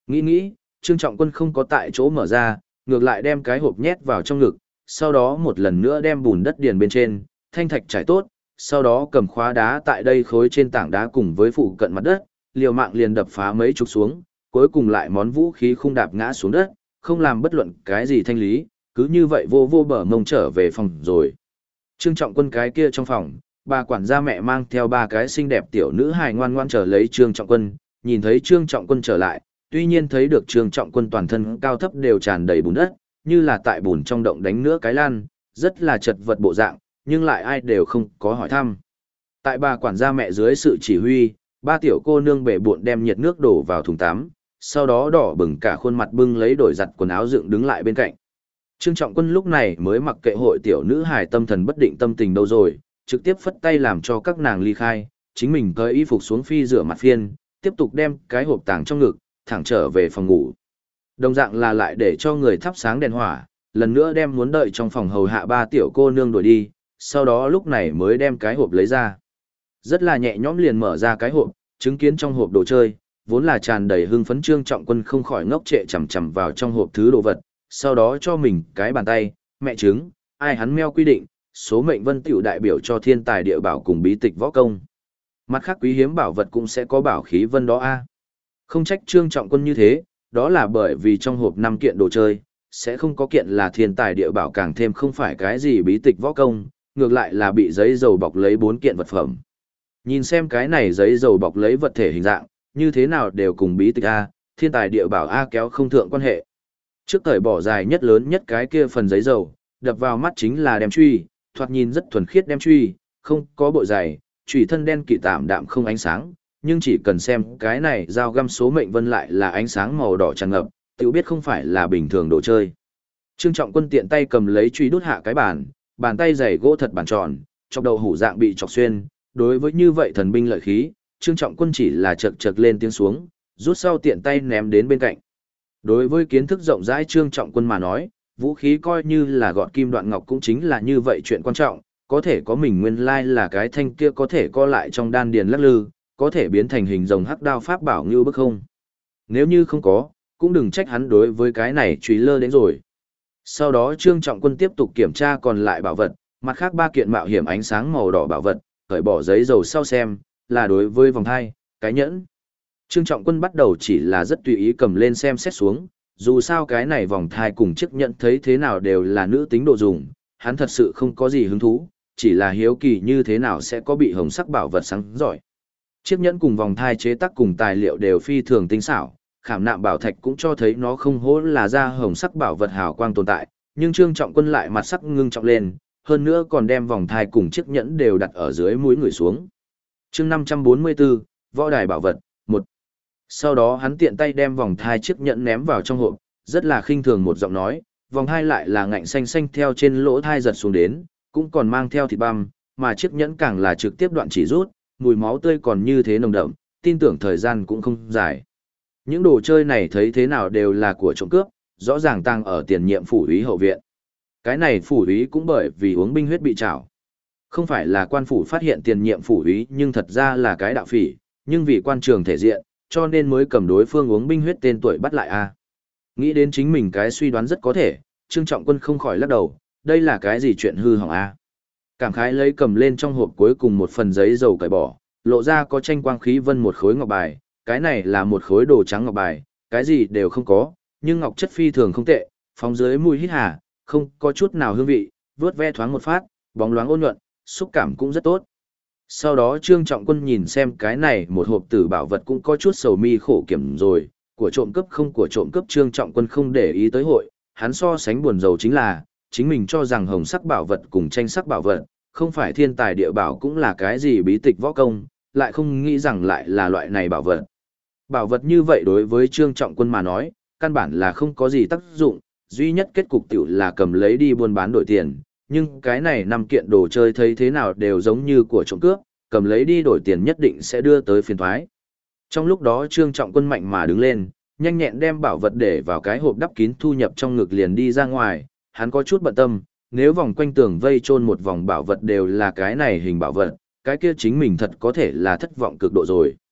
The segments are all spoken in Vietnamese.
Nghĩ nghĩ, Trương Trọng Quân không có tại chỗ mở ra, ngược lại đem cái hộp nhét vào trong ngực, sau đó một lần nữa đem bùn đất điền bên trên, thanh thạch trải tốt, sau đó cầm khóa đá tại đây khối trên tảng đá cùng với phụ cận mặt đất, liều mạng liền đập phá mấy chục xuống, cuối cùng lại món vũ khí khung đạp ngã xuống đất, không làm bất luận cái gì thanh lý, cứ như vậy vô vô bờ mông trở về phòng rồi. Trương Trọng Quân cái kia trong phòng, bà quản gia mẹ mang theo ba cái xinh đẹp tiểu nữ hài ngoan ngoan chờ lấy Trương Trọng Quân, nhìn thấy Trương Trọng Quân trở lại, tuy nhiên thấy được Trương Trọng Quân toàn thân cao thấp đều tràn đầy bùn đất, như là tại bùn trong động đánh nữa cái lan, rất là chật vật bộ dạng, nhưng lại ai đều không có hỏi thăm. Tại bà quản gia mẹ dưới sự chỉ huy, ba tiểu cô nương bể bộn đem nhiệt nước đổ vào thùng tắm, sau đó đỏ bừng cả khuôn mặt bưng lấy đổi giặt quần áo dựng đứng lại bên cạnh. Trương Trọng Quân lúc này mới mặc kệ hội tiểu nữ hài tâm thần bất định tâm tình đâu rồi, trực tiếp phất tay làm cho các nàng ly khai, chính mình cởi y phục xuống phi rửa mặt phiên, tiếp tục đem cái hộp tàng trong ngực, thẳng trở về phòng ngủ. Đồng dạng là lại để cho người thắp sáng đèn hỏa, lần nữa đem muốn đợi trong phòng hầu hạ ba tiểu cô nương đuổi đi, sau đó lúc này mới đem cái hộp lấy ra. Rất là nhẹ nhõm liền mở ra cái hộp, chứng kiến trong hộp đồ chơi, vốn là tràn đầy hưng phấn Trương Trọng Quân không khỏi ngốc trệ chằm chằm vào trong hộp thứ đồ vật, sau đó cho mình cái bàn tay, mẹ chứng, ai hắn meo quy định, số mệnh vân tiểu đại biểu cho thiên tài địa bảo cùng bí tịch võ công. Mặt khác quý hiếm bảo vật cũng sẽ có bảo khí vân đó a. Không trách Trương Trọng Quân như thế, đó là bởi vì trong hộp 5 kiện đồ chơi, sẽ không có kiện là thiên tài địa bảo, càng thêm không phải cái gì bí tịch võ công, ngược lại là bị giấy dầu bọc lấy 4 kiện vật phẩm. Nhìn xem cái này giấy dầu bọc lấy vật thể hình dạng, như thế nào đều cùng bí tịch A, thiên tài địa bảo A kéo không thượng quan hệ. Trước thời bỏ dài nhất lớn nhất cái kia phần giấy dầu, đập vào mắt chính là đem truy, thoạt nhìn rất thuần khiết đem truy, không có bộ dày, truy thân đen kỵ tạm đạm không ánh sáng, nhưng chỉ cần xem cái này dao găm số mệnh vân lại là ánh sáng màu đỏ tràn ngập, tự biết không phải là bình thường đồ chơi. Trương Trọng Quân tiện tay cầm lấy truy đút hạ cái bàn tay dày gỗ thật bàn tròn, chọc đầu hủ dạng bị chọc xuyên, đối với như vậy thần binh lợi khí, Trương Trọng Quân chỉ là chậc chậc lên tiếng xuống, rút sau tiện tay ném đến bên cạnh. Đối với kiến thức rộng rãi Trương Trọng Quân mà nói, vũ khí coi như là gọt kim đoạn ngọc cũng chính là như vậy chuyện quan trọng, có thể có mình nguyên lai là cái thanh kia có thể co lại trong đan điền lắc lư, có thể biến thành hình rồng hắc đao pháp bảo như bức không. Nếu như không có, cũng đừng trách hắn đối với cái này truy lơ đến rồi. Sau đó Trương Trọng Quân tiếp tục kiểm tra còn lại bảo vật, mặt khác 3 kiện mạo hiểm ánh sáng màu đỏ bảo vật, cởi bỏ giấy dầu sau xem, là đối với vòng thai, cái nhẫn. Trương Trọng Quân bắt đầu chỉ là rất tùy ý cầm lên xem xét xuống, dù sao cái này vòng thai cùng chiếc nhẫn thấy thế nào đều là nữ tính đồ dùng, hắn thật sự không có gì hứng thú, chỉ là hiếu kỳ như thế nào sẽ có bị hồng sắc bảo vật sáng giỏi. Chiếc nhẫn cùng vòng thai chế tác cùng tài liệu đều phi thường tinh xảo, khảm nạm bảo thạch cũng cho thấy nó không hố là ra hồng sắc bảo vật hào quang tồn tại, nhưng Trương Trọng Quân lại mặt sắc ngưng trọng lên, hơn nữa còn đem vòng thai cùng chiếc nhẫn đều đặt ở dưới mũi người xuống. Chương 544, Võ đài bảo vật, 1. Sau đó hắn tiện tay đem vòng thai chiếc nhẫn ném vào trong hộp, rất là khinh thường một giọng nói, vòng thai lại là ngạnh xanh xanh theo trên lỗ thai giật xuống đến, cũng còn mang theo thịt băm, mà chiếc nhẫn càng là trực tiếp đoạn chỉ rút, mùi máu tươi còn như thế nồng đậm, tin tưởng thời gian cũng không dài. Những đồ chơi này thấy thế nào đều là của trộm cướp, rõ ràng tàng ở tiền nhiệm phủ úy hậu viện. Cái này phủ úy cũng bởi vì uống binh huyết bị trảo. Không phải là quan phủ phát hiện tiền nhiệm phủ úy nhưng thật ra là cái đạo phỉ, nhưng vì quan trường thể diện, cho nên mới cầm đối phương uống binh huyết tên tuổi bắt lại a. Nghĩ đến chính mình cái suy đoán rất có thể, Trương Trọng Quân không khỏi lắc đầu, đây là cái gì chuyện hư hỏng a. Cảm khái lấy cầm lên trong hộp cuối cùng một phần giấy dầu cởi bỏ, lộ ra có tranh quang khí vân một khối ngọc bài, cái này là một khối đồ trắng ngọc bài, cái gì đều không có, nhưng ngọc chất phi thường không tệ, phóng dưới mùi hít hà, không có chút nào hương vị, vướt ve thoáng một phát, bóng loáng ôn nhuận, xúc cảm cũng rất tốt. Sau đó Trương Trọng Quân nhìn xem cái này một hộp tử bảo vật cũng có chút sầu mi khổ kiểm rồi, của trộm cướp không của trộm cướp Trương Trọng Quân không để ý tới hội, hắn so sánh buồn rầu chính là, chính mình cho rằng hồng sắc bảo vật cùng tranh sắc bảo vật, không phải thiên tài địa bảo cũng là cái gì bí tịch võ công, lại không nghĩ rằng lại là loại này bảo vật. Bảo vật như vậy đối với Trương Trọng Quân mà nói, căn bản là không có gì tác dụng, duy nhất kết cục tiểu là cầm lấy đi buôn bán đổi tiền, nhưng cái này 5 kiện đồ chơi thấy thế nào đều giống như của trộm cướp, cầm lấy đi đổi tiền nhất định sẽ đưa tới phiền toái. Trong lúc đó Trương Trọng Quân mạnh mà đứng lên, nhanh nhẹn đem bảo vật để vào cái hộp đắp kín thu nhập trong ngực liền đi ra ngoài, hắn có chút bận tâm, nếu vòng quanh tường vây chôn một vòng bảo vật đều là cái này hình bảo vật, cái kia chính mình thật có thể là thất vọng cực độ rồi.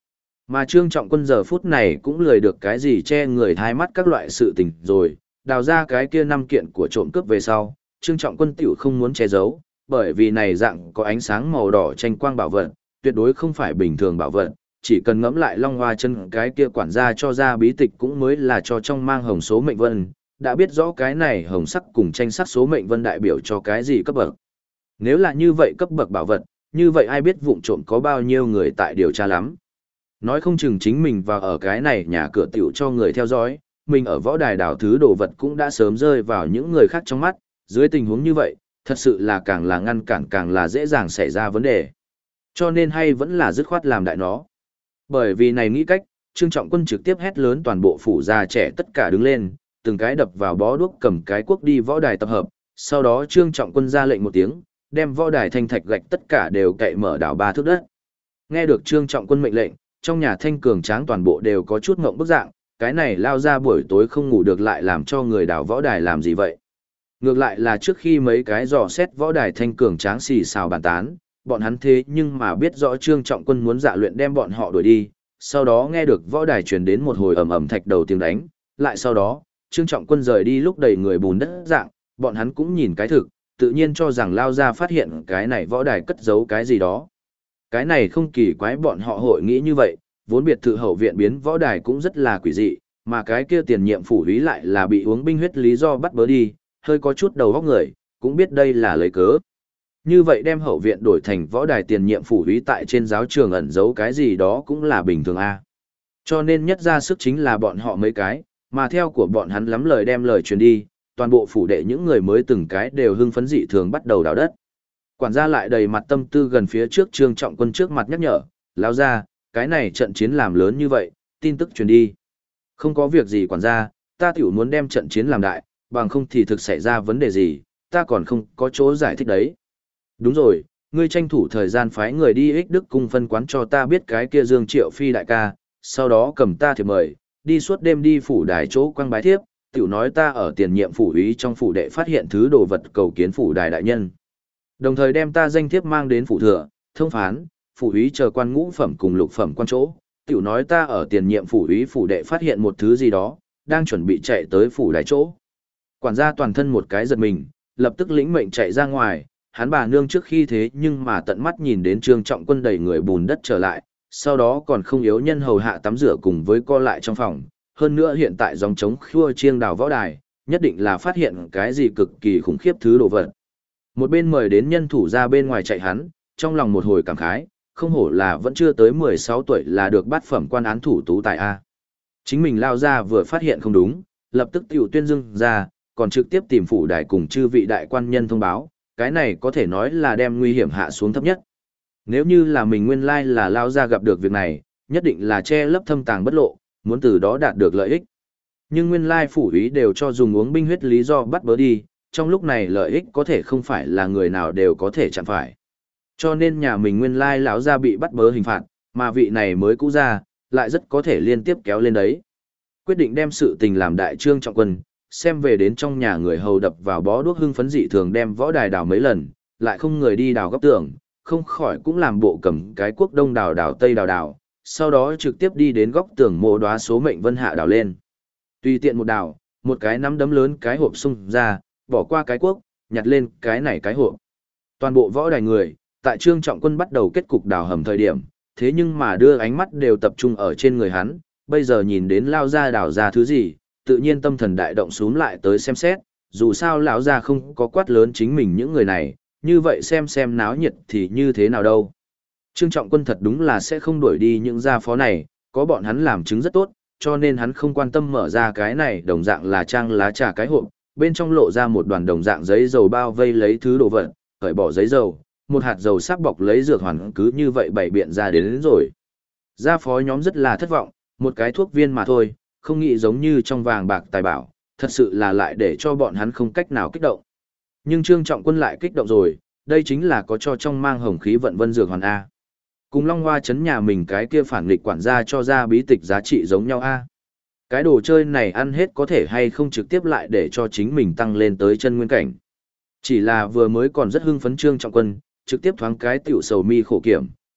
Mà Trương Trọng Quân giờ phút này cũng lười được cái gì che người thai mắt các loại sự tình rồi, đào ra cái kia 5 kiện của trộm cướp về sau, Trương Trọng Quân tiểu không muốn che giấu, bởi vì này dạng có ánh sáng màu đỏ tranh quang bảo vật, tuyệt đối không phải bình thường bảo vật, chỉ cần ngẫm lại Long Hoa chân cái kia quản gia cho ra bí tịch cũng mới là cho trong mang hồng số mệnh vân, đã biết rõ cái này hồng sắc cùng tranh sắc số mệnh vân đại biểu cho cái gì cấp bậc. Nếu là như vậy cấp bậc bảo vật, như vậy ai biết vụng trộm có bao nhiêu người tại điều tra lắm. Nói không chừng chính mình vào ở cái này nhà cửa tiểu cho người theo dõi, mình ở võ đài đảo thứ đồ vật cũng đã sớm rơi vào những người khác trong mắt, dưới tình huống như vậy, thật sự là càng là ngăn cản càng là dễ dàng xảy ra vấn đề. Cho nên hay vẫn là dứt khoát làm đại nó. Bởi vì này nghĩ cách, Trương Trọng Quân trực tiếp hét lớn toàn bộ phủ già trẻ tất cả đứng lên, từng cái đập vào bó đuốc cầm cái cuốc đi võ đài tập hợp, sau đó Trương Trọng Quân ra lệnh một tiếng, đem võ đài thanh thạch gạch tất cả đều cậy mở đảo 3 thước đất. Nghe được Trương Trọng Quân mệnh lệnh, trong nhà thanh cường tráng toàn bộ đều có chút ngộng bức dạng, cái này lao ra buổi tối không ngủ được lại làm cho người đảo võ đài làm gì vậy. Ngược lại là trước khi mấy cái dò xét võ đài thanh cường tráng xì xào bàn tán, bọn hắn thế nhưng mà biết rõ Trương Trọng Quân muốn dạ luyện đem bọn họ đuổi đi, sau đó nghe được võ đài truyền đến một hồi ầm ầm thạch đầu tiếng đánh, lại sau đó, Trương Trọng Quân rời đi lúc đầy người bùn đất dạng, bọn hắn cũng nhìn cái thực, tự nhiên cho rằng lao ra phát hiện cái này võ đài cất giấu cái gì đó. Cái này không kỳ quái bọn họ hội nghĩ như vậy, vốn biệt thự hậu viện biến võ đài cũng rất là quỷ dị, mà cái kia tiền nhiệm phủ úy lại là bị uống binh huyết lý do bắt bớ đi, hơi có chút đầu óc người, cũng biết đây là lấy cớ. Như vậy đem hậu viện đổi thành võ đài tiền nhiệm phủ úy tại trên giáo trường ẩn giấu cái gì đó cũng là bình thường a. Cho nên nhất ra sức chính là bọn họ mấy cái, mà theo của bọn hắn lắm lời đem lời truyền đi, toàn bộ phủ đệ những người mới từng cái đều hưng phấn dị thường bắt đầu đào đất. Quản gia lại đầy mặt tâm tư gần phía trước Trương Trọng Quân trước mặt nhắc nhở, lão ra, cái này trận chiến làm lớn như vậy, tin tức truyền đi. Không có việc gì quản gia, ta tiểu muốn đem trận chiến làm đại, bằng không thì thực xảy ra vấn đề gì, ta còn không có chỗ giải thích đấy. Đúng rồi, ngươi tranh thủ thời gian phái người đi ích đức cung phân quán cho ta biết cái kia Dương Triệu Phi đại ca, sau đó cầm ta thiệp mời, đi suốt đêm đi phủ đài chỗ quăng bái thiếp, tiểu nói ta ở tiền nhiệm phủ úy trong phủ đệ phát hiện thứ đồ vật cầu kiến phủ đài đại nhân. Đồng thời đem ta danh thiếp mang đến phủ thừa, thông phán, phủ úy chờ quan ngũ phẩm cùng lục phẩm quan chỗ, tiểu nói ta ở tiền nhiệm phủ úy phủ đệ phát hiện một thứ gì đó, đang chuẩn bị chạy tới phủ đài chỗ. Quản gia toàn thân một cái giật mình, lập tức lĩnh mệnh chạy ra ngoài, hắn bà nương trước khi thế nhưng mà tận mắt nhìn đến Trương Trọng Quân đẩy người bùn đất trở lại, sau đó còn không yếu nhân hầu hạ tắm rửa cùng với co lại trong phòng, hơn nữa hiện tại dòng trống khua chiêng đào võ đài, nhất định là phát hiện cái gì cực kỳ khủng khiếp thứ đồ vật. Một bên mời đến nhân thủ ra bên ngoài chạy hắn, trong lòng một hồi cảm khái, không hổ là vẫn chưa tới 16 tuổi là được bát phẩm quan án thủ tú tài A. Chính mình lao ra vừa phát hiện không đúng, lập tức tiểu tuyên dưng ra, còn trực tiếp tìm phủ đài cùng chư vị đại quan nhân thông báo, cái này có thể nói là đem nguy hiểm hạ xuống thấp nhất. Nếu như là mình nguyên lai là lao ra gặp được việc này, nhất định là che lấp thâm tàng bất lộ, muốn từ đó đạt được lợi ích. Nhưng nguyên lai phủ úy đều cho dùng uống binh huyết lý do bắt bớ đi, trong lúc này lợi ích có thể không phải là người nào đều có thể chạm phải. Cho nên nhà mình nguyên lai lão gia bị bắt bớ hình phạt, mà vị này mới cũ ra, lại rất có thể liên tiếp kéo lên đấy. Quyết định đem sự tình làm đại Trương Trọng Quân, xem về đến trong nhà người hầu đập vào bó đuốc hưng phấn dị thường đem võ đài đào mấy lần, lại không người đi đào góc tường, không khỏi cũng làm bộ cầm cái cuốc đông đào đào tây đào đào, sau đó trực tiếp đi đến góc tường mộ đóa số mệnh vân hạ đào lên. Tùy tiện một đào, một cái nắm đấm lớn cái hộp xung ra, bỏ qua cái cuốc, nhặt lên cái này cái hộp. Toàn bộ võ đài người, tại Trương Trọng Quân bắt đầu kết cục đào hầm thời điểm, thế nhưng mà đưa ánh mắt đều tập trung ở trên người hắn, bây giờ nhìn đến lao ra đào ra thứ gì, tự nhiên tâm thần đại động xuống lại tới xem xét, dù sao lão ra không có quát lớn chính mình những người này, như vậy xem náo nhiệt thì như thế nào đâu. Trương Trọng Quân thật đúng là sẽ không đuổi đi những gia phó này, có bọn hắn làm chứng rất tốt, cho nên hắn không quan tâm mở ra cái này đồng dạng là trang lá trà cái hộp, bên trong lộ ra một đoàn đồng dạng giấy dầu bao vây lấy thứ đồ vật, cởi bỏ giấy dầu, một hạt dầu sắc bọc lấy dược hoàn cứ như vậy bày biện ra đến rồi. Gia phó nhóm rất là thất vọng, một cái thuốc viên mà thôi, không nghĩ giống như trong vàng bạc tài bảo, thật sự là lại để cho bọn hắn không cách nào kích động. Nhưng Trương Trọng Quân lại kích động rồi, đây chính là có cho trong mang hồng khí vận vân dược hoàn A. Cùng Long Hoa chấn nhà mình cái kia phản nghịch quản gia cho ra bí tịch giá trị giống nhau A. Cái đồ chơi này ăn hết có thể hay không trực tiếp lại để cho chính mình tăng lên tới chân nguyên cảnh. Chỉ là vừa mới còn rất hưng phấn Trương Trọng Quân, trực tiếp thoáng cái tiểu sầu mi khổ kiểm,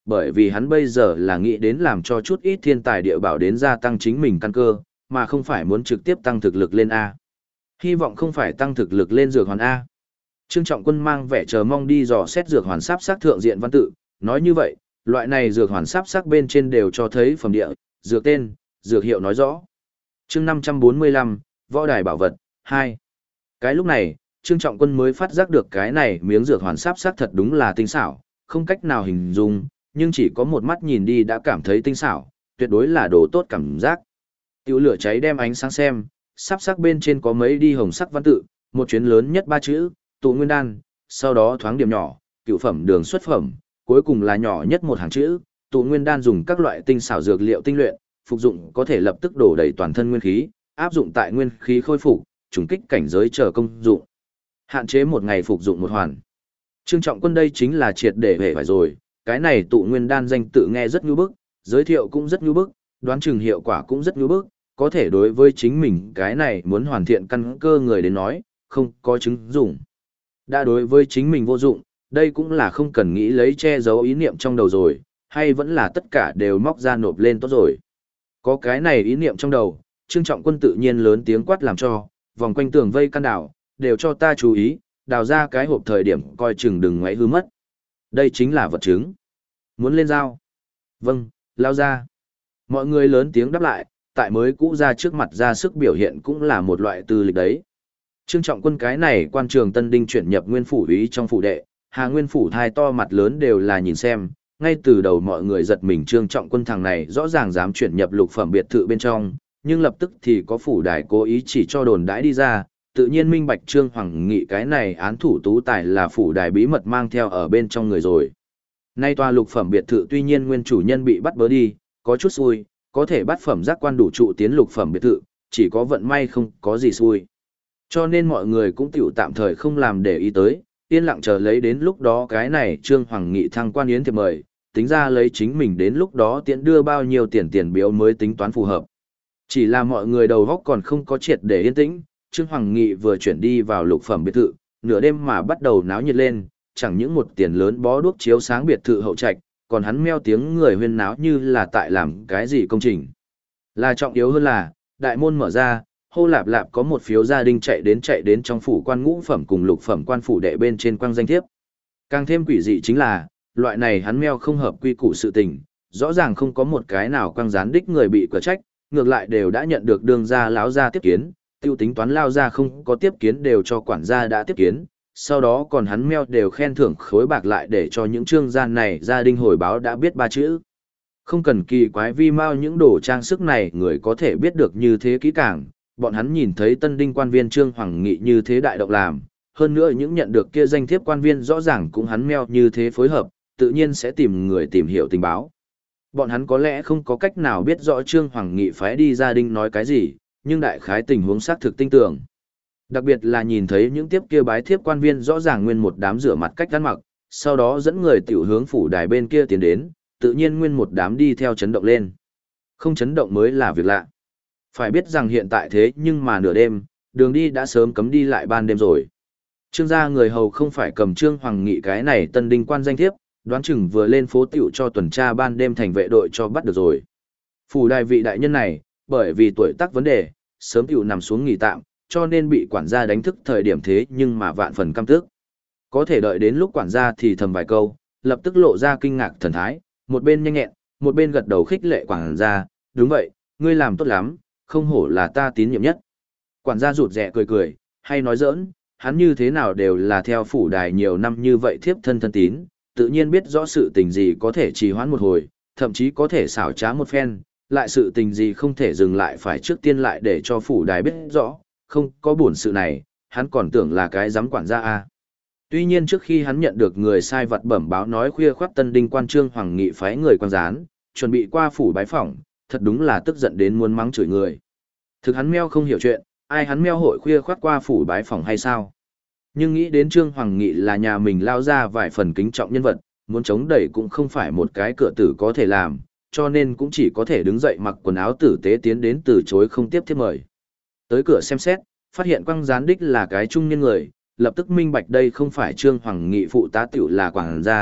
bởi vì hắn bây giờ là nghĩ đến làm cho chút ít thiên tài địa bảo đến gia tăng chính mình căn cơ, mà không phải muốn trực tiếp tăng thực lực lên A. Hy vọng không phải tăng thực lực lên dược hoàn A. Trương Trọng Quân mang vẻ chờ mong đi dò xét dược hoàn sáp sắc thượng diện văn tự, nói như vậy, loại này dược hoàn sáp sắc bên trên đều cho thấy phẩm địa, dược tên, dược hiệu nói rõ. Chương 545, Võ đài bảo vật 2. Cái lúc này, Trương Trọng Quân mới phát giác được cái này miếng dược hoàn sáp sắc thật đúng là tinh xảo, không cách nào hình dung, nhưng chỉ có một mắt nhìn đi đã cảm thấy tinh xảo, tuyệt đối là đồ tốt cảm giác. Tiểu lửa cháy đem ánh sáng xem, sáp sắc bên trên có mấy đi hồng sắc văn tự, một chuyến lớn nhất 3 chữ, tụ nguyên đan, sau đó thoáng điểm nhỏ, cựu phẩm đường xuất phẩm, cuối cùng là nhỏ nhất một hàng chữ, tụ nguyên đan dùng các loại tinh xảo dược liệu tinh luyện, phục dụng có thể lập tức đổ đầy toàn thân nguyên khí, áp dụng tại nguyên khí khôi phục, trùng kích cảnh giới chờ công dụng. Hạn chế một ngày phục dụng một hoàn. Trương Trọng Quân đây chính là triệt để hề phải rồi, cái này tụ nguyên đan danh tự nghe rất nhu bức, giới thiệu cũng rất nhu bức, đoán chừng hiệu quả cũng rất nhu bức, có thể đối với chính mình cái này muốn hoàn thiện căn cơ người đến nói, không có chứng dụng. Đã đối với chính mình vô dụng, đây cũng là không cần nghĩ lấy che giấu ý niệm trong đầu rồi, hay vẫn là tất cả đều móc ra nộp lên tốt rồi. Có cái này ý niệm trong đầu, Trương Trọng Quân tự nhiên lớn tiếng quát làm cho, vòng quanh tường vây căn đảo, đều cho ta chú ý, đào ra cái hộp thời điểm coi chừng đừng ngoáy hư mất. Đây chính là vật chứng. Muốn lên dao? Vâng, lao ra. Mọi người lớn tiếng đáp lại, tại mới cũ ra trước mặt ra sức biểu hiện cũng là một loại tư lịch đấy. Trương Trọng Quân cái này quan trường Tân Đinh chuyển nhập nguyên phủ úy trong phủ đệ, Hà Nguyên phủ thai to mặt lớn đều là nhìn xem, ngay từ đầu mọi người giật mình Trương Trọng Quân thằng này rõ ràng dám chuyển nhập lục phẩm biệt thự bên trong, nhưng lập tức thì có phủ đài cố ý chỉ cho đồn đãi đi ra, tự nhiên minh bạch Trương Hoàng Nghị cái này án thủ tú tài là phủ đài bí mật mang theo ở bên trong người rồi. Nay tòa lục phẩm biệt thự tuy nhiên nguyên chủ nhân bị bắt bớ đi, có chút xui, có thể bắt phẩm giác quan đủ trụ tiến lục phẩm biệt thự, chỉ có vận may không có gì xui. Cho nên mọi người cũng tiểu tạm thời không làm để ý tới, yên lặng chờ lấy đến lúc đó cái này Trương Hoàng Nghị thăng quan yến thiệp mời, tính ra lấy chính mình đến lúc đó tiện đưa bao nhiêu tiền biếu mới tính toán phù hợp. Chỉ là mọi người đầu góc còn không có triệt để yên tĩnh, Trương Hoàng Nghị vừa chuyển đi vào lục phẩm biệt thự, nửa đêm mà bắt đầu náo nhiệt lên, chẳng những một tiền lớn bó đuốc chiếu sáng biệt thự hậu trạch, còn hắn meo tiếng người huyên náo như là tại làm cái gì công trình. Là trọng yếu hơn là, đại môn mở ra, hô lạp lạp có một phiếu gia đình chạy đến trong phủ quan ngũ phẩm cùng lục phẩm quan phủ đệ bên trên quang danh thiếp. Càng thêm quỷ dị chính là, loại này hắn meo không hợp quy củ sự tình, rõ ràng không có một cái nào quang gián đích người bị cửa trách, ngược lại đều đã nhận được đương gia láo gia tiếp kiến, tiêu tính toán lao ra không có tiếp kiến đều cho quản gia đã tiếp kiến, sau đó còn hắn meo đều khen thưởng khối bạc lại để cho những trương gian này gia đình hồi báo đã biết 3 chữ. Không cần kỳ quái vi mau những đồ trang sức này người có thể biết được như thế kỹ càng, bọn hắn nhìn thấy tân đinh quan viên Trương Hoàng Nghị như thế đại động làm, hơn nữa những nhận được kia danh thiếp quan viên rõ ràng cũng hắn meo như thế phối hợp, tự nhiên sẽ tìm người tìm hiểu tình báo. Bọn hắn có lẽ không có cách nào biết rõ Trương Hoàng Nghị phái đi gia đình nói cái gì, nhưng đại khái tình huống xác thực tinh tường. Đặc biệt là nhìn thấy những tiếp kia bái thiếp quan viên rõ ràng nguyên một đám rửa mặt cách ăn mặc, sau đó dẫn người tiểu hướng phủ đài bên kia tiến đến, tự nhiên nguyên một đám đi theo chấn động lên. Không chấn động mới là việc lạ. Phải biết rằng hiện tại thế nhưng mà nửa đêm, đường đi đã sớm cấm đi lại ban đêm rồi. Trương gia người hầu không phải cầm Trương Hoàng Nghị cái này tân đinh quan danh thiếp, đoán chừng vừa lên phố tiểu cho tuần tra ban đêm thành vệ đội cho bắt được rồi. Phủ đài vị đại nhân này, bởi vì tuổi tác vấn đề, sớm tiểu nằm xuống nghỉ tạm, cho nên bị quản gia đánh thức thời điểm thế nhưng mà vạn phần căm tức. Có thể đợi đến lúc quản gia thì thầm vài câu, lập tức lộ ra kinh ngạc thần thái, một bên nhanh nhẹn, một bên gật đầu khích lệ quản gia, đúng vậy, ngươi làm tốt lắm, không hổ là ta tín nhiệm nhất. Quản gia rụt rè cười, hay nói giỡn, hắn như thế nào đều là theo phủ đài nhiều năm như vậy thiếp thân tín, tự nhiên biết rõ sự tình gì có thể trì hoãn một hồi, thậm chí có thể xảo trá một phen, lại sự tình gì không thể dừng lại phải trước tiên lại để cho phủ đài biết rõ, không có buồn sự này, hắn còn tưởng là cái giám quản gia a. Tuy nhiên trước khi hắn nhận được người sai vặt bẩm báo nói khuya khoắt tân đinh quan Trương Hoàng Nghị phái người quan gián, chuẩn bị qua phủ bái phỏng, thật đúng là tức giận đến muốn mắng chửi người. Thực hắn meo không hiểu chuyện, ai hắn meo hội khuya khoắt qua phủ bái phỏng hay sao? Nhưng nghĩ đến Trương Hoàng Nghị là nhà mình lao ra vài phần kính trọng nhân vật, muốn chống đẩy cũng không phải một cái cửa tử có thể làm, cho nên cũng chỉ có thể đứng dậy mặc quần áo tử tế tiến đến từ chối không tiếp thiếp mời. Tới cửa xem xét, phát hiện quang gián đích là cái trung niên người, lập tức minh bạch đây không phải Trương Hoàng Nghị phụ tá tiểu là quản gia,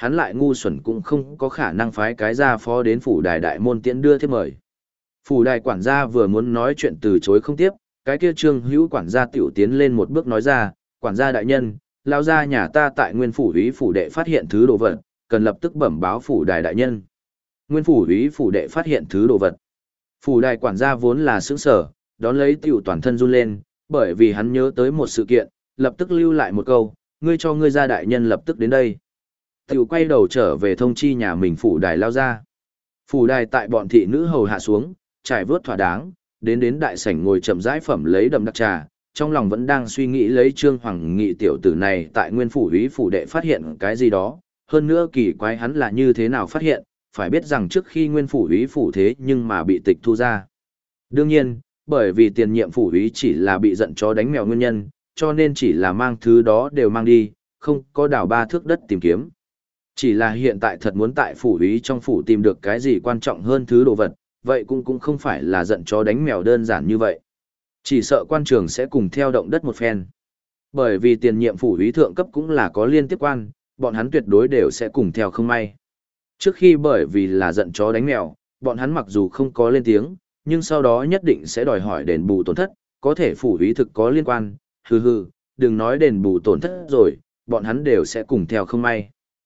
hắn lại ngu xuẩn cũng không có khả năng phái cái gia phó đến phủ đài đại môn tiễn đưa thiếp mời. Phủ đài quản gia vừa muốn nói chuyện từ chối không tiếp, cái kia Trương Hữu quản gia tiểu tiến lên một bước nói ra, quản gia đại nhân, lao ra nhà ta tại nguyên phủ úy phủ đệ phát hiện thứ đồ vật, cần lập tức bẩm báo phủ đài đại nhân. Nguyên phủ úy phủ đệ phát hiện thứ đồ vật. Phủ đài quản gia vốn là sững sở, đón lấy tiểu toàn thân run lên, bởi vì hắn nhớ tới một sự kiện, lập tức lưu lại một câu, ngươi cho ngươi gia đại nhân lập tức đến đây. Tiểu quay đầu trở về thông chi nhà mình phủ đài lao ra. Phủ đài tại bọn thị nữ hầu hạ xuống, trải vớt thỏa đáng, đến đại sảnh ngồi chậm rãi phẩm lấy đậm đặc trà, trong lòng vẫn đang suy nghĩ lấy Trương Hoàng Nghị tiểu tử này tại nguyên phủ úy phủ đệ phát hiện cái gì đó, hơn nữa kỳ quái hắn là như thế nào phát hiện, phải biết rằng trước khi nguyên phủ úy phủ thế nhưng mà bị tịch thu ra. Đương nhiên, bởi vì tiền nhiệm phủ úy chỉ là bị giận chó đánh mèo nguyên nhân, cho nên chỉ là mang thứ đó đều mang đi, không có đào 3 thước đất tìm kiếm. Chỉ là hiện tại thật muốn tại phủ úy trong phủ tìm được cái gì quan trọng hơn thứ đồ vật, vậy cũng không phải là giận chó đánh mèo đơn giản như vậy. Chỉ sợ quan trường sẽ cùng theo động đất một phen. Bởi vì tiền nhiệm phủ úy thượng cấp cũng là có liên tiếp quan, bọn hắn tuyệt đối đều sẽ cùng theo không may. Trước khi bởi vì là giận chó đánh mèo, bọn hắn mặc dù không có lên tiếng, nhưng sau đó nhất định sẽ đòi hỏi đền bù tổn thất, có thể phủ úy thực có liên quan, đừng nói đền bù tổn thất rồi, bọn hắn đều sẽ cùng theo không may.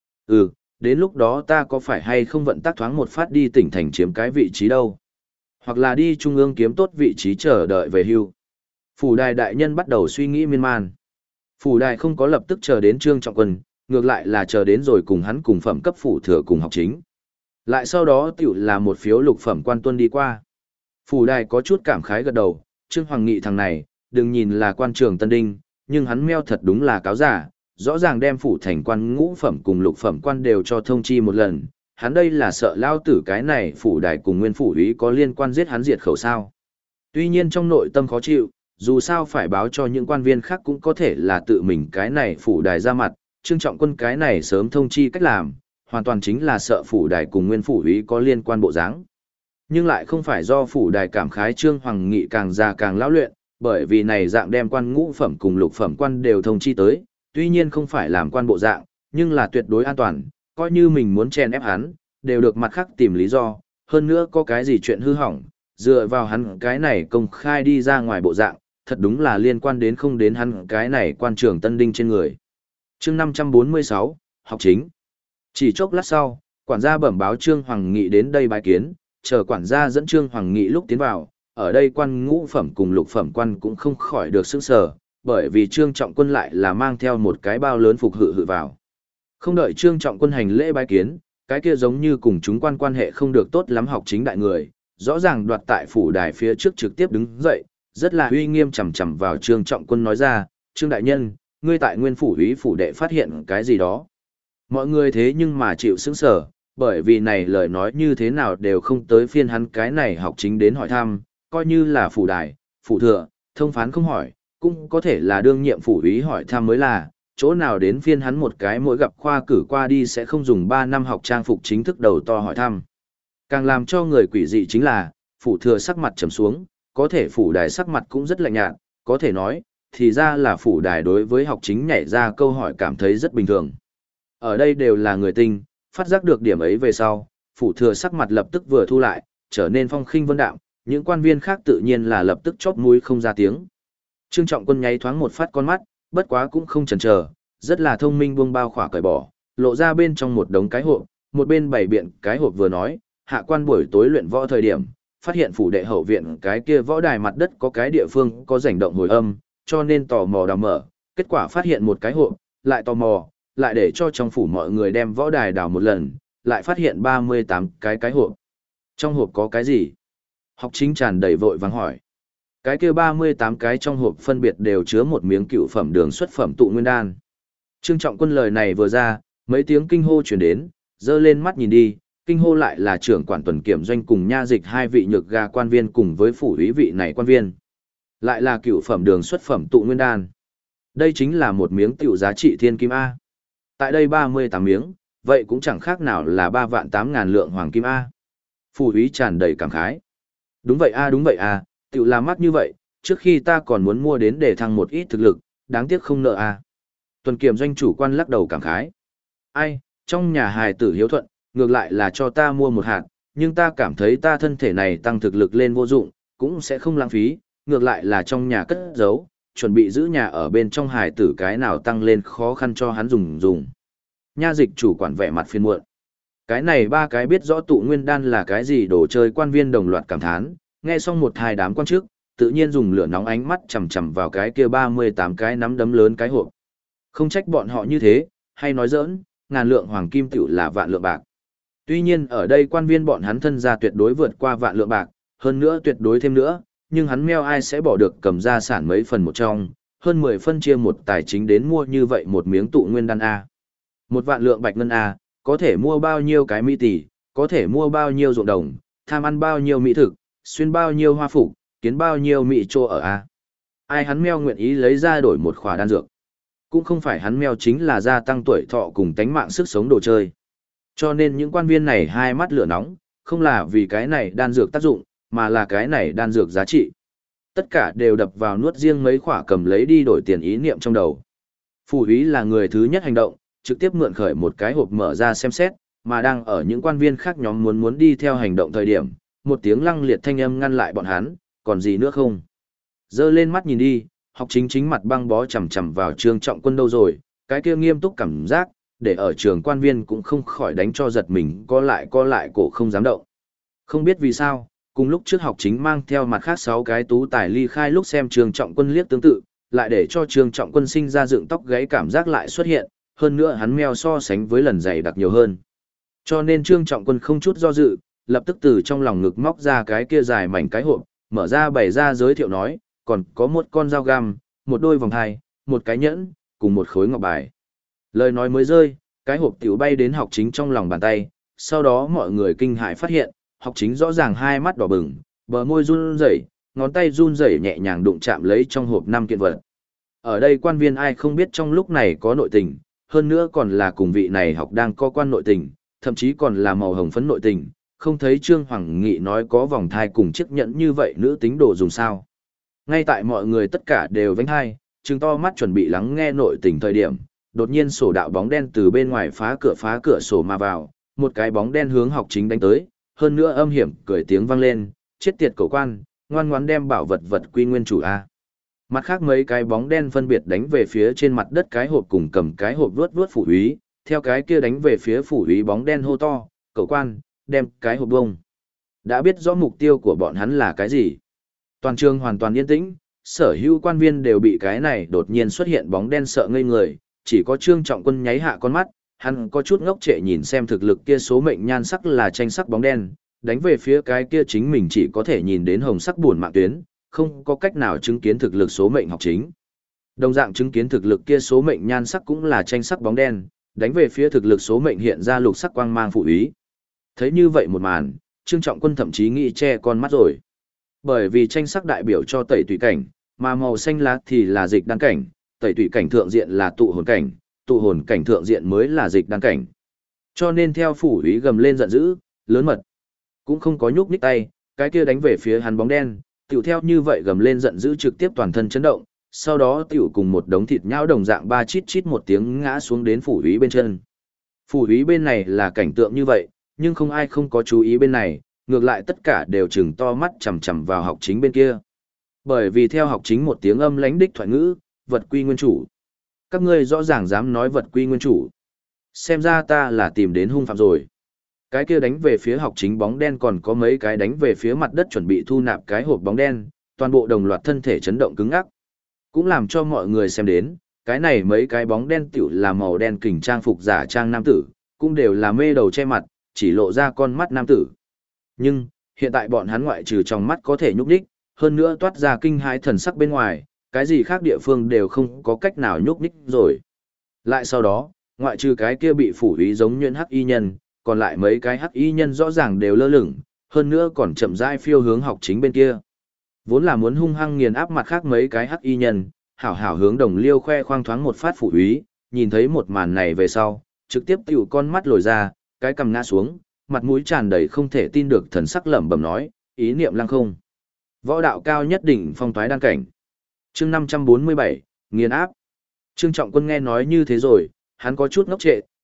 Đến lúc đó ta có phải hay không vận tác thoáng một phát đi tỉnh thành chiếm cái vị trí đâu. Hoặc là đi trung ương kiếm tốt vị trí chờ đợi về hưu. Phủ đài đại nhân bắt đầu suy nghĩ miên man. Phủ đài không có lập tức chờ đến Trương Trọng Quân, ngược lại là chờ đến rồi cùng hắn cùng phẩm cấp phủ thừa cùng học chính. Lại sau đó tiểu là một phiếu lục phẩm quan tuân đi qua. Phủ đài có chút cảm khái gật đầu, Trương Hoàng Nghị thằng này, đừng nhìn là quan trường Tân Đinh, nhưng hắn meo thật đúng là cáo giả, rõ ràng đem phủ thành quan ngũ phẩm cùng lục phẩm quan đều cho thông chi một lần, hắn đây là sợ lao tử cái này phủ đài cùng nguyên phủ úy có liên quan giết hắn diệt khẩu sao. Tuy nhiên trong nội tâm khó chịu, dù sao phải báo cho những quan viên khác cũng có thể là tự mình cái này phủ đài ra mặt, Trương Trọng Quân cái này sớm thông chi cách làm, hoàn toàn chính là sợ phủ đài cùng nguyên phủ úy có liên quan bộ dáng. Nhưng lại không phải do phủ đài cảm khái Trương Hoàng Nghị càng già càng lão luyện, bởi vì này dạng đem quan ngũ phẩm cùng lục phẩm quan đều thông chi tới, tuy nhiên không phải làm quan bộ dạng, nhưng là tuyệt đối an toàn, coi như mình muốn chen ép hắn, đều được mặt khác tìm lý do, hơn nữa có cái gì chuyện hư hỏng, dựa vào hắn cái này công khai đi ra ngoài bộ dạng, thật đúng là liên quan đến không đến hắn cái này quan trường Tân Đinh trên người. Chương 546, học chính. Chỉ chốc lát sau, quản gia bẩm báo Trương Hoàng Nghị đến đây bái kiến, chờ quản gia dẫn Trương Hoàng Nghị lúc tiến vào, ở đây quan ngũ phẩm cùng lục phẩm quan cũng không khỏi được sững sờ, bởi vì Trương Trọng Quân lại là mang theo một cái bao lớn phục hự vào. Không đợi Trương Trọng Quân hành lễ bái kiến, cái kia giống như cùng chúng quan hệ không được tốt lắm học chính đại người, rõ ràng đoạt tại phủ đài phía trước trực tiếp đứng dậy, rất là uy nghiêm chằm chằm vào Trương Trọng Quân nói ra, Trương đại nhân, ngươi tại nguyên phủ úy phủ đệ phát hiện cái gì đó. Mọi người thế nhưng mà chịu sững sờ, bởi vì này lời nói như thế nào đều không tới phiên hắn cái này học chính đến hỏi thăm, coi như là phủ đài, phủ thừa, thông phán không hỏi, cũng có thể là đương nhiệm phủ úy hỏi thăm mới là, chỗ nào đến phiên hắn một cái mỗi gặp khoa cử qua đi sẽ không dùng 3 năm học trang phục chính thức đầu to hỏi thăm. Càng làm cho người quỷ dị chính là, phủ thừa sắc mặt trầm xuống, có thể phủ đài sắc mặt cũng rất lạnh nhạt, có thể nói, thì ra là phủ đài đối với học chính nhảy ra câu hỏi cảm thấy rất bình thường. Ở đây đều là người tinh, phát giác được điểm ấy về sau, phủ thừa sắc mặt lập tức vừa thu lại, trở nên phong khinh vân đạm, những quan viên khác tự nhiên là lập tức chóp mũi không ra tiếng. Trương Trọng Quân nháy thoáng một phát con mắt, bất quá cũng không chần chờ, rất là thông minh buông bao khỏa cởi bỏ, lộ ra bên trong một đống cái hộp, một bên bày biện cái hộp vừa nói, hạ quan buổi tối luyện võ thời điểm, phát hiện phủ đệ hậu viện cái kia võ đài mặt đất có cái địa phương có rảnh động hồi âm, cho nên tò mò đào mở, kết quả phát hiện một cái hộp, lại tò mò, lại để cho trong phủ mọi người đem võ đài đào một lần, lại phát hiện 38 cái hộp. Trong hộp có cái gì? Học chính tràn đầy vội vàng hỏi. Cái kia 38 cái trong hộp phân biệt đều chứa một miếng cựu phẩm đường xuất phẩm tụ nguyên đan. Trương Trọng Quân lời này vừa ra, mấy tiếng kinh hô truyền đến, dơ lên mắt nhìn đi, kinh hô lại là trưởng quản tuần kiểm doanh cùng nha dịch 2 vị nhược gà quan viên cùng với phủ úy vị này quan viên. Lại là cựu phẩm đường xuất phẩm tụ nguyên đan. Đây chính là một miếng tiểu giá trị thiên kim A. Tại đây 38 miếng, vậy cũng chẳng khác nào là 3.800.000 lượng hoàng kim A. Phủ úy tràn đầy cảm khái. Đúng vậy a, tiểu là mắc như vậy, trước khi ta còn muốn mua đến để thăng một ít thực lực, đáng tiếc không nợ a. Tuần kiểm doanh chủ quan lắc đầu cảm khái. Ai, trong nhà hài tử hiếu thuận, ngược lại là cho ta mua một hạt, nhưng ta cảm thấy ta thân thể này tăng thực lực lên vô dụng, cũng sẽ không lãng phí, ngược lại là trong nhà cất giấu, chuẩn bị giữ nhà ở bên trong hài tử cái nào tăng lên khó khăn cho hắn dùng. Nha dịch chủ quản vẻ mặt phiền muộn. Cái này ba cái biết rõ tụ nguyên đan là cái gì đồ chơi quan viên đồng loạt cảm thán, nghe xong một hai đám quan chức, tự nhiên dùng lửa nóng ánh mắt chằm chằm vào cái kia 38 cái nắm đấm lớn cái hộp. Không trách bọn họ như thế, hay nói giỡn, ngàn lượng hoàng kim tiểu là vạn lượng bạc. Tuy nhiên ở đây quan viên bọn hắn thân gia tuyệt đối vượt qua vạn lượng bạc, hơn nữa tuyệt đối thêm nữa, nhưng hắn meo ai sẽ bỏ được cầm ra sản mấy phần một trong, hơn 10 phân chia một tài chính đến mua như vậy một miếng tụ nguyên đan A. Một vạn lượng bạch ngân A, có thể mua bao nhiêu cái mỹ tỷ, có thể mua bao nhiêu ruộng đồng, tham ăn bao nhiêu mỹ thực, xuyên bao nhiêu hoa phục, kiến bao nhiêu mỹ trô ở A. Ai hắn meo nguyện ý lấy ra đổi một khỏa đan dược. Cũng không phải hắn meo chính là gia tăng tuổi thọ cùng tánh mạng sức sống đồ chơi. Cho nên những quan viên này hai mắt lửa nóng, không là vì cái này đan dược tác dụng, mà là cái này đan dược giá trị. Tất cả đều đập vào nuốt riêng mấy khỏa cầm lấy đi đổi tiền ý niệm trong đầu. Phủ úy là người thứ nhất hành động, trực tiếp mượn khởi một cái hộp mở ra xem xét, mà đang ở những quan viên khác nhóm muốn đi theo hành động thời điểm, một tiếng lăng liệt thanh âm ngăn lại bọn hắn, còn gì nữa không? Giơ lên mắt nhìn đi, học chính mặt băng bó chằm chằm vào Trương Trọng Quân đâu rồi, cái kia nghiêm túc cảm giác, để ở trường quan viên cũng không khỏi đánh cho giật mình co lại cổ không dám động. Không biết vì sao, cùng lúc trước học chính mang theo mặt khác 6 cái tú tài ly khai lúc xem Trương Trọng Quân liếc tương tự, lại để cho Trương Trọng Quân sinh ra dựng tóc gáy cảm giác lại xuất hiện, hơn nữa hắn meo so sánh với lần dày đặc nhiều hơn. Cho nên Trương Trọng Quân không chút do dự, lập tức từ trong lòng ngực móc ra cái kia dài mảnh cái hộp, mở ra bày ra giới thiệu nói, còn có một con dao găm, một đôi vòng thai, một cái nhẫn, cùng một khối ngọc bài. Lời nói mới rơi, cái hộp tiểu bay đến học chính trong lòng bàn tay, sau đó mọi người kinh hãi phát hiện, học chính rõ ràng hai mắt đỏ bừng, bờ môi run rẩy, ngón tay run rẩy nhẹ nhàng đụng chạm lấy trong hộp 5 kiện vật. Ở đây quan viên ai không biết trong lúc này có nội tình, hơn nữa còn là cùng vị này học đang có quan nội tình, thậm chí còn là màu hồng phấn nội tình, không thấy Trương Hoàng Nghị nói có vòng thai cùng chiếc nhẫn như vậy nữ tính đồ dùng sao. Ngay tại mọi người tất cả đều vánh hai, trừng to mắt chuẩn bị lắng nghe nội tình thời điểm, đột nhiên sổ đạo bóng đen từ bên ngoài phá cửa sổ mà vào, một cái bóng đen hướng học chính đánh tới, hơn nữa âm hiểm cười tiếng vang lên, chết tiệt cầu quan, ngoan ngoãn đem bảo vật quy nguyên chủ a. Mặt khác mấy cái bóng đen phân biệt đánh về phía trên mặt đất cái hộp cùng cầm cái hộp vuốt phủ úy, theo cái kia đánh về phía phủ úy bóng đen hô to, cầu quan, đem cái hộp bông. Đã biết rõ mục tiêu của bọn hắn là cái gì. Toàn trường hoàn toàn yên tĩnh, sở hữu quan viên đều bị cái này đột nhiên xuất hiện bóng đen sợ ngây người, chỉ có Trương Trọng Quân nháy hạ con mắt, hắn có chút ngốc trệ nhìn xem thực lực kia số mệnh nhan sắc là tranh sắc bóng đen, đánh về phía cái kia chính mình chỉ có thể nhìn đến hồng sắc buồn mạng tuyến, không có cách nào chứng kiến thực lực số mệnh học chính. Đồng dạng chứng kiến thực lực kia số mệnh nhan sắc cũng là tranh sắc bóng đen, đánh về phía thực lực số mệnh hiện ra lục sắc quang mang phụ ý. Thấy như vậy một màn, Trương Trọng Quân thậm chí nghĩ che con mắt rồi. Bởi vì tranh sắc đại biểu cho tẩy tùy cảnh, mà màu xanh lá thì là dịch đan cảnh, tẩy tùy cảnh thượng diện là tụ hồn cảnh thượng diện mới là dịch đan cảnh. Cho nên theo phủ úy gầm lên giận dữ, lớn mật, cũng không có nhúc nhích tay, cái kia đánh về phía hắn bóng đen, tiểu theo như vậy gầm lên giận dữ trực tiếp toàn thân chấn động, sau đó tiểu cùng một đống thịt nhão đồng dạng ba chít chít một tiếng ngã xuống đến phủ úy bên chân. Phủ úy bên này là cảnh tượng như vậy, nhưng không ai không có chú ý bên này, ngược lại tất cả đều trừng to mắt chằm chằm vào học chính bên kia. Bởi vì theo học chính một tiếng âm lãnh đích thoại ngữ, vật quy nguyên chủ. Các ngươi rõ ràng dám nói vật quy nguyên chủ. Xem ra ta là tìm đến hung phạm rồi. Cái kia đánh về phía học chính bóng đen còn có mấy cái đánh về phía mặt đất chuẩn bị thu nạp cái hộp bóng đen, toàn bộ đồng loạt thân thể chấn động cứng ngắc. Cũng làm cho mọi người xem đến, cái này mấy cái bóng đen tiểu là màu đen kình trang phục giả trang nam tử, cũng đều là mê đầu che mặt, chỉ lộ ra con mắt nam tử. Nhưng, hiện tại bọn hắn ngoại trừ trong mắt có thể nhúc nhích, hơn nữa toát ra kinh hãi thần sắc bên ngoài, cái gì khác địa phương đều không có cách nào nhúc nhích rồi. Lại sau đó, ngoại trừ cái kia bị phủ úy giống nhuyễn hắc y nhân, còn lại mấy cái hắc y nhân rõ ràng đều lơ lửng, hơn nữa còn chậm rãi phiêu hướng học chính bên kia. Vốn là muốn hung hăng nghiền áp mặt khác mấy cái hắc y nhân, hảo hảo hướng Đồng Liêu khoe khoang thoáng một phát phủ úy, nhìn thấy một màn này về sau, trực tiếp tiểu con mắt lồi ra, cái cằm ngã xuống, mặt mũi tràn đầy không thể tin được thần sắc lẩm bẩm nói, ý niệm lăng không. Võ đạo cao nhất đỉnh phong toái đan cảnh. Chương 547, nghiền áp. Trương Trọng Quân nghe nói như thế rồi, hắn có chút ngốc trệ,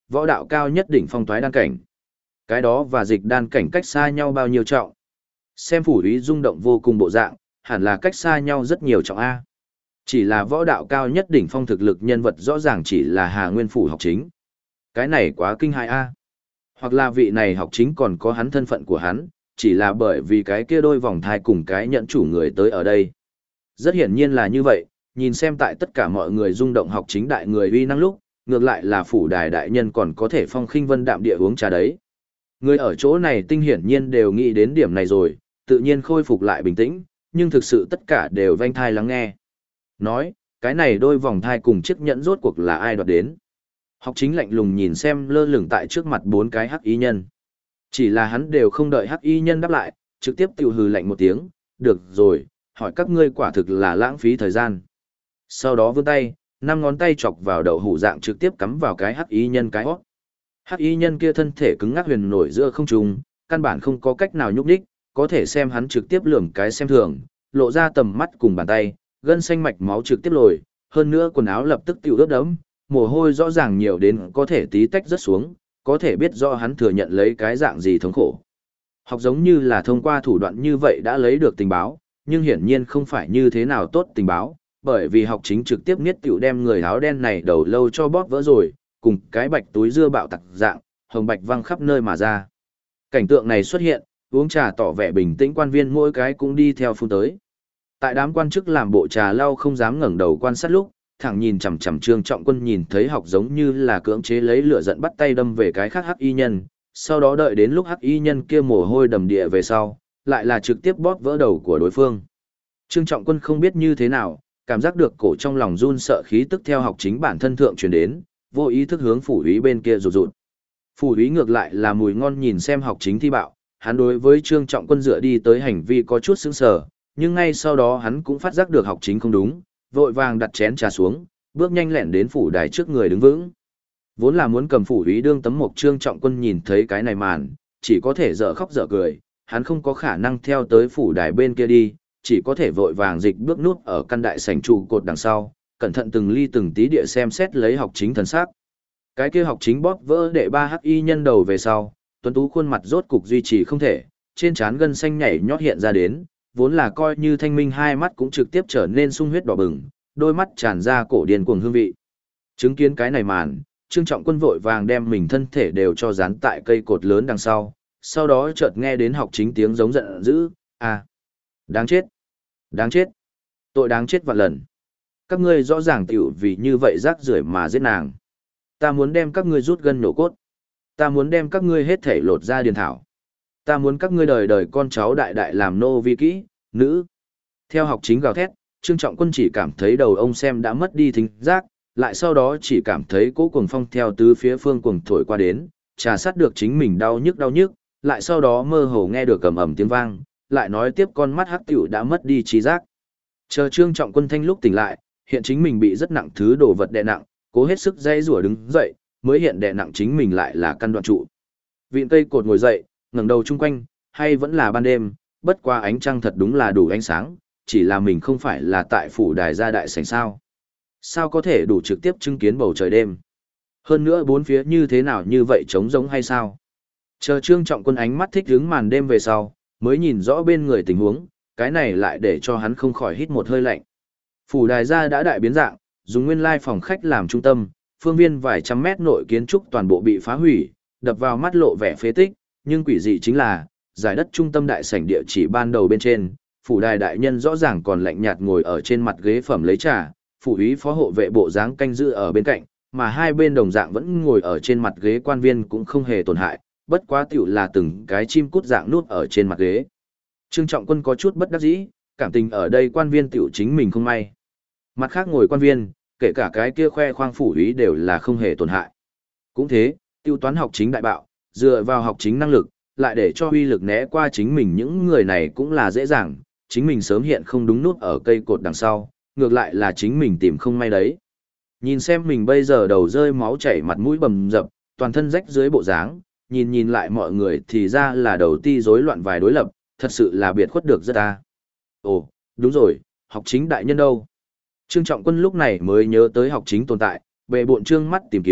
võ đạo cao nhất đỉnh phong toái đan cảnh. Cái đó và dịch đan cảnh cách xa nhau bao nhiêu trọng. Xem phủ úy rung động vô cùng bộ dạng, hẳn là cách xa nhau rất nhiều trọng A. Chỉ là võ đạo cao nhất đỉnh phong thực lực nhân vật rõ ràng chỉ là Hà Nguyên phủ học chính. Cái này quá kinh hãi A. Hoặc là vị này học chính còn có hắn thân phận của hắn, chỉ là bởi vì cái kia đôi vòng thai cùng cái nhận chủ người tới ở đây. Rất hiển nhiên là như vậy, nhìn xem tại tất cả mọi người rung động học chính đại người uy năng lúc, ngược lại là phủ đài đại nhân còn có thể phong khinh vân đạm địa uống trà đấy. Người ở chỗ này tinh hiển nhiên đều nghĩ đến điểm này rồi, tự nhiên khôi phục lại bình tĩnh, nhưng thực sự tất cả đều vênh thai lắng nghe. Nói, cái này đôi vòng thai cùng chiếc nhẫn rốt cuộc là ai đoạt đến. Học chính lạnh lùng nhìn xem lơ lửng tại trước mặt bốn cái hắc y nhân. Chỉ là hắn đều không đợi hắc y nhân đáp lại, trực tiếp tiêu hừ lạnh một tiếng, được rồi, hỏi các ngươi quả thực là lãng phí thời gian. Sau đó vươn tay, 5 ngón tay chọc vào đậu hũ dạng trực tiếp cắm vào cái hắc y nhân cái hót. Hắc y nhân kia thân thể cứng ngắc huyền nổi giữa không trung, căn bản không có cách nào nhúc nhích, có thể xem hắn trực tiếp lườm cái xem thường, lộ ra tầm mắt cùng bàn tay, gân xanh mạch máu trực tiếp lồi, hơn nữa quần áo lập tức tiêu ướt đẫm, mồ hôi rõ ràng nhiều đến có thể tí tách rớt xuống, có thể biết rõ hắn thừa nhận lấy cái dạng gì thống khổ. Học giống như là thông qua thủ đoạn như vậy đã lấy được tình báo, nhưng hiển nhiên không phải như thế nào tốt tình báo, bởi vì học chính trực tiếp niết tiểu đem người áo đen này đầu lâu cho bóp vỡ rồi, cùng cái bạch túi dưa bạo tặc dạng, hồng bạch văng khắp nơi mà ra. Cảnh tượng này xuất hiện, uống trà tỏ vẻ bình tĩnh quan viên mỗi cái cũng đi theo phun tới. Tại đám quan chức làm bộ trà lau không dám ngẩng đầu quan sát lúc, thẳng nhìn chằm chằm Trương Trọng Quân nhìn thấy học giống như là cưỡng chế lấy lửa giận bắt tay đâm về cái khác hắc y nhân, sau đó đợi đến lúc hắc y nhân kia mồ hôi đầm địa về sau, lại là trực tiếp bóp vỡ đầu của đối phương. Trương Trọng Quân không biết như thế nào, cảm giác được cổ trong lòng run sợ khí tức theo học chính bản thân thượng truyền đến, vô ý thức hướng phủ úy bên kia rụt rụt. Phủ úy ngược lại là mùi ngon nhìn xem học chính thi bạo, hắn đối với Trương Trọng Quân dựa đi tới hành vi có chút sững sờ, nhưng ngay sau đó hắn cũng phát giác được học chính không đúng, vội vàng đặt chén trà xuống, bước nhanh lẹn đến phủ đài trước người đứng vững. Vốn là muốn cầm phủ úy đương tấm mộc Trương Trọng Quân nhìn thấy cái này màn, chỉ có thể dở khóc dở cười, hắn không có khả năng theo tới phủ đài bên kia đi, chỉ có thể vội vàng dịch bước nút ở căn đại sảnh trụ cột đằng sau, cẩn thận từng ly từng tí địa xem xét lấy học chính thần sắc. Cái kia học chính bóp vỡ đệ ba hắc y nhân đầu về sau, tuấn tú khuôn mặt rốt cục duy trì không thể, trên trán gân xanh nhảy nhót hiện ra đến, vốn là coi như thanh minh hai mắt cũng trực tiếp trở nên sung huyết đỏ bừng, đôi mắt tràn ra cổ điên cuồng hương vị. Chứng kiến cái này màn, Trương Trọng Quân vội vàng đem mình thân thể đều cho dán tại cây cột lớn đằng sau đó chợt nghe đến học chính tiếng giống giận dữ, à, đáng chết, đáng chết, tội đáng chết vạn lần. Các ngươi rõ ràng tiểu vì như vậy rác rưởi mà giết nàng. Ta muốn đem các ngươi rút gân nhổ cốt. Ta muốn đem các ngươi hết thể lột ra điền thảo. Ta muốn các ngươi đời đời con cháu đại đại làm nô vi kỹ, nữ. Theo học chính gào thét, Trương Trọng Quân chỉ cảm thấy đầu ông xem đã mất đi thính giác, lại sau đó chỉ cảm thấy cỗ cuồng phong theo tứ phía phương cuồng thổi qua đến, trà sát được chính mình đau nhức, lại sau đó mơ hồ nghe được ầm ầm tiếng vang, lại nói tiếp con mắt hắc tiểu đã mất đi trí giác. Chờ Trương Trọng Quân thanh lúc tỉnh lại, hiện chính mình bị rất nặng thứ đồ vật đè nặng, cố hết sức dây rủa đứng dậy, mới hiện đè nặng chính mình lại là căn đoạn trụ. Vịn cây cột ngồi dậy, ngẩng đầu chung quanh, hay vẫn là ban đêm, bất qua ánh trăng thật đúng là đủ ánh sáng, chỉ là mình không phải là tại phủ đài gia đại sảnh sao. Sao có thể đủ trực tiếp chứng kiến bầu trời đêm? Hơn nữa bốn phía như thế nào như vậy trống rỗng hay sao? Chờ Trương Trọng Quân ánh mắt thích hứng màn đêm về sau, mới nhìn rõ bên người tình huống, cái này lại để cho hắn không khỏi hít một hơi lạnh. Phủ đài gia đã đại biến dạng, dùng nguyên lai phòng khách làm trung tâm, phương viên vài trăm mét nội kiến trúc toàn bộ bị phá hủy, đập vào mắt lộ vẻ phế tích, nhưng quỷ dị chính là, giải đất trung tâm đại sảnh địa chỉ ban đầu bên trên, phủ đài đại nhân rõ ràng còn lạnh nhạt ngồi ở trên mặt ghế phẩm lấy trà, phủ úy phó hộ vệ bộ dáng canh giữ ở bên cạnh, mà hai bên đồng dạng vẫn ngồi ở trên mặt ghế quan viên cũng không hề tổn hại, bất quá tiểu là từng cái chim cút dạng nuốt ở trên mặt ghế. Trương Trọng Quân có chút bất đắc dĩ, cảm tình ở đây quan viên tiểu chính mình không may. Mặt khác ngồi quan viên, kể cả cái kia khoe khoang phủ úy đều là không hề tổn hại. Cũng thế, tiêu toán học chính đại bạo, dựa vào học chính năng lực, lại để cho uy lực né qua chính mình những người này cũng là dễ dàng, chính mình sớm hiện không đúng nút ở cây cột đằng sau, ngược lại là chính mình tìm không may đấy. Nhìn xem mình bây giờ đầu rơi máu chảy mặt mũi bầm dập, toàn thân rách dưới bộ dáng, nhìn lại mọi người thì ra là đầu ti rối loạn vài đối lập, thật sự là biệt khuất được rất ta. Ồ, đúng rồi, học chính đại nhân đâu? Trương Trọng Quân lúc này mới nhớ tới học chính tồn tại, bệ bộn trương mắt tìm kiếm,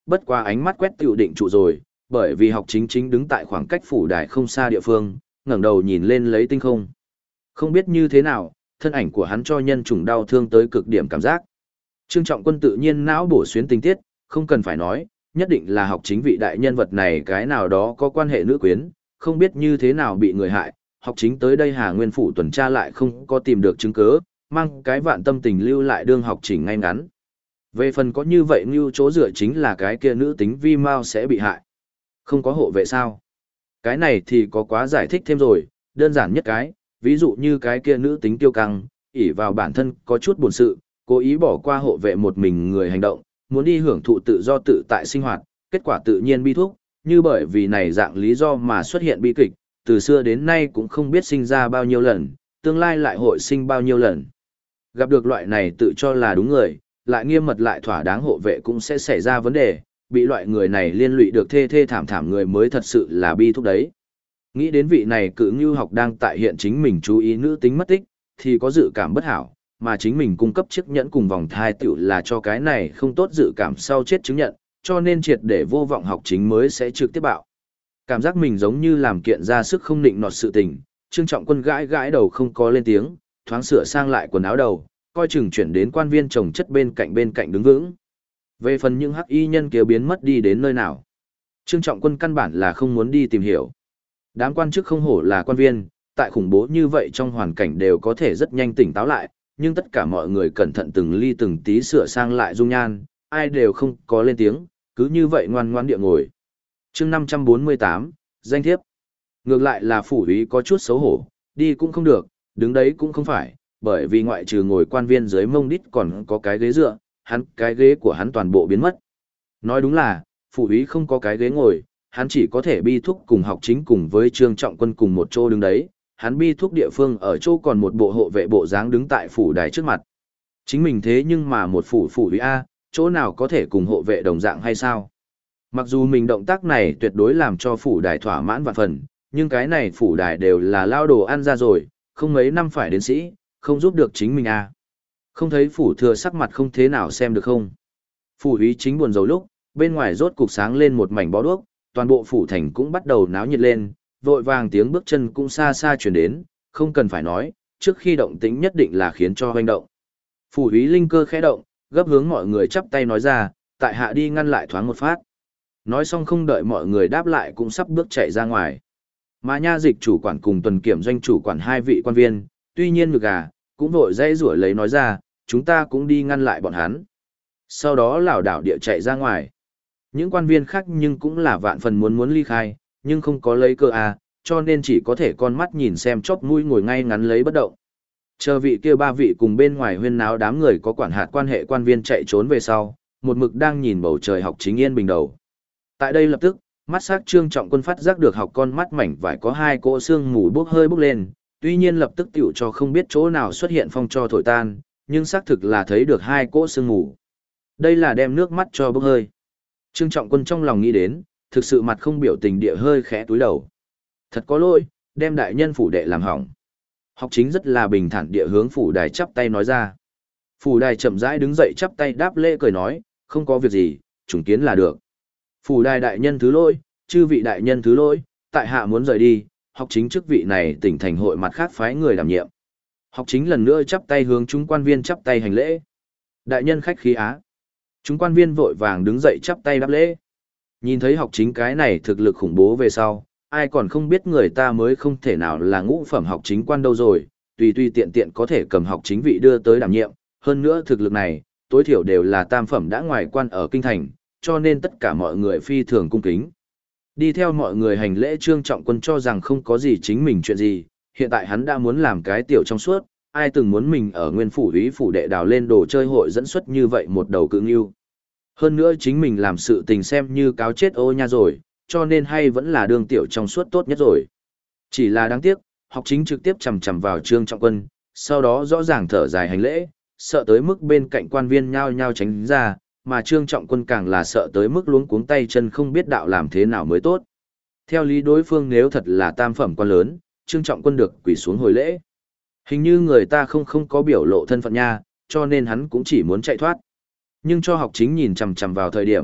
bất qua ánh mắt quét tiểu định trụ rồi, bởi vì học chính chính đứng tại khoảng cách phủ đài không xa địa phương, ngẩng đầu nhìn lên lấy tinh không. Không biết như thế nào, thân ảnh của hắn cho nhân chủng đau thương tới cực điểm cảm giác. Trương Trọng Quân tự nhiên não bổ xuyến tình tiết, không cần phải nói, nhất định là học chính vị đại nhân vật này cái nào đó có quan hệ nữ quyến, không biết như thế nào bị người hại, học chính tới đây Hà Nguyên phủ tuần tra lại không có tìm được chứng cứ, mang cái vạn tâm tình lưu lại đương học chỉnh ngay ngắn. Về phần có như vậy như chỗ dựa chính là cái kia nữ tính vi mao sẽ bị hại. Không có hộ vệ sao? Cái này thì có quá giải thích thêm rồi, đơn giản nhất cái, ví dụ như cái kia nữ tính tiêu căng, ỷ vào bản thân có chút buồn sự, cố ý bỏ qua hộ vệ một mình người hành động, muốn đi hưởng thụ tự do tự tại sinh hoạt, kết quả tự nhiên bi thúc, như bởi vì này dạng lý do mà xuất hiện bi kịch, từ xưa đến nay cũng không biết sinh ra bao nhiêu lần, tương lai lại hội sinh bao nhiêu lần. Gặp được loại này tự cho là đúng người, lại nghiêm mật lại thỏa đáng hộ vệ cũng sẽ xảy ra vấn đề, bị loại người này liên lụy được thê thê thảm thảm người mới thật sự là bi thúc đấy. Nghĩ đến vị này cự ngưu học đang tại hiện chính mình chú ý nữ tính mất tích, thì có dự cảm bất hảo, mà chính mình cung cấp chiếc nhẫn cùng vòng thai tiểu là cho cái này không tốt dự cảm sau chết chứng nhận, cho nên triệt để vô vọng học chính mới sẽ trực tiếp bạo. Cảm giác mình giống như làm kiện ra sức không định nọt sự tình, Trương Trọng Quân gãi gãi đầu không có lên tiếng, thoáng sửa sang lại quần áo đầu, coi chừng chuyển đến quan viên trồng chất bên cạnh đứng vững. Về phần những hắc y nhân kia biến mất đi đến nơi nào, Trương Trọng Quân căn bản là không muốn đi tìm hiểu. Đám quan chức không hổ là quan viên, tại khủng bố như vậy trong hoàn cảnh đều có thể rất nhanh tỉnh táo lại, nhưng tất cả mọi người cẩn thận từng ly từng tí sửa sang lại dung nhan, ai đều không có lên tiếng, cứ như vậy ngoan ngoãn địa ngồi. Chương 548, danh thiếp. Ngược lại là phủ úy có chút xấu hổ, đi cũng không được, đứng đấy cũng không phải, bởi vì ngoại trừ ngồi quan viên dưới mông đít còn có cái ghế dựa, cái ghế của hắn toàn bộ biến mất. Nói đúng là, phủ úy không có cái ghế ngồi, hắn chỉ có thể bi thúc cùng học chính cùng với Trương Trọng Quân cùng một chỗ đứng đấy, hắn bi thúc địa phương ở chỗ còn một bộ hộ vệ bộ dáng đứng tại phủ đài trước mặt. Chính mình thế nhưng mà một phủ úy A, chỗ nào có thể cùng hộ vệ đồng dạng hay sao? Mặc dù mình động tác này tuyệt đối làm cho phủ đài thỏa mãn vạn phần, nhưng cái này phủ đài đều là lao đồ ăn ra rồi, không mấy năm phải đến sĩ, không giúp được chính mình A. Không thấy phủ thừa sắc mặt không thế nào xem được không? Phủ úy chính buồn rầu lúc, bên ngoài rốt cục sáng lên một mảnh bó đuốc, toàn bộ phủ thành cũng bắt đầu náo nhiệt lên, vội vàng tiếng bước chân cũng xa xa truyền đến, không cần phải nói, trước khi động tĩnh nhất định là khiến cho hoành động. Phủ úy linh cơ khẽ động, gấp hướng mọi người chắp tay nói ra, tại hạ đi ngăn lại thoáng một phát. Nói xong không đợi mọi người đáp lại cũng sắp bước chạy ra ngoài. Mà nha dịch chủ quản cùng tuần kiểm doanh chủ quản hai vị quan viên, tuy nhiên ngược gà, cũng vội dây rủa lấy nói ra, chúng ta cũng đi ngăn lại bọn hắn. Sau đó lảo đảo địa chạy ra ngoài. Những quan viên khác nhưng cũng là vạn phần muốn ly khai, nhưng không có lấy cơ cho nên chỉ có thể con mắt nhìn xem chóp mũi ngồi ngay ngắn lấy bất động. Chờ vị kia ba vị cùng bên ngoài huyên náo đám người có quản hạt quan hệ quan viên chạy trốn về sau, một mực đang nhìn bầu trời học chính yên bình đầu. Tại đây lập tức, mắt sắc Trương Trọng Quân phát giác được học con mắt mảnh vải có hai cỗ xương mù bốc hơi bốc lên, tuy nhiên lập tức tiểu cho không biết chỗ nào xuất hiện phong cho thổi tan, nhưng xác thực là thấy được hai cỗ xương mù. Đây là đem nước mắt cho bốc hơi. Trương Trọng Quân trong lòng nghĩ đến, thực sự mặt không biểu tình địa hơi khẽ túi đầu. Thật có lỗi, đem đại nhân phủ đệ làm hỏng. Học chính rất là bình thản địa hướng phủ đài chắp tay nói ra. Phủ đài chậm rãi đứng dậy chắp tay đáp lễ cười nói, không có việc gì, chủng kiến là được. Phủ đài đại nhân thứ lỗi, chư vị đại nhân thứ lỗi, tại hạ muốn rời đi, học chính chức vị này tỉnh thành hội mặt khác phái người đảm nhiệm. Học chính lần nữa chắp tay hướng chúng quan viên chắp tay hành lễ. Đại nhân khách khí á. Chúng quan viên vội vàng đứng dậy chắp tay đáp lễ. Nhìn thấy học chính cái này thực lực khủng bố về sau, ai còn không biết người ta mới không thể nào là ngũ phẩm học chính quan đâu rồi, tùy tiện tiện có thể cầm học chính vị đưa tới đảm nhiệm, hơn nữa thực lực này, tối thiểu đều là tam phẩm đã ngoài quan ở kinh thành, cho nên tất cả mọi người phi thường cung kính. Đi theo mọi người hành lễ Trương Trọng Quân cho rằng không có gì chính mình chuyện gì, hiện tại hắn đã muốn làm cái tiểu trong suốt, ai từng muốn mình ở nguyên phủ úy phủ đệ đào lên đồ chơi hội dẫn xuất như vậy một đầu cự ngưu. Hơn nữa chính mình làm sự tình xem như cáo chết ô nha rồi, cho nên hay vẫn là đường tiểu trong suốt tốt nhất rồi. Chỉ là đáng tiếc, học chính trực tiếp chầm chầm vào Trương Trọng Quân, sau đó rõ ràng thở dài hành lễ, sợ tới mức bên cạnh quan viên nhao nhao tránh ra, mà Trương Trọng Quân càng là sợ tới mức luống cuống tay chân không biết đạo làm thế nào mới tốt. Theo lý đối phương nếu thật là tam phẩm quan lớn, Trương Trọng Quân được quỳ xuống hồi lễ. Hình như người ta không có biểu lộ thân phận nha, cho nên hắn cũng chỉ muốn chạy thoát. Nhưng cho học chính nhìn chằm chằm vào thời điểm,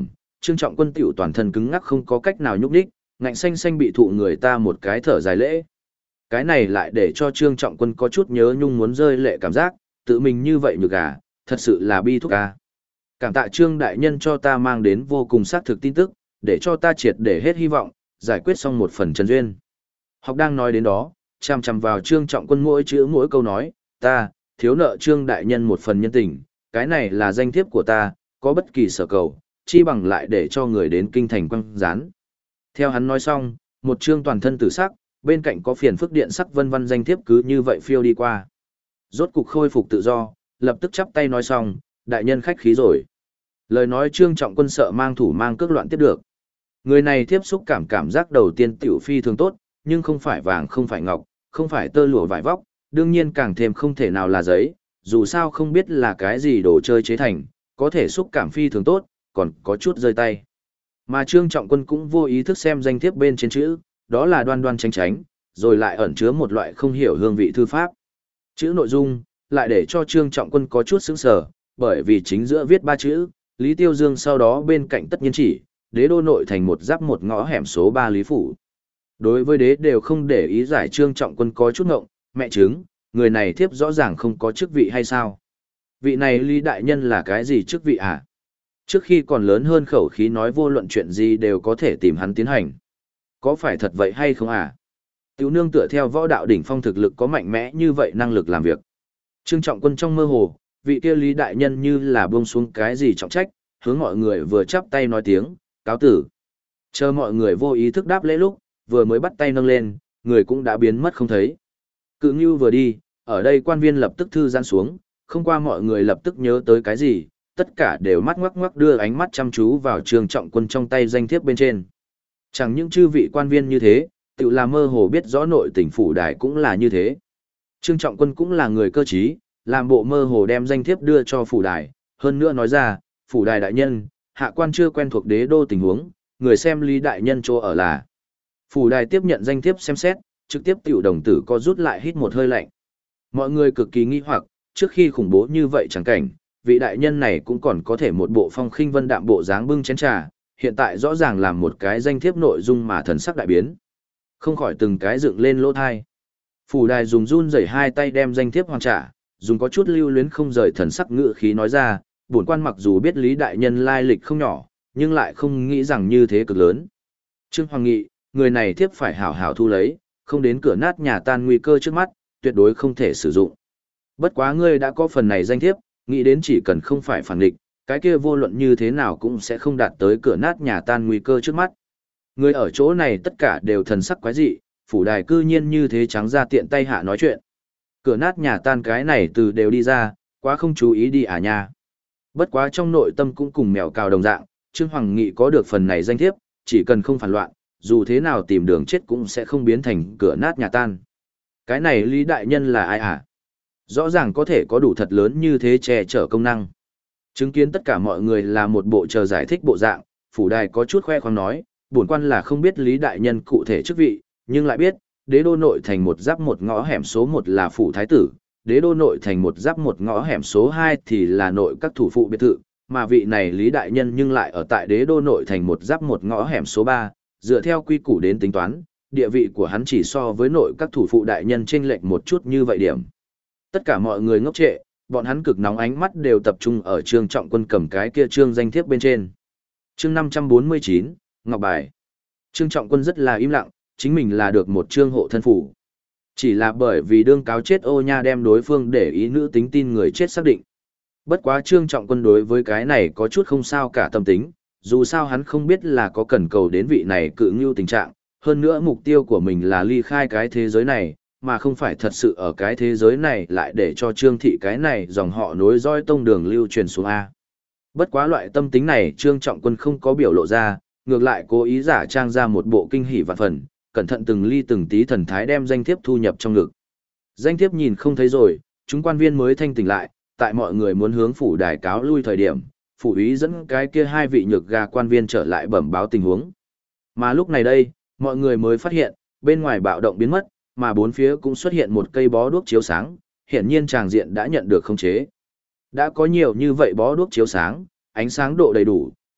Trương Trọng Quân tiểu toàn thân cứng ngắc không có cách nào nhúc nhích, ngạnh xanh xanh bị thụ người ta một cái thở dài lễ. Cái này lại để cho Trương Trọng Quân có chút nhớ nhung muốn rơi lệ cảm giác, tự mình như vậy nhược à, thật sự là bi thúc à. Cảm tạ Trương đại nhân cho ta mang đến vô cùng xác thực tin tức, để cho ta triệt để hết hy vọng, giải quyết xong một phần trần duyên. Học đang nói đến đó, chằm chằm vào Trương Trọng Quân mỗi chữ mỗi câu nói, ta, thiếu nợ Trương đại nhân một phần nhân tình, cái này là danh thiếp của ta, có bất kỳ sở cầu, chi bằng lại để cho người đến kinh thành quăng gián. Theo hắn nói xong, một trương toàn thân tử sắc, bên cạnh có phiền phức điện sắc vân vân danh thiếp cứ như vậy phiêu đi qua. Rốt cục khôi phục tự do, lập tức chắp tay nói xong, đại nhân khách khí rồi. Lời nói Trương Trọng Quân sợ mang thủ mang cước loạn tiếp được. Người này tiếp xúc cảm giác đầu tiên tiểu phi thường tốt, nhưng không phải vàng không phải ngọc, không phải tơ lụa vải vóc, đương nhiên càng thêm không thể nào là giấy, dù sao không biết là cái gì đồ chơi chế thành, có thể xúc cảm phi thường tốt, còn có chút rơi tay. Mà Trương Trọng Quân cũng vô ý thức xem danh thiếp bên trên chữ, đó là đoan đoan tránh tránh, rồi lại ẩn chứa một loại không hiểu hương vị thư pháp. Chữ nội dung, lại để cho Trương Trọng Quân có chút sững sờ, bởi vì chính giữa viết ba chữ, Lý Tiêu Dương sau đó bên cạnh tất nhiên chỉ, đế đô nội thành một giáp một ngõ hẻm số 3 Lý Phủ. Đối với đế đều không để ý giải Trương Trọng Quân có chút ngộng, mẹ chứng, người này thiếp rõ ràng không có chức vị hay sao? Vị này Lý Đại Nhân là cái gì chức vị à? Trước khi còn lớn hơn khẩu khí nói vô luận chuyện gì đều có thể tìm hắn tiến hành. Có phải thật vậy hay không à? Tiểu nương tựa theo võ đạo đỉnh phong thực lực có mạnh mẽ như vậy năng lực làm việc. Trương Trọng Quân trong mơ hồ, vị kia Lý Đại Nhân như là buông xuống cái gì trọng trách, hướng mọi người vừa chắp tay nói tiếng, cáo tử. Chờ mọi người vô ý thức đáp lễ lúc, vừa mới bắt tay nâng lên, người cũng đã biến mất không thấy. Cự Ngưu vừa đi, ở đây quan viên lập tức thư giãn xuống, không qua mọi người lập tức nhớ tới cái gì, tất cả đều mắt ngoắc ngoắc đưa ánh mắt chăm chú vào Trương Trọng Quân trong tay danh thiếp bên trên. Chẳng những chư vị quan viên như thế, tự là mơ hồ biết rõ nội tình phủ đài cũng là như thế. Trương Trọng Quân cũng là người cơ trí, làm bộ mơ hồ đem danh thiếp đưa cho phủ đài, hơn nữa nói ra, phủ đài đại nhân, hạ quan chưa quen thuộc đế đô tình huống, người xem Lý đại nhân chỗ ở là. Phủ đài tiếp nhận danh thiếp xem xét, trực tiếp tiểu đồng tử co rút lại hít một hơi lạnh. Mọi người cực kỳ nghi hoặc, trước khi khủng bố như vậy chẳng cảnh, vị đại nhân này cũng còn có thể một bộ phong khinh vân đạm bộ dáng bưng chén trà, hiện tại rõ ràng làm một cái danh thiếp nội dung mà thần sắc đại biến. Không khỏi từng cái dựng lên lỗ thai. Phủ đài dùng run rẩy hai tay đem danh thiếp hoàn trả, dùng có chút lưu luyến không rời thần sắc ngự khí nói ra, bổn quan mặc dù biết Lý đại nhân lai lịch không nhỏ, nhưng lại không nghĩ rằng như thế cực lớn. Trương Hoàng Nghị, người này thiếp phải hảo hảo thu lấy, không đến cửa nát nhà tan nguy cơ trước mắt, tuyệt đối không thể sử dụng. Bất quá ngươi đã có phần này danh thiếp, nghĩ đến chỉ cần không phải phản địch, cái kia vô luận như thế nào cũng sẽ không đạt tới cửa nát nhà tan nguy cơ trước mắt. Người ở chỗ này tất cả đều thần sắc quái dị, phủ đài cư nhiên như thế trắng ra tiện tay hạ nói chuyện. Cửa nát nhà tan cái này từ đều đi ra, quá không chú ý đi à nha. Bất quá trong nội tâm cũng cùng mèo cào đồng dạng, Trương Hoàng Nghị có được phần này danh thiếp, chỉ cần không phản loạn, dù thế nào tìm đường chết cũng sẽ không biến thành cửa nát nhà tan. Cái này Lý đại nhân là ai à? Rõ ràng có thể có đủ thật lớn như thế che chở công năng. Chứng kiến tất cả mọi người là một bộ chờ giải thích bộ dạng, phủ đài có chút khoe khoang nói, bổn quan là không biết Lý đại nhân cụ thể chức vị, nhưng lại biết, đế đô nội thành một giáp một ngõ hẻm số 1 là phủ thái tử, đế đô nội thành một giáp một ngõ hẻm số 2 thì là nội các thủ phụ biệt thự, mà vị này Lý đại nhân nhưng lại ở tại đế đô nội thành một giáp một ngõ hẻm số 3, dựa theo quy củ đến tính toán, địa vị của hắn chỉ so với nội các thủ phụ đại nhân chênh lệch một chút như vậy điểm. Tất cả mọi người ngốc trệ, bọn hắn cực nóng ánh mắt đều tập trung ở Trương Trọng Quân cầm cái kia trương danh thiếp bên trên. Chương 549, Ngọc Bài. Trương Trọng Quân rất là im lặng, chính mình là được một trương hộ thân phủ. Chỉ là bởi vì đương cáo chết ô nha đem đối phương để ý nữ tính tin người chết xác định. Bất quá Trương Trọng Quân đối với cái này có chút không sao cả tâm tính, dù sao hắn không biết là có cần cầu đến vị này cự ngưu tình trạng, hơn nữa mục tiêu của mình là ly khai cái thế giới này, mà không phải thật sự ở cái thế giới này lại để cho Trương thị cái này dòng họ nối dõi tông đường lưu truyền xuống A. Bất quá loại tâm tính này Trương Trọng Quân không có biểu lộ ra, ngược lại cố ý giả trang ra một bộ kinh hỉ vạn phần, cẩn thận từng ly từng tí thần thái đem danh thiếp thu nhập trong ngực. Danh thiếp nhìn không thấy rồi, chúng quan viên mới thanh tỉnh lại, tại mọi người muốn hướng phủ đài cáo lui thời điểm, phủ úy dẫn cái kia hai vị nhược gà quan viên trở lại bẩm báo tình huống. Mà lúc này đây, mọi người mới phát hiện, bên ngoài bạo động biến mất, mà bốn phía cũng xuất hiện một cây bó đuốc chiếu sáng, hiển nhiên tràng diện đã nhận được khống chế. Đã có nhiều như vậy bó đuốc chiếu sáng, ánh sáng độ đầy đủ,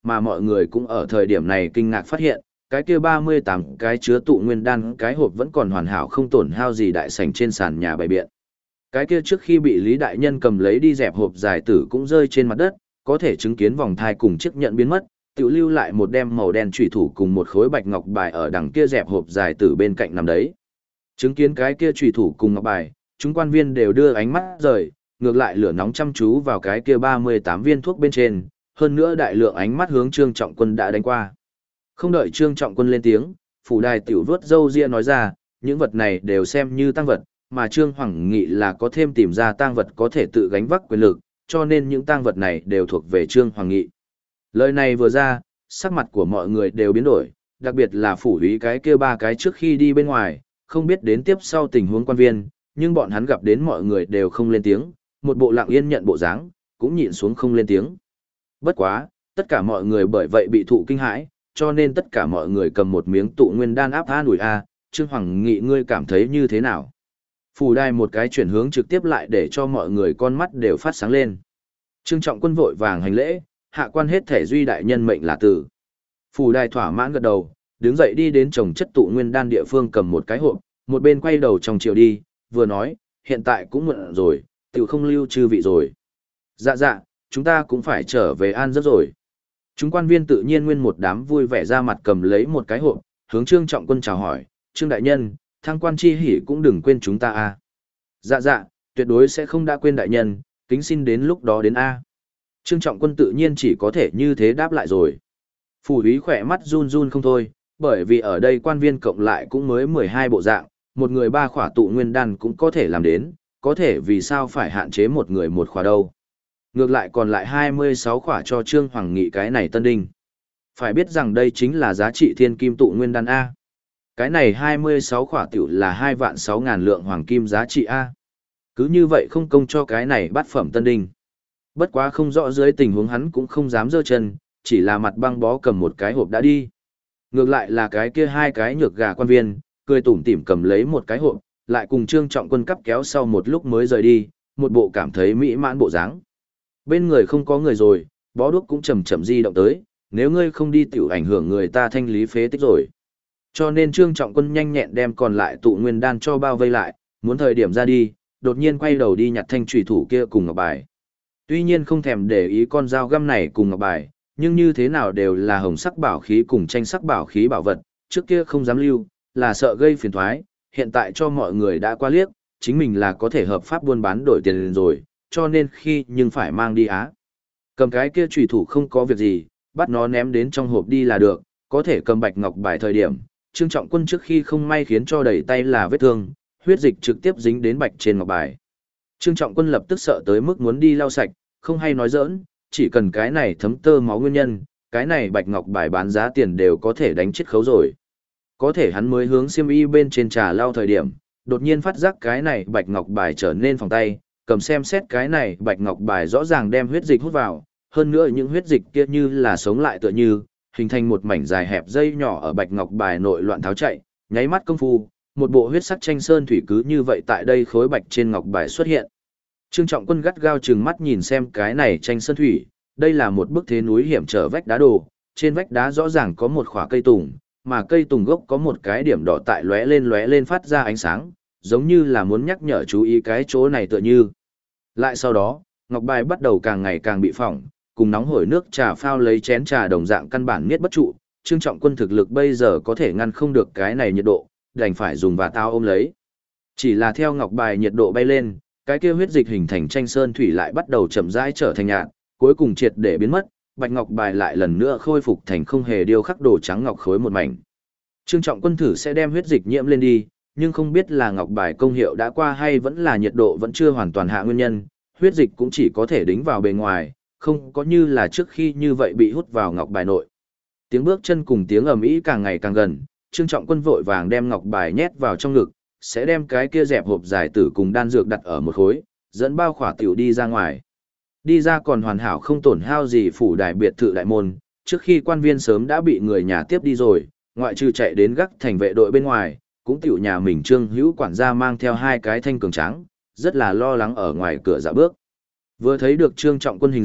mà mọi người cũng ở thời điểm này kinh ngạc phát hiện, cái kia 38 cái chứa tụ nguyên đan cái hộp vẫn còn hoàn hảo không tổn hao gì đại sảnh trên sàn nhà bày biện. Cái kia trước khi bị Lý Đại Nhân cầm lấy đi dẹp hộp giải tử cũng rơi trên mặt đất, có thể chứng kiến vòng thai cùng chiếc nhận biến mất, tự lưu lại một đem màu đen chủy thủ cùng một khối bạch ngọc bài ở đằng kia dẹp hộp giải tử bên cạnh nằm đấy. Chứng kiến cái kia chủy thủ cùng ngọc bài, chúng quan viên đều đưa ánh mắt rời, ngược lại lửa nóng chăm chú vào cái kia 38 viên thuốc bên trên, hơn nữa đại lượng ánh mắt hướng Trương Trọng Quân đã đánh qua. Không đợi Trương Trọng Quân lên tiếng, phủ đài tiểu vuốt râu ria nói ra, những vật này đều xem như tang vật, mà Trương Hoàng Nghị là có thêm tìm ra tang vật có thể tự gánh vác quyền lực, cho nên những tang vật này đều thuộc về Trương Hoàng Nghị. Lời này vừa ra, sắc mặt của mọi người đều biến đổi, đặc biệt là phủ úy cái kia ba cái trước khi đi bên ngoài, không biết đến tiếp sau tình huống quan viên, nhưng bọn hắn gặp đến mọi người đều không lên tiếng, một bộ lặng yên nhận bộ dáng, cũng nhịn xuống không lên tiếng. Bất quá, tất cả mọi người bởi vậy bị thụ kinh hãi, cho nên tất cả mọi người cầm một miếng tụ nguyên đan áp an ủi a, Trương Hoàng Nghị ngươi cảm thấy như thế nào? Phủ đài một cái chuyển hướng trực tiếp lại để cho mọi người con mắt đều phát sáng lên. Trương Trọng Quân vội vàng hành lễ, hạ quan hết thể duy đại nhân mệnh là tử. Phủ đài thỏa mãn gật đầu, đứng dậy đi đến trồng chất tụ nguyên đan địa phương cầm một cái hộp, một bên quay đầu trong chiều đi, vừa nói, hiện tại cũng muộn rồi, tiểu không lưu chư vị rồi. Dạ dạ, chúng ta cũng phải trở về an giấc rồi. Chúng quan viên tự nhiên nguyên một đám vui vẻ ra mặt cầm lấy một cái hộp, hướng Trương Trọng Quân chào hỏi, Trương đại nhân, thăng quan chi hỉ cũng đừng quên chúng ta a. Dạ dạ, tuyệt đối sẽ không đã quên đại nhân, kính xin đến lúc đó đến a. Trương Trọng Quân tự nhiên chỉ có thể như thế đáp lại rồi. Phủ úy khỏe mắt run run không thôi, bởi vì ở đây quan viên cộng lại cũng mới 12 bộ dạng, một người ba khỏa tụ nguyên đan cũng có thể làm đến, có thể vì sao phải hạn chế một người một khỏa đâu. Ngược lại còn lại 26 khỏa cho Trương Hoàng Nghị cái này tân đinh. Phải biết rằng đây chính là giá trị thiên kim tụ nguyên đan A. Cái này 26 khỏa tiểu là 2.600.000 lượng hoàng kim giá trị A. Cứ như vậy không công cho cái này bát phẩm tân đinh. Bất quá không rõ dưới tình huống hắn cũng không dám giơ chân, chỉ là mặt băng bó cầm một cái hộp đã đi. Ngược lại là cái kia hai cái nhược gà quan viên, cười tủm tỉm cầm lấy một cái hộp, lại cùng Trương Trọng Quân cắp kéo sau một lúc mới rời đi, một bộ cảm thấy mỹ mãn bộ dáng. Bên người không có người rồi, bó đuốc cũng chậm chậm di động tới, nếu ngươi không đi tiểu ảnh hưởng người ta thanh lý phế tích rồi. Cho nên Trương Trọng Quân nhanh nhẹn đem còn lại tụ nguyên đan cho bao vây lại, muốn thời điểm ra đi, đột nhiên quay đầu đi nhặt thanh trùy thủ kia cùng ngọc bài. Tuy nhiên không thèm để ý con dao găm này cùng ngọc bài, nhưng như thế nào đều là hồng sắc bảo khí cùng tranh sắc bảo khí bảo vật, trước kia không dám lưu, là sợ gây phiền toái, hiện tại cho mọi người đã qua liếc, chính mình là có thể hợp pháp buôn bán đổi tiền rồi, cho nên khi nhưng phải mang đi á. Cầm cái kia trùy thủ không có việc gì, bắt nó ném đến trong hộp đi là được, có thể cầm bạch ngọc bài thời điểm, Trương Trọng Quân trước khi không may khiến cho đầy tay là vết thương, huyết dịch trực tiếp dính đến bạch trên ngọc bài. Trương Trọng Quân lập tức sợ tới mức muốn đi lau sạch, không hay nói giỡn, chỉ cần cái này thấm tơ máu nguyên nhân, cái này bạch ngọc bài bán giá tiền đều có thể đánh chết khấu rồi. Có thể hắn mới hướng xiêm y bên trên trà lau thời điểm, đột nhiên phát giác cái này bạch ngọc bài trở nên phòng tay, cầm xem xét cái này bạch ngọc bài rõ ràng đem huyết dịch hút vào, hơn nữa những huyết dịch kia như là sống lại tựa như, hình thành một mảnh dài hẹp dây nhỏ ở bạch ngọc bài nội loạn tháo chạy, nháy mắt công phu, một bộ huyết sắc tranh sơn thủy cứ như vậy tại đây khối bạch trên ngọc bài xuất hiện. Trương Trọng Quân gắt gao trừng mắt nhìn xem cái này tranh sơn thủy, đây là một bức thế núi hiểm trở vách đá đồ, trên vách đá rõ ràng có một khỏa cây tùng, mà cây tùng gốc có một cái điểm đỏ tại lóe lên phát ra ánh sáng, giống như là muốn nhắc nhở chú ý cái chỗ này tựa như. Lại sau đó, ngọc bài bắt đầu càng ngày càng bị phỏng, cùng nóng hổi nước trà phao lấy chén trà đồng dạng căn bản miết bất trụ, Trương Trọng Quân thực lực bây giờ có thể ngăn không được cái này nhiệt độ, đành phải dùng và tao ôm lấy. Chỉ là theo ngọc bài nhiệt độ bay lên, cái kia huyết dịch hình thành tranh sơn thủy lại bắt đầu chậm rãi trở thành nhạt, cuối cùng triệt để biến mất, bạch ngọc bài lại lần nữa khôi phục thành không hề điêu khắc đồ trắng ngọc khối một mảnh. Trương Trọng Quân thử sẽ đem huyết dịch nhiễm lên đi, nhưng không biết là ngọc bài công hiệu đã qua hay vẫn là nhiệt độ vẫn chưa hoàn toàn hạ nguyên nhân, huyết dịch cũng chỉ có thể đính vào bề ngoài, không có như là trước khi như vậy bị hút vào ngọc bài nội. Tiếng bước chân cùng tiếng ầm ĩ càng ngày càng gần, Trương Trọng Quân vội vàng đem ngọc bài nhét vào trong ngực, sẽ đem cái kia dẹp hộp giải tử cùng đan dược đặt ở một khối, dẫn bao khỏa tiểu đi ra ngoài. Đi ra còn hoàn hảo không tổn hao gì phủ đài biệt thự đại môn, trước khi quan viên sớm đã bị người nhà tiếp đi rồi, ngoại trừ chạy đến gác thành vệ đội bên ngoài, cũng tiểu nhà mình Trương Hữu quản gia mang theo hai cái thanh cường tráng, rất là lo lắng ở ngoài cửa dạ bước. Vừa thấy được Trương Trọng Quân hình dạng,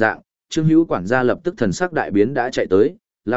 Trương Hữu quản gia lập tức thần sắc đại biến đã chạy tới,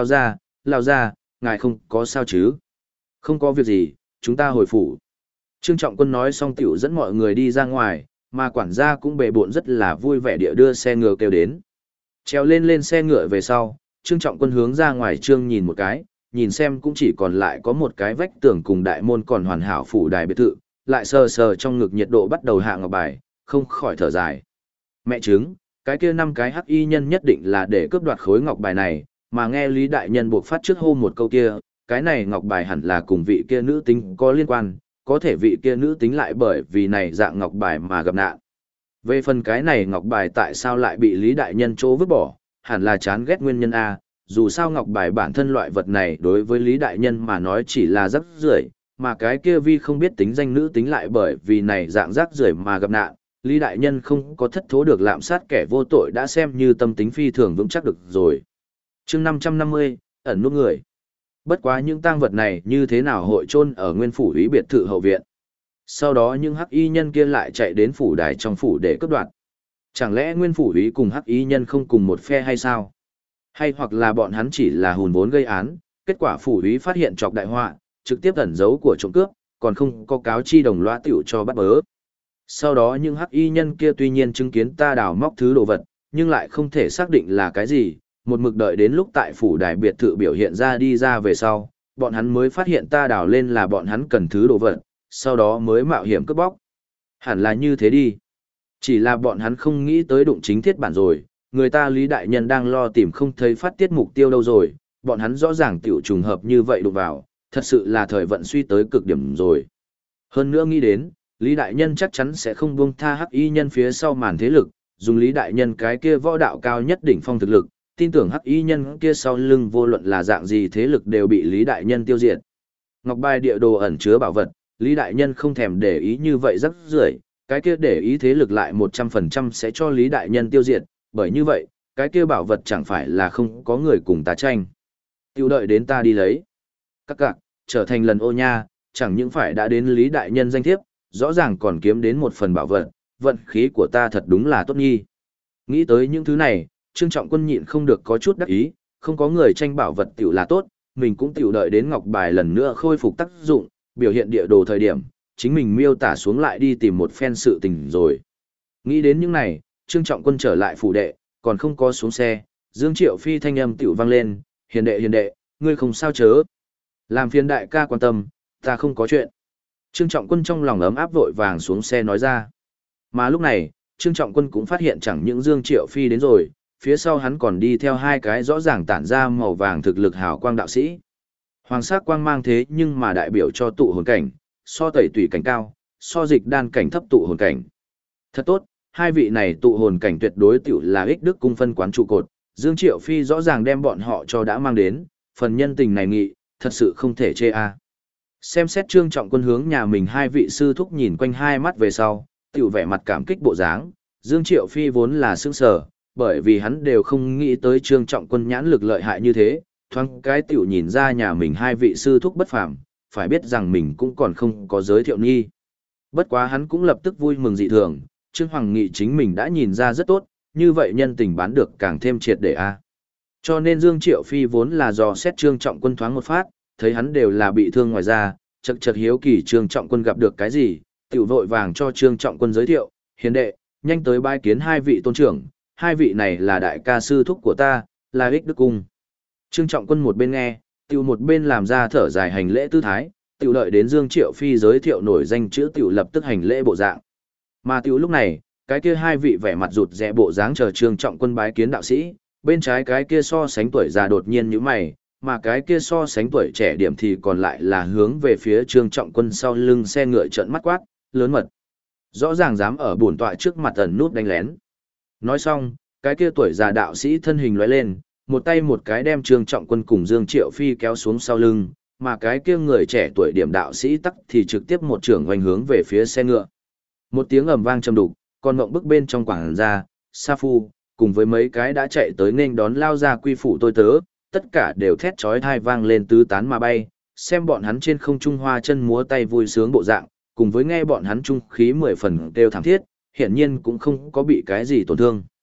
lao ra, ngài không có sao chứ? Không có việc gì, chúng ta hồi phủ. Trương Trọng Quân nói xong tiểu dẫn mọi người đi ra ngoài, mà quản gia cũng bề bộn rất là vui vẻ địa đưa xe ngựa kêu đến. Trèo lên xe ngựa về sau, Trương Trọng Quân hướng ra ngoài trương nhìn một cái, nhìn xem cũng chỉ còn lại có một cái vách tường cùng đại môn còn hoàn hảo phủ đài biệt thự, lại sờ sờ trong ngực nhiệt độ bắt đầu hạ ngọc bài, không khỏi thở dài. Mẹ chứng, cái kia 5 cái hắc y nhân nhất định là để cướp đoạt khối ngọc bài này, mà nghe Lý đại nhân buộc phát trước hô một câu kia, cái này ngọc bài hẳn là cùng vị kia nữ tính có liên quan, có thể vị kia nữ tính lại bởi vì này dạng ngọc bài mà gặp nạn. Về phần cái này ngọc bài tại sao lại bị Lý đại nhân chỗ vứt bỏ, hẳn là chán ghét nguyên nhân A, dù sao ngọc bài bản thân loại vật này đối với Lý đại nhân mà nói chỉ là rác rưởi, mà cái kia vi không biết tính danh nữ tính lại bởi vì này dạng rác rưởi mà gặp nạn, Lý đại nhân không có thất thố được lạm sát kẻ vô tội đã xem như tâm tính phi thường vững chắc được rồi. Chương 550, ẩn nút người. Bất quá những tang vật này như thế nào hội chôn ở nguyên phủ úy biệt thự hậu viện. Sau đó những hắc y nhân kia lại chạy đến phủ đài trong phủ để cướp đoạt. Chẳng lẽ nguyên phủ úy cùng hắc y nhân không cùng một phe hay sao? Hay hoặc là bọn hắn chỉ là hùn vốn gây án, kết quả phủ úy phát hiện trọc đại họa, trực tiếp ẩn giấu của trộm cướp, còn không có cáo chi đồng loa tiểu cho bắt bớ. Sau đó những hắc y nhân kia tuy nhiên chứng kiến ta đào móc thứ đồ vật, nhưng lại không thể xác định là cái gì, một mực đợi đến lúc tại phủ đài biệt thự biểu hiện ra đi ra về sau, bọn hắn mới phát hiện ta đào lên là bọn hắn cần thứ đồ vật, sau đó mới mạo hiểm cướp bóc. Hẳn là như thế đi. Chỉ là bọn hắn không nghĩ tới đụng chính thiết bản rồi, người ta Lý đại nhân đang lo tìm không thấy phát tiết mục tiêu đâu rồi, bọn hắn rõ ràng tiểu trùng hợp như vậy đụng vào, thật sự là thời vận suy tới cực điểm rồi. Hơn nữa nghĩ đến, Lý đại nhân chắc chắn sẽ không buông tha hắc y nhân phía sau màn thế lực, dùng Lý đại nhân cái kia võ đạo cao nhất đỉnh phong thực lực, tin tưởng hắc y nhân kia sau lưng vô luận là dạng gì thế lực đều bị Lý đại nhân tiêu diệt. Ngọc bài địa đồ ẩn chứa bảo vật, Lý đại nhân không thèm để ý như vậy rất rưởi, cái kia để ý thế lực lại 100% sẽ cho Lý đại nhân tiêu diệt, bởi như vậy, cái kia bảo vật chẳng phải là không có người cùng ta tranh. Tiêu đợi đến ta đi lấy. Các cạc, trở thành lần ô nha, chẳng những phải đã đến Lý đại nhân danh thiếp, rõ ràng còn kiếm đến một phần bảo vật, vận khí của ta thật đúng là tốt nghi. Nghĩ tới những thứ này, Trương Trọng Quân nhịn không được có chút đắc ý, không có người tranh bảo vật tiểu là tốt, mình cũng tiểu đợi đến ngọc bài lần nữa khôi phục tác dụng, biểu hiện địa đồ thời điểm, chính mình miêu tả xuống lại đi tìm một phen sự tình rồi. Nghĩ đến những này, Trương Trọng Quân trở lại phủ đệ, còn không có xuống xe, Dương Triệu Phi thanh âm tiểu vang lên, hiền đệ, ngươi không sao chớ. Làm phiền đại ca quan tâm, ta không có chuyện. Trương Trọng Quân trong lòng ấm áp vội vàng xuống xe nói ra. Mà lúc này, Trương Trọng Quân cũng phát hiện chẳng những Dương Triệu Phi đến rồi, phía sau hắn còn đi theo 2 cái rõ ràng tản ra màu vàng thực lực hào quang đạo sĩ. Hoàng sắc quang mang thế nhưng mà đại biểu cho tụ hồn cảnh, so tẩy tùy cảnh cao, so dịch đan cảnh thấp tụ hồn cảnh. Thật tốt, 2 vị này tụ hồn cảnh tuyệt đối tiểu là ích đức cung phân quán trụ cột, Dương Triệu Phi rõ ràng đem bọn họ cho đã mang đến, phần nhân tình này nghị, thật sự không thể chê a. Xem xét Trương Trọng Quân hướng nhà mình 2 vị sư thúc nhìn quanh 2 mắt về sau, tiểu vẻ mặt cảm kích bộ dáng, Dương Triệu Phi vốn là sững sờ, bởi vì hắn đều không nghĩ tới Trương Trọng Quân nhãn lực lợi hại như thế, thoáng cái tiểu nhìn ra nhà mình 2 vị sư thúc bất phàm, phải biết rằng mình cũng còn không có giới thiệu nghi. Bất quá hắn cũng lập tức vui mừng dị thường, Trương Hoàng Nghị chính mình đã nhìn ra rất tốt, như vậy nhân tình bán được càng thêm triệt để a. Cho nên Dương Triệu Phi vốn là dò xét Trương Trọng Quân thoáng một phát, thấy hắn đều là bị thương ngoài ra, chật hiếu kỳ Trương Trọng Quân gặp được cái gì, tiểu vội vàng cho Trương Trọng Quân giới thiệu, hiền đệ, nhanh tới bái kiến 2 vị tôn trưởng, 2 vị này là đại ca sư thúc của ta, là ích đức cung. Trương Trọng Quân một bên nghe, tiểu một bên làm ra thở dài hành lễ tư thái, tiểu đợi đến Dương Triệu Phi giới thiệu nổi danh chữ tiểu lập tức hành lễ bộ dạng. Mà tiểu lúc này, cái kia 2 vị vẻ mặt rụt rè bộ dáng chờ Trương Trọng Quân bái kiến đạo sĩ, bên trái cái kia so sánh tuổi già đột nhiên như mày, mà cái kia so sánh tuổi trẻ điểm thì còn lại là hướng về phía Trương Trọng Quân sau lưng xe ngựa trợn mắt quát, lớn mật. Rõ ràng dám ở bổn tọa trước mặt ẩn nút đánh lén. Nói xong, cái kia tuổi già đạo sĩ thân hình lóe lên, một tay một cái đem Trương Trọng Quân cùng Dương Triệu Phi kéo xuống sau lưng, mà cái kia người trẻ tuổi điểm đạo sĩ tắc thì trực tiếp một trưởng hoành hướng về phía xe ngựa. Một tiếng ầm vang trầm đục, còn ngộng bức bên trong quảng ra, Sa Phu, cùng với mấy cái đã chạy tới nên đón lao ra quy phủ tôi tớ, tất cả đều thét chói tai vang lên tứ tán mà bay, xem bọn hắn trên không trung hoa chân múa tay vui sướng bộ dạng, cùng với nghe bọn hắn trung khí 10 phần đều thảm thiết, hiển nhiên cũng không có bị cái gì tổn thương.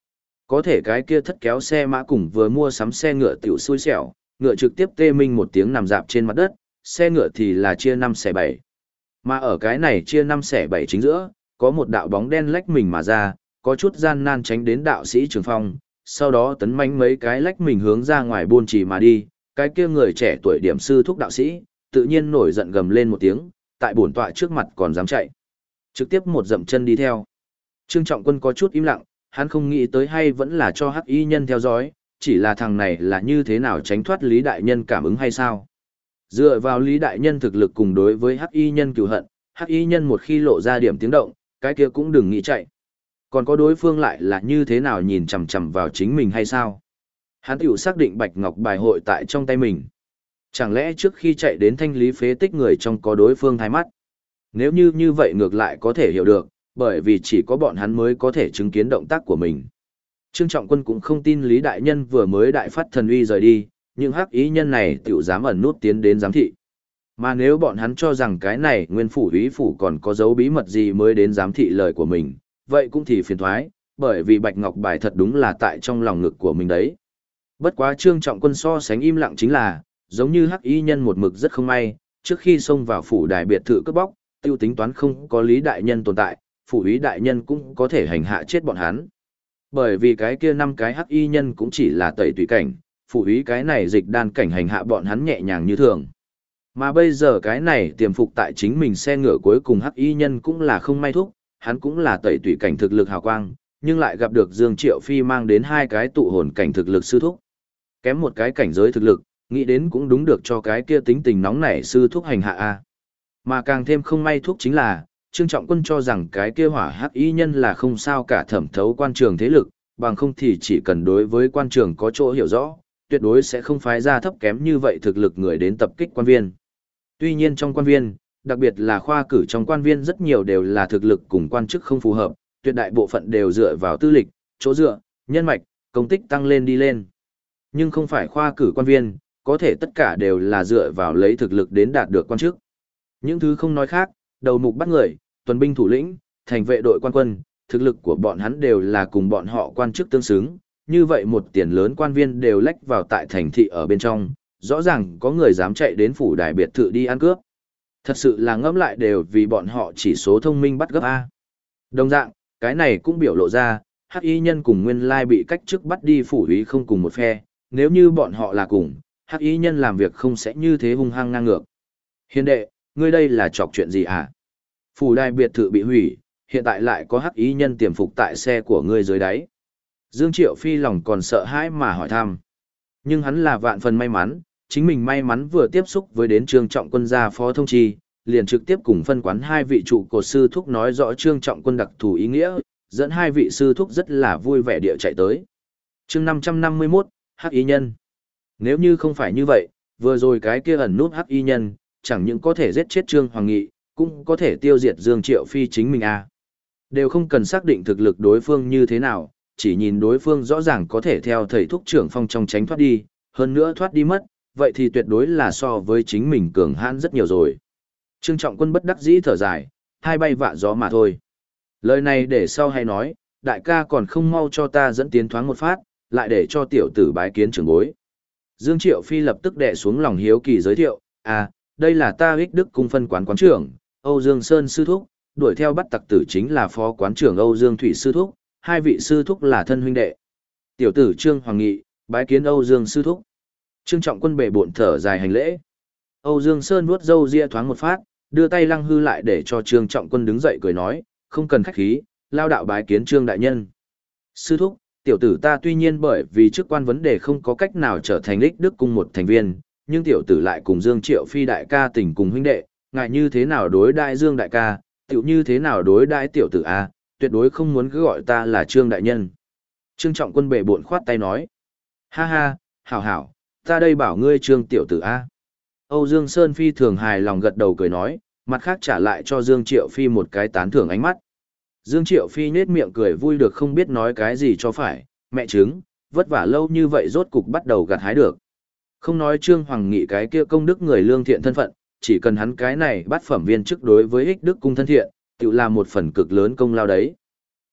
có thể cái kia thất kéo xe mã cùng vừa mua sắm xe ngựa tiểu xui xẻo, ngựa trực tiếp tê minh một tiếng nằm dạp trên mặt đất, xe ngựa thì là chia 5 xẻ 7. Mà ở cái này chia 5 xẻ 7 chính giữa, có một đạo bóng đen lách mình mà ra, có chút gian nan tránh đến đạo sĩ Trường Phong, sau đó tấn mãnh mấy cái lách mình hướng ra ngoài buôn trì mà đi, cái kia người trẻ tuổi điểm sư thúc đạo sĩ, tự nhiên nổi giận gầm lên một tiếng, tại bổn tọa trước mặt còn dám chạy. Trực tiếp một dậm chân đi theo. Trương Trọng Quân có chút im lặng, hắn không nghĩ tới hay vẫn là cho hắc y nhân theo dõi, chỉ là thằng này là như thế nào tránh thoát Lý Đại Nhân cảm ứng hay sao? Dựa vào Lý Đại Nhân thực lực cùng đối với hắc y nhân cừu hận, hắc y nhân một khi lộ ra điểm tiếng động, cái kia cũng đừng nghĩ chạy. Còn có đối phương lại là như thế nào nhìn chằm chằm vào chính mình hay sao? Hắn tiểu xác định Bạch Ngọc bài hội tại trong tay mình. Chẳng lẽ trước khi chạy đến thanh lý phế tích người trong có đối phương hai mắt? Nếu như vậy ngược lại có thể hiểu được, bởi vì chỉ có bọn hắn mới có thể chứng kiến động tác của mình. Trương Trọng Quân cũng không tin Lý Đại Nhân vừa mới đại phát thần uy rời đi, nhưng hắc ý nhân này tiểu dám ẩn nút tiến đến giám thị. Mà nếu bọn hắn cho rằng cái này nguyên phủ úy phủ còn có dấu bí mật gì mới đến giám thị lời của mình, vậy cũng thì phiền thoái, bởi vì Bạch Ngọc bài thật đúng là tại trong lòng ngực của mình đấy. Bất quá Trương Trọng Quân so sánh im lặng chính là, giống như hắc y nhân một mực rất không may, trước khi xông vào phủ đài biệt thự cướp bóc, tiêu tính toán không có Lý Đại Nhân tồn tại, phủ úy đại nhân cũng có thể hành hạ chết bọn hắn. Bởi vì cái kia 5 cái hắc y nhân cũng chỉ là tẩy tùy cảnh, phủ úy cái này dịch đan cảnh hành hạ bọn hắn nhẹ nhàng như thường. Mà bây giờ cái này tiềm phục tại chính mình xe ngựa cuối cùng hắc y nhân cũng là không may thúc, hắn cũng là tẩy tùy cảnh thực lực hào quang, nhưng lại gặp được Dương Triệu Phi mang đến 2 cái tụ hồn cảnh thực lực sư thúc. Kém một cái cảnh giới thực lực, nghĩ đến cũng đúng được cho cái kia tính tình nóng nảy sư thúc hành hạ a. Mà càng thêm không may thúc chính là, Trương Trọng Quân cho rằng cái kia hỏa hắc y nhân là không sao cả thẩm thấu quan trường thế lực, bằng không thì chỉ cần đối với quan trường có chỗ hiểu rõ, tuyệt đối sẽ không phái ra thấp kém như vậy thực lực người đến tập kích quan viên. Tuy nhiên trong quan viên, đặc biệt là khoa cử trong quan viên rất nhiều đều là thực lực cùng quan chức không phù hợp, tuyệt đại bộ phận đều dựa vào tư lịch, chỗ dựa, nhân mạch, công tích tăng lên đi lên. Nhưng không phải khoa cử quan viên, có thể tất cả đều là dựa vào lấy thực lực đến đạt được quan chức. Những thứ không nói khác, đầu mục bắt người, tuần binh thủ lĩnh, thành vệ đội quan quân, thực lực của bọn hắn đều là cùng bọn họ quan chức tương xứng, như vậy một tiền lớn quan viên đều lách vào tại thành thị ở bên trong, rõ ràng có người dám chạy đến phủ đài biệt thự đi ăn cướp. Thật sự là ngẫm lại đều vì bọn họ chỉ số thông minh bắt gấp A. Đồng dạng, cái này cũng biểu lộ ra, hắc y nhân cùng nguyên lai bị cách chức bắt đi phủ úy không cùng một phe, nếu như bọn họ là cùng, hắc y nhân làm việc không sẽ như thế hung hăng ngang ngược. Hiền đệ, ngươi đây là chọc chuyện gì hả? Phủ đài biệt thự bị hủy, hiện tại lại có hắc y nhân tiềm phục tại xe của ngươi dưới đáy. Dương Triệu Phi lòng còn sợ hãi mà hỏi thăm. Nhưng hắn là vạn phần may mắn, chính mình may mắn vừa tiếp xúc với đến Trương Trọng Quân gia phó thông chi, liền trực tiếp cùng phân quán 2 vị trụ cột sư thúc nói rõ Trương Trọng Quân đặc thù ý nghĩa, dẫn 2 vị sư thúc rất là vui vẻ địa chạy tới. Chương 551, hắc y nhân. Nếu như không phải như vậy, vừa rồi cái kia ẩn nút hắc y nhân, chẳng những có thể giết chết Trương Hoàng Nghị, cũng có thể tiêu diệt Dương Triệu Phi chính mình à. Đều không cần xác định thực lực đối phương như thế nào, chỉ nhìn đối phương rõ ràng có thể theo thầy thúc trưởng phong trong tránh thoát đi, hơn nữa thoát đi mất, vậy thì tuyệt đối là so với chính mình cường hãn rất nhiều rồi. Trương Trọng Quân bất đắc dĩ thở dài, hai bay vạ gió mà thôi. Lời này để sau hay nói, đại ca còn không mau cho ta dẫn tiến thoáng một phát, lại để cho tiểu tử bái kiến trưởng bối. Dương Triệu Phi lập tức đè xuống lòng hiếu kỳ giới thiệu, đây là ta Ích Đức cung phân quán trưởng, Âu Dương Sơn sư thúc, đuổi theo bắt tặc tử chính là phó quán trưởng Âu Dương Thủy sư thúc, 2 vị sư thúc là thân huynh đệ. Tiểu tử Trương Hoàng Nghị, bái kiến Âu Dương sư thúc. Trương Trọng Quân bệ bộn thở dài hành lễ. Âu Dương Sơn vuốt râu ria thoáng một phát, đưa tay lăng hư lại để cho Trương Trọng Quân đứng dậy cười nói, không cần khách khí, lao đạo bái kiến Trương đại nhân. Sư thúc, tiểu tử ta tuy nhiên bởi vì chức quan vấn đề không có cách nào trở thành Ích Đức cung một thành viên, nhưng tiểu tử lại cùng Dương Triệu Phi đại ca tình cùng huynh đệ, ngại như thế nào đối đãi Dương đại ca, tiểu như thế nào đối đãi tiểu tử a, tuyệt đối không muốn cứ gọi ta là Trương đại nhân. Trương Trọng Quân bệ bộn khoát tay nói, ha ha, hảo hảo, ta đây bảo ngươi Trương tiểu tử a. Âu Dương Sơn Phi thường hài lòng gật đầu cười nói, mặt khác trả lại cho Dương Triệu Phi một cái tán thưởng ánh mắt. Dương Triệu Phi nết miệng cười vui được không biết nói cái gì cho phải, mẹ chứng, vất vả lâu như vậy rốt cục bắt đầu gặt hái được. Không nói Trương Hoàng Nghị cái kia công đức người lương thiện thân phận, chỉ cần hắn cái này bắt phẩm viên chức đối với Ích Đức cung thân thiện, tự là một phần cực lớn công lao đấy.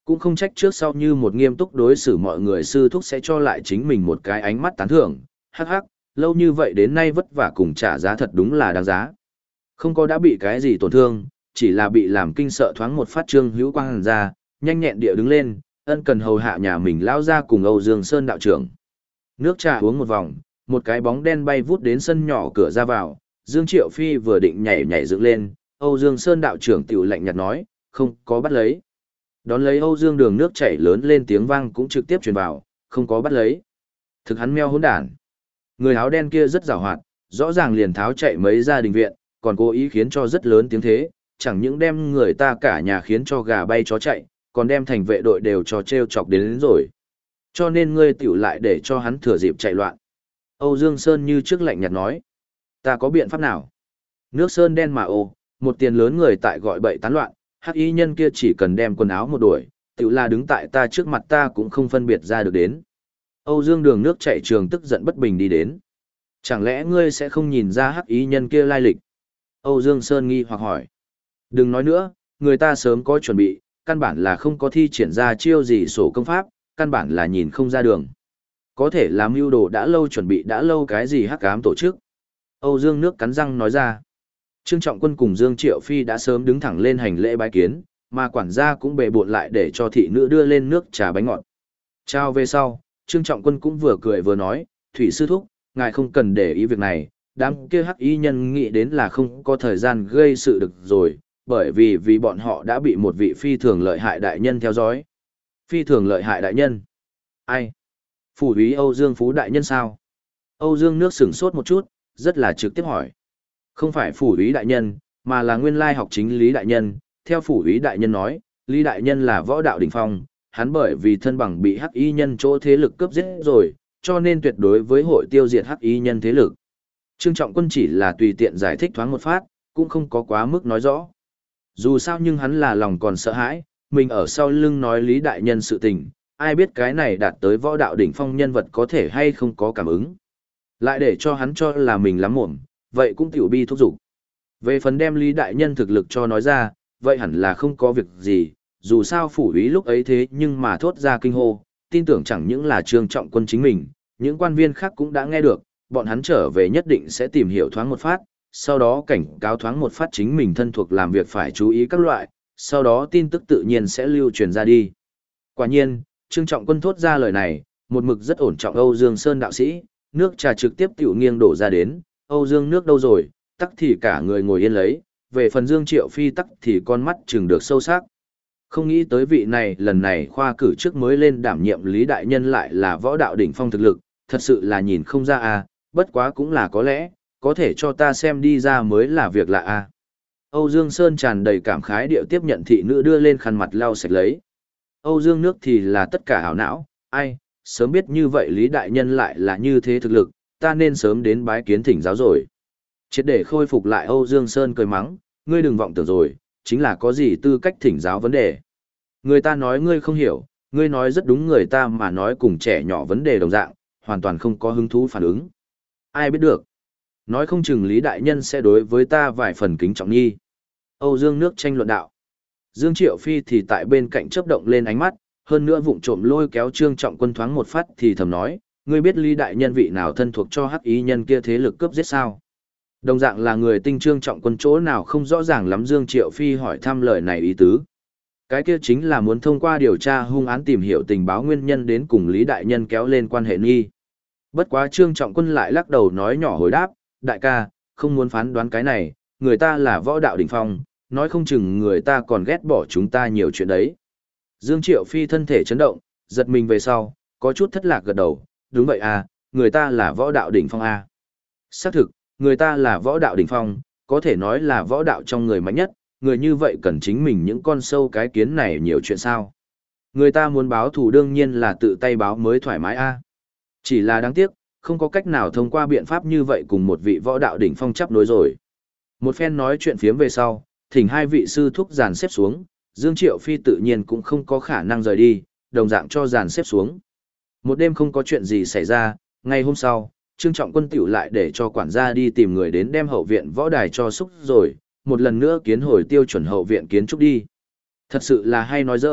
Cũng không trách trước sau như một nghiêm túc đối xử mọi người sư thúc sẽ cho lại chính mình một cái ánh mắt tán thưởng, hắc hắc, lâu như vậy đến nay vất vả cùng trả giá thật đúng là đáng giá. Không có đã bị cái gì tổn thương, chỉ là bị làm kinh sợ thoáng một phát Trương Hữu Quang hàn ra, nhanh nhẹn địa đứng lên, ân cần hầu hạ nhà mình lao ra cùng Âu Dương Sơn đạo trưởng. Nước trà uống một vòng, một cái bóng đen bay vút đến sân nhỏ cửa ra vào, Dương Triệu Phi vừa định nhảy nhảy dựng lên, Âu Dương Sơn đạo trưởng tiểu lạnh nhạt nói, không có bắt lấy. Đón lấy Âu Dương Đường nước chảy lớn lên tiếng vang cũng trực tiếp truyền vào, không có bắt lấy. Thực hắn meo hỗn đản. Người áo đen kia rất giàu hoạt, rõ ràng liền tháo chạy mấy gia đình viện, còn cố ý khiến cho rất lớn tiếng thế, chẳng những đem người ta cả nhà khiến cho gà bay chó chạy, còn đem thành vệ đội đều cho treo chọc đến rồi. Cho nên ngươi tiểu lại để cho hắn thừa dịp chạy loạn. Âu Dương Sơn như trước lạnh nhạt nói, ta có biện pháp nào? Nước sơn đen mà ô, một tiền lớn người tại gọi bậy tán loạn, hắc y nhân kia chỉ cần đem quần áo một đuổi, tiểu là đứng tại ta trước mặt ta cũng không phân biệt ra được đến. Âu Dương Đường nước chảy trường tức giận bất bình đi đến. Chẳng lẽ ngươi sẽ không nhìn ra hắc y nhân kia lai lịch? Âu Dương Sơn nghi hoặc hỏi. Đừng nói nữa, người ta sớm có chuẩn bị, căn bản là không có thi triển ra chiêu gì sổ công pháp, căn bản là nhìn không ra đường. Có thể làm mưu đồ đã lâu chuẩn bị đã lâu cái gì hắc ám tổ chức. Âu Dương nước cắn răng nói ra. Trương Trọng Quân cùng Dương Triệu Phi đã sớm đứng thẳng lên hành lễ bái kiến, mà quản gia cũng bề bộn lại để cho thị nữ đưa lên nước trà bánh ngọt. Chào về sau, Trương Trọng Quân cũng vừa cười vừa nói, Thủy sư thúc, ngài không cần để ý việc này, đám kia hắc y nhân nghĩ đến là không có thời gian gây sự được rồi, bởi vì bọn họ đã bị một vị phi thường lợi hại đại nhân theo dõi. Phi thường lợi hại đại nhân? Ai? Phủ úy Âu Dương Phú đại nhân sao? Âu Dương nước sửng sốt một chút, rất là trực tiếp hỏi. Không phải phủ úy đại nhân, mà là nguyên lai học chính Lý đại nhân, theo phủ úy đại nhân nói, Lý đại nhân là võ đạo đỉnh phong, hắn bởi vì thân bằng bị hắc y nhân chỗ thế lực cướp giết rồi, cho nên tuyệt đối với hội tiêu diệt hắc y nhân thế lực. Trương Trọng Quân chỉ là tùy tiện giải thích thoáng một phát, cũng không có quá mức nói rõ. Dù sao nhưng hắn là lòng còn sợ hãi, mình ở sau lưng nói Lý đại nhân sự tình, ai biết cái này đạt tới võ đạo đỉnh phong nhân vật có thể hay không có cảm ứng. Lại để cho hắn cho là mình lắm mồm, vậy cũng tiểu bi thúc giục. Về phần đem Lý đại nhân thực lực cho nói ra, vậy hẳn là không có việc gì, dù sao phủ úy lúc ấy thế nhưng mà thốt ra kinh hô, tin tưởng chẳng những là Trương Trọng Quân chính mình, những quan viên khác cũng đã nghe được, bọn hắn trở về nhất định sẽ tìm hiểu thoáng một phát, sau đó cảnh cáo thoáng một phát chính mình thân thuộc làm việc phải chú ý các loại, sau đó tin tức tự nhiên sẽ lưu truyền ra đi. Quả nhiên, Trương Trọng Quân thốt ra lời này, một mực rất ổn trọng Âu Dương Sơn đạo sĩ, nước trà trực tiếp tiểu nghiêng đổ ra đến, Âu Dương nước đâu rồi, tắc thì cả người ngồi yên lấy, về phần Dương Triệu Phi tắc thì con mắt chừng được sâu sắc. Không nghĩ tới vị này lần này khoa cử trước mới lên đảm nhiệm Lý đại nhân lại là võ đạo đỉnh phong thực lực, thật sự là nhìn không ra à, bất quá cũng là có lẽ, có thể cho ta xem đi ra mới là việc lạ à. Âu Dương Sơn tràn đầy cảm khái điệu tiếp nhận thị nữ đưa lên khăn mặt lau sạch lấy. Âu Dương nước thì là tất cả hảo não, ai, sớm biết như vậy Lý đại nhân lại là như thế thực lực, ta nên sớm đến bái kiến thỉnh giáo rồi. Triệt để khôi phục lại Âu Dương Sơn cười mắng, ngươi đừng vọng tưởng rồi, chính là có gì tư cách thỉnh giáo vấn đề. Người ta nói ngươi không hiểu, ngươi nói rất đúng người ta mà nói cùng trẻ nhỏ vấn đề đồng dạng, hoàn toàn không có hứng thú phản ứng. Ai biết được. Nói không chừng Lý đại nhân sẽ đối với ta vài phần kính trọng nghi. Âu Dương nước tranh luận đạo. Dương Triệu Phi thì tại bên cạnh chớp động lên ánh mắt, hơn nữa vụng trộm lôi kéo Trương Trọng Quân thoáng một phát thì thầm nói, ngươi biết Lý đại nhân vị nào thân thuộc cho hắc ý nhân kia thế lực cướp giết sao? Đồng dạng là người tinh Trương Trọng Quân chỗ nào không rõ ràng lắm Dương Triệu Phi hỏi thăm lời này ý tứ. Cái kia chính là muốn thông qua điều tra hung án tìm hiểu tình báo nguyên nhân đến cùng Lý đại nhân kéo lên quan hệ nghi. Bất quá Trương Trọng Quân lại lắc đầu nói nhỏ hồi đáp, đại ca, không muốn phán đoán cái này, người ta là võ đạo đỉnh phong, nói không chừng người ta còn ghét bỏ chúng ta nhiều chuyện đấy. Dương Triệu Phi thân thể chấn động, giật mình về sau, có chút thất lạc gật đầu, đúng vậy à, người ta là võ đạo đỉnh phong à. Xác thực, người ta là võ đạo đỉnh phong, có thể nói là võ đạo trong người mạnh nhất, người như vậy cần chính mình những con sâu cái kiến này nhiều chuyện sao. Người ta muốn báo thù đương nhiên là tự tay báo mới thoải mái a. Chỉ là đáng tiếc, không có cách nào thông qua biện pháp như vậy cùng một vị võ đạo đỉnh phong chấp nối rồi. Một phen nói chuyện phiếm về sau, thỉnh hai vị sư thúc dàn xếp xuống, Dương Triệu Phi tự nhiên cũng không có khả năng rời đi, đồng dạng cho dàn xếp xuống. Một đêm không có chuyện gì xảy ra, ngày hôm sau, Trương Trọng Quân tiểu lại để cho quản gia đi tìm người đến đem hậu viện võ đài cho xúc rồi, một lần nữa kiến hồi tiêu chuẩn hậu viện kiến trúc đi. Thật sự là hay nói giỡn,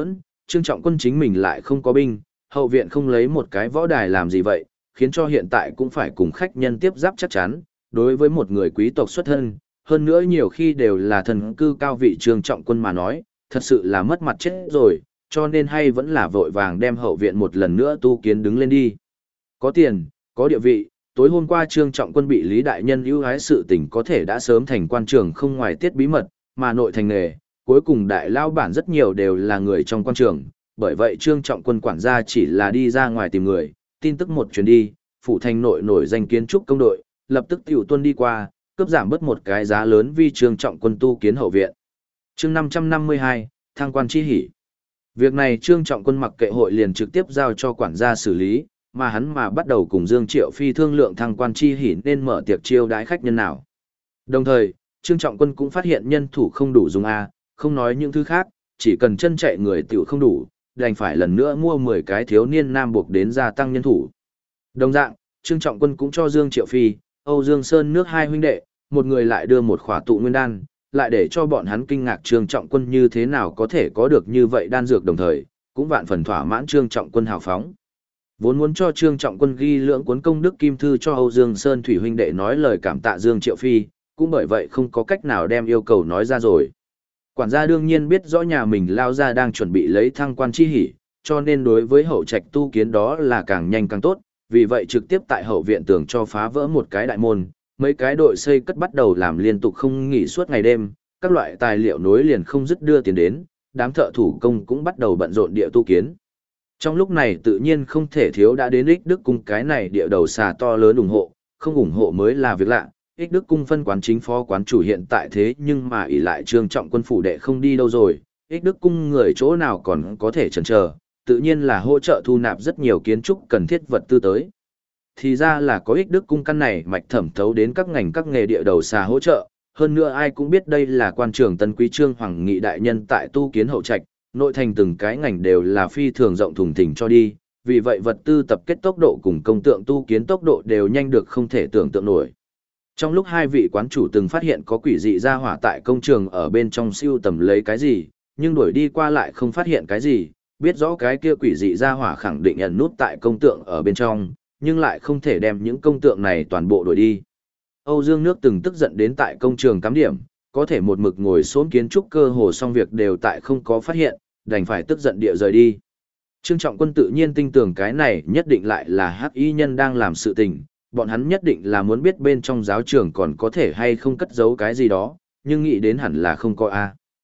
Trương Trọng Quân chính mình lại không có binh, hậu viện không lấy một cái võ đài làm gì vậy, khiến cho hiện tại cũng phải cùng khách nhân tiếp giáp chắc chắn, đối với một người quý tộc xuất thân, hơn nữa nhiều khi đều là thần cư cao vị Trương Trọng Quân mà nói, thật sự là mất mặt chết rồi, cho nên hay vẫn là vội vàng đem hậu viện một lần nữa tu kiến đứng lên đi. Có tiền, có địa vị, tối hôm qua Trương Trọng Quân bị Lý Đại Nhân ưu ái sự tình có thể đã sớm thành quan trường không ngoài tiết bí mật, mà nội thành nghề, cuối cùng đại lao bản rất nhiều đều là người trong quan trường, bởi vậy Trương Trọng Quân quản gia chỉ là đi ra ngoài tìm người, tin tức một chuyến đi, phủ thành nội nổi danh kiến trúc công đội, lập tức tiểu tuân đi qua, cướp giảm bớt một cái giá lớn vì Trương Trọng Quân tu kiến hậu viện. Chương 552, thăng quan chi hỉ. Việc này Trương Trọng Quân mặc kệ hội liền trực tiếp giao cho quản gia xử lý, mà hắn mà bắt đầu cùng Dương Triệu Phi thương lượng thăng quan chi hỉ nên mở tiệc chiêu đãi khách nhân nào. Đồng thời, Trương Trọng Quân cũng phát hiện nhân thủ không đủ dùng không nói những thứ khác, chỉ cần chân chạy người tiểu không đủ, đành phải lần nữa mua 10 cái thiếu niên nam buộc đến gia tăng nhân thủ. Đồng dạng, Trương Trọng Quân cũng cho Dương Triệu Phi, Âu Dương Sơn nước hai huynh đệ, một người lại đưa một khỏa tụ nguyên đan, lại để cho bọn hắn kinh ngạc Trương Trọng Quân như thế nào có thể có được như vậy đan dược, đồng thời, cũng vạn phần thỏa mãn Trương Trọng Quân hào phóng. Vốn muốn cho Trương Trọng Quân ghi lưỡng cuốn công đức kim thư cho Âu Dương Sơn thủy huynh đệ nói lời cảm tạ Dương Triệu Phi, cũng bởi vậy không có cách nào đem yêu cầu nói ra rồi. Quản gia đương nhiên biết rõ nhà mình lao ra đang chuẩn bị lấy thăng quan chi hỉ, cho nên đối với hậu trạch tu kiến đó là càng nhanh càng tốt, vì vậy trực tiếp tại hậu viện tường cho phá vỡ một cái đại môn, mấy cái đội xây cất bắt đầu làm liên tục không nghỉ suốt ngày đêm, các loại tài liệu nối liền không dứt đưa tiền đến, đám thợ thủ công cũng bắt đầu bận rộn địa tu kiến. Trong lúc này tự nhiên không thể thiếu đã đến Ích Đức Cung cái này địa đầu xà to lớn ủng hộ, không ủng hộ mới là việc lạ. Ích Đức Cung phân quán chính phó quán chủ hiện tại thế nhưng mà ỷ lại Trương Trọng Quân phủ đệ không đi đâu rồi, Ích Đức Cung người chỗ nào còn có thể chần chờ, tự nhiên là hỗ trợ thu nạp rất nhiều kiến trúc cần thiết vật tư tới. Thì ra là có Ích Đức Cung căn này mạch thẩm thấu đến các ngành các nghề địa đầu xà hỗ trợ, hơn nữa ai cũng biết đây là quan trường Tân Quý Trương Hoàng Nghị đại nhân tại tu kiến hậu trạch, nội thành từng cái ngành đều là phi thường rộng thùng thình cho đi, vì vậy vật tư tập kết tốc độ cùng công tượng tu kiến tốc độ đều nhanh được không thể tưởng tượng nổi. Trong lúc hai vị quán chủ từng phát hiện có quỷ dị ra hỏa tại công trường ở bên trong siêu tầm lấy cái gì, nhưng đuổi đi qua lại không phát hiện cái gì, biết rõ cái kia quỷ dị ra hỏa khẳng định ẩn nút tại công tượng ở bên trong, nhưng lại không thể đem những công tượng này toàn bộ đuổi đi. Âu Dương Nước từng tức giận đến tại công trường cắm điểm, có thể một mực ngồi xổm kiến trúc cơ hồ xong việc đều tại không có phát hiện, đành phải tức giận địa rời đi. Trương Trọng Quân tự nhiên tin tưởng cái này nhất định lại là hắc y nhân đang làm sự tình, bọn hắn nhất định là muốn biết bên trong giáo trường còn có thể hay không cất giấu cái gì đó, nhưng nghĩ đến hẳn là không có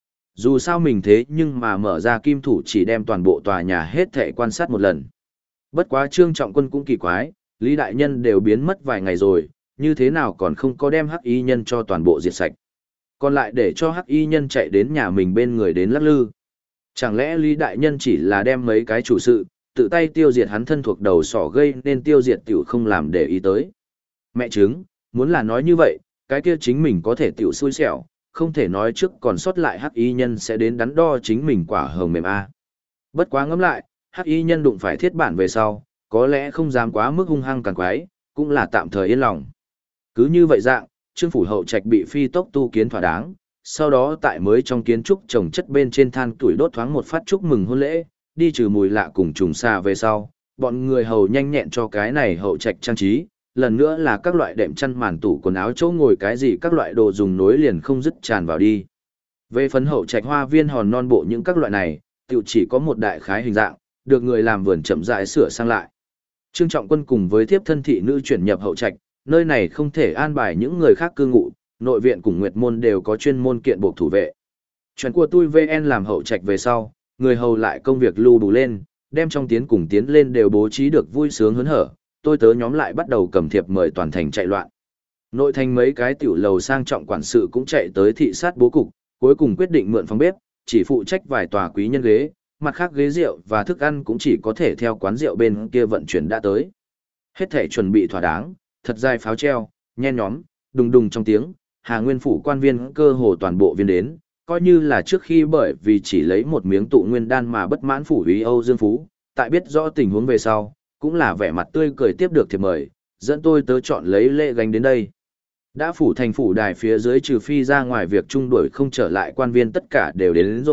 Dù sao mình thế nhưng mà mở ra kim thủ chỉ đem toàn bộ tòa nhà hết thảy quan sát một lần. Bất quá Trương Trọng Quân cũng kỳ quái, Lý Đại Nhân đều biến mất vài ngày rồi, như thế nào còn không có đem hắc y nhân cho toàn bộ diệt sạch. Còn lại để cho hắc y nhân chạy đến nhà mình bên người đến lắc lư. Chẳng lẽ Lý Đại Nhân chỉ là đem mấy cái chủ sự, tự tay tiêu diệt hắn thân thuộc đầu sỏ gây nên tiêu diệt tiểu không làm để ý tới. Mẹ chứng, muốn là nói như vậy, cái kia chính mình có thể tiểu xui xẻo, không thể nói trước còn sót lại hắc y nhân sẽ đến đắn đo chính mình quả hồng mềm Bất quá ngẫm lại, hắc y nhân đụng phải thiết bản về sau, có lẽ không dám quá mức hung hăng càng quái, cũng là tạm thời yên lòng. Cứ như vậy dạng, Trương phủ hậu trạch bị phi tốc tu kiến thỏa đáng, sau đó tại mới trong kiến trúc trồng chất bên trên than tuổi đốt thoáng một phát chúc mừng hôn lễ, đi trừ mùi lạ cùng trùng xa về sau, bọn người hầu nhanh nhẹn cho cái này hậu trạch trang trí, lần nữa là các loại đệm chăn màn tủ quần áo chỗ ngồi cái gì các loại đồ dùng nối liền không dứt tràn vào đi. Về phấn hậu trạch hoa viên hòn non bộ những các loại này, tiểu chỉ có một đại khái hình dạng, được người làm vườn chậm rãi sửa sang lại. Trương Trọng Quân cùng với thiếp thân thị nữ chuyển nhập hậu trạch, nơi này không thể an bài những người khác cư ngụ, nội viện cùng nguyệt môn đều có chuyên môn kiện buộc thủ vệ. Chuyện của tôi VN làm hậu trạch về sau, người hầu lại công việc lưu đủ lên, đem trong tiến cùng tiến lên đều bố trí được vui sướng hớn hở, tôi tớ nhóm lại bắt đầu cầm thiệp mời toàn thành chạy loạn. Nội thành mấy cái tiểu lầu sang trọng quản sự cũng chạy tới thị sát bố cục, cuối cùng quyết định mượn phòng bếp, chỉ phụ trách vài tòa quý nhân ghế, mặt khác ghế rượu và thức ăn cũng chỉ có thể theo quán rượu bên kia vận chuyển đã tới. Hết thể chuẩn bị thỏa đáng, thật dài pháo treo, nhen nhóm, đùng đùng trong tiếng, Hà Nguyên phủ quan viên cơ hồ toàn bộ viên đến, coi như là trước khi bởi vì chỉ lấy một miếng tụ nguyên đan mà bất mãn phủ úy Âu Dương Phú, tại biết rõ tình huống về sau, cũng là vẻ mặt tươi cười tiếp được thiệp mời, dẫn tôi tớ chọn lấy lễ gánh đến đây. Đã phủ thành phủ đài phía dưới trừ phi ra ngoài việc trung đuổi không trở lại quan viên tất cả đều đến rồi,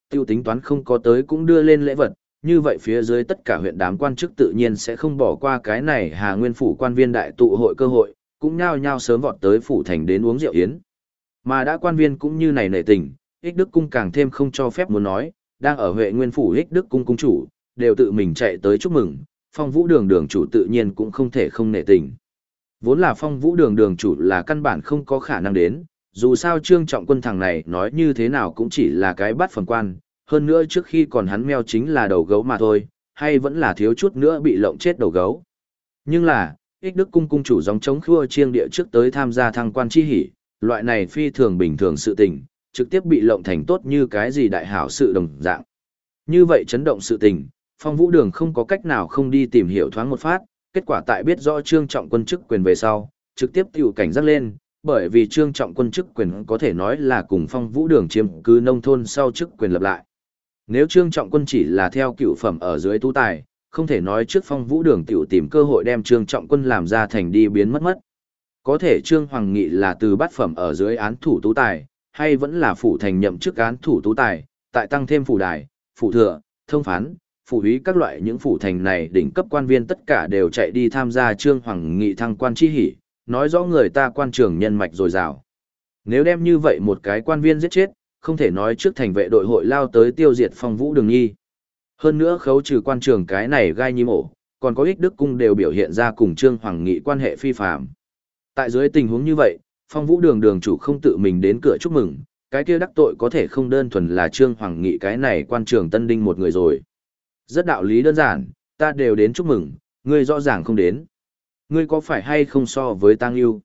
tiêu tính toán không có tới cũng đưa lên lễ vật, như vậy phía dưới tất cả huyện đám quan chức tự nhiên sẽ không bỏ qua cái này Hà Nguyên phủ quan viên đại tụ hội cơ hội, cũng nhao nhao sớm vọt tới phủ thành đến uống rượu yến. Mà đã quan viên cũng như này nể tình, Ích Đức cung càng thêm không cho phép muốn nói, đang ở Huệ Nguyên phủ Ích Đức cung cung chủ, đều tự mình chạy tới chúc mừng, Phong Vũ Đường đường chủ tự nhiên cũng không thể không nể tình. Vốn là Phong Vũ Đường đường chủ là căn bản không có khả năng đến, dù sao Trương Trọng Quân thằng này nói như thế nào cũng chỉ là cái bát phẩm quan, hơn nữa trước khi còn hắn meo chính là đầu gấu mà thôi, hay vẫn là thiếu chút nữa bị lộng chết đầu gấu. Nhưng là, Ích Đức cung cung chủ gióng chống khua chiêng địa trước tới tham gia thăng quan chi hỷ, loại này phi thường bình thường sự tình, trực tiếp bị lộng thành tốt như cái gì đại hảo sự đồng dạng. Như vậy chấn động sự tình, Phong Vũ Đường không có cách nào không đi tìm hiểu thoáng một phát, kết quả tại biết rõ Trương Trọng Quân chức quyền về sau, trực tiếp tiểu cảnh giác lên, bởi vì Trương Trọng Quân chức quyền có thể nói là cùng Phong Vũ Đường chiếm cứ nông thôn sau chức quyền lập lại. Nếu Trương Trọng Quân chỉ là theo cựu phẩm ở dưới tú tài, không thể nói trước Phong Vũ Đường tiểu tìm cơ hội đem Trương Trọng Quân làm ra thành đi biến mất mất. Có thể Trương Hoàng Nghị là từ bát phẩm ở dưới án thủ tú tài, hay vẫn là phủ thành nhậm chức án thủ tú tài, tại tăng thêm phủ đài, phủ thừa, thông phán, phủ úy các loại những phủ thành này đỉnh cấp quan viên tất cả đều chạy đi tham gia Trương Hoàng Nghị thăng quan chi hỷ, nói rõ người ta quan trường nhân mạch dồi dào. Nếu đem như vậy một cái quan viên giết chết, không thể nói trước thành vệ đội hội lao tới tiêu diệt Phong Vũ Đường Nhi. Hơn nữa khấu trừ quan trường cái này gai nhím ổ, còn có Ích Đức cung đều biểu hiện ra cùng Trương Hoàng Nghị quan hệ phi phàm. Tại dưới tình huống như vậy, Phong Vũ Đường đường chủ không tự mình đến cửa chúc mừng, cái kia đắc tội có thể không đơn thuần là Trương Hoàng Nghị cái này quan trường tân đinh một người rồi. Rất đạo lý đơn giản, ta đều đến chúc mừng, ngươi rõ ràng không đến. Ngươi có phải hay không so với Tang Lưu?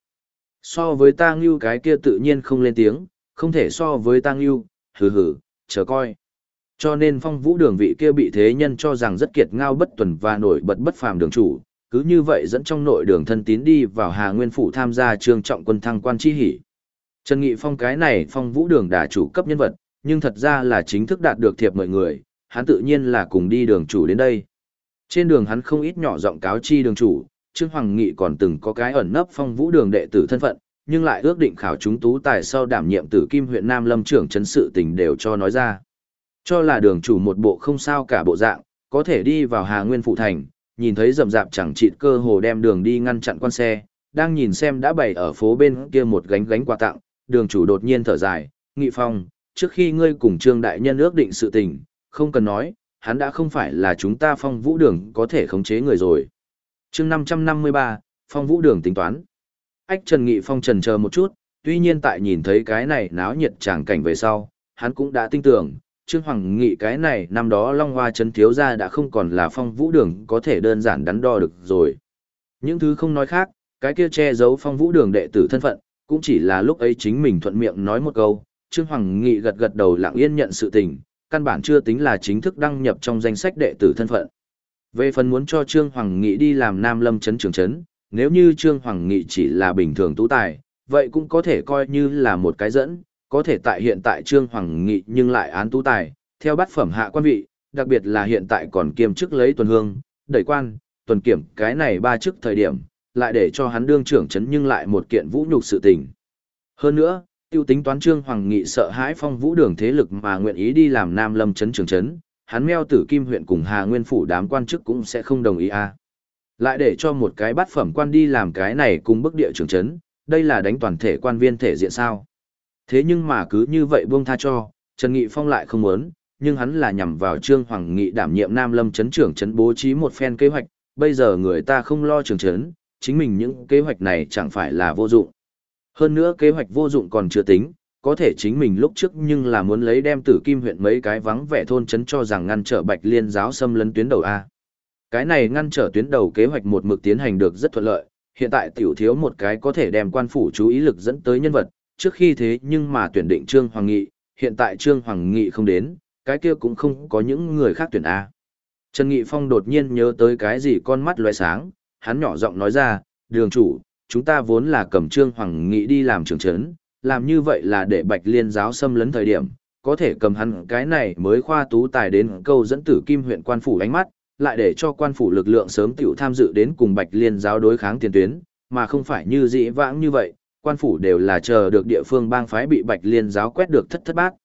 So với Tang Lưu cái kia tự nhiên không lên tiếng, không thể so với Tang Lưu, hừ hừ, chờ coi. Cho nên Phong Vũ Đường vị kia bị thế nhân cho rằng rất kiệt ngao bất tuần và nổi bật bất phàm đường chủ, cứ như vậy dẫn trong nội đường thân tín đi vào Hà Nguyên phủ tham gia Trương Trọng Quân thăng quan chi hỷ. Trần Nghị Phong cái này Phong Vũ Đường đả chủ cấp nhân vật, nhưng thật ra là chính thức đạt được thiệp mời người, hắn tự nhiên là cùng đi đường chủ đến đây. Trên đường hắn không ít nhỏ giọng cáo chi đường chủ, Trương Hoàng Nghị còn từng có cái ẩn nấp Phong Vũ Đường đệ tử thân phận, nhưng lại ước định khảo chúng tú tài sau đảm nhiệm Tử Kim huyện Nam Lâm trưởng trấn sự tình đều cho nói ra. Cho là đường chủ một bộ không sao cả bộ dạng, có thể đi vào Hà Nguyên phủ thành, nhìn thấy rậm rạp chẳng chịt cơ hồ đem đường đi ngăn chặn quan xe, đang nhìn xem đã bày ở phố bên kia một gánh gánh quà tặng, đường chủ đột nhiên thở dài, Nghị Phong, trước khi ngươi cùng Trương đại nhân ước định sự tình, không cần nói, hắn đã không phải là chúng ta Phong Vũ Đường có thể khống chế người rồi. Chương 553, Phong Vũ Đường tính toán. Ách Trần Nghị Phong chần chờ một chút, tuy nhiên tại nhìn thấy cái này náo nhiệt tràng cảnh về sau, hắn cũng đã tin tưởng, Trương Hoàng Nghị cái này năm đó Long Hoa Trấn thiếu gia đã không còn là Phong Vũ Đường có thể đơn giản đắn đo được rồi. Những thứ không nói khác, cái kia che giấu Phong Vũ Đường đệ tử thân phận, cũng chỉ là lúc ấy chính mình thuận miệng nói một câu, Trương Hoàng Nghị gật gật đầu lặng yên nhận sự tình, căn bản chưa tính là chính thức đăng nhập trong danh sách đệ tử thân phận. Về phần muốn cho Trương Hoàng Nghị đi làm Nam Lâm Trấn trưởng trấn, nếu như Trương Hoàng Nghị chỉ là bình thường tú tài, vậy cũng có thể coi như là một cái dẫn, có thể tại hiện tại Trương Hoàng Nghị nhưng lại án tú tài, theo bát phẩm hạ quan vị, đặc biệt là hiện tại còn kiêm chức lấy tuần hương, đẩy quan, tuần kiểm cái này ba chức thời điểm, lại để cho hắn đương trưởng trấn nhưng lại một kiện vũ nhục sự tình. Hơn nữa, tiêu tính toán Trương Hoàng Nghị sợ hãi Phong Vũ Đường thế lực mà nguyện ý đi làm Nam Lâm Trấn trưởng trấn, hắn meo Tử Kim huyện cùng Hà Nguyên phủ đám quan chức cũng sẽ không đồng ý a. Lại để cho một cái bát phẩm quan đi làm cái này cùng bức địa trưởng trấn, đây là đánh toàn thể quan viên thể diện sao? Thế nhưng mà cứ như vậy buông tha cho, Trần Nghị Phong lại không muốn, nhưng hắn là nhằm vào Trương Hoàng Nghị đảm nhiệm Nam Lâm Trấn trưởng trấn bố trí một phen kế hoạch, bây giờ người ta không lo trưởng trấn, chính mình những kế hoạch này chẳng phải là vô dụng. Hơn nữa kế hoạch vô dụng còn chưa tính, có thể chính mình lúc trước nhưng là muốn lấy đem Tử Kim huyện mấy cái vắng vẻ thôn trấn cho rằng ngăn trở Bạch Liên giáo xâm lấn tuyến đầu A. Cái này ngăn trở tuyến đầu kế hoạch một mực tiến hành được rất thuận lợi, hiện tại tiểu thiếu một cái có thể đem quan phủ chú ý lực dẫn tới nhân vật, trước khi thế nhưng mà tuyển định Trương Hoàng Nghị, hiện tại Trương Hoàng Nghị không đến, cái kia cũng không có những người khác tuyển A. Trần Nghị Phong đột nhiên nhớ tới cái gì con mắt lóe sáng, hắn nhỏ giọng nói ra, đường chủ, chúng ta vốn là cầm Trương Hoàng Nghị đi làm trưởng trấn, làm như vậy là để Bạch Liên giáo xâm lấn thời điểm, có thể cầm hắn cái này mới khoa tú tài đến câu dẫn Tử Kim huyện quan phủ ánh mắt, lại để cho quan phủ lực lượng sớm tiểu tham dự đến cùng Bạch Liên giáo đối kháng tiền tuyến, mà không phải như dĩ vãng như vậy, quan phủ đều là chờ được địa phương bang phái bị Bạch Liên giáo quét được thất thất bát.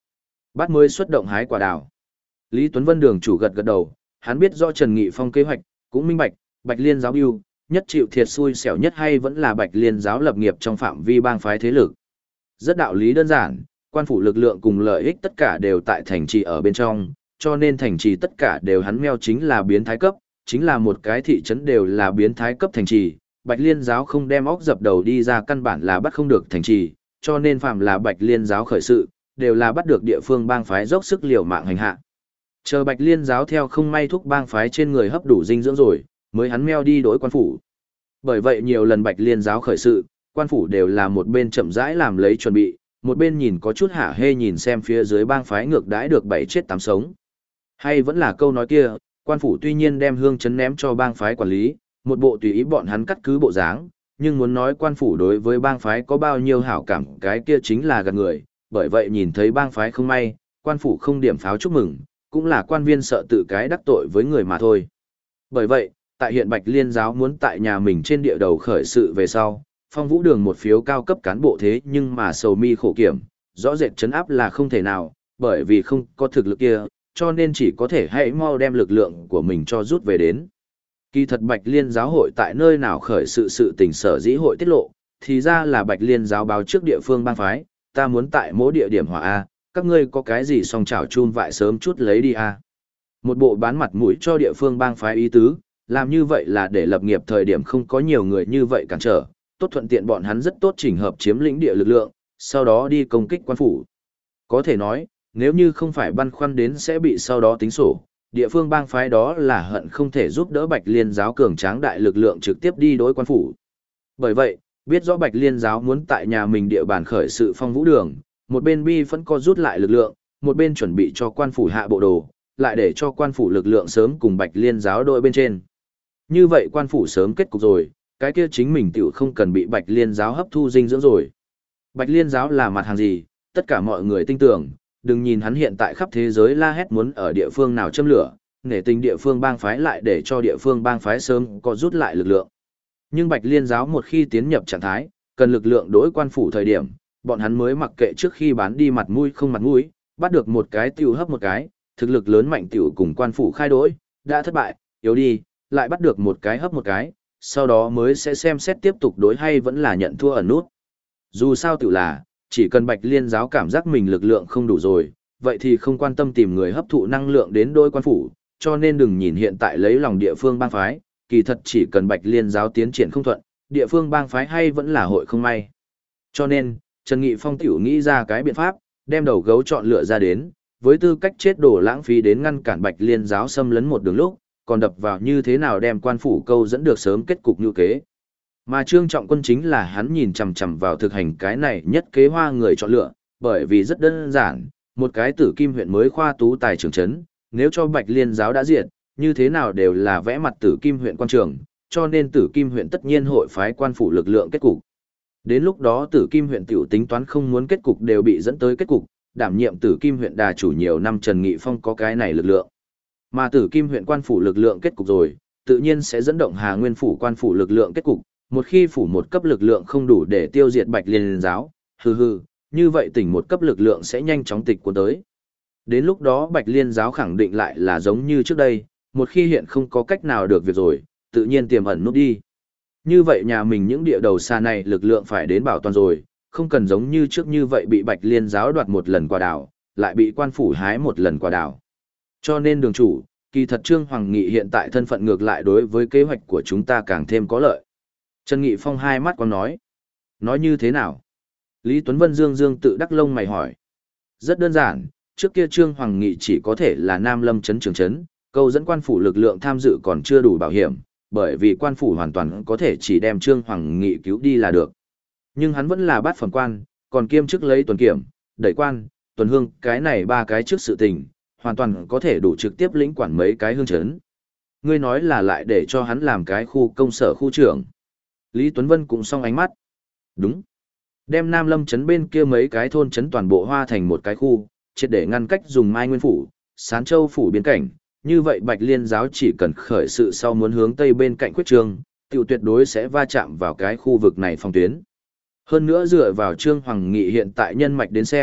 Bắt mới xuất động hái quả đào. Lý Tuấn Vân đường chủ gật gật đầu, hắn biết rõ Trần Nghị Phong kế hoạch, cũng minh bạch, Bạch Liên giáo bưu, nhất chịu thiệt xui xẻo nhất hay vẫn là Bạch Liên giáo lập nghiệp trong phạm vi bang phái thế lực. Rất đạo lý đơn giản, quan phủ lực lượng cùng lợi ích tất cả đều tại thành trì ở bên trong, cho nên thành trì tất cả đều hắn meo chính là biến thái cấp, chính là một cái thị trấn đều là biến thái cấp thành trì. Bạch Liên giáo không đem óc dập đầu đi ra căn bản là bắt không được thành trì, cho nên phạm là Bạch Liên giáo khởi sự, đều là bắt được địa phương bang phái dốc sức liều mạng hành hạ. Chờ Bạch Liên giáo theo không may thúc bang phái trên người hấp đủ dinh dưỡng rồi, mới hắn meo đi đối quan phủ. Bởi vậy nhiều lần Bạch Liên giáo khởi sự, quan phủ đều là một bên chậm rãi làm lấy chuẩn bị, một bên nhìn có chút hả hê nhìn xem phía dưới bang phái ngược đãi được 7 chết 8 sống. Hay vẫn là câu nói kia, quan phủ tuy nhiên đem hương chấn ném cho bang phái quản lý, một bộ tùy ý bọn hắn cắt cứ bộ dáng, nhưng muốn nói quan phủ đối với bang phái có bao nhiêu hảo cảm cái kia chính là gạt người, bởi vậy nhìn thấy bang phái không may, quan phủ không điểm pháo chúc mừng, cũng là quan viên sợ tự cái đắc tội với người mà thôi. Bởi vậy, tại hiện Bạch Liên giáo muốn tại nhà mình trên địa đầu khởi sự về sau, Phong Vũ Đường một phiếu cao cấp cán bộ thế nhưng mà sầu mi khổ kiểm, rõ rệt chấn áp là không thể nào, bởi vì không có thực lực kia, cho nên chỉ có thể hãy mau đem lực lượng của mình cho rút về đến. Kỳ thật Bạch Liên giáo hội tại nơi nào khởi sự tình sở dĩ hội tiết lộ, thì ra là Bạch Liên giáo báo trước địa phương bang phái, ta muốn tại mỗi địa điểm hỏa A, các ngươi có cái gì song chảo chun vại sớm chút lấy đi A. Một bộ bán mặt mũi cho địa phương bang phái ý tứ, làm như vậy là để lập nghiệp thời điểm không có nhiều người như vậy cản trở, tốt thuận tiện bọn hắn rất tốt chỉnh hợp chiếm lĩnh địa lực lượng, sau đó đi công kích quan phủ. Có thể nói, nếu như không phải băn khoăn đến sẽ bị sau đó tính sổ, địa phương bang phái đó là hận không thể giúp đỡ Bạch Liên giáo cường tráng đại lực lượng trực tiếp đi đối quan phủ. Bởi vậy, biết rõ Bạch Liên giáo muốn tại nhà mình địa bàn khởi sự Phong Vũ Đường, một bên bi vẫn co rút lại lực lượng, một bên chuẩn bị cho quan phủ hạ bộ đồ, lại để cho quan phủ lực lượng sớm cùng Bạch Liên giáo đội bên trên. Như vậy quan phủ sớm kết cục rồi, cái kia chính mình tiểu không cần bị Bạch Liên giáo hấp thu dinh dưỡng rồi. Bạch Liên giáo là mặt hàng gì, tất cả mọi người tin tưởng, đừng nhìn hắn hiện tại khắp thế giới la hét muốn ở địa phương nào châm lửa, nể tình địa phương bang phái lại để cho địa phương bang phái sớm có rút lại lực lượng. Nhưng Bạch Liên giáo một khi tiến nhập trạng thái, cần lực lượng đối quan phủ thời điểm, bọn hắn mới mặc kệ trước khi bán đi mặt mũi không mặt mũi, bắt được một cái tiểu hấp một cái, thực lực lớn mạnh tiểu cùng quan phủ khai đối, đã thất bại, yếu đi, lại bắt được một cái hấp một cái, sau đó mới sẽ xem xét tiếp tục đối hay vẫn là nhận thua ẩn nút. Dù sao tiểu là, chỉ cần Bạch Liên giáo cảm giác mình lực lượng không đủ rồi, vậy thì không quan tâm tìm người hấp thụ năng lượng đến đôi quan phủ, cho nên đừng nhìn hiện tại lấy lòng địa phương bang phái, kỳ thật chỉ cần Bạch Liên giáo tiến triển không thuận, địa phương bang phái hay vẫn là hội không may. Cho nên, Trần Nghị Phong tiểu nghĩ ra cái biện pháp, đem đầu gấu chọn lựa ra đến, với tư cách chết đổ lãng phí đến ngăn cản Bạch Liên giáo xâm lấn một đường lúc, còn đập vào như thế nào đem quan phủ câu dẫn được sớm kết cục như kế. Mà Trương Trọng Quân chính là hắn nhìn chằm chằm vào thực hành cái này nhất kế hoa người chọn lựa, bởi vì rất đơn giản, một cái Tử Kim huyện mới khoa tú tài trưởng trấn, nếu cho Bạch Liên giáo đã diệt, như thế nào đều là vẽ mặt Tử Kim huyện quan trường, cho nên Tử Kim huyện tất nhiên hội phái quan phủ lực lượng kết cục. Đến lúc đó Tử Kim huyện tiểu tính toán không muốn kết cục đều bị dẫn tới kết cục, đảm nhiệm Tử Kim huyện đà chủ nhiều năm Trần Nghị Phong có cái này lực lượng. Mà Tử Kim huyện quan phủ lực lượng kết cục rồi, tự nhiên sẽ dẫn động Hà Nguyên phủ quan phủ lực lượng kết cục, một khi phủ một cấp lực lượng không đủ để tiêu diệt Bạch Liên giáo, như vậy tỉnh một cấp lực lượng sẽ nhanh chóng tịch cuốn tới. Đến lúc đó Bạch Liên giáo khẳng định lại là giống như trước đây, một khi hiện không có cách nào được việc rồi, tự nhiên tiềm ẩn nút đi. Như vậy nhà mình những địa đầu xa này lực lượng phải đến bảo toàn rồi, không cần giống như trước như vậy bị Bạch Liên giáo đoạt một lần quả đảo, lại bị quan phủ hái một lần quả đảo. Cho nên đường chủ, kỳ thật Trương Hoàng Nghị hiện tại thân phận ngược lại đối với kế hoạch của chúng ta càng thêm có lợi. Trần Nghị Phong hai mắt quang nói. Nói như thế nào? Lý Tuấn Vân dương tự đắc lông mày hỏi. Rất đơn giản, trước kia Trương Hoàng Nghị chỉ có thể là Nam Lâm trấn trưởng trấn, câu dẫn quan phủ lực lượng tham dự còn chưa đủ bảo hiểm, bởi vì quan phủ hoàn toàn có thể chỉ đem Trương Hoàng Nghị cứu đi là được. Nhưng hắn vẫn là bát phẩm quan, còn kiêm chức lấy tuần kiểm, đẩy quan, tuần hương, cái này ba cái trước sự tình, hoàn toàn có thể đủ trực tiếp lĩnh quản mấy cái hương trấn. Ngươi nói là lại để cho hắn làm cái khu công sở khu trưởng. Lý Tuấn Vân cũng song ánh mắt. Đúng. Đem Nam Lâm trấn bên kia mấy cái thôn trấn toàn bộ hoa thành một cái khu, triệt để ngăn cách dùng Mai Nguyên phủ, Sán Châu phủ biên cảnh. Như vậy Bạch Liên giáo chỉ cần khởi sự sau muốn hướng tây bên cạnh quyết trường, tiểu tuyệt đối sẽ va chạm vào cái khu vực này phòng tuyến. Hơn nữa dựa vào Trương Hoàng Nghị hiện tại nhân mạch đến xem,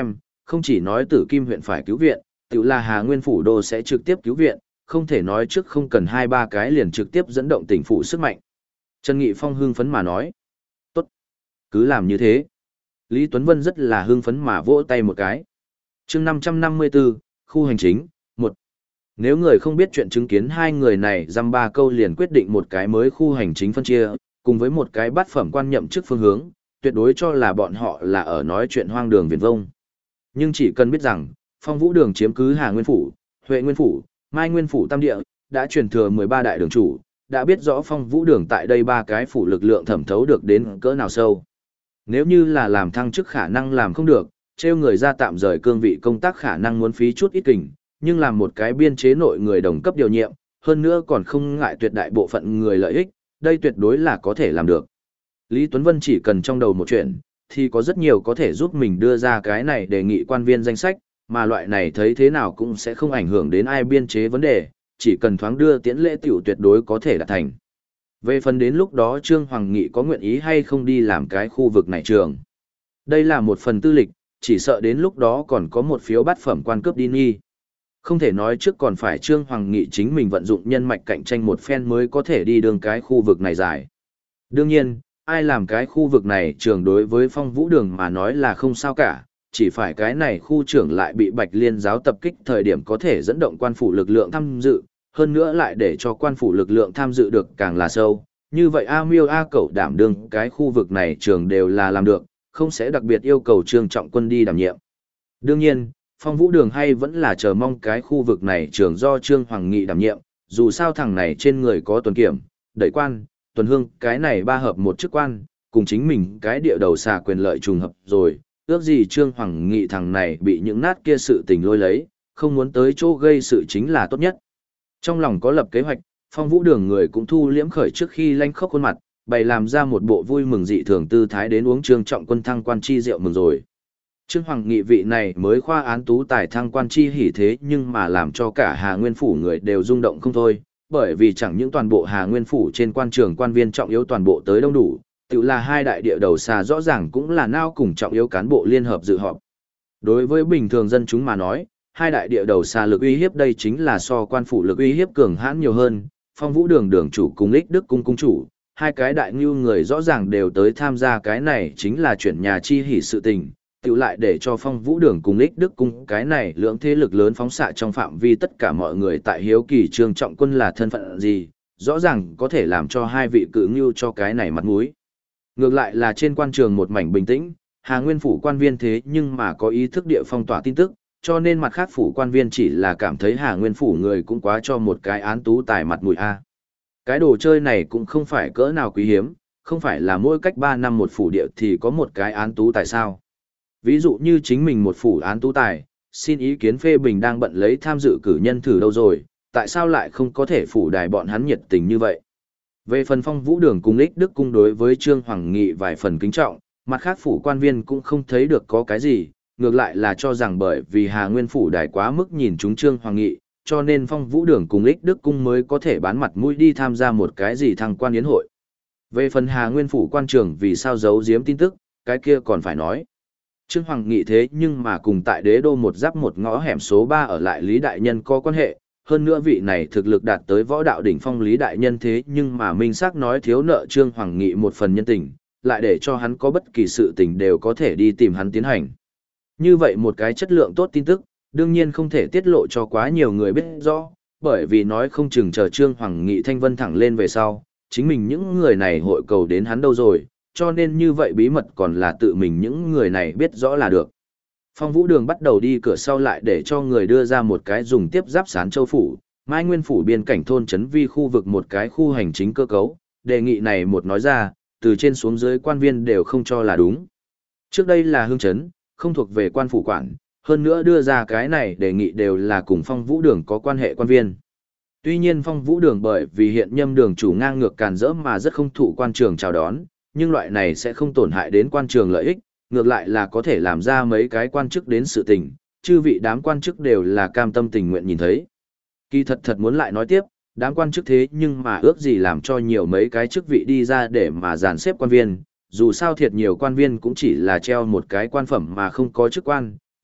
không chỉ nói Tử Kim huyện phải cứu viện, tự là Hà Nguyên phủ đô sẽ trực tiếp cứu viện, không thể nói trước không cần 2-3 cái liền trực tiếp dẫn động tỉnh phủ sức mạnh. Trần Nghị Phong hưng phấn mà nói. Tốt, cứ làm như thế. Lý Tuấn Vân rất là hưng phấn mà vỗ tay một cái. Chương 554, khu hành chính, 1. Nếu người không biết chuyện chứng kiến hai người này dăm ba câu liền quyết định một cái mới khu hành chính phân chia, cùng với một cái bát phẩm quan nhậm chức phương hướng, tuyệt đối cho là bọn họ là ở nói chuyện hoang đường viển vông. Nhưng chỉ cần biết rằng, Phong Vũ Đường chiếm cứ Hà Nguyên phủ, Huệ Nguyên phủ, Mai Nguyên phủ tam địa, đã truyền thừa 13 đại đường chủ, đã biết rõ Phong Vũ Đường tại đây ba cái phủ lực lượng thẩm thấu được đến cỡ nào sâu. Nếu như là làm thăng chức khả năng làm không được, treo người ra tạm rời cương vị công tác khả năng muốn phí chút ít kình, nhưng làm một cái biên chế nội người đồng cấp điều nhiệm, hơn nữa còn không ngại tuyệt đại bộ phận người lợi ích, đây tuyệt đối là có thể làm được. Lý Tuấn Vân chỉ cần trong đầu một chuyện, thì có rất nhiều có thể giúp mình đưa ra cái này đề nghị quan viên danh sách, mà loại này thấy thế nào cũng sẽ không ảnh hưởng đến ai biên chế vấn đề, chỉ cần thoáng đưa tiễn lễ tiểu tuyệt đối có thể đạt thành. Về phần đến lúc đó Trương Hoàng Nghị có nguyện ý hay không đi làm cái khu vực này trường. Đây là một phần tư lịch, chỉ sợ đến lúc đó còn có một phiếu bát phẩm quan cướp đi nghi. Không thể nói trước còn phải Trương Hoàng Nghị chính mình vận dụng nhân mạch cạnh tranh một phen mới có thể đi đường cái khu vực này dài. Đương nhiên, ai làm cái khu vực này trường đối với Phong Vũ Đường mà nói là không sao cả, chỉ phải cái này khu trưởng lại bị Bạch Liên giáo tập kích thời điểm có thể dẫn động quan phủ lực lượng tham dự, hơn nữa lại để cho quan phủ lực lượng tham dự được càng là sâu. Như vậy A Miêu A Cẩu đảm đương cái khu vực này trường đều là làm được, không sẽ đặc biệt yêu cầu Trương Trọng Quân đi đảm nhiệm. Đương nhiên, Phong Vũ Đường hay vẫn là chờ mong cái khu vực này trường do Trương Hoàng Nghị đảm nhiệm, dù sao thằng này trên người có tuần kiểm, đẩy quan, tuần hương, cái này ba hợp một chức quan, cùng chính mình cái địa đầu xà quyền lợi trùng hợp rồi, ước gì Trương Hoàng Nghị thằng này bị những nát kia sự tình lôi lấy, không muốn tới chỗ gây sự chính là tốt nhất. Trong lòng có lập kế hoạch, Phong Vũ Đường người cũng thu liễm khởi trước khi lanh khóc khuôn mặt, bày làm ra một bộ vui mừng dị thường tư thái đến uống Trương Trọng Quân thăng quan chi rượu mừng rồi. Trương Hoàng Nghị vị này mới khoa án tú tài thăng quan chi hỉ thế nhưng mà làm cho cả Hà Nguyên phủ người đều rung động không thôi, bởi vì chẳng những toàn bộ Hà Nguyên phủ trên quan trường quan viên trọng yếu toàn bộ tới đông đủ, tự là hai đại địa đầu xà rõ ràng cũng là nao cùng trọng yếu cán bộ liên hợp dự họp. Đối với bình thường dân chúng mà nói, hai đại địa đầu xà lực uy hiếp đây chính là so quan phủ lực uy hiếp cường hãn nhiều hơn, Phong Vũ Đường đường chủ cùng Ích Đức cung cung chủ, hai cái đại ngưu người rõ ràng đều tới tham gia cái này chính là chuyển nhà chi hỉ sự tình, tự lại để cho Phong Vũ Đường cùng Ích Đức cung cái này lưỡng thế lực lớn phóng xạ trong phạm vi tất cả mọi người tại hiếu kỳ Trương Trọng Quân là thân phận gì, rõ ràng có thể làm cho hai vị cự ngưu cho cái này mặt mũi. Ngược lại là trên quan trường một mảnh bình tĩnh, Hà Nguyên phủ quan viên thế nhưng mà có ý thức địa phong tỏa tin tức, cho nên mặt khác phủ quan viên chỉ là cảm thấy Hà Nguyên phủ người cũng quá cho một cái án tú tài mặt mũi a. Cái đồ chơi này cũng không phải cỡ nào quý hiếm, không phải là mỗi cách 3 năm một phủ địa thì có một cái án tú tài sao. Ví dụ như chính mình một phủ án tú tài, xin ý kiến phê bình đang bận lấy tham dự cử nhân thử đâu rồi, tại sao lại không có thể phủ đài bọn hắn nhiệt tình như vậy. Về phần Phong Vũ Đường cùng Ích Đức cung đối với Trương Hoàng Nghị vài phần kính trọng, mặt khác phủ quan viên cũng không thấy được có cái gì, ngược lại là cho rằng bởi vì Hà Nguyên phủ đài quá mức nhìn chúng Trương Hoàng Nghị, cho nên Phong Vũ Đường cùng Ích Đức cung mới có thể bán mặt mũi đi tham gia một cái gì thăng quan yến hội. Về phần Hà Nguyên phủ quan trường vì sao giấu giếm tin tức, cái kia còn phải nói. Trương Hoàng Nghị thế nhưng mà cùng tại đế đô một giáp một ngõ hẻm số 3 ở lại Lý Đại Nhân có quan hệ, hơn nữa vị này thực lực đạt tới võ đạo đỉnh phong Lý Đại Nhân thế nhưng mà minh xác nói thiếu nợ Trương Hoàng Nghị một phần nhân tình, lại để cho hắn có bất kỳ sự tình đều có thể đi tìm hắn tiến hành. Như vậy một cái chất lượng tốt tin tức, đương nhiên không thể tiết lộ cho quá nhiều người biết rõ, bởi vì nói không chừng chờ Trương Hoàng Nghị thanh vân thẳng lên về sau, chính mình những người này hội cầu đến hắn đâu rồi, cho nên như vậy bí mật còn là tự mình những người này biết rõ là được. Phong Vũ Đường bắt đầu đi cửa sau lại để cho người đưa ra một cái dùng tiếp giáp Sán Châu phủ, Mai Nguyên phủ biên cảnh thôn trấn vi khu vực một cái khu hành chính cơ cấu, đề nghị này một nói ra, từ trên xuống dưới quan viên đều không cho là đúng. Trước đây là hương trấn, không thuộc về quan phủ quản, hơn nữa đưa ra cái này đề nghị đều là cùng Phong Vũ Đường có quan hệ quan viên. Tuy nhiên Phong Vũ Đường bởi vì hiện nhâm đường chủ ngang ngược càn rỡ mà rất không thụ quan trường chào đón, nhưng loại này sẽ không tổn hại đến quan trường lợi ích, ngược lại là có thể làm ra mấy cái quan chức đến sự tình, chư vị đám quan chức đều là cam tâm tình nguyện nhìn thấy. Kỳ thật muốn lại nói tiếp, đám quan chức thế nhưng mà ước gì làm cho nhiều mấy cái chức vị đi ra để mà dàn xếp quan viên, dù sao thiệt nhiều quan viên cũng chỉ là treo một cái quan phẩm mà không có chức quan,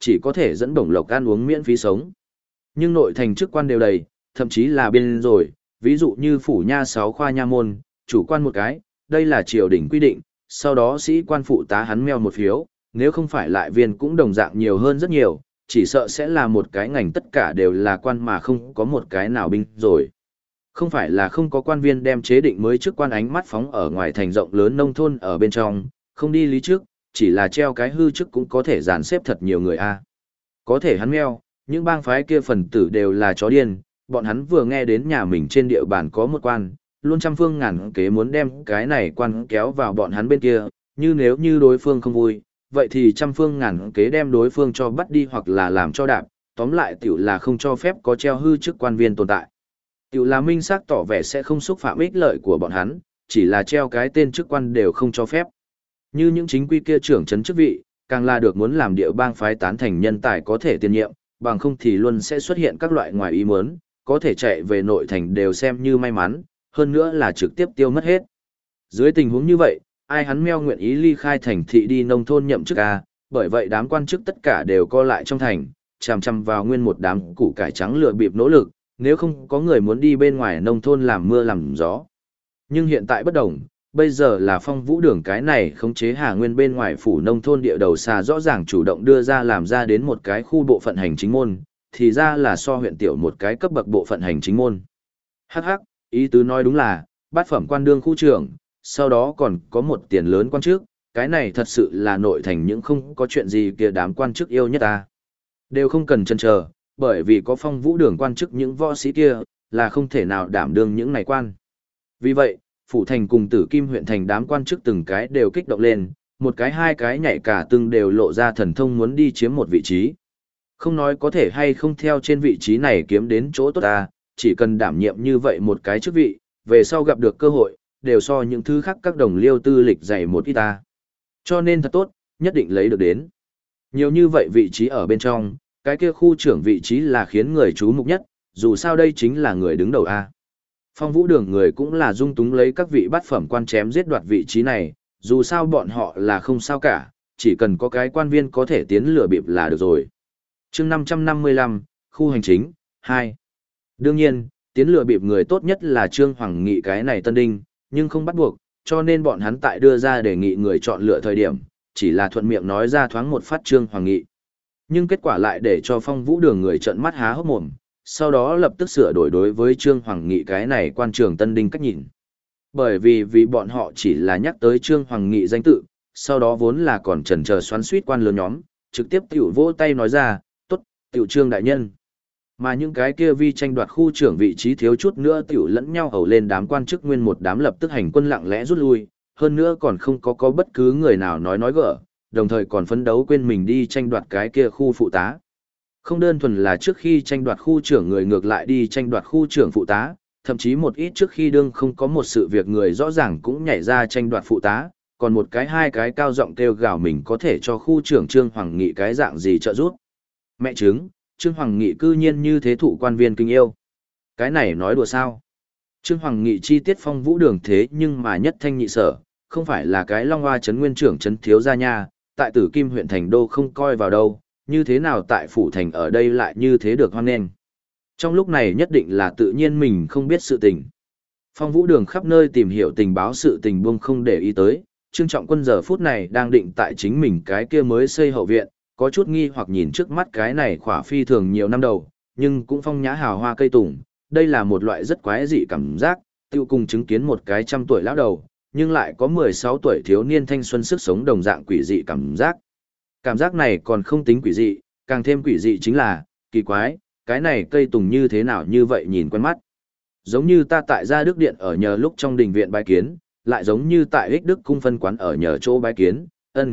chỉ có thể dẫn bổng lộc ăn uống miễn phí sống. Nhưng nội thành chức quan đều đầy, thậm chí là biên rồi, ví dụ như phủ nha 6 khoa nha môn, chủ quan một cái, đây là triều đình quy định, sau đó sĩ quan phụ tá hắn meo một phiếu, nếu không phải lại viên cũng đồng dạng nhiều hơn rất nhiều, chỉ sợ sẽ là một cái ngành tất cả đều là quan mà không có một cái nào binh rồi. Không phải là không có quan viên đem chế định mới chức quan ánh mắt phóng ở ngoài thành rộng lớn nông thôn ở bên trong, không đi lý trước, chỉ là treo cái hư chức cũng có thể dàn xếp thật nhiều người a. Có thể hắn meo, những bang phái kia phần tử đều là chó điên, bọn hắn vừa nghe đến nhà mình trên địa bàn có một quan, luôn trăm phương ngàn kế muốn đem cái này quan kéo vào bọn hắn bên kia, như nếu như đối phương không vui, vậy thì trăm phương ngàn kế đem đối phương cho bắt đi hoặc là làm cho đạp, tóm lại tiểu là không cho phép có treo hư chức quan viên tồn tại. Tiểu là minh xác tỏ vẻ sẽ không xúc phạm ích lợi của bọn hắn, chỉ là treo cái tên chức quan đều không cho phép. Như những chính quy kia trưởng trấn chức vị, càng là được muốn làm địa bang phái tán thành nhân tài có thể tiền nhiệm, bằng không thì luôn sẽ xuất hiện các loại ngoài ý muốn, có thể chạy về nội thành đều xem như may mắn, hơn nữa là trực tiếp tiêu mất hết. Dưới tình huống như vậy, ai hắn meo nguyện ý ly khai thành thị đi nông thôn nhậm chức a, bởi vậy đám quan chức tất cả đều co lại trong thành, chằm chằm vào nguyên một đám củ cải trắng lựa bịp nỗ lực, nếu không có người muốn đi bên ngoài nông thôn làm mưa làm gió. Nhưng hiện tại bất đồng, bây giờ là Phong Vũ Đường cái này khống chế Hà Nguyên bên ngoài phủ nông thôn địa đầu xa rõ ràng chủ động đưa ra làm ra đến một cái khu bộ phận hành chính môn, thì ra là so huyện tiểu một cái cấp bậc bộ phận hành chính môn. Hắc hắc, ý tứ nói đúng là, bát phẩm quan đương khu trưởng, sau đó còn có một tiền lớn quan chức, cái này thật sự là nội thành những không có chuyện gì kia đám quan chức yêu nhất ta. Đều không cần chần chờ, bởi vì có Phong Vũ Đường quan chức những võ sĩ kia, là không thể nào đảm đương những này quan. Vì vậy, phủ thành cùng Tử Kim huyện thành đám quan chức từng cái đều kích động lên, một cái hai cái nhảy cả từng đều lộ ra thần thông muốn đi chiếm một vị trí. Không nói có thể hay không theo trên vị trí này kiếm đến chỗ tốt ta, chỉ cần đảm nhiệm như vậy một cái chức vị, về sau gặp được cơ hội, đều so những thứ khác các đồng liêu tư lịch dày một ít ta. Cho nên thật tốt, nhất định lấy được đến. Nhiều như vậy vị trí ở bên trong, cái kia khu trưởng vị trí là khiến người chú mục nhất, dù sao đây chính là người đứng đầu A. Phong Vũ Đường người cũng là dung túng lấy các vị bát phẩm quan chém giết đoạt vị trí này, dù sao bọn họ là không sao cả, chỉ cần có cái quan viên có thể tiến lừa bịp là được rồi. Chương 555, khu hành chính, 2. Đương nhiên, tiến lừa bịp người tốt nhất là Trương Hoàng Nghị cái này tân đinh, nhưng không bắt buộc, cho nên bọn hắn tại đưa ra đề nghị người chọn lựa thời điểm, chỉ là thuận miệng nói ra thoáng một phát Trương Hoàng Nghị. Nhưng kết quả lại để cho Phong Vũ Đường người trợn mắt há hốc mồm, sau đó lập tức sửa đổi đối với Trương Hoàng Nghị cái này quan trường tân đinh cách nhìn. Bởi vì bọn họ chỉ là nhắc tới Trương Hoàng Nghị danh tự, sau đó vốn là còn chần chờ xoắn suýt quan lớn nhóm, trực tiếp tiểu vỗ tay nói ra, tốt, tiểu Trương đại nhân. Mà những cái kia vi tranh đoạt khu trưởng vị trí thiếu chút nữa tiểu lẫn nhau hầu lên đám quan chức nguyên một đám lập tức hành quân lặng lẽ rút lui, hơn nữa còn không có bất cứ người nào nói gỡ, đồng thời còn phấn đấu quên mình đi tranh đoạt cái kia khu phụ tá. Không đơn thuần là trước khi tranh đoạt khu trưởng người ngược lại đi tranh đoạt khu trưởng phụ tá, thậm chí một ít trước khi đương không có một sự việc người rõ ràng cũng nhảy ra tranh đoạt phụ tá, còn một cái hai cái cao giọng kêu gào mình có thể cho khu trưởng Trương Hoàng Nghị cái dạng gì trợ giúp. Mẹ chứng, Trương Hoàng Nghị cư nhiên như thế thụ quan viên kinh yêu. Cái này nói đùa sao? Trương Hoàng Nghị chi tiết Phong Vũ Đường thế nhưng mà nhất thanh nhị sở, không phải là cái Long Hoa trấn nguyên trưởng trấn thiếu gia nha, tại Tử Kim huyện thành đô không coi vào đâu, như thế nào tại phủ thành ở đây lại như thế được hoan nghênh. Trong lúc này nhất định là tự nhiên mình không biết sự tình. Phong Vũ Đường khắp nơi tìm hiểu tình báo sự tình buông không để ý tới, Trương Trọng Quân giờ phút này đang định tại chính mình cái kia mới xây hậu viện, có chút nghi hoặc nhìn trước mắt cái này khỏa phi thường nhiều năm đầu, nhưng cũng phong nhã hào hoa cây tùng, đây là một loại rất quái dị cảm giác, tiêu cùng chứng kiến một cái 100 tuổi lão đầu, nhưng lại có 16 tuổi thiếu niên thanh xuân sức sống đồng dạng quỷ dị cảm giác. Cảm giác này còn không tính quỷ dị, càng thêm quỷ dị chính là, kỳ quái, cái này cây tùng như thế nào như vậy nhìn quen mắt. Giống như ta tại gia đức điện ở nhờ lúc trong đình viện bái kiến, lại giống như tại ích đức cung phân quán ở nhờ chỗ bái kiến,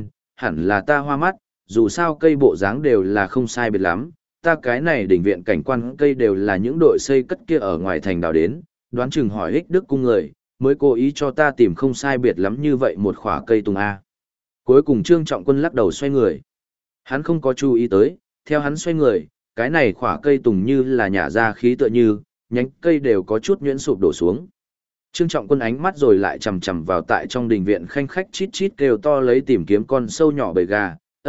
hẳn là ta hoa mắt, dù sao cây bộ dáng đều là không sai biệt lắm, ta cái này đình viện cảnh quan cây đều là những đội xây cất kia ở ngoài thành đào đến, đoán chừng hỏi ích đức cung người, mới cố ý cho ta tìm không sai biệt lắm như vậy một khỏa cây tùng A. Cuối cùng Trương Trọng Quân lắc đầu xoay người. Hắn không có chú ý tới, theo hắn xoay người, cái này khỏa cây tùng như là nhả ra khí tựa như, nhánh cây đều có chút nhuyễn sụp đổ xuống. Trương Trọng Quân ánh mắt rồi lại chầm chầm vào tại trong đình viện khanh khách chít chít kêu to lấy tìm kiếm con sâu nhỏ bầy gà,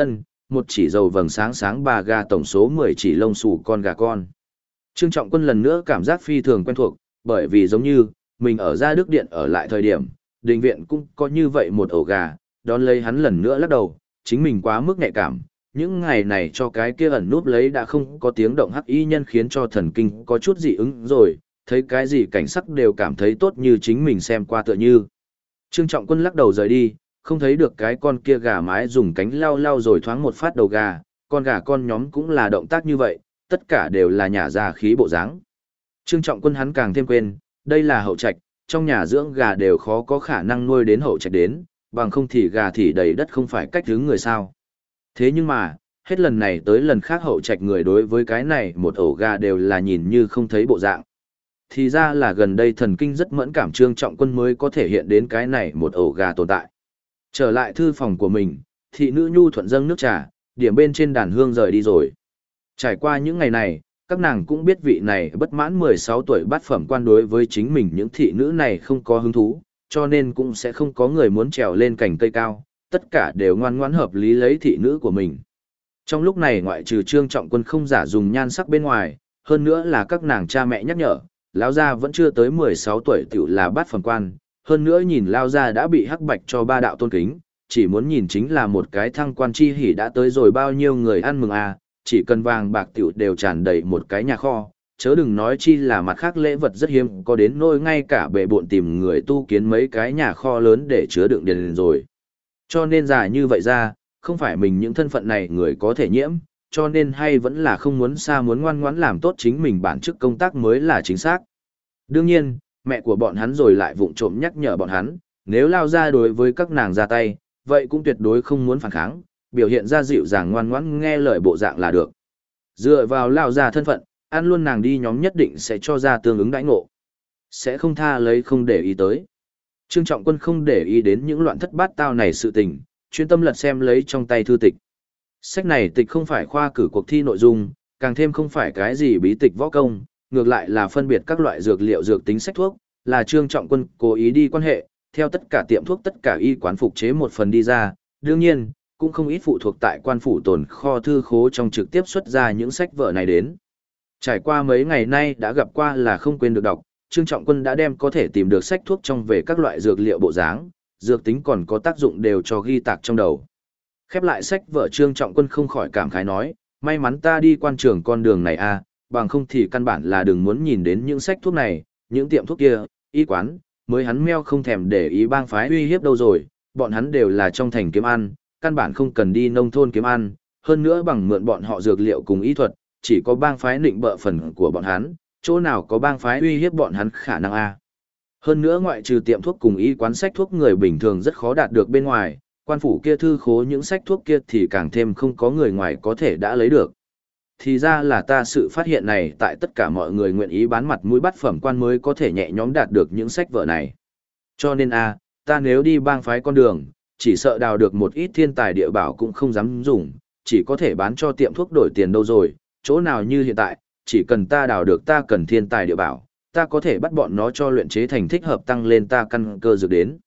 một chỉ dầu vầng sáng sáng bà gà tổng số 10 chỉ lông xù con gà con. Trương Trọng Quân lần nữa cảm giác phi thường quen thuộc, bởi vì giống như, mình ở Gia Đức Điện ở lại thời điểm, đình viện cũng có như vậy một ổ gà, đón lấy hắn lần nữa lắc đầu, chính mình quá mức nhạy cảm, những ngày này cho cái kia ẩn núp lấy đã không có tiếng động hắc y nhân khiến cho thần kinh có chút dị ứng rồi, thấy cái gì cảnh sắc đều cảm thấy tốt như chính mình xem qua tựa như. Trương Trọng Quân lắc đầu rời đi, không thấy được cái con kia gà mái dùng cánh lau lau rồi thoáng một phát đầu gà, con gà con nhóm cũng là động tác như vậy, tất cả đều là nhả ra khí bộ dáng. Trương Trọng Quân hắn càng thêm quên, đây là hậu trạch, trong nhà dưỡng gà đều khó có khả năng nuôi đến hậu trạch đến, bằng không thì gà thì đầy đất không phải cách hướng người sao. Thế nhưng mà, hết lần này tới lần khác hậu trạch người đối với cái này một ổ gà đều là nhìn như không thấy bộ dạng. Thì ra là gần đây thần kinh rất mẫn cảm Trương Trọng Quân mới có thể hiện đến cái này một ổ gà tồn tại. Trở lại thư phòng của mình, thị nữ nhu thuận dâng nước trà, điểm bên trên đàn hương rời đi rồi. Trải qua những ngày này, các nàng cũng biết vị này bất mãn 16 tuổi bát phẩm quan đối với chính mình những thị nữ này không có hứng thú, cho nên cũng sẽ không có người muốn trèo lên cành cây cao, tất cả đều ngoan ngoãn hợp lý lấy thị nữ của mình. Trong lúc này ngoại trừ Trương Trọng Quân không giả dùng nhan sắc bên ngoài, hơn nữa là các nàng cha mẹ nhắc nhở, lão gia vẫn chưa tới 16 tuổi tiểu là bát phẩm quan, hơn nữa nhìn lão gia đã bị hắc bạch cho ba đạo tôn kính, chỉ muốn nhìn chính là một cái thăng quan chi hỉ đã tới rồi bao nhiêu người ăn mừng à, chỉ cần vàng bạc tiểu đều tràn đầy một cái nhà kho, chớ đừng nói chi là mặt khác lễ vật rất hiếm có đến nỗi ngay cả bệ bộn tìm người tu kiến mấy cái nhà kho lớn để chứa đựng tiền rồi. Cho nên giả như vậy ra, không phải mình những thân phận này người có thể nhiễm, cho nên hay vẫn là không muốn xa muốn ngoan ngoãn làm tốt chính mình bản chức công tác mới là chính xác. Đương nhiên, mẹ của bọn hắn rồi lại vụng trộm nhắc nhở bọn hắn, nếu lao ra đối với các nàng ra tay, vậy cũng tuyệt đối không muốn phản kháng, biểu hiện ra dịu dàng ngoan ngoãn nghe lời bộ dạng là được. Dựa vào lao ra thân phận, ăn luôn nàng đi nhóm nhất định sẽ cho ra tương ứng đãi ngộ. Sẽ không tha lấy không để ý tới. Trương Trọng Quân không để ý đến những loạn thất bát tao này sự tình, chuyên tâm lật xem lấy trong tay thư tịch. Sách này tịch không phải khoa cử cuộc thi nội dung, càng thêm không phải cái gì bí tịch võ công, ngược lại là phân biệt các loại dược liệu dược tính sách thuốc, là Trương Trọng Quân cố ý đi quan hệ, theo tất cả tiệm thuốc tất cả y quán phục chế một phần đi ra, đương nhiên, cũng không ít phụ thuộc tại quan phủ tồn kho thư khố trong trực tiếp xuất ra những sách vở này đến. Trải qua mấy ngày nay đã gặp qua là không quên được đọc, Trương Trọng Quân đã đem có thể tìm được sách thuốc trong về các loại dược liệu bộ dáng, dược tính còn có tác dụng đều cho ghi tạc trong đầu. Khép lại sách vở Trương Trọng Quân không khỏi cảm khái nói, may mắn ta đi quan trường con đường này à, bằng không thì căn bản là đừng muốn nhìn đến những sách thuốc này, những tiệm thuốc kia, y quán, mới hắn meo không thèm để ý bang phái uy hiếp đâu rồi, bọn hắn đều là trong thành kiếm ăn, căn bản không cần đi nông thôn kiếm ăn, hơn nữa bằng mượn bọn họ dược liệu cùng y thuật, chỉ có bang phái nịnh bợ phần của bọn hắn, chỗ nào có bang phái uy hiếp bọn hắn khả năng a. Hơn nữa ngoại trừ tiệm thuốc cùng y quán sách thuốc người bình thường rất khó đạt được bên ngoài, quan phủ kia thư khố những sách thuốc kia thì càng thêm không có người ngoài có thể đã lấy được. Thì ra là ta sự phát hiện này tại tất cả mọi người nguyện ý bán mặt mũi bắt phẩm quan mới có thể nhẹ nhõm đạt được những sách vở này. Cho nên ta nếu đi bang phái con đường, chỉ sợ đào được một ít thiên tài địa bảo cũng không dám dùng, chỉ có thể bán cho tiệm thuốc đổi tiền đâu rồi, chỗ nào như hiện tại, chỉ cần ta đào được ta cần thiên tài địa bảo, ta có thể bắt bọn nó cho luyện chế thành thích hợp tăng lên ta căn cơ dược đến.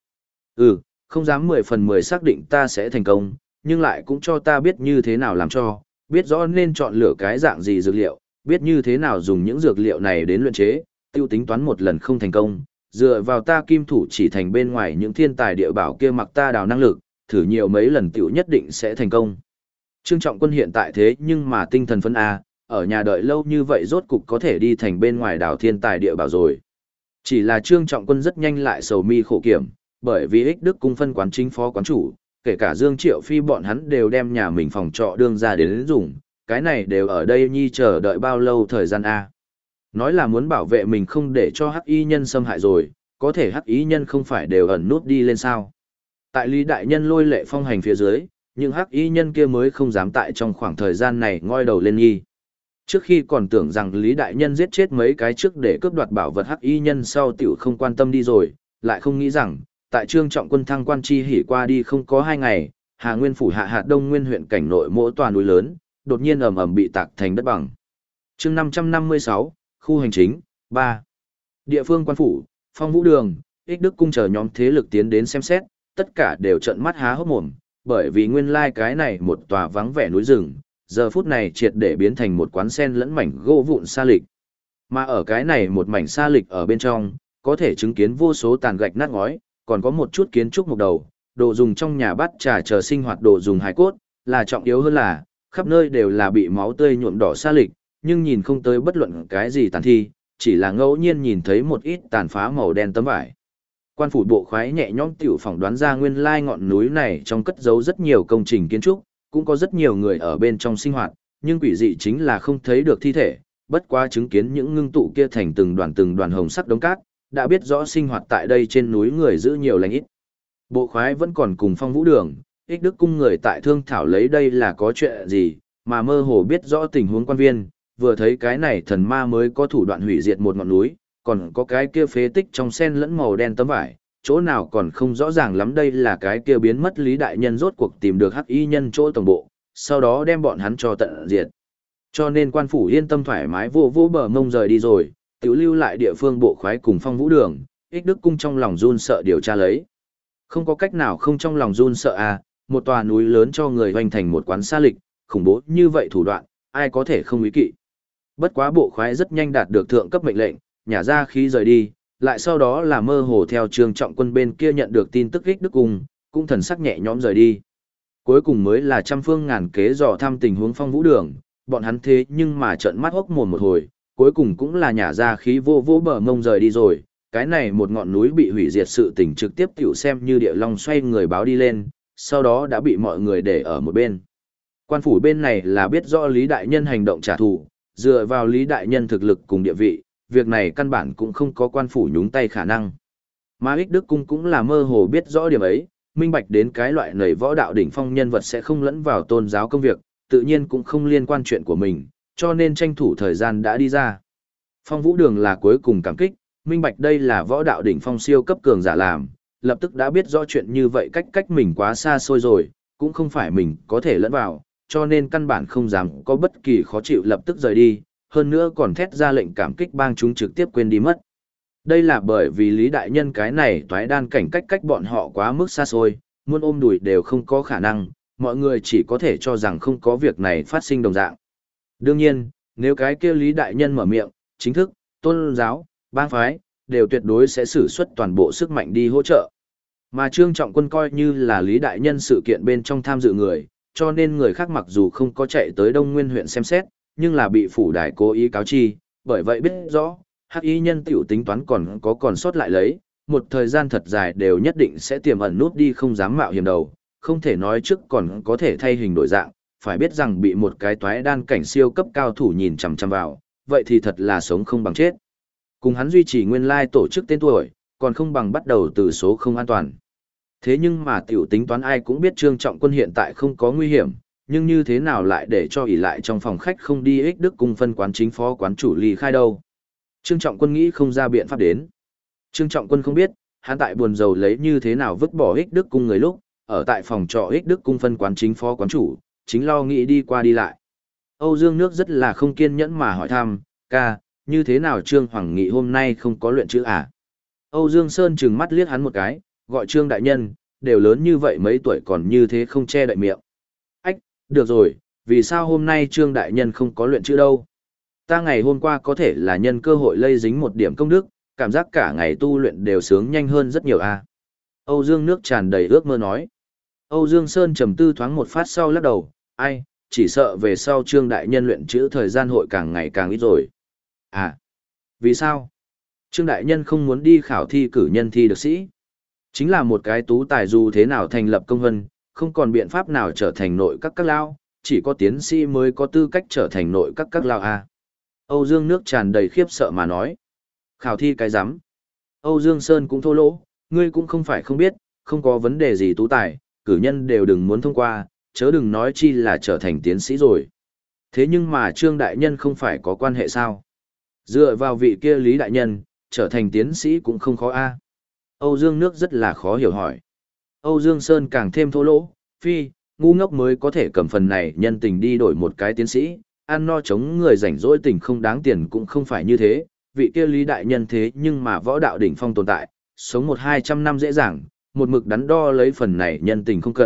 Không dám 10 phần 10 xác định ta sẽ thành công, nhưng lại cũng cho ta biết như thế nào làm cho, biết rõ nên chọn lựa cái dạng gì dược liệu, biết như thế nào dùng những dược liệu này đến luyện chế, tiêu tính toán một lần không thành công, dựa vào ta kim thủ chỉ thành bên ngoài những thiên tài địa bảo kia mặc ta đào năng lực, thử nhiều mấy lần tiểu nhất định sẽ thành công. Trương Trọng Quân hiện tại thế nhưng mà tinh thần phấn ở nhà đợi lâu như vậy rốt cục có thể đi thành bên ngoài đào thiên tài địa bảo rồi. Chỉ là Trương Trọng Quân rất nhanh lại sầu mi khổ kiểm, bởi vì ích đức cung phân quán chính phó quán chủ, kể cả Dương Triệu Phi bọn hắn đều đem nhà mình phòng trọ đương ra đến dùng, cái này đều ở đây nhi chờ đợi bao lâu thời gian Nói là muốn bảo vệ mình không để cho hắc y nhân xâm hại rồi, có thể hắc y nhân không phải đều ẩn nút đi lên sao. Tại Lý Đại Nhân lôi lệ phong hành phía dưới, nhưng hắc y nhân kia mới không dám tại trong khoảng thời gian này ngoi đầu lên nhi. Trước khi còn tưởng rằng Lý Đại Nhân giết chết mấy cái trước để cướp đoạt bảo vật hắc y nhân sau tiểu không quan tâm đi rồi, lại không nghĩ rằng, tại Trương Trọng Quân thăng quan chi hỉ qua đi không có 2 ngày, Hà Nguyên phủ hạ hạt Đông Nguyên huyện cảnh nội mỗi tòa núi lớn, đột nhiên ầm ầm bị tạc thành đất bằng. Chương 556, khu hành chính 3. Địa phương quan phủ, Phong Vũ Đường, Ích Đức cung chờ nhóm thế lực tiến đến xem xét, tất cả đều trợn mắt há hốc mồm, bởi vì nguyên lai cái này một tòa vắng vẻ núi rừng, giờ phút này triệt để biến thành một quán sen lẫn mảnh gỗ vụn sa lịch. Mà ở cái này một mảnh sa lịch ở bên trong, có thể chứng kiến vô số tàn gạch nát ngói, còn có một chút kiến trúc mục đầu, đồ dùng trong nhà bát trà chờ sinh hoạt đồ dùng hài cốt, là trọng yếu hơn là, khắp nơi đều là bị máu tươi nhuộm đỏ sa lịch, nhưng nhìn không tới bất luận cái gì tàn thi, chỉ là ngẫu nhiên nhìn thấy một ít tàn phá màu đen tấm vải. Quan phủ bộ khoái nhẹ nhõm tiểu phỏng đoán ra nguyên lai ngọn núi này trong cất giấu rất nhiều công trình kiến trúc, cũng có rất nhiều người ở bên trong sinh hoạt, nhưng quỷ dị chính là không thấy được thi thể, bất quá chứng kiến những ngưng tụ kia thành từng đoàn hồng sắc đống cát, đã biết rõ sinh hoạt tại đây trên núi người giữ nhiều lành ít. Bộ khoái vẫn còn cùng Phong Vũ Đường, Ích Đức Cung người tại thương thảo lấy đây là có chuyện gì, mà mơ hồ biết rõ tình huống quan viên, vừa thấy cái này thần ma mới có thủ đoạn hủy diệt một ngọn núi, còn có cái kia phế tích trong sen lẫn màu đen tấm vải, chỗ nào còn không rõ ràng lắm đây là cái kia biến mất Lý Đại Nhân rốt cuộc tìm được hắc y nhân chỗ tổng bộ, sau đó đem bọn hắn cho tận diệt. Cho nên quan phủ yên tâm thoải mái vô vô bờ mông rời đi rồi, tiểu lưu lại địa phương bộ khoái cùng Phong Vũ Đường, Ích Đức Cung trong lòng run sợ điều tra lấy. Không có cách nào không trong lòng run sợ à, một tòa núi lớn cho người hoành thành một quán sa lịch, khủng bố như vậy thủ đoạn, ai có thể không ý kỵ. Bất quá bộ khoái rất nhanh đạt được thượng cấp mệnh lệnh, nhả ra khí rời đi, lại sau đó là mơ hồ theo Trương Trọng Quân bên kia nhận được tin tức Ích Đức Cung, cũng thần sắc nhẹ nhõm rời đi. Cuối cùng mới là trăm phương ngàn kế dò thăm tình huống Phong Vũ Đường, bọn hắn thế nhưng mà trợn mắt hốc mồm một hồi, cuối cùng cũng là nhả ra khí vô vô bờ mông rời đi rồi. Cái này một ngọn núi bị hủy diệt sự tình trực tiếp tiểu xem như địa long xoay người báo đi lên, sau đó đã bị mọi người để ở một bên. Quan phủ bên này là biết rõ Lý Đại Nhân hành động trả thù, dựa vào Lý Đại Nhân thực lực cùng địa vị, việc này căn bản cũng không có quan phủ nhúng tay khả năng. Mà Ích Đức Cung cũng là mơ hồ biết rõ điểm ấy, minh bạch đến cái loại nầy võ đạo đỉnh phong nhân vật sẽ không lẫn vào tôn giáo công việc, tự nhiên cũng không liên quan chuyện của mình, cho nên tranh thủ thời gian đã đi ra. Phong Vũ Đường là cuối cùng cảm kích, minh bạch đây là võ đạo đỉnh phong siêu cấp cường giả làm, lập tức đã biết rõ chuyện như vậy cách mình quá xa xôi rồi, cũng không phải mình có thể lẫn vào, cho nên căn bản không dám có bất kỳ khó chịu lập tức rời đi, hơn nữa còn thét ra lệnh cảm kích bang chúng trực tiếp quên đi mất. Đây là bởi vì Lý Đại Nhân cái này toái đan cảnh cách bọn họ quá mức xa xôi, muốn ôm đùi đều không có khả năng, mọi người chỉ có thể cho rằng không có việc này phát sinh đồng dạng. Đương nhiên, nếu cái kia Lý Đại Nhân mở miệng, chính thức, tôn giáo, bang phái, đều tuyệt đối sẽ sử xuất toàn bộ sức mạnh đi hỗ trợ. Mà Trương Trọng Quân coi như là Lý Đại Nhân sự kiện bên trong tham dự người, cho nên người khác mặc dù không có chạy tới Đông Nguyên huyện xem xét, nhưng là bị phủ đài cố ý cáo chi, bởi vậy biết rõ, hắc y nhân tiểu tính toán còn sót lại lấy, một thời gian thật dài đều nhất định sẽ tiềm ẩn nút đi không dám mạo hiểm đầu, không thể nói trước còn có thể thay hình đổi dạng, phải biết rằng bị một cái toái đan cảnh siêu cấp cao thủ nhìn chằm chằm vào, vậy thì thật là sống không bằng chết. Cùng hắn duy trì nguyên lai tổ chức tên tuổi, còn không bằng bắt đầu từ số không an toàn. Thế nhưng mà tiểu tính toán ai cũng biết Trương Trọng Quân hiện tại không có nguy hiểm, nhưng như thế nào lại để cho ỷ lại trong phòng khách không đi Ích Đức Cung phân quán chính phó quán chủ ly khai đâu. Trương Trọng Quân nghĩ không ra biện pháp đến. Trương Trọng Quân không biết, hắn tại buồn rầu lấy như thế nào vứt bỏ Ích Đức Cung người lúc, ở tại phòng trọ Ích Đức Cung phân quán chính phó quán chủ, chính lo nghĩ đi qua đi lại. Âu Dương Nước rất là không kiên nhẫn mà hỏi thăm, ca, như thế nào Trương Hoàng Nghị hôm nay không có luyện chữ à? Âu Dương Sơn trừng mắt liếc hắn một cái, gọi Trương Đại Nhân, đều lớn như vậy mấy tuổi còn như thế không che đậy miệng. Ách, được rồi, vì sao hôm nay Trương Đại Nhân không có luyện chữ đâu? Ta ngày hôm qua có thể là nhân cơ hội lây dính một điểm công đức, cảm giác cả ngày tu luyện đều sướng nhanh hơn rất nhiều à? Âu Dương Nước tràn đầy ước mơ nói. Âu Dương Sơn trầm tư thoáng một phát sau lắc đầu, ai, chỉ sợ về sau Trương Đại Nhân luyện chữ thời gian hội càng ngày càng ít rồi. À, vì sao? Trương Đại Nhân không muốn đi khảo thi cử nhân thi được sĩ. Chính là một cái tú tài dù thế nào thành lập công vân, không còn biện pháp nào trở thành nội các lao, chỉ có tiến sĩ mới có tư cách trở thành nội các lao à. Âu Dương Nước tràn đầy khiếp sợ mà nói. Khảo thi cái rắm. Âu Dương Sơn cũng thô lỗ, ngươi cũng không phải không biết, không có vấn đề gì tú tài, cử nhân đều đừng muốn thông qua, chớ đừng nói chi là trở thành tiến sĩ rồi. Thế nhưng mà Trương Đại Nhân không phải có quan hệ sao? Dựa vào vị kia Lý Đại Nhân, trở thành tiến sĩ cũng không khó a. Âu Dương Nước rất là khó hiểu hỏi. Âu Dương Sơn càng thêm thô lỗ, phi, ngu ngốc mới có thể cầm phần này nhân tình đi đổi một cái tiến sĩ, ăn no chống người rảnh rỗi tình không đáng tiền cũng không phải như thế, vị kia Lý Đại Nhân thế nhưng mà võ đạo đỉnh phong tồn tại, sống 100-200 năm dễ dàng, một mực đắn đo lấy phần này nhân tình không cần,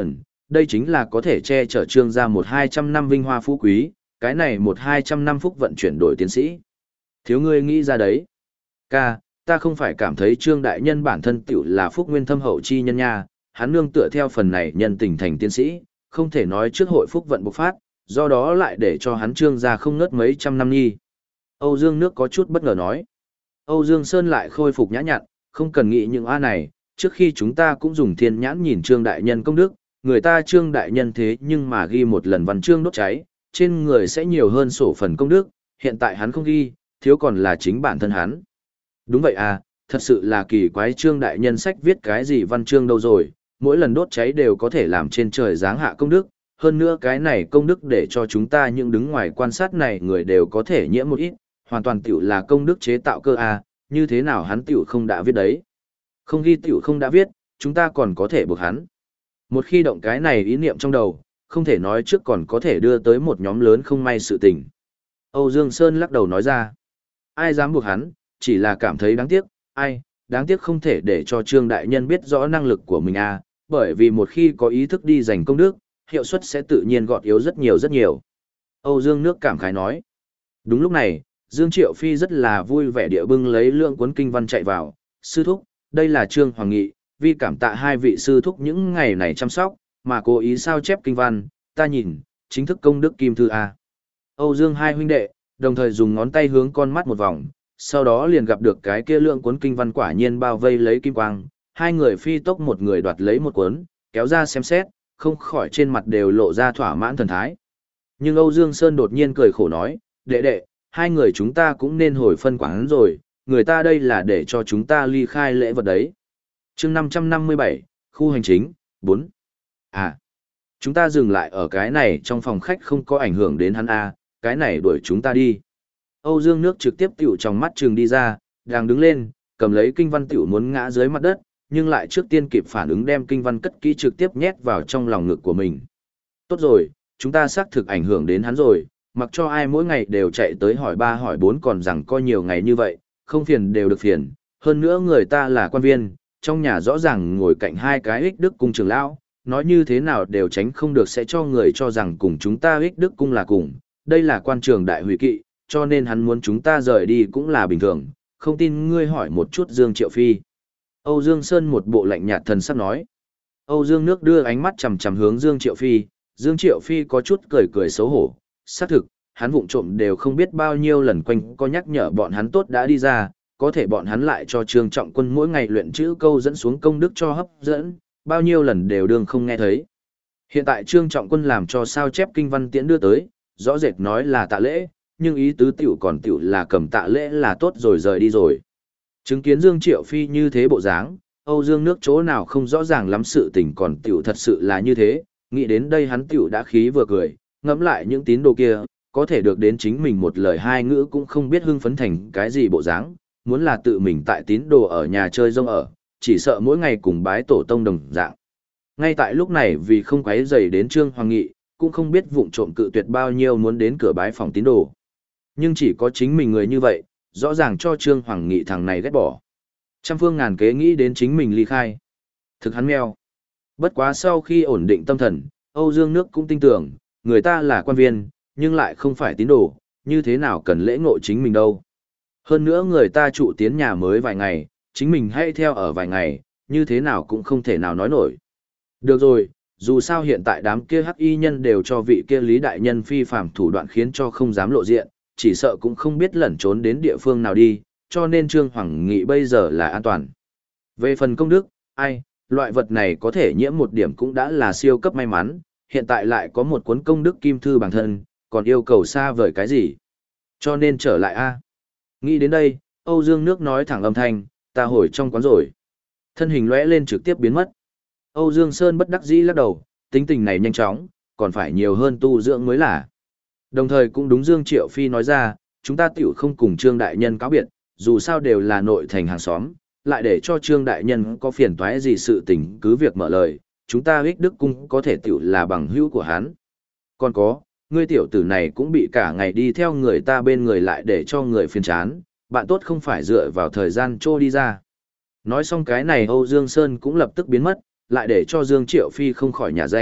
đây chính là có thể che chở Trương gia 1-200 năm vinh hoa phú quý, cái này 1-200 năm phúc vận chuyển đổi tiến sĩ. Thiếu ngươi nghĩ ra đấy. Ca, ta không phải cảm thấy Trương đại nhân bản thân tiểu là phúc nguyên thâm hậu chi nhân nha, hắn nương tựa theo phần này nhân tình thành tiến sĩ, không thể nói trước hội phúc vận bộc phát, do đó lại để cho hắn Trương gia không ngớt mấy trăm năm nhi. Âu Dương Nước có chút bất ngờ nói. Âu Dương Sơn lại khôi phục nhã nhặn, không cần nghĩ những a này, trước khi chúng ta cũng dùng thiên nhãn nhìn Trương đại nhân công đức, người ta Trương đại nhân thế nhưng mà ghi một lần văn chương đốt cháy, trên người sẽ nhiều hơn sổ phần công đức, hiện tại hắn không ghi, thiếu còn là chính bản thân hắn. Đúng vậy à, thật sự là kỳ quái, Trương đại nhân sách viết cái gì văn chương đâu rồi, mỗi lần đốt cháy đều có thể làm trên trời giáng hạ công đức, hơn nữa cái này công đức để cho chúng ta những đứng ngoài quan sát này người đều có thể nhiễm một ít, hoàn toàn tiểu là công đức chế tạo cơ à, như thế nào hắn tiểu không đã viết đấy. Không ghi tiểu không đã viết, chúng ta còn có thể buộc hắn. Một khi động cái này ý niệm trong đầu, không thể nói trước còn có thể đưa tới một nhóm lớn không may sự tình. Âu Dương Sơn lắc đầu nói ra, ai dám buộc hắn, chỉ là cảm thấy đáng tiếc, đáng tiếc không thể để cho Trương đại nhân biết rõ năng lực của mình à, bởi vì một khi có ý thức đi giành công đức, hiệu suất sẽ tự nhiên gọt yếu rất nhiều rất nhiều. Âu Dương Nước cảm khái nói. Đúng lúc này, Dương Triệu Phi rất là vui vẻ địa bưng lấy lượng cuốn kinh văn chạy vào, sư thúc, đây là Trương Hoàng Nghị, vi cảm tạ hai vị sư thúc những ngày này chăm sóc, mà cố ý sao chép kinh văn, ta nhìn, chính thức công đức kim thư A. Âu Dương hai huynh đệ, đồng thời dùng ngón tay hướng con mắt một vòng, sau đó liền gặp được cái kia lượng cuốn kinh văn quả nhiên bao vây lấy kim quang, hai người phi tốc một người đoạt lấy một cuốn, kéo ra xem xét, không khỏi trên mặt đều lộ ra thỏa mãn thần thái. Nhưng Âu Dương Sơn đột nhiên cười khổ nói, đệ đệ, hai người chúng ta cũng nên hồi phân quán rồi, người ta đây là để cho chúng ta ly khai lễ vật đấy. Chương 557, khu hành chính, 4. À, chúng ta dừng lại ở cái này trong phòng khách không có ảnh hưởng đến hắn à, cái này đuổi chúng ta đi. Âu Dương Nước trực tiếp tiểu trong mắt trường đi ra, đang đứng lên, cầm lấy kinh văn tiểu muốn ngã dưới mặt đất, nhưng lại trước tiên kịp phản ứng đem kinh văn cất kỹ trực tiếp nhét vào trong lòng ngực của mình. Tốt rồi, chúng ta xác thực ảnh hưởng đến hắn rồi, mặc cho ai mỗi ngày đều chạy tới hỏi ba hỏi bốn còn rằng có nhiều ngày như vậy, không phiền đều được phiền, hơn nữa người ta là quan viên, trong nhà rõ ràng ngồi cạnh hai cái ích đức cung trưởng lão, nói như thế nào đều tránh không được sẽ cho người cho rằng cùng chúng ta ích đức cung là cùng, đây là quan trường đại hủy kỵ, cho nên hắn muốn chúng ta rời đi cũng là bình thường, không tin ngươi hỏi một chút Dương Triệu Phi. Âu Dương Sơn một bộ lạnh nhạt thần sắc nói. Âu Dương Nước đưa ánh mắt chằm chằm hướng Dương Triệu Phi, Dương Triệu Phi có chút cười cười xấu hổ, xác thực, hắn vụng trộm đều không biết bao nhiêu lần quanh có nhắc nhở bọn hắn tốt đã đi ra, có thể bọn hắn lại cho Trương Trọng Quân mỗi ngày luyện chữ câu dẫn xuống công đức cho hấp dẫn, bao nhiêu lần đều đương không nghe thấy. Hiện tại Trương Trọng Quân làm cho sao chép kinh văn tiễn đưa tới, rõ rệt nói là tạ lễ, nhưng ý tứ tiểu còn tiểu là cầm tạ lễ là tốt rồi rời đi rồi. Chứng kiến Dương Triệu Phi như thế bộ dáng, Âu Dương Nước chỗ nào không rõ ràng lắm sự tình còn tiểu thật sự là như thế, nghĩ đến đây hắn tiểu đã khí vừa cười, ngẫm lại những tín đồ kia, có thể được đến chính mình một lời hai ngữ cũng không biết hưng phấn thành cái gì bộ dáng, muốn là tự mình tại tín đồ ở nhà chơi rông ở, chỉ sợ mỗi ngày cùng bái tổ tông đồng dạng. Ngay tại lúc này vì không quấy rầy đến Trương Hoàng Nghị, cũng không biết vụng trộm cự tuyệt bao nhiêu muốn đến cửa bái phòng tín đồ. Nhưng chỉ có chính mình người như vậy, rõ ràng cho Trương Hoàng Nghị thằng này ghét bỏ. Trăm phương ngàn kế nghĩ đến chính mình ly khai. Thực hắn meo. Bất quá sau khi ổn định tâm thần, Âu Dương Nước cũng tin tưởng, người ta là quan viên, nhưng lại không phải tín đồ, như thế nào cần lễ ngộ chính mình đâu. Hơn nữa người ta trụ tiến nhà mới vài ngày, chính mình hãy theo ở vài ngày, như thế nào cũng không thể nào nói nổi. Được rồi, dù sao hiện tại đám kia hắc y nhân đều cho vị kia Lý đại nhân phi phàm thủ đoạn khiến cho không dám lộ diện, chỉ sợ cũng không biết lẩn trốn đến địa phương nào đi, cho nên Trương Hoàng Nghị bây giờ là an toàn. Về phần công đức, loại vật này có thể nhiễm một điểm cũng đã là siêu cấp may mắn, hiện tại lại có một cuốn công đức kim thư bản thân, còn yêu cầu xa vời cái gì. Cho nên trở lại a. Nghĩ đến đây, Âu Dương Nước nói thẳng âm thanh, ta hồi trong quán rồi. Thân hình lóe lên trực tiếp biến mất. Âu Dương Sơn bất đắc dĩ lắc đầu, tính tình này nhanh chóng, còn phải nhiều hơn tu dưỡng mới là. Đồng thời cũng đúng Dương Triệu Phi nói ra, chúng ta tiểu không cùng Trương Đại Nhân cáo biệt, dù sao đều là nội thành hàng xóm, lại để cho Trương Đại Nhân có phiền toái gì sự tình cứ việc mở lời, chúng ta ích đức cung có thể tiểu là bằng hữu của hắn. Còn có, ngươi tiểu tử này cũng bị cả ngày đi theo người ta bên người lại để cho người phiền chán, bạn tốt không phải dựa vào thời gian trôi đi ra. Nói xong cái này Âu Dương Sơn cũng lập tức biến mất, lại để cho Dương Triệu Phi không khỏi nhả ránh,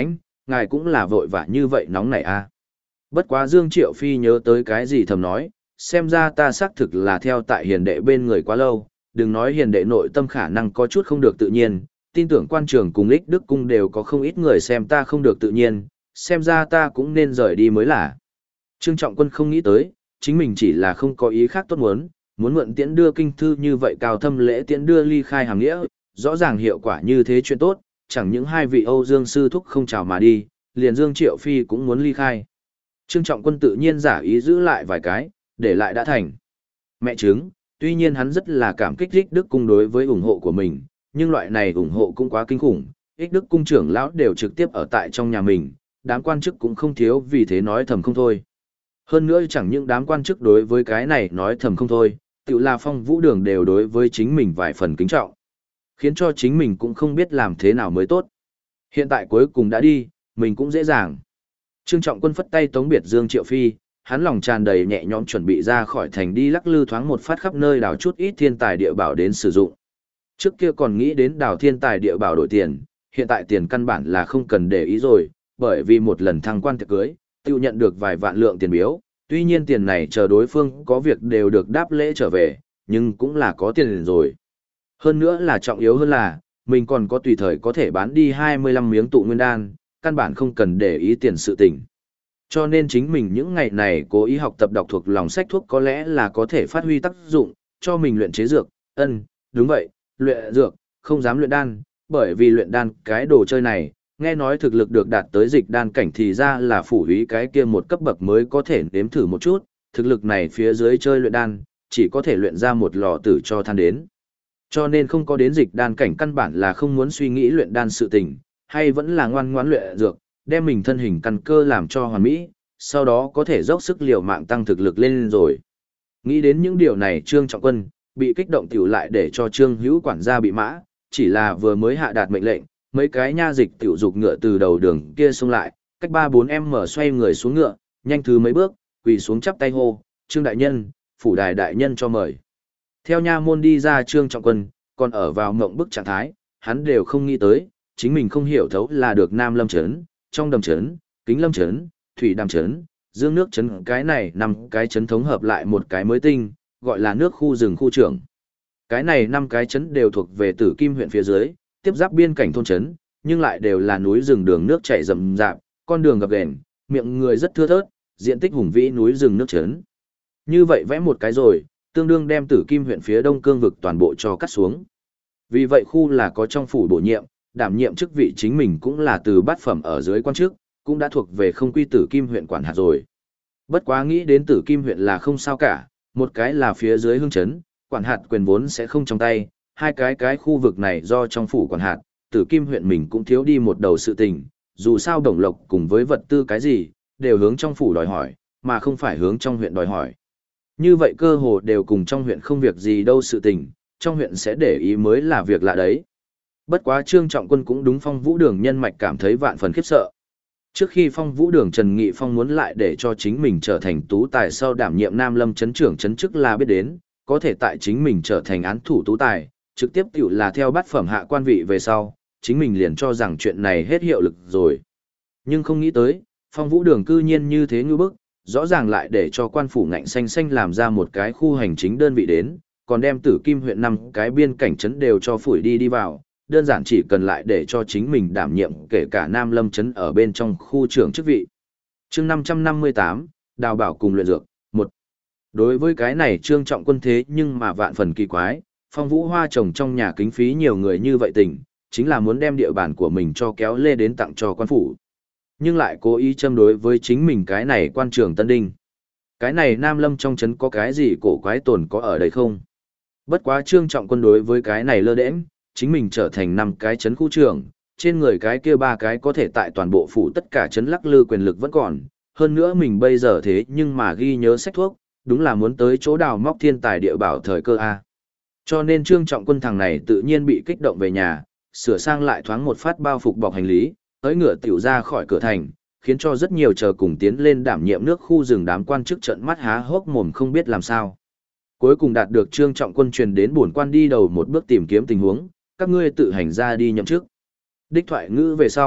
ngài cũng là vội vã như vậy nóng nảy à. Bất quá Dương Triệu Phi nhớ tới cái gì thầm nói, xem ra ta xác thực là theo tại hiền đệ bên người quá lâu, đừng nói hiền đệ nội tâm khả năng có chút không được tự nhiên, tin tưởng quan trường cùng ích đức cung đều có không ít người xem ta không được tự nhiên, xem ra ta cũng nên rời đi mới là. Trương Trọng Quân không nghĩ tới, chính mình chỉ là không có ý khác tốt muốn mượn tiễn đưa kinh thư như vậy cao thâm lễ tiễn đưa ly khai hàng nghĩa, rõ ràng hiệu quả như thế chuyện tốt, chẳng những hai vị Âu Dương sư thúc không chào mà đi, liền Dương Triệu Phi cũng muốn ly khai. Trương Trọng Quân tự nhiên giả ý giữ lại vài cái, để lại đã thành. Mẹ chứng, tuy nhiên hắn rất là cảm kích ích đức cung đối với ủng hộ của mình, nhưng loại này ủng hộ cũng quá kinh khủng, ích đức cung trưởng lão đều trực tiếp ở tại trong nhà mình, đám quan chức cũng không thiếu vì thế nói thầm không thôi. Hơn nữa chẳng những đám quan chức đối với cái này nói thầm không thôi, tự là Phong Vũ Đường đều đối với chính mình vài phần kính trọng, khiến cho chính mình cũng không biết làm thế nào mới tốt. Hiện tại cuối cùng đã đi, mình cũng dễ dàng. Trương Trọng Quân phất tay tống biệt Dương Triệu Phi, hắn lòng tràn đầy nhẹ nhõm chuẩn bị ra khỏi thành đi lắc lư thoáng một phát khắp nơi đào chút ít thiên tài địa bảo đến sử dụng. Trước kia còn nghĩ đến đào thiên tài địa bảo đổi tiền, hiện tại tiền căn bản là không cần để ý rồi, bởi vì một lần thăng quan tiệc cưới, tiêu nhận được vài vạn lượng tiền biếu, tuy nhiên tiền này chờ đối phương có việc đều được đáp lễ trở về, nhưng cũng là có tiền rồi. Hơn nữa là trọng yếu hơn là, mình còn có tùy thời có thể bán đi 25 miếng tụ nguyên đan, căn bản không cần để ý tiền sự tình. Cho nên chính mình những ngày này cố ý học tập đọc thuộc lòng sách thuốc có lẽ là có thể phát huy tác dụng, cho mình luyện chế dược, đúng vậy, luyện dược, không dám luyện đan, bởi vì luyện đan cái đồ chơi này, nghe nói thực lực được đạt tới dịch đan cảnh thì ra là phủ úy cái kia một cấp bậc mới có thể nếm thử một chút, thực lực này phía dưới chơi luyện đan, chỉ có thể luyện ra một lò tử cho than đến. Cho nên không có đến dịch đan cảnh căn bản là không muốn suy nghĩ luyện đan sự tình, hay vẫn là ngoan ngoãn luyện dược, đem mình thân hình căn cơ làm cho hoàn mỹ, sau đó có thể dốc sức liều mạng tăng thực lực lên rồi. Nghĩ đến những điều này Trương Trọng Quân, bị kích động tiểu lại để cho Trương Hữu quản gia bị mã, chỉ là vừa mới hạ đạt mệnh lệnh, mấy cái nha dịch tiểu dục ngựa từ đầu đường kia xông lại, cách 3-4 em mở xoay người xuống ngựa, nhanh thứ mấy bước, quỳ xuống chắp tay hô, Trương đại nhân, phủ đài đại nhân cho mời. Theo nha môn đi ra Trương Trọng Quân, còn ở vào mộng bức trạng thái, hắn đều không nghĩ tới, chính mình không hiểu thấu là được Nam Lâm Trấn, trong đầm trấn, Kính Lâm Trấn, Thủy Đàm Trấn, Dương Nước Trấn, cái này năm cái trấn thống hợp lại một cái mới tinh, gọi là nước khu rừng khu trưởng. Cái này 5 cái trấn đều thuộc về Tử Kim huyện phía dưới, tiếp giáp biên cảnh thôn trấn, nhưng lại đều là núi rừng đường nước chảy rậm rạp, con đường gập ghềnh, miệng người rất thưa thớt, diện tích hùng vĩ núi rừng nước trấn. Như vậy vẽ một cái rồi, tương đương đem Tử Kim huyện phía đông cương vực toàn bộ cho cắt xuống. Vì vậy khu là có trong phủ bổ nhiệm, đảm nhiệm chức vị chính mình cũng là từ bát phẩm ở dưới quan chức, cũng đã thuộc về không quy Tử Kim huyện quản hạt rồi. Bất quá nghĩ đến Tử Kim huyện là không sao cả, một cái là phía dưới hương trấn, quản hạt quyền vốn sẽ không trong tay, hai cái khu vực này do trong phủ quản hạt, Tử Kim huyện mình cũng thiếu đi một đầu sự tình, dù sao đồng lộc cùng với vật tư cái gì, đều hướng trong phủ đòi hỏi, mà không phải hướng trong huyện đòi hỏi. Như vậy cơ hồ đều cùng trong huyện không việc gì đâu sự tình, trong huyện sẽ để ý mới là việc lạ đấy. Bất quá Trương Trọng Quân cũng đúng Phong Vũ Đường nhân mạch cảm thấy vạn phần khiếp sợ. Trước khi Phong Vũ Đường Trần Nghị Phong muốn lại để cho chính mình trở thành tú tài sau đảm nhiệm Nam Lâm trấn trưởng trấn chức là biết đến, có thể tại chính mình trở thành án thủ tú tài, trực tiếp tiểu là theo bát phẩm hạ quan vị về sau, chính mình liền cho rằng chuyện này hết hiệu lực rồi. Nhưng không nghĩ tới, Phong Vũ Đường cư nhiên như thế như bức, rõ ràng lại để cho quan phủ ngạnh xanh xanh làm ra một cái khu hành chính đơn vị đến, còn đem Tử Kim huyện 5 cái biên cảnh trấn đều cho phủi đi vào, đơn giản chỉ cần lại để cho chính mình đảm nhiệm kể cả Nam Lâm trấn ở bên trong khu trưởng chức vị. Chương 558, đào bảo cùng luyện dược, 1. Đối với cái này Trương Trọng Quân thế nhưng mà vạn phần kỳ quái, Phong Vũ Hoa trồng trong nhà kính phí nhiều người như vậy tình, chính là muốn đem địa bàn của mình cho kéo lê đến tặng cho quan phủ. Nhưng lại cố ý châm đối với chính mình cái này quan trưởng Tân Đinh. Cái này Nam Lâm trong trấn có cái gì cổ quái tồn có ở đây không? Bất quá Trương Trọng Quân đối với cái này lơ đễnh, chính mình trở thành 5 cái trấn khu trưởng, trên người cái kia 3 cái có thể tại toàn bộ phủ tất cả trấn lắc lư quyền lực vẫn còn, hơn nữa mình bây giờ thế nhưng mà ghi nhớ sách thuốc, đúng là muốn tới chỗ đào móc thiên tài địa bảo thời cơ a. Cho nên Trương Trọng Quân thằng này tự nhiên bị kích động về nhà, sửa sang lại thoáng một phát bao phục bọc hành lý, tới ngựa tiểu ra khỏi cửa thành, khiến cho rất nhiều chờ cùng tiến lên đảm nhiệm nước khu rừng đám quan chức trợn mắt há hốc mồm không biết làm sao. Cuối cùng đạt được Trương Trọng Quân truyền đến bổn quan đi đầu một bước tìm kiếm tình huống, các ngươi tự hành ra đi nhậm chức. Đích thoại ngữ về sau,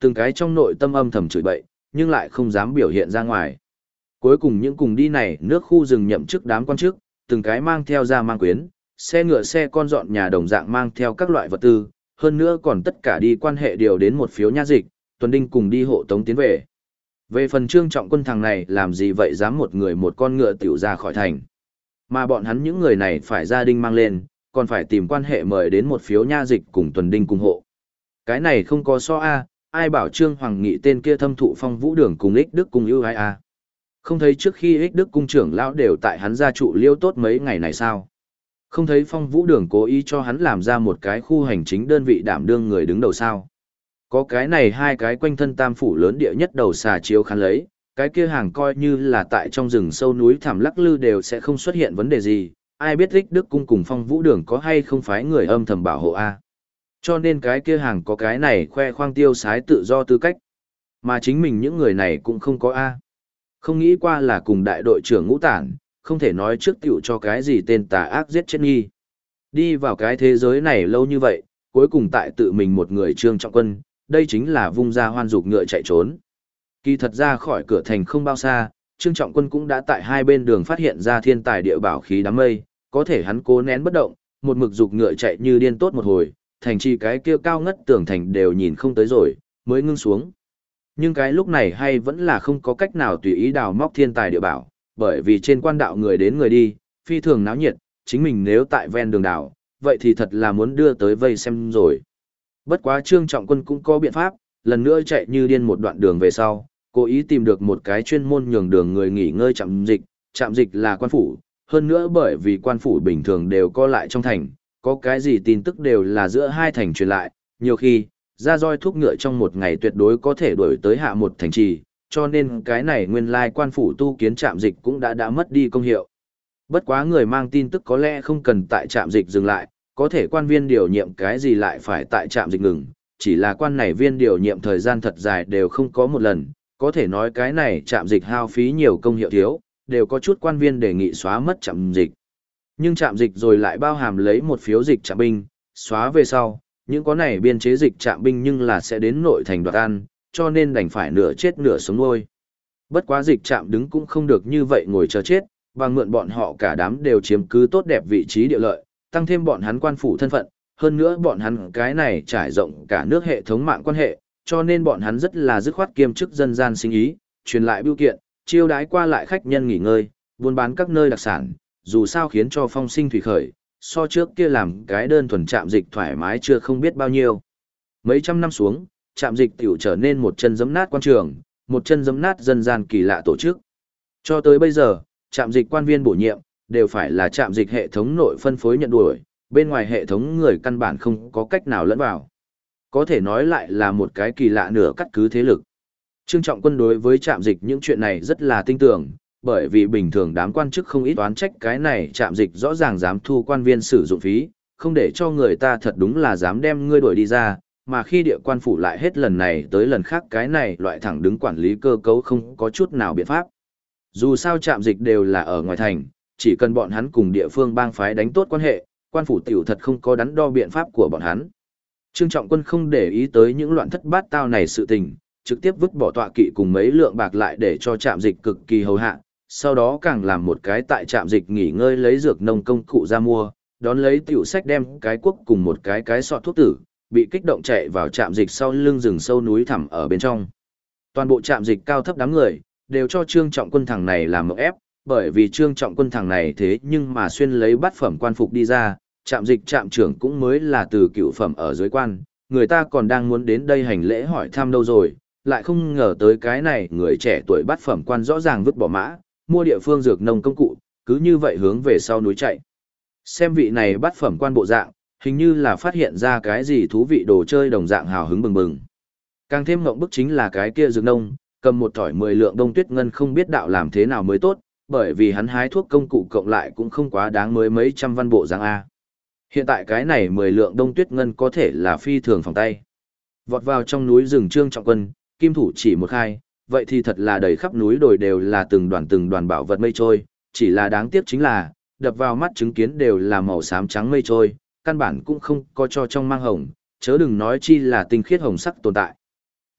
từng cái trong nội tâm âm thầm chửi bậy, nhưng lại không dám biểu hiện ra ngoài. Cuối cùng những cùng đi này nước khu rừng nhậm chức đám quan chức, từng cái mang theo ra mang quyến, xe ngựa xe con dọn nhà đồng dạng mang theo các loại vật tư, hơn nữa còn tất cả đi quan hệ điều đến một phiếu nha dịch, Tuần Đinh cùng đi hộ tống tiến về. Về phần Trương Trọng Quân thằng này làm gì vậy dám một người một con ngựa tiểu ra khỏi thành. Mà bọn hắn những người này phải gia đình mang lên, còn phải tìm quan hệ mời đến một phiếu nha dịch cùng Tuần Đinh cùng hộ. Cái này không có so a, ai bảo Trương Hoàng Nghị tên kia thâm thụ Phong Vũ Đường cùng Ích Đức cùng ưu ai a. Không thấy trước khi Ích Đức cung trưởng lão đều tại hắn gia trụ liêu tốt mấy ngày này sao? Không thấy Phong Vũ Đường cố ý cho hắn làm ra một cái khu hành chính đơn vị đảm đương người đứng đầu sao? Có cái này hai cái quanh thân tam phủ lớn địa nhất đầu xà chiếu khán lấy, cái kia hàng coi như là tại trong rừng sâu núi thẳm lắc lư đều sẽ không xuất hiện vấn đề gì, ai biết Ích Đức cung cùng Phong Vũ Đường có hay không phái người âm thầm bảo hộ a. Cho nên cái kia hàng có cái này khoe khoang tiêu sái tự do tư cách, mà chính mình những người này cũng không có a. Không nghĩ qua là cùng đại đội trưởng Ngũ Tản, không thể nói trước tiểu cho cái gì tên tà ác giết chết nghi. Đi vào cái thế giới này lâu như vậy, cuối cùng tại tự mình một người Trương Trọng Quân, đây chính là vung ra hoan dục ngựa chạy trốn. Kỳ thật ra khỏi cửa thành không bao xa, Trương Trọng Quân cũng đã tại hai bên đường phát hiện ra thiên tài địa bảo khí đám mây, có thể hắn cố nén bất động, một mực dục ngựa chạy như điên tốt một hồi, thành chi cái kia cao ngất tường thành đều nhìn không tới rồi, mới ngưng xuống. Nhưng cái lúc này hay vẫn là không có cách nào tùy ý đào móc thiên tài địa bảo, bởi vì trên quan đạo người đến người đi, phi thường náo nhiệt, chính mình nếu tại ven đường đảo, vậy thì thật là muốn đưa tới vây xem rồi. Bất quá Trương Trọng Quân cũng có biện pháp, lần nữa chạy như điên một đoạn đường về sau, cố ý tìm được một cái chuyên môn nhường đường người nghỉ ngơi trạm dịch là quan phủ, hơn nữa bởi vì quan phủ bình thường đều co lại trong thành, có cái gì tin tức đều là giữa hai thành truyền lại, nhiều khi, ra roi thúc ngựa trong một ngày tuyệt đối có thể đuổi tới hạ một thành trì, cho nên cái này nguyên lai quan phủ tu kiến trạm dịch cũng đã mất đi công hiệu. Bất quá người mang tin tức có lẽ không cần tại trạm dịch dừng lại, có thể quan viên điều nhiệm cái gì lại phải tại trạm dịch ngừng, chỉ là quan này viên điều nhiệm thời gian thật dài đều không có một lần, có thể nói cái này trạm dịch hao phí nhiều công hiệu thiếu, đều có chút quan viên đề nghị xóa mất trạm dịch. Nhưng trạm dịch rồi lại bao hàm lấy một phiếu dịch trạm binh, xóa về sau, những có này biên chế dịch trạm binh nhưng là sẽ đến nội thành đoạt ăn, cho nên đành phải nửa chết nửa sống nuôi. Bất quá dịch trạm đứng cũng không được như vậy ngồi chờ chết, bằng mượn bọn họ cả đám đều chiếm cứ tốt đẹp vị trí địa lợi, tăng thêm bọn hắn quan phủ thân phận, hơn nữa bọn hắn cái này trải rộng cả nước hệ thống mạng quan hệ, cho nên bọn hắn rất là dứt khoát kiêm chức dân gian sinh ý, truyền lại bưu kiện, chiêu đái qua lại khách nhân nghỉ ngơi, buôn bán các nơi đặc sản, dù sao khiến cho phong sinh thủy khởi, so trước kia làm cái đơn thuần trạm dịch thoải mái chưa không biết bao nhiêu. Mấy trăm năm xuống, trạm dịch tiểu trở nên một chân giẫm nát quan trường, một chân giẫm nát dân gian kỳ lạ tổ chức. Cho tới bây giờ, trạm dịch quan viên bổ nhiệm, đều phải là trạm dịch hệ thống nội phân phối nhận đuổi, bên ngoài hệ thống người căn bản không có cách nào lẫn vào. Có thể nói lại là một cái kỳ lạ nửa cắt cứ thế lực. Trương Trọng Quân đối với trạm dịch những chuyện này rất là tin tưởng, bởi vì bình thường đám quan chức không ít oán trách cái này trạm dịch rõ ràng dám thu quan viên sử dụng phí, không để cho người ta thật đúng là dám đem ngươi đuổi đi ra, mà khi địa quan phủ lại hết lần này tới lần khác cái này loại thẳng đứng quản lý cơ cấu không có chút nào biện pháp. Dù sao trạm dịch đều là ở ngoài thành, chỉ cần bọn hắn cùng địa phương bang phái đánh tốt quan hệ, quan phủ tiểu thật không có đắn đo biện pháp của bọn hắn. Trương Trọng Quân không để ý tới những loạn thất bát tao này sự tình, trực tiếp vứt bỏ tọa kỵ cùng mấy lượng bạc lại để cho trạm dịch cực kỳ hầu hạ, sau đó càng làm một cái tại trạm dịch nghỉ ngơi lấy dược nông công cụ ra mua, đón lấy tiểu sách đem cái cuốc cùng một cái sọt thuốc tử, bị kích động chạy vào trạm dịch sau lưng rừng sâu núi thẳm ở bên trong. Toàn bộ trạm dịch cao thấp đám người, đều cho Trương Trọng Quân thằng này làm mộng ép, bởi vì Trương Trọng Quân thằng này thế nhưng mà xuyên lấy bát phẩm quan phục đi ra, trạm dịch trạm trưởng cũng mới là từ cựu phẩm ở dưới quan, người ta còn đang muốn đến đây hành lễ hỏi thăm đâu rồi, lại không ngờ tới cái này người trẻ tuổi bát phẩm quan rõ ràng vứt bỏ mã, mua địa phương dược nông công cụ, cứ như vậy hướng về sau núi chạy. Xem vị này bát phẩm quan bộ dạng, hình như là phát hiện ra cái gì thú vị đồ chơi đồng dạng hào hứng bừng bừng. Càng thêm ngộng bức chính là cái kia dược nông, cầm một thỏi 10 lượng đông tuyết ngân không biết đạo làm thế nào mới tốt, bởi vì hắn hái thuốc công cụ cộng lại cũng không quá đáng mới mấy trăm văn bộ dạng A. Hiện tại cái này 10 lượng đông tuyết ngân có thể là phi thường phòng tay. Vọt vào trong núi rừng Trương Trọng Quân, kim thủ chỉ một khai, vậy thì thật là đầy khắp núi đồi đều là từng đoàn bảo vật mây trôi, chỉ là đáng tiếc chính là, đập vào mắt chứng kiến đều là màu xám trắng mây trôi, căn bản cũng không có cho trong mang hồng, chớ đừng nói chi là tinh khiết hồng sắc tồn tại.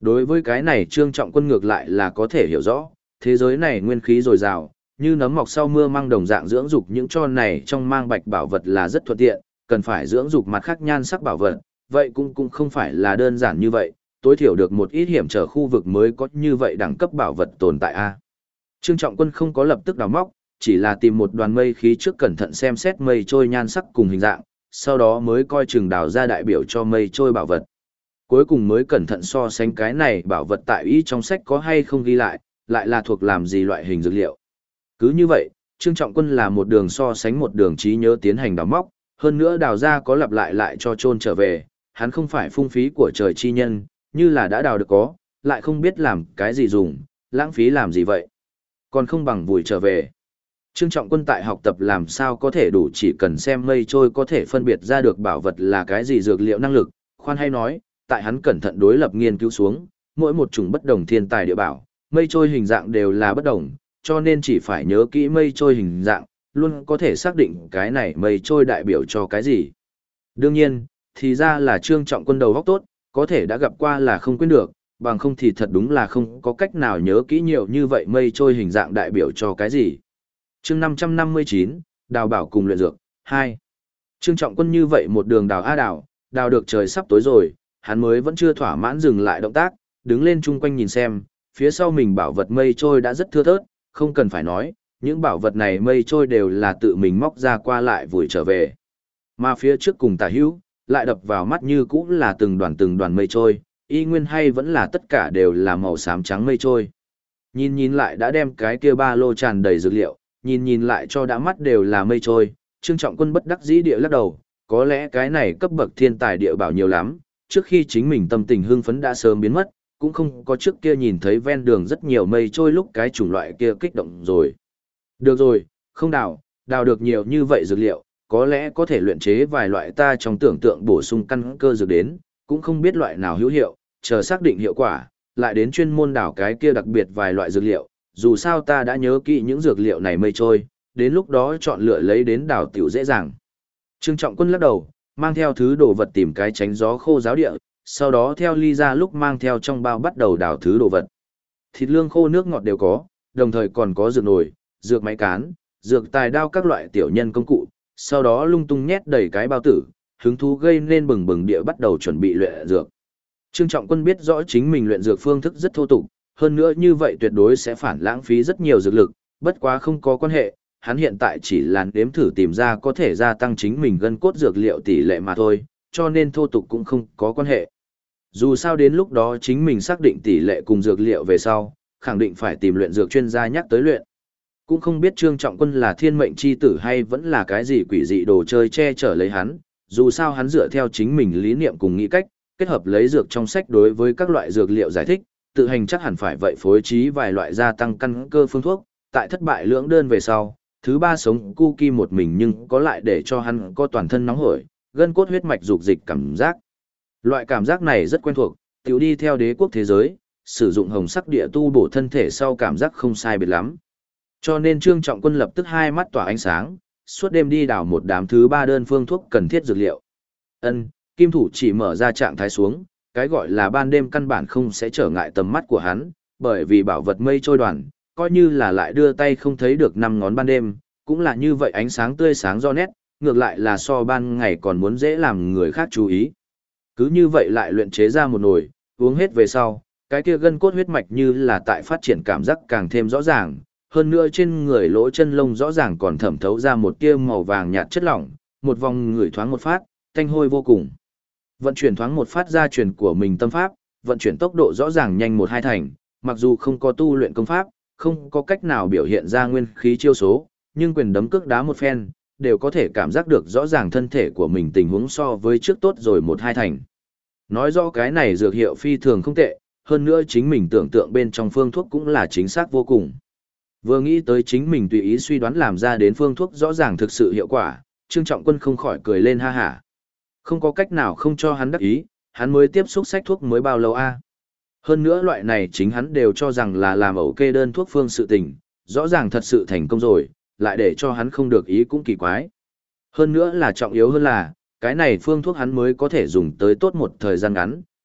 Đối với cái này Trương Trọng Quân ngược lại là có thể hiểu rõ, thế giới này nguyên khí dồi dào, như nấm mọc sau mưa mang đồng dạng dưỡng dục những cho này trong mang bạch bảo vật là rất thuận tiện, cần phải dưỡng dục mặt khác nhan sắc bảo vật, vậy cũng không phải là đơn giản như vậy, tối thiểu được một ít hiểm trở khu vực mới có như vậy đẳng cấp bảo vật tồn tại a. Trương Trọng Quân không có lập tức đào móc, chỉ là tìm một đoàn mây khí trước cẩn thận xem xét mây trôi nhan sắc cùng hình dạng, sau đó mới coi chừng đào ra đại biểu cho mây trôi bảo vật. Cuối cùng mới cẩn thận so sánh cái này bảo vật tại ý trong sách có hay không ghi lại là thuộc làm gì loại hình dược liệu. Cứ như vậy, Trương Trọng Quân là một đường so sánh một đường trí nhớ tiến hành đào móc, hơn nữa đào ra có lặp lại cho chôn trở về, hắn không phải phung phí của trời chi nhân, như là đã đào được có, lại không biết làm cái gì dùng, lãng phí làm gì vậy. Còn không bằng vùi trở về. Trương Trọng Quân tại học tập làm sao có thể đủ chỉ cần xem mây trôi có thể phân biệt ra được bảo vật là cái gì dược liệu năng lực, khoan hay nói, tại hắn cẩn thận đối lập nghiên cứu xuống, mỗi một chủng bất đồng thiên tài địa bảo, mây trôi hình dạng đều là bất đồng, cho nên chỉ phải nhớ kỹ mây trôi hình dạng, luôn có thể xác định cái này mây trôi đại biểu cho cái gì. Đương nhiên, thì ra là Trương Trọng Quân đầu óc tốt, có thể đã gặp qua là không quên được, bằng không thì thật đúng là không có cách nào nhớ kỹ nhiều như vậy mây trôi hình dạng đại biểu cho cái gì. Chương 559, đào bảo cùng luyện dược, 2. Trương Trọng Quân như vậy một đường đào a đào được trời sắp tối rồi, hắn mới vẫn chưa thỏa mãn dừng lại động tác, đứng lên chung quanh nhìn xem, phía sau mình bảo vật mây trôi đã rất thưa thớt, không cần phải nói, những bảo vật này mây trôi đều là tự mình móc ra qua lại vùi trở về. Mà phía trước cùng tả hữu, lại đập vào mắt như cũ là từng đoàn mây trôi, y nguyên hay vẫn là tất cả đều là màu xám trắng mây trôi. Nhìn lại đã đem cái kia ba lô tràn đầy dược liệu, nhìn lại cho đã mắt đều là mây trôi, Trương Trọng Quân bất đắc dĩ địa lắc đầu, có lẽ cái này cấp bậc thiên tài địa bảo nhiều lắm, trước khi chính mình tâm tình hưng phấn đã sớm biến mất, cũng không có trước kia nhìn thấy ven đường rất nhiều mây trôi lúc cái chủng loại kia kích động rồi. Được rồi, không đào được nhiều như vậy dược liệu, có lẽ có thể luyện chế vài loại ta trong tưởng tượng bổ sung căn cơ dược đến, cũng không biết loại nào hữu hiệu, chờ xác định hiệu quả, lại đến chuyên môn đào cái kia đặc biệt vài loại dược liệu, dù sao ta đã nhớ kỹ những dược liệu này mây trôi, đến lúc đó chọn lựa lấy đến đào tiểu dễ dàng. Trương Trọng Quân lắc đầu, mang theo thứ đồ vật tìm cái tránh gió khô giáo địa, sau đó theo ly ra lúc mang theo trong bao bắt đầu đào thứ đồ vật. Thịt lương khô nước ngọt đều có, đồng thời còn có dược nồi, dược máy cán, dược tài đao các loại tiểu nhân công cụ, sau đó lung tung nhét đầy cái bao tử, hứng thú gây nên bừng bừng địa bắt đầu chuẩn bị luyện dược. Trương Trọng Quân biết rõ chính mình luyện dược phương thức rất thô tục, hơn nữa như vậy tuyệt đối sẽ phản lãng phí rất nhiều dược lực, bất quá không có quan hệ, hắn hiện tại chỉ là đếm thử tìm ra có thể gia tăng chính mình gân cốt dược liệu tỷ lệ mà thôi, cho nên thô tục cũng không có quan hệ. Dù sao đến lúc đó chính mình xác định tỷ lệ cùng dược liệu về sau, khẳng định phải tìm luyện dược chuyên gia nhắc tới luyện. Cũng không biết Trương Trọng Quân là thiên mệnh chi tử hay vẫn là cái gì quỷ dị đồ chơi che chở lấy hắn, dù sao hắn dựa theo chính mình lý niệm cùng nghĩ cách, kết hợp lấy dược trong sách đối với các loại dược liệu giải thích, tự hành chắc hẳn phải vậy phối trí vài loại gia tăng căn cơ phương thuốc, tại thất bại lưỡng đơn về sau, thứ ba sống cu ki một mình nhưng có lại để cho hắn có toàn thân nóng hổi, gân cốt huyết mạch dục dịch cảm giác. Loại cảm giác này rất quen thuộc, tiểu đi theo đế quốc thế giới, sử dụng hồng sắc địa tu bổ thân thể sau cảm giác không sai biệt lắm. Cho nên Trương Trọng Quân lập tức hai mắt tỏa ánh sáng, suốt đêm đi đào một đám thứ ba đơn phương thuốc cần thiết dược liệu. Kim thủ chỉ mở ra trạng thái xuống, cái gọi là ban đêm căn bản không sẽ trở ngại tầm mắt của hắn, bởi vì bảo vật mây trôi đoàn, coi như là lại đưa tay không thấy được năm ngón ban đêm, cũng là như vậy ánh sáng tươi sáng do nét, ngược lại là so ban ngày còn muốn dễ làm người khác chú ý. Cứ như vậy lại luyện chế ra một nồi, uống hết về sau, cái kia gân cốt huyết mạch như là tại phát triển cảm giác càng thêm rõ ràng, hơn nữa trên người lỗ chân lông rõ ràng còn thẩm thấu ra một tia màu vàng nhạt chất lỏng, một vòng ngửi thoáng một phát, tanh hôi vô cùng. Vận chuyển thoáng một phát ra truyền của mình tâm pháp, vận chuyển tốc độ rõ ràng nhanh 1-2 thành, mặc dù không có tu luyện công pháp, không có cách nào biểu hiện ra nguyên khí chiêu số, nhưng quyền đấm cước đá một phen, đều có thể cảm giác được rõ ràng thân thể của mình tình huống so với trước tốt rồi 1-2 thành. Nói rõ cái này dược hiệu phi thường không tệ, hơn nữa chính mình tưởng tượng bên trong phương thuốc cũng là chính xác vô cùng. Vừa nghĩ tới chính mình tùy ý suy đoán làm ra đến phương thuốc rõ ràng thực sự hiệu quả, Trương Trọng Quân không khỏi cười lên ha hả. Không có cách nào không cho hắn đắc ý, hắn mới tiếp xúc sách thuốc mới bao lâu a? Hơn nữa loại này chính hắn đều cho rằng là làm ẩu kê đơn thuốc phương sự tình, rõ ràng thật sự thành công rồi, lại để cho hắn không được ý cũng kỳ quái. Hơn nữa là trọng yếu hơn là, cái này phương thuốc hắn mới có thể dùng tới tốt một thời gian ngắn,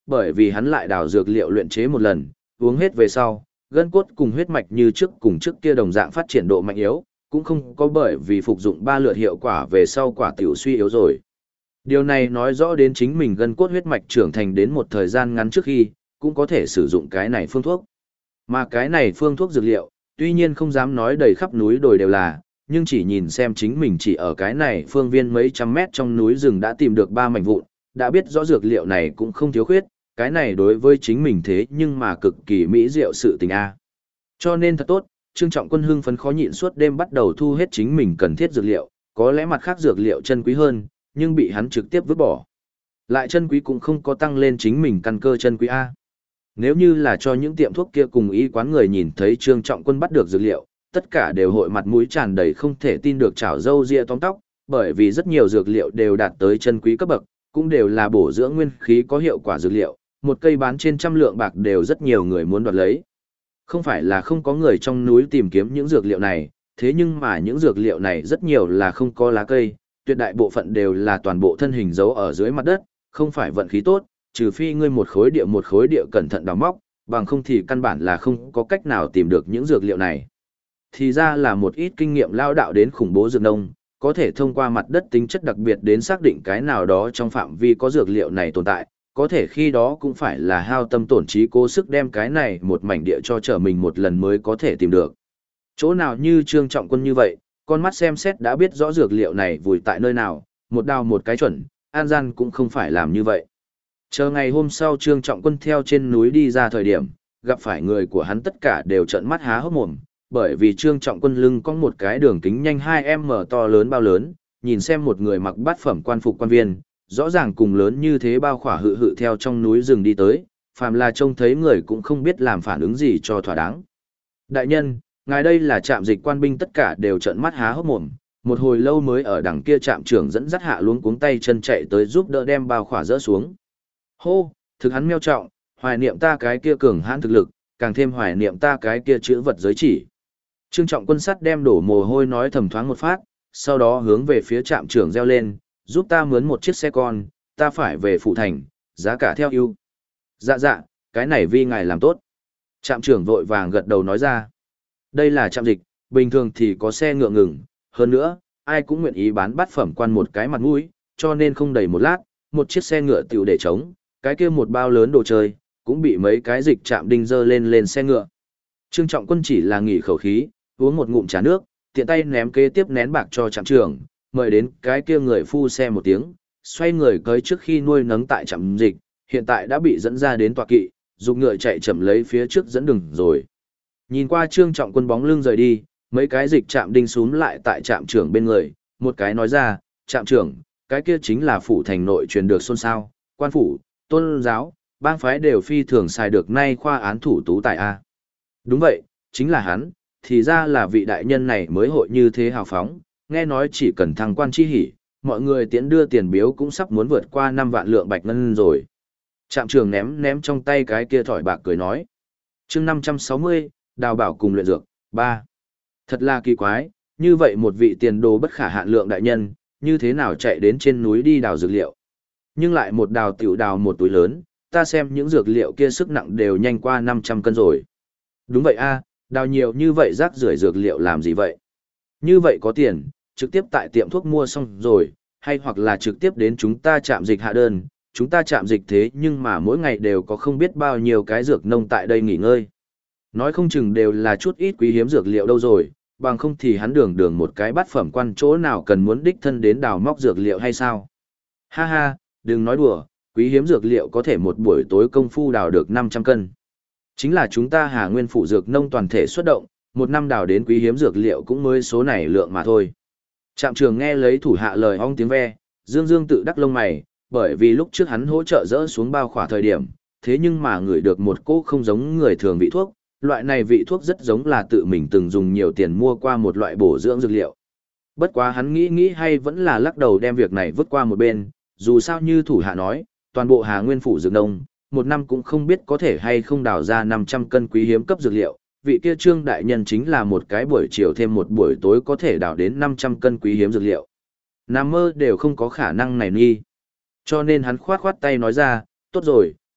bởi vì hắn lại đào dược liệu luyện chế một lần, uống hết về sau, gân cốt cùng huyết mạch như trước cùng trước kia đồng dạng phát triển độ mạnh yếu, cũng không có bởi vì phục dụng 3 lượt hiệu quả về sau quả tiểu suy yếu rồi. Điều này nói rõ đến chính mình gân cốt huyết mạch trưởng thành đến một thời gian ngắn trước khi, cũng có thể sử dụng cái này phương thuốc. Mà cái này phương thuốc dược liệu, tuy nhiên không dám nói đầy khắp núi đồi đều là, nhưng chỉ nhìn xem chính mình chỉ ở cái này phương viên mấy trăm mét trong núi rừng đã tìm được 3 mảnh vụn, đã biết rõ dược liệu này cũng không thiếu khuyết, cái này đối với chính mình thế nhưng mà cực kỳ mỹ diệu sự tình a. Cho nên thật tốt, Trương Trọng Quân hưng phấn khó nhịn suốt đêm bắt đầu thu hết chính mình cần thiết dược liệu, có lẽ mặt khác dược liệu chân quý hơn, nhưng bị hắn trực tiếp vứt bỏ. Lại chân quý cũng không có tăng lên chính mình căn cơ chân quý a. Nếu như là cho những tiệm thuốc kia cùng y quán người nhìn thấy Trương Trọng Quân bắt được dược liệu, tất cả đều hội mặt mũi tràn đầy không thể tin được chảo râu ria tóm tóc, bởi vì rất nhiều dược liệu đều đạt tới chân quý cấp bậc, cũng đều là bổ dưỡng nguyên khí có hiệu quả dược liệu, một cây bán trên trăm lượng bạc đều rất nhiều người muốn đoạt lấy. Không phải là không có người trong núi tìm kiếm những dược liệu này, thế nhưng mà những dược liệu này rất nhiều là không có lá cây, tuyệt đại bộ phận đều là toàn bộ thân hình giấu ở dưới mặt đất, không phải vận khí tốt, trừ phi ngươi một khối địa cẩn thận đào móc, bằng không thì căn bản là không có cách nào tìm được những dược liệu này. Thì ra là một ít kinh nghiệm lao đạo đến khủng bố dược nông, có thể thông qua mặt đất tính chất đặc biệt đến xác định cái nào đó trong phạm vi có dược liệu này tồn tại, có thể khi đó cũng phải là hao tâm tổn trí cố sức đem cái này một mảnh địa cho trở mình một lần mới có thể tìm được. Chỗ nào như Trương Trọng Quân như vậy, con mắt xem xét đã biết rõ dược liệu này vùi tại nơi nào, một đao một cái chuẩn, an gian cũng không phải làm như vậy. Chờ ngày hôm sau Trương Trọng Quân theo trên núi đi ra thời điểm, gặp phải người của hắn tất cả đều trợn mắt há hốc mồm, bởi vì Trương Trọng Quân lưng có một cái đường kính nhanh 2m to lớn bao lớn, nhìn xem một người mặc bát phẩm quan phục quan viên, rõ ràng cùng lớn như thế bao khỏa hự hự theo trong núi rừng đi tới, phàm là trông thấy người cũng không biết làm phản ứng gì cho thỏa đáng. Đại nhân, ngài đây là trạm dịch quan binh tất cả đều trợn mắt há hốc mồm, một hồi lâu mới ở đằng kia trạm trưởng dẫn dắt hạ luống cuống tay chân chạy tới giúp đỡ đem bao khỏa dỡ xuống. Hô, thực hắn meo trọng, hoài niệm ta cái kia cường hãn thực lực, càng thêm hoài niệm ta cái kia chữ vật giới chỉ. Trương Trọng Quân sắt đem đổ mồ hôi nói thầm thoáng một phát, sau đó hướng về phía trạm trưởng reo lên, giúp ta mướn một chiếc xe con, ta phải về phụ thành, giá cả theo ưu. Dạ dạ, cái này vì ngài làm tốt. Trạm trưởng vội vàng gật đầu nói ra. Đây là trạm dịch, bình thường thì có xe ngựa ngừng, hơn nữa, ai cũng nguyện ý bán bát phẩm quan một cái mặt mũi, cho nên không đầy một lát, một chiếc xe ngựa tiểu để trống, cái kia một bao lớn đồ chơi, cũng bị mấy cái dịch trạm đinh dơ lên xe ngựa. Trương Trọng Quân chỉ là nghỉ khẩu khí, uống một ngụm trà nước, tiện tay ném kế tiếp nén bạc cho trạm trưởng, mời đến cái kia người phu xe một tiếng, xoay người tới trước khi nuôi nấng tại trạm dịch, hiện tại đã bị dẫn ra đến tọa kỵ, dục ngựa chạy chậm lấy phía trước dẫn đường rồi. Nhìn qua Trương Trọng Quân bóng lưng rời đi, mấy cái dịch trạm đinh xuống lại tại trạm trưởng bên người, một cái nói ra, trạm trưởng, cái kia chính là phủ thành nội truyền được xôn xao, quan phủ, tôn giáo, bang phái đều phi thường xài được nay khoa án thủ tú tại A. Đúng vậy, chính là hắn, thì ra là vị đại nhân này mới hội như thế hào phóng, nghe nói chỉ cần thăng quan chi hỉ, mọi người tiễn đưa tiền biếu cũng sắp muốn vượt qua 5 vạn lượng bạch ngân rồi. Trạm trưởng ném trong tay cái kia thỏi bạc cười nói. chương 560, đào bảo cùng luyện dược, 3. Thật là kỳ quái, như vậy một vị tiền đồ bất khả hạn lượng đại nhân, như thế nào chạy đến trên núi đi đào dược liệu. Nhưng lại một đào tiểu đào một túi lớn, ta xem những dược liệu kia sức nặng đều nhanh qua 500 cân rồi. Đúng vậy a, đào nhiều như vậy rác rưởi dược liệu làm gì vậy? Như vậy có tiền, trực tiếp tại tiệm thuốc mua xong rồi, hay hoặc là trực tiếp đến chúng ta trạm dịch hạ đơn, chúng ta trạm dịch thế nhưng mà mỗi ngày đều có không biết bao nhiêu cái dược nông tại đây nghỉ ngơi. Nói không chừng đều là chút ít quý hiếm dược liệu đâu rồi, bằng không thì hắn đường một cái bát phẩm quan chỗ nào cần muốn đích thân đến đào móc dược liệu hay sao? Ha ha, đừng nói đùa, quý hiếm dược liệu có thể một buổi tối công phu đào được 500 cân. Chính là chúng ta Hà Nguyên phủ dược nông toàn thể xuất động, một năm đào đến quý hiếm dược liệu cũng mới số này lượng mà thôi. Trạm trường nghe lấy thủ hạ lời ong tiếng ve, dương tự đắc lông mày, bởi vì lúc trước hắn hỗ trợ dỡ xuống bao khỏa thời điểm, thế nhưng mà ngửi được một cỗ không giống người thường vị thuốc, loại này vị thuốc rất giống là tự mình từng dùng nhiều tiền mua qua một loại bổ dưỡng dược liệu. Bất quá hắn nghĩ hay vẫn là lắc đầu đem việc này vứt qua một bên, dù sao như thủ hạ nói, toàn bộ Hà Nguyên phủ dược nông, một năm cũng không biết có thể hay không đào ra 500 cân quý hiếm cấp dược liệu, vị kia Trương đại nhân chính là một cái buổi chiều thêm một buổi tối có thể đào đến 500 cân quý hiếm dược liệu. Nằm mơ đều không có khả năng này nghi. Cho nên hắn khoát tay nói ra, tốt rồi,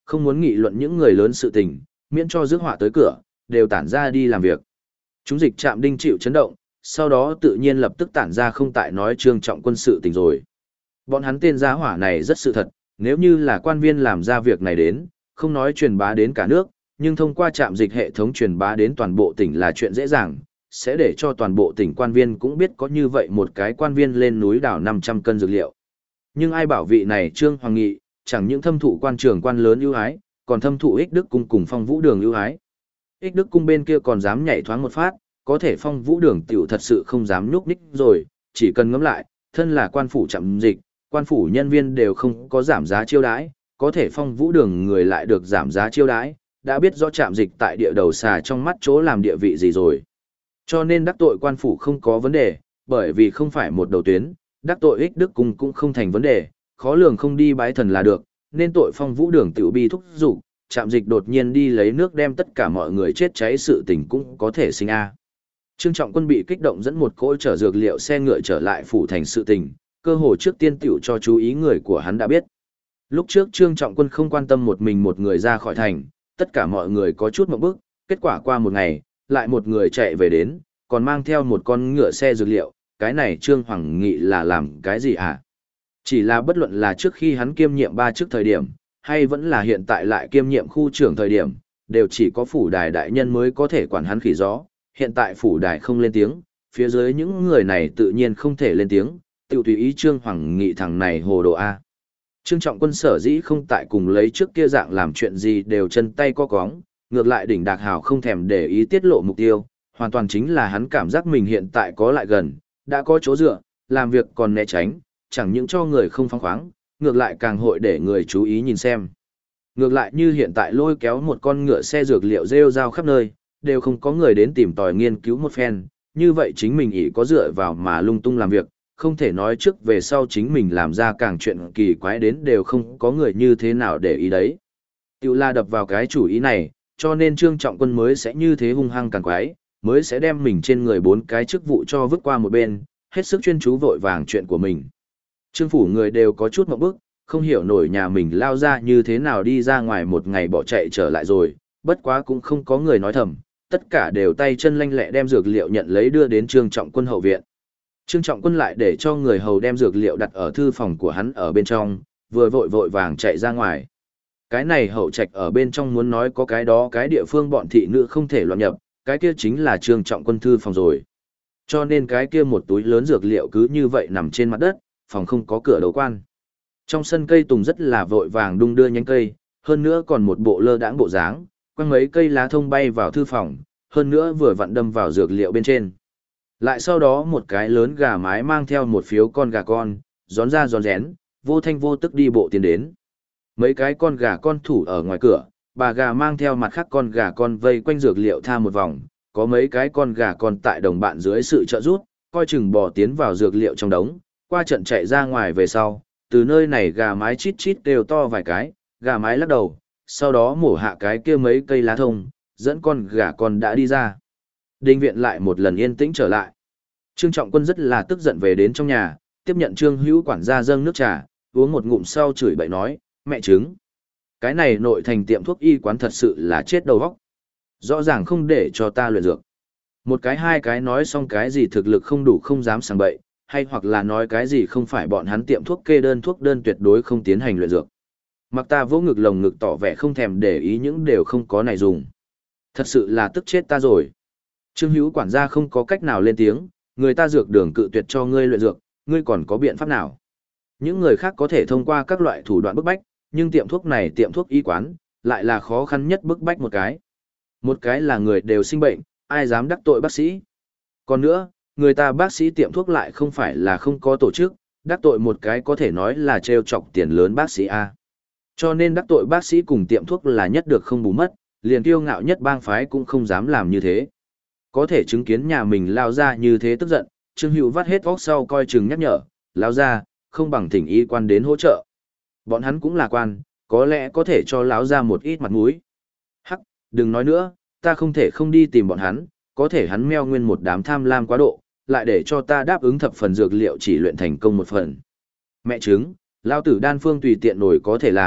Không muốn nghị luận những người lớn sự tình, miễn cho rước họa tới cửa, đều tản ra đi làm việc. Chúng dịch trạm đinh chịu chấn động, sau đó tự nhiên lập tức tản ra không tại nói Trương Trọng Quân sự tình rồi. Bọn hắn tên giá hỏa này rất sự thật, nếu như là quan viên làm ra việc này đến, không nói truyền bá đến cả nước, nhưng thông qua trạm dịch hệ thống truyền bá đến toàn bộ tỉnh là chuyện dễ dàng, sẽ để cho toàn bộ tỉnh quan viên cũng biết có như vậy một cái quan viên lên núi đào 500 cân dược liệu. Nhưng ai bảo vị này Trương Hoàng Nghị, chẳng những thâm thụ quan trường quan lớn ưu ái, còn thâm thụ ích đức cung cùng Phong Vũ Đường ưu ái. Ích đức cung bên kia còn dám nhảy thoáng một phát, có thể Phong Vũ Đường tiểu thật sự không dám nhúc nhích rồi, chỉ cần ngẫm lại, thân là quan phủ trạm dịch, quan phủ nhân viên đều không có giảm giá chiêu đãi, có thể Phong Vũ Đường người lại được giảm giá chiêu đãi, đã biết rõ trạm dịch tại địa đầu xà trong mắt chỗ làm địa vị gì rồi. Cho nên đắc tội quan phủ không có vấn đề, bởi vì không phải một đầu tuyến, đắc tội ích đức cung cũng không thành vấn đề, khó lường không đi bái thần là được, nên tội Phong Vũ Đường tiểu bi thúc dục, trạm dịch đột nhiên đi lấy nước đem tất cả mọi người chết cháy sự tình cũng có thể sinh a. Trương Trọng Quân bị kích động dẫn một cỗ chở dược liệu xe ngựa trở lại phủ thành sự tình, cơ hồ trước tiên tiểu cho chú ý người của hắn đã biết. Lúc trước Trương Trọng Quân không quan tâm một mình một người ra khỏi thành, tất cả mọi người có chút một bước, kết quả qua một ngày, lại một người chạy về đến, còn mang theo một con ngựa xe dược liệu, cái này Trương Hoàng Nghị là làm cái gì hả? Chỉ là bất luận là trước khi hắn kiêm nhiệm 3 chức thời điểm, hay vẫn là hiện tại lại kiêm nhiệm khu trưởng thời điểm, đều chỉ có phủ đài đại nhân mới có thể quản hắn khỉ gió, hiện tại phủ đài không lên tiếng, phía dưới những người này tự nhiên không thể lên tiếng, tự tùy ý Trương Hoàng Nghị thằng này hồ đồ A. Trương Trọng Quân sở dĩ không tại cùng lấy trước kia dạng làm chuyện gì đều chân tay co cóng, ngược lại đỉnh Đạc Hào không thèm để ý tiết lộ mục tiêu, hoàn toàn chính là hắn cảm giác mình hiện tại có lại gần, đã có chỗ dựa, làm việc còn né tránh, chẳng những cho người không phóng khoáng, ngược lại càng hội để người chú ý nhìn xem. Ngược lại như hiện tại lôi kéo một con ngựa xe dược liệu rêu rao khắp nơi, đều không có người đến tìm tòi nghiên cứu một phen, như vậy chính mình ỷ có dựa vào mà lung tung làm việc, không thể nói trước về sau chính mình làm ra càng chuyện kỳ quái đến đều không có người như thế nào để ý đấy. Tiểu la đập vào cái chủ ý này, cho nên Trương Trọng Quân mới sẽ như thế hung hăng càng quái, mới sẽ đem mình trên người 4 cái chức vụ cho vứt qua một bên, hết sức chuyên chú vội vàng chuyện của mình. Trương phủ người đều có chút ngộp bức, không hiểu nổi nhà mình lao ra như thế nào đi ra ngoài một ngày bỏ chạy trở lại rồi, bất quá cũng không có người nói thầm, tất cả đều tay chân lanh lẹ đem dược liệu nhận lấy đưa đến Trương Trọng Quân hậu viện. Trương Trọng Quân lại để cho người hầu đem dược liệu đặt ở thư phòng của hắn ở bên trong, vừa vội vội vàng chạy ra ngoài. Cái này hậu trạch ở bên trong muốn nói có cái đó cái địa phương bọn thị nữ không thể loạn nhập, cái kia chính là Trương Trọng Quân thư phòng rồi. Cho nên cái kia một túi lớn dược liệu cứ như vậy nằm trên mặt đất, phòng không có cửa đấu quan. Trong sân cây tùng rất là vội vàng đung đưa nhánh cây, hơn nữa còn một bộ lơ đãng bộ dáng, quăng mấy cây lá thông bay vào thư phòng, hơn nữa vừa vặn đâm vào dược liệu bên trên. Lại sau đó một cái lớn gà mái mang theo một phiếu con gà con, gión ra gión rén, vô thanh vô tức đi bộ tiến đến. Mấy cái con gà con thủ ở ngoài cửa, bà gà mang theo mặt khác con gà con vây quanh dược liệu tha một vòng, có mấy cái con gà con tại đồng bạn dưới sự trợ giúp, coi chừng bò tiến vào dược liệu trong đống, qua trận chạy ra ngoài về sau, từ nơi này gà mái chít chít đều to vài cái, gà mái lắc đầu, sau đó mổ hạ cái kia mấy cây lá thông, dẫn con gà con đã đi ra. Đinh viện lại một lần yên tĩnh trở lại. Trương Trọng Quân rất là tức giận về đến trong nhà, tiếp nhận Trương Hữu quản gia dâng nước trà, uống một ngụm sau chửi bậy nói, mẹ trứng. Cái này nội thành tiệm thuốc y quán thật sự là chết đầu óc. Rõ ràng không để cho ta luyện dược. Một cái hai cái nói xong cái gì thực lực không đủ không dám sang bậy, hay hoặc là nói cái gì không phải bọn hắn tiệm thuốc kê thuốc đơn tuyệt đối không tiến hành luyện dược. Mặc ta vỗ ngực lồng ngực tỏ vẻ không thèm để ý những đều không có này dùng. Thật sự là tức chết ta rồi. Trương Hữu quản gia không có cách nào lên tiếng, người ta dược đường cự tuyệt cho ngươi luyện dược, ngươi còn có biện pháp nào? Những người khác có thể thông qua các loại thủ đoạn bức bách, nhưng tiệm thuốc này tiệm thuốc y quán, lại là khó khăn nhất bức bách một cái. Một cái là người đều sinh bệnh, ai dám đắc tội bác sĩ. Còn nữa, người ta bác sĩ tiệm thuốc lại không phải là không có tổ chức, đắc tội một cái có thể nói là trêu chọc tiền lớn bác sĩ A. Cho nên đắc tội bác sĩ cùng tiệm thuốc là nhất được không bù mất, liền kiêu ngạo nhất bang phái cũng không dám làm như thế. Có thể chứng kiến nhà mình lao ra như thế tức giận, Trương Hữu vắt hết óc sau coi chừng nhắc nhở, lao ra, không bằng thỉnh y quan đến hỗ trợ. Bọn hắn cũng là quan, có lẽ có thể cho lão ra một ít mặt mũi. Hắc, đừng nói nữa, ta không thể không đi tìm bọn hắn, có thể hắn meo nguyên một đám tham lam quá độ, lại để cho ta đáp ứng thập phần dược liệu chỉ luyện thành công một phần. Mẹ chứng, lao tử đan phương tùy tiện nổi có thể làm,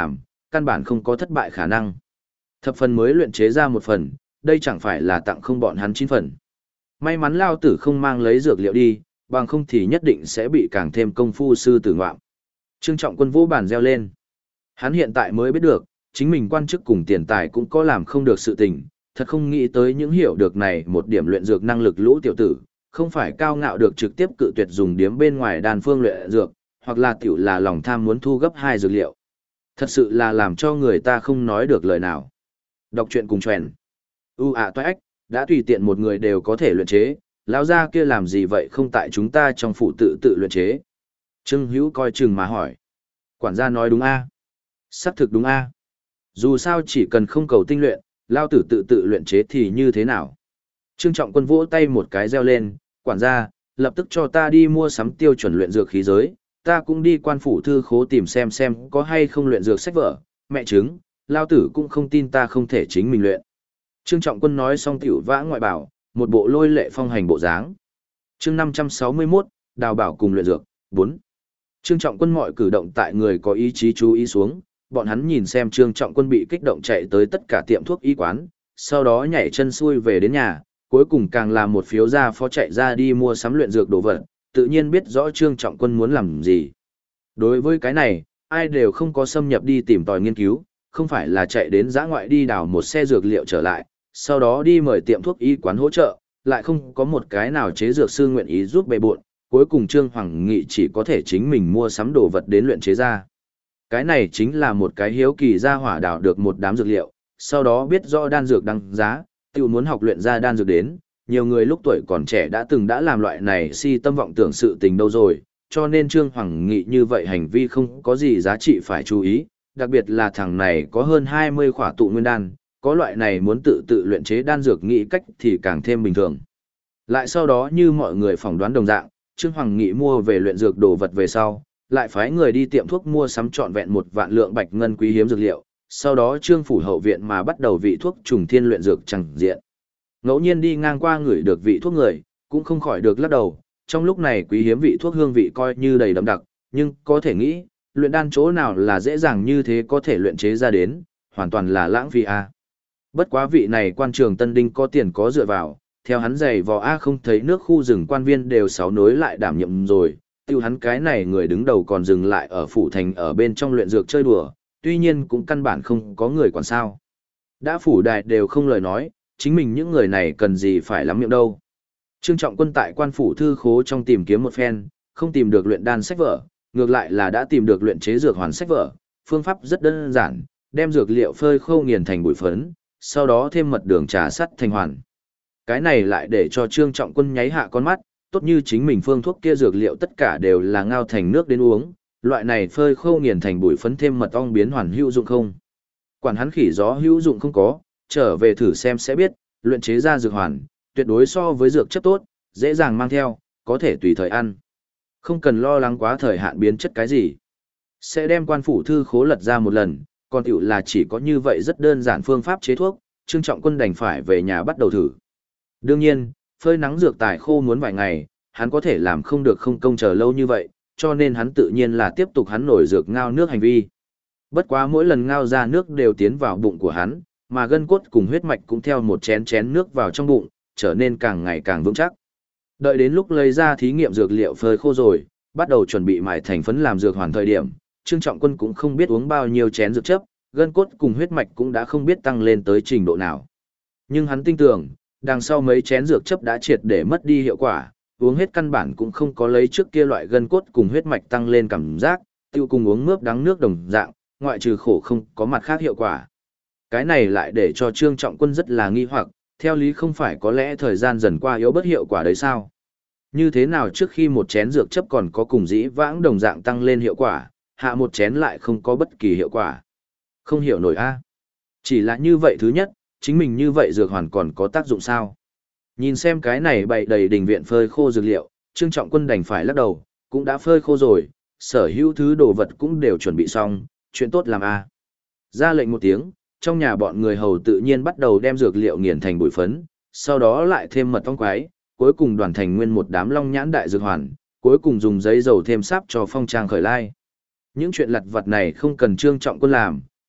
căn bản không có thất bại khả năng. Thập phần mới luyện chế ra một phần, đây chẳng phải là tặng không bọn hắn 9 phần. May mắn lao tử không mang lấy dược liệu đi, bằng không thì nhất định sẽ bị càng thêm công phu sư tử ngoạm. Trương Trọng Quân vỗ bàn reo lên. Hắn hiện tại mới biết được, chính mình quan chức cùng tiền tài cũng có làm không được sự tình, thật không nghĩ tới những hiểu được này một điểm luyện dược năng lực lũ tiểu tử, không phải cao ngạo được trực tiếp cự tuyệt dùng điếm bên ngoài đan phương luyện dược, hoặc là tiểu là lòng tham muốn thu gấp 2 dược liệu. Thật sự là làm cho người ta không nói được lời nào. Đọc truyện cùng truyền. Toái ách, đã tùy tiện một người đều có thể luyện chế, lão gia kia làm gì vậy không tại chúng ta trong phủ tự luyện chế. Trương Hữu coi chừng mà hỏi. Quản gia nói đúng a, xác thực đúng a. Dù sao chỉ cần không cầu tinh luyện, lao tử tự luyện chế thì như thế nào. Trương Trọng Quân vỗ tay một cái reo lên, quản gia, lập tức cho ta đi mua sắm tiêu chuẩn luyện dược khí giới, ta cũng đi quan phủ thư khố tìm xem có hay không luyện dược sách vở, mẹ chứng, lao tử cũng không tin ta không thể chính mình luyện. Trương Trọng Quân nói xong tiểu vã ngoại bảo, một bộ lôi lệ phong hành bộ dáng. Chương 561, đào bảo cùng luyện dược, 4. Trương Trọng Quân mọi cử động tại người có ý chí chú ý xuống, bọn hắn nhìn xem Trương Trọng Quân bị kích động chạy tới tất cả tiệm thuốc y quán, sau đó nhảy chân xuôi về đến nhà, cuối cùng càng làm một phiếu ra phó chạy ra đi mua sắm luyện dược đồ vật, tự nhiên biết rõ Trương Trọng Quân muốn làm gì. Đối với cái này, ai đều không có xâm nhập đi tìm tòi nghiên cứu, không phải là chạy đến giã ngoại đi đào một xe dược liệu trở lại, sau đó đi mời tiệm thuốc y quán hỗ trợ, lại không có một cái nào chế dược sư nguyện ý giúp bề bộn, cuối cùng Trương Hoàng Nghị chỉ có thể chính mình mua sắm đồ vật đến luyện chế ra. Cái này chính là một cái hiếu kỳ ra hỏa đào được một đám dược liệu, sau đó biết rõ đan dược đăng giá, tự muốn học luyện ra đan dược đến, nhiều người lúc tuổi còn trẻ đã làm loại này si tâm vọng tưởng sự tình đâu rồi, cho nên Trương Hoàng Nghị như vậy hành vi không có gì giá trị phải chú ý, đặc biệt là thằng này có hơn 20 khỏa tụ nguyên đan, có loại này muốn tự luyện chế đan dược nghĩ cách thì càng thêm bình thường. Lại sau đó như mọi người phỏng đoán đồng dạng, Trương Hoàng Nghị mua về luyện dược đồ vật về sau, lại phái người đi tiệm thuốc mua sắm trọn vẹn 1 vạn lượng bạch ngân quý hiếm dược liệu, sau đó Trương phủ hậu viện mà bắt đầu vị thuốc trùng thiên luyện dược chẳng diện. Ngẫu nhiên đi ngang qua người được vị thuốc người, cũng không khỏi được lắc đầu, trong lúc này quý hiếm vị thuốc hương vị coi như đầy đậm đặc, nhưng có thể nghĩ, luyện đan chỗ nào là dễ dàng như thế có thể luyện chế ra đến, hoàn toàn là lãng phí a. Bất quá vị này quan trường Tân Đinh có tiền có dựa vào, theo hắn giày vò a không thấy nước khu rừng quan viên đều sáu nối lại đảm nhiệm rồi, tiêu hắn cái này người đứng đầu còn dừng lại ở phủ thành ở bên trong luyện dược chơi đùa, tuy nhiên cũng căn bản không có người quản sao. Đã phủ đại đều không lời nói, chính mình những người này cần gì phải lắm miệng đâu. Trương Trọng Quân tại quan phủ thư khố trong tìm kiếm một phen, không tìm được luyện đan sách vở, ngược lại là đã tìm được luyện chế dược hoàn sách vở, phương pháp rất đơn giản, đem dược liệu phơi khô nghiền thành bụi phấn, sau đó thêm mật đường trà sắt thành hoàn. Cái này lại để cho Trương Trọng Quân nháy hạ con mắt, tốt như chính mình phương thuốc kia dược liệu tất cả đều là ngao thành nước đến uống, loại này phơi khô nghiền thành bụi phấn thêm mật ong biến hoàn hữu dụng không? Quản hắn khỉ gió hữu dụng không có, trở về thử xem sẽ biết, luyện chế ra dược hoàn, tuyệt đối so với dược chất tốt, dễ dàng mang theo, có thể tùy thời ăn. Không cần lo lắng quá thời hạn biến chất cái gì. Sẽ đem quan phủ thư khố lật ra một lần, còn tiểu là chỉ có như vậy rất đơn giản phương pháp chế thuốc, Trương Trọng Quân đành phải về nhà bắt đầu thử. Đương nhiên, phơi nắng dược tài khô muốn vài ngày, hắn có thể làm không được không công chờ lâu như vậy, cho nên hắn tự nhiên là tiếp tục hắn nổi dược ngao nước hành vi. Bất quá mỗi lần ngao ra nước đều tiến vào bụng của hắn, mà gân cốt cùng huyết mạch cũng theo một chén nước vào trong bụng, trở nên càng ngày càng vững chắc. Đợi đến lúc lấy ra thí nghiệm dược liệu phơi khô rồi, bắt đầu chuẩn bị mài thành phấn làm dược hoàn thời điểm, Trương Trọng Quân cũng không biết uống bao nhiêu chén dược chấp, gân cốt cùng huyết mạch cũng đã không biết tăng lên tới trình độ nào. Nhưng hắn tin tưởng, đằng sau mấy chén dược chấp đã triệt để mất đi hiệu quả, uống hết căn bản cũng không có lấy trước kia loại gân cốt cùng huyết mạch tăng lên cảm giác, tiêu cùng uống mướp đắng nước đồng dạng, ngoại trừ khổ không có mặt khác hiệu quả. Cái này lại để cho Trương Trọng Quân rất là nghi hoặc, theo lý không phải có lẽ thời gian dần qua yếu bất hiệu quả đấy sao? Như thế nào trước khi một chén dược chấp còn có cùng dĩ vãng đồng dạng tăng lên hiệu quả, hạ một chén lại không có bất kỳ hiệu quả? Không hiểu nổi a. Chỉ là như vậy thứ nhất, chính mình như vậy dược hoàn còn có tác dụng sao? Nhìn xem cái này bày đầy đình viện phơi khô dược liệu, Trương Trọng Quân đành phải lắc đầu, cũng đã phơi khô rồi, sở hữu thứ đồ vật cũng đều chuẩn bị xong, chuyện tốt làm a. Ra lệnh một tiếng, trong nhà bọn người hầu tự nhiên bắt đầu đem dược liệu nghiền thành bụi phấn, sau đó lại thêm mật ong quái, cuối cùng đoàn thành nguyên một đám long nhãn đại dược hoàn, cuối cùng dùng giấy dầu thêm sáp cho phong trang khởi lai. Những chuyện lặt vặt này không cần Trương Trọng Quân làm,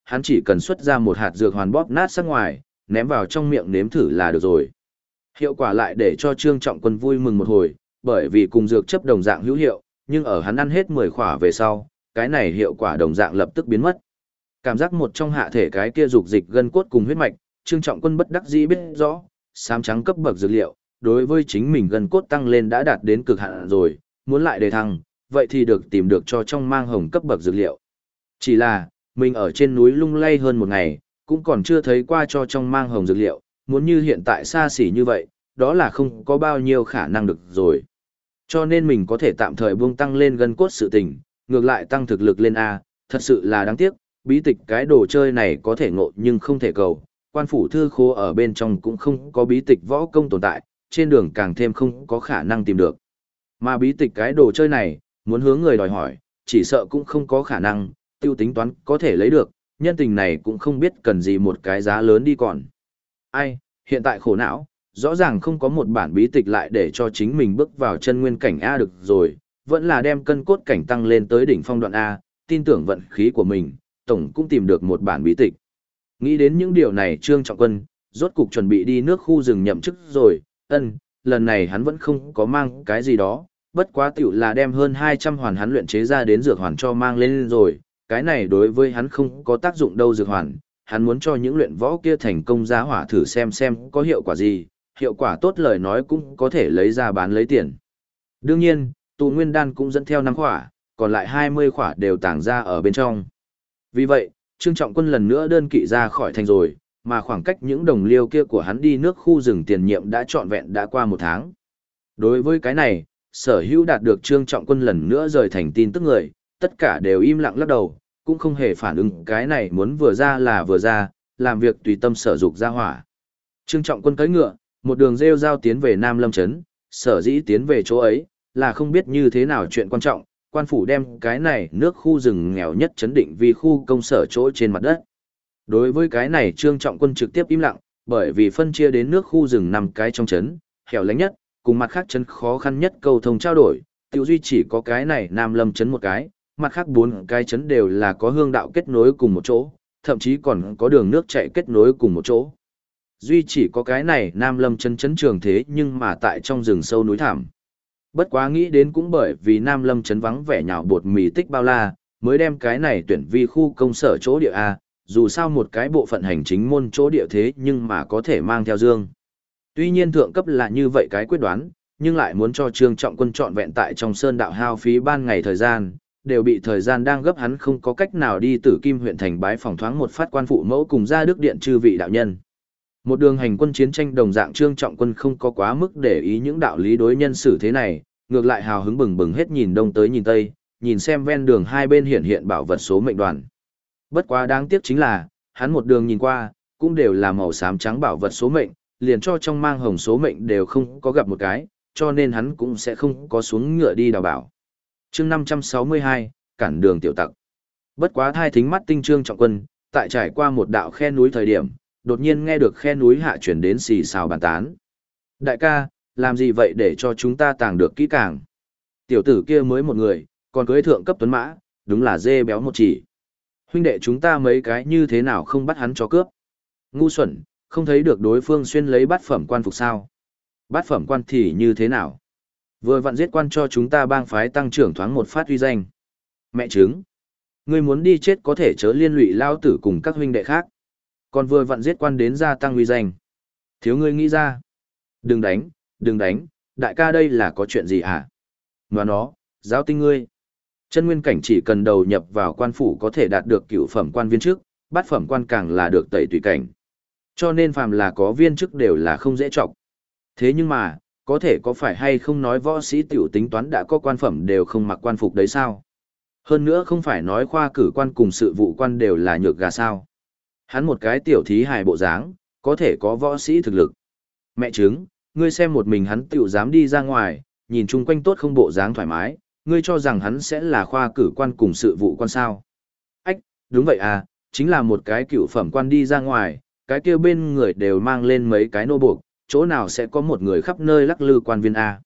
hắn chỉ cần xuất ra một hạt dược hoàn bóp nát sang ngoài, ném vào trong miệng nếm thử là được rồi. Hiệu quả lại để cho Trương Trọng Quân vui mừng một hồi, bởi vì cùng dược chấp đồng dạng hữu hiệu, nhưng ở hắn ăn hết 10 khỏa về sau, cái này hiệu quả đồng dạng lập tức biến mất. Cảm giác một trong hạ thể cái kia dục dịch gân cốt cùng huyết mạch, Trương Trọng Quân bất đắc dĩ biết rõ, xám trắng cấp bậc dược liệu, đối với chính mình gân cốt tăng lên đã đạt đến cực hạn rồi, muốn lại đề thăng, vậy thì được tìm được cho trong mang hồng cấp bậc dược liệu. Chỉ là, mình ở trên núi lung lay hơn một ngày, cũng còn chưa thấy qua cho trong mang hồng dược liệu, muốn như hiện tại xa xỉ như vậy, đó là không có bao nhiêu khả năng được rồi. Cho nên mình có thể tạm thời buông tăng lên gân cốt sự tình, ngược lại tăng thực lực lên A, thật sự là đáng tiếc, bí tịch cái đồ chơi này có thể ngộ nhưng không thể cầu, quan phủ thư khố ở bên trong cũng không có bí tịch võ công tồn tại, trên đường càng thêm không có khả năng tìm được. Mà bí tịch cái đồ chơi này, muốn hướng người đòi hỏi, chỉ sợ cũng không có khả năng, tiêu tính toán có thể lấy được, nhân tình này cũng không biết cần gì một cái giá lớn đi còn. Ai, hiện tại khổ não, rõ ràng không có một bản bí tịch lại để cho chính mình bước vào chân nguyên cảnh A được rồi, vẫn là đem cân cốt cảnh tăng lên tới đỉnh phong đoạn A, tin tưởng vận khí của mình, tổng cũng tìm được một bản bí tịch. Nghĩ đến những điều này Trương Trọng Quân, rốt cục chuẩn bị đi nước khu rừng nhậm chức rồi, lần này hắn vẫn không có mang cái gì đó, bất quá tiểu là đem hơn 200 hoàn hắn luyện chế ra đến dược hoàn cho mang lên rồi, cái này đối với hắn không có tác dụng đâu dược hoàn, hắn muốn cho những luyện võ kia thành công giá hỏa thử xem có hiệu quả gì, hiệu quả tốt lời nói cũng có thể lấy ra bán lấy tiền. Đương nhiên, tụ nguyên đan cũng dẫn theo 5 khỏa, còn lại 20 khỏa đều tàng ra ở bên trong. Vì vậy, Trương Trọng Quân lần nữa đơn kỵ ra khỏi thành rồi, mà khoảng cách những đồng liêu kia của hắn đi nước khu rừng tiền nhiệm đã trọn vẹn đã qua 1 tháng. Đối với cái này, sở hữu đạt được Trương Trọng Quân lần nữa rời thành tin tức người, tất cả đều im lặng lắc đầu, cũng không hề phản ứng cái này muốn vừa ra là vừa ra, làm việc tùy tâm sở dục ra hỏa. Trương Trọng Quân cưỡi ngựa, một đường rêu rao tiến về Nam Lâm Trấn, sở dĩ tiến về chỗ ấy, là không biết như thế nào chuyện quan trọng, quan phủ đem cái này nước khu rừng nghèo nhất chấn định vì khu công sở chỗ trên mặt đất. Đối với cái này Trương Trọng Quân trực tiếp im lặng, bởi vì phân chia đến nước khu rừng 5 cái trong trấn, hẻo lánh nhất, cùng mặt khác trấn khó khăn nhất cầu thông trao đổi, tiểu duy chỉ có cái này Nam Lâm trấn một cái, mặt khác 4 cái trấn đều là có hương đạo kết nối cùng một chỗ, thậm chí còn có đường nước chạy kết nối cùng một chỗ. Duy chỉ có cái này Nam Lâm trấn trấn trường thế nhưng mà tại trong rừng sâu núi thẳm. Bất quá nghĩ đến cũng bởi vì Nam Lâm trấn vắng vẻ nhào bột mì tích bao la, mới đem cái này tuyển vi khu công sở chỗ địa A, dù sao một cái bộ phận hành chính môn chỗ địa thế nhưng mà có thể mang theo dương. Tuy nhiên thượng cấp là như vậy cái quyết đoán, nhưng lại muốn cho Trương Trọng Quân trọn vẹn tại trong sơn đạo hao phí ban ngày thời gian, đều bị thời gian đang gấp hắn không có cách nào đi Tử Kim huyện thành bái phòng thoáng một phát quan phụ mẫu cùng ra đức điện chư vị đạo nhân. Một đường hành quân chiến tranh đồng dạng Trương Trọng Quân không có quá mức để ý những đạo lý đối nhân xử thế này, ngược lại hào hứng bừng bừng hết nhìn đông tới nhìn tây, nhìn xem ven đường hai bên hiện bảo vật số mệnh đoàn. Bất quá đáng tiếc chính là, hắn một đường nhìn qua, cũng đều là màu xám trắng bảo vật số mệnh, liền cho trong mang hồng số mệnh đều không có gặp một cái, cho nên hắn cũng sẽ không có xuống ngựa đi đào bảo. Chương 562, cản đường tiểu tặc. Bất quá thai thính mắt tinh Trương Trọng Quân, tại trải qua một đạo khe núi thời điểm, đột nhiên nghe được khe núi hạ chuyển đến xì xào bàn tán. Đại ca, làm gì vậy để cho chúng ta tàng được kỹ càng? Tiểu tử kia mới một người, còn cưới thượng cấp tuấn mã, đúng là dê béo một chỉ. Huynh đệ chúng ta mấy cái như thế nào không bắt hắn cho cướp? Ngu xuẩn, không thấy được đối phương xuyên lấy bát phẩm quan phục sao? Bát phẩm quan thì như thế nào? Vừa vặn giết quan cho chúng ta bang phái tăng trưởng thoáng một phát uy danh. Mẹ chứng, ngươi muốn đi chết có thể chớ liên lụy lao tử cùng các huynh đệ khác. Còn vừa vặn giết quan đến gia tăng uy danh. Thiếu ngươi nghĩ ra. Đừng đánh, đại ca đây là có chuyện gì hả? Và nó, giáo tinh ngươi. Chân nguyên cảnh chỉ cần đầu nhập vào quan phủ có thể đạt được cửu phẩm quan viên chức, bát phẩm quan càng là được tẩy tùy cảnh. Cho nên phàm là có viên chức đều là không dễ trọng. Thế nhưng mà, có thể có phải hay không nói võ sĩ tiểu tính toán đã có quan phẩm đều không mặc quan phục đấy sao? Hơn nữa không phải nói khoa cử quan cùng sự vụ quan đều là nhược gà sao? Hắn một cái tiểu thí hài bộ dáng, có thể có võ sĩ thực lực. Mẹ chứng, ngươi xem một mình hắn tiểu dám đi ra ngoài, nhìn chung quanh tốt không bộ dáng thoải mái, ngươi cho rằng hắn sẽ là khoa cử quan cùng sự vụ quan sao? Ách, đúng vậy à, chính là một cái cựu phẩm quan đi ra ngoài, cái kia bên người đều mang lên mấy cái nô buộc, chỗ nào sẽ có một người khắp nơi lắc lư quan viên a?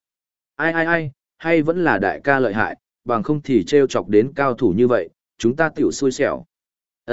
Ai, hay vẫn là đại ca lợi hại, bằng không thì trêu chọc đến cao thủ như vậy, chúng ta tiểu xui xẻo.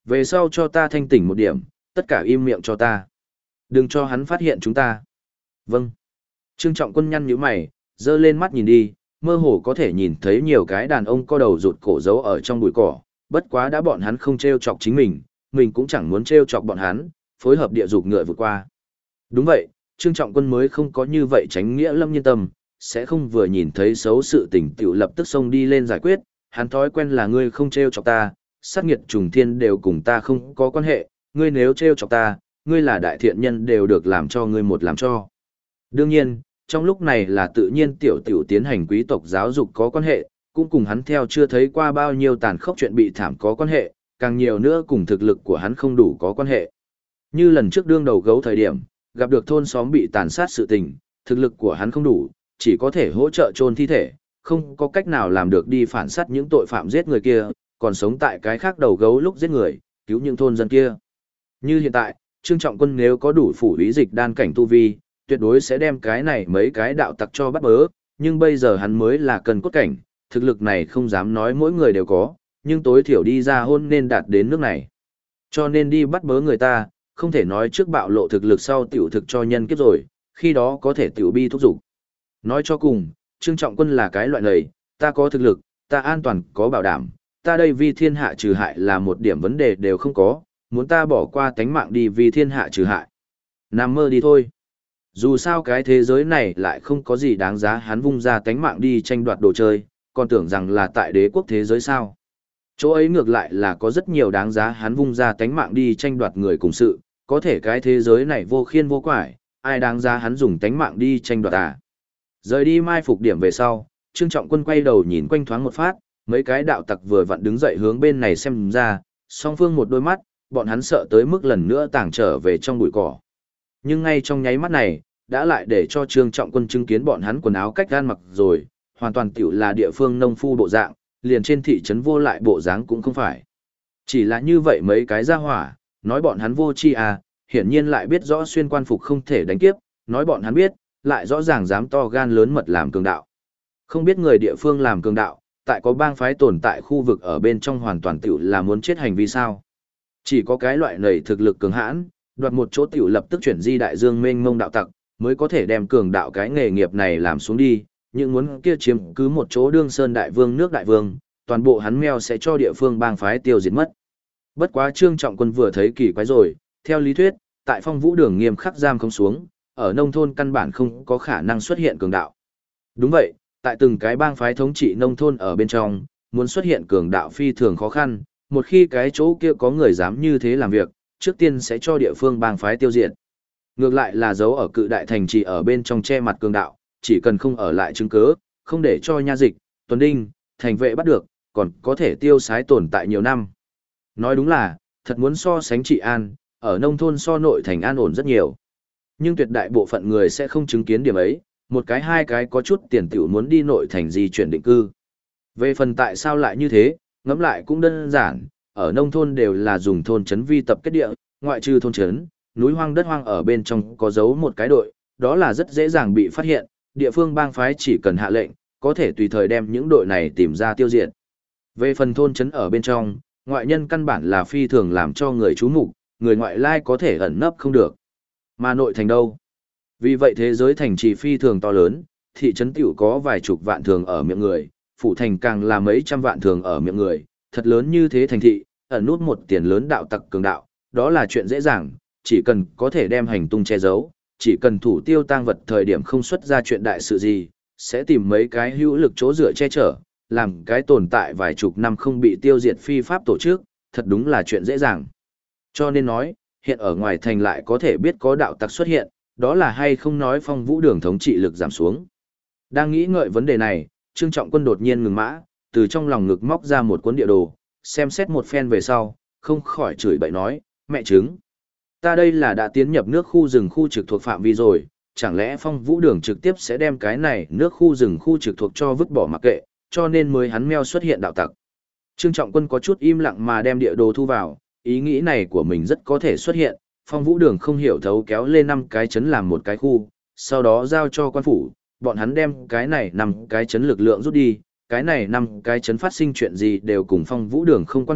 Về sau cho ta thanh tỉnh một điểm, tất cả im miệng cho ta. Đừng cho hắn phát hiện chúng ta. Vâng. Trương Trọng Quân nhăn nhíu mày, giơ lên mắt nhìn đi, mơ hồ có thể nhìn thấy nhiều cái đàn ông co đầu rụt cổ giấu ở trong bụi cỏ, bất quá đã bọn hắn không trêu chọc chính mình cũng chẳng muốn trêu chọc bọn hắn, phối hợp địa dục ngựa vượt qua. Đúng vậy, Trương Trọng Quân mới không có như vậy tránh nghĩa lâm nhân tâm, sẽ không vừa nhìn thấy xấu sự tình tiểu lập tức xông đi lên giải quyết, hắn thói quen là ngươi không trêu chọc ta, sát nghiệt trùng thiên đều cùng ta không có quan hệ, ngươi nếu trêu chọc ta, ngươi là đại thiện nhân đều được làm cho ngươi một làm cho. Đương nhiên, trong lúc này là tự nhiên tiểu tiểu tiến hành quý tộc giáo dục có quan hệ, cũng cùng hắn theo chưa thấy qua bao nhiêu tàn khốc chuyện bị thảm có quan hệ, càng nhiều nữa cùng thực lực của hắn không đủ có quan hệ. Như lần trước đương đầu gấu thời điểm, gặp được thôn xóm bị tàn sát sự tình, thực lực của hắn không đủ, chỉ có thể hỗ trợ chôn thi thể, không có cách nào làm được đi phản sát những tội phạm giết người kia, còn sống tại cái khác đầu gấu lúc giết người, cứu những thôn dân kia. Như hiện tại, Trương Trọng Quân nếu có đủ phủ ý dịch đan cảnh tu vi, tuyệt đối sẽ đem cái này mấy cái đạo tặc cho bắt bớ, nhưng bây giờ hắn mới là cần cốt cảnh, thực lực này không dám nói mỗi người đều có, nhưng tối thiểu đi ra hôn nên đạt đến nước này. Cho nên đi bắt bớ người ta, không thể nói trước bạo lộ thực lực sau tiểu thực cho nhân kiếp rồi, khi đó có thể tiểu bi thúc dục. Nói cho cùng, Trương Trọng Quân là cái loại này, ta có thực lực, ta an toàn có bảo đảm, ta đây vì thiên hạ trừ hại là một điểm vấn đề đều không có, muốn ta bỏ qua tánh mạng đi vì thiên hạ trừ hại. Nằm mơ đi thôi. Dù sao cái thế giới này lại không có gì đáng giá hắn vung ra tánh mạng đi tranh đoạt đồ chơi, còn tưởng rằng là tại đế quốc thế giới sao. Chỗ ấy ngược lại là có rất nhiều đáng giá hắn vung ra tánh mạng đi tranh đoạt người cùng sự, có thể cái thế giới này vô khiên vô quải, ai đáng giá hắn dùng tánh mạng đi tranh đoạt à. Rời đi mai phục điểm về sau, Trương Trọng Quân quay đầu nhìn quanh thoáng một phát, mấy cái đạo tặc vừa vặn đứng dậy hướng bên này xem ra, song phương một đôi mắt, bọn hắn sợ tới mức lần nữa tàng trở về trong bụi cỏ. Nhưng ngay trong nháy mắt này, đã lại để cho Trương Trọng Quân chứng kiến bọn hắn quần áo cách gan mặc rồi, hoàn toàn tiểu là địa phương nông phu bộ dạng, liền trên thị trấn vô lại bộ dáng cũng không phải. Chỉ là như vậy mấy cái ra hỏa, nói bọn hắn vô tri à, hiển nhiên lại biết rõ xuyên quan phục không thể đánh kiếp, nói bọn hắn biết, lại rõ ràng dám to gan lớn mật làm cường đạo. Không biết người địa phương làm cường đạo, tại có bang phái tồn tại khu vực ở bên trong hoàn toàn tiểu là muốn chết hành vi sao. Chỉ có cái loại này thực lực cường hãn, đoạt một chỗ tiểu lập tức chuyển di đại dương mênh mông đạo tặc, mới có thể đem cường đạo cái nghề nghiệp này làm xuống đi, nhưng muốn kia chiếm cứ một chỗ đương sơn đại vương nước đại vương, toàn bộ hắn meo sẽ cho địa phương bang phái tiêu diệt mất. Bất quá Trương Trọng Quân vừa thấy kỳ quái rồi, theo lý thuyết, tại Phong Vũ Đường nghiêm khắc giam không xuống, ở nông thôn căn bản không có khả năng xuất hiện cường đạo. Đúng vậy, tại từng cái bang phái thống trị nông thôn ở bên trong, muốn xuất hiện cường đạo phi thường khó khăn, một khi cái chỗ kia có người dám như thế làm việc, trước tiên sẽ cho địa phương bang phái tiêu diệt. Ngược lại là giấu ở cự đại thành trì ở bên trong che mặt cường đạo, chỉ cần không ở lại chứng cứ, không để cho nha dịch, tuần đinh, thành vệ bắt được, còn có thể tiêu sái tồn tại nhiều năm. Nói đúng là, thật muốn so sánh trị an, ở nông thôn so nội thành an ổn rất nhiều. Nhưng tuyệt đại bộ phận người sẽ không chứng kiến điểm ấy, một cái hai cái có chút tiền tiểu muốn đi nội thành di chuyển định cư. Về phần tại sao lại như thế, ngẫm lại cũng đơn giản, ở nông thôn đều là dùng thôn trấn vi tập kết địa, ngoại trừ thôn trấn, núi hoang đất hoang ở bên trong có giấu một cái đội, đó là rất dễ dàng bị phát hiện, địa phương bang phái chỉ cần hạ lệnh, có thể tùy thời đem những đội này tìm ra tiêu diệt. Về phần thôn trấn ở bên trong, ngoại nhân căn bản là phi thường làm cho người chú mục, người ngoại lai có thể ẩn nấp không được. Mà nội thành đâu? Vì vậy thế giới thành trì phi thường to lớn, thị trấn tiểu có vài chục vạn thường ở miệng người, phủ thành càng là mấy trăm vạn thường ở miệng người, thật lớn như thế thành thị, ẩn nút một tiền lớn đạo tặc cường đạo, đó là chuyện dễ dàng, chỉ cần có thể đem hành tung che giấu, chỉ cần thủ tiêu tang vật thời điểm không xuất ra chuyện đại sự gì, sẽ tìm mấy cái hữu lực chỗ dựa che chở, làm cái tồn tại vài chục năm không bị tiêu diệt phi pháp tổ chức, thật đúng là chuyện dễ dàng. Cho nên nói, hiện ở ngoài thành lại có thể biết có đạo tặc xuất hiện, đó là hay không nói Phong Vũ Đường thống trị lực giảm xuống. Đang nghĩ ngợi vấn đề này, Trương Trọng Quân đột nhiên ngừng mã, từ trong lòng ngực móc ra một cuốn địa đồ, xem xét một phen về sau, không khỏi chửi bậy nói, mẹ chứng. Ta đây là đã tiến nhập nước khu rừng khu trực thuộc phạm vi rồi, chẳng lẽ Phong Vũ Đường trực tiếp sẽ đem cái này nước khu rừng khu trực thuộc cho vứt bỏ mặc kệ, cho nên mới hắn meo xuất hiện đạo tặc. Trương Trọng Quân có chút im lặng mà đem địa đồ thu vào, ý nghĩ này của mình rất có thể xuất hiện, Phong Vũ Đường không hiểu thấu kéo lên 5 cái chấn làm một cái khu, sau đó giao cho quan phủ, bọn hắn đem cái này 5 cái chấn lực lượng rút đi, cái này 5 cái chấn phát sinh chuyện gì đều cùng Phong Vũ Đường không quan hệ,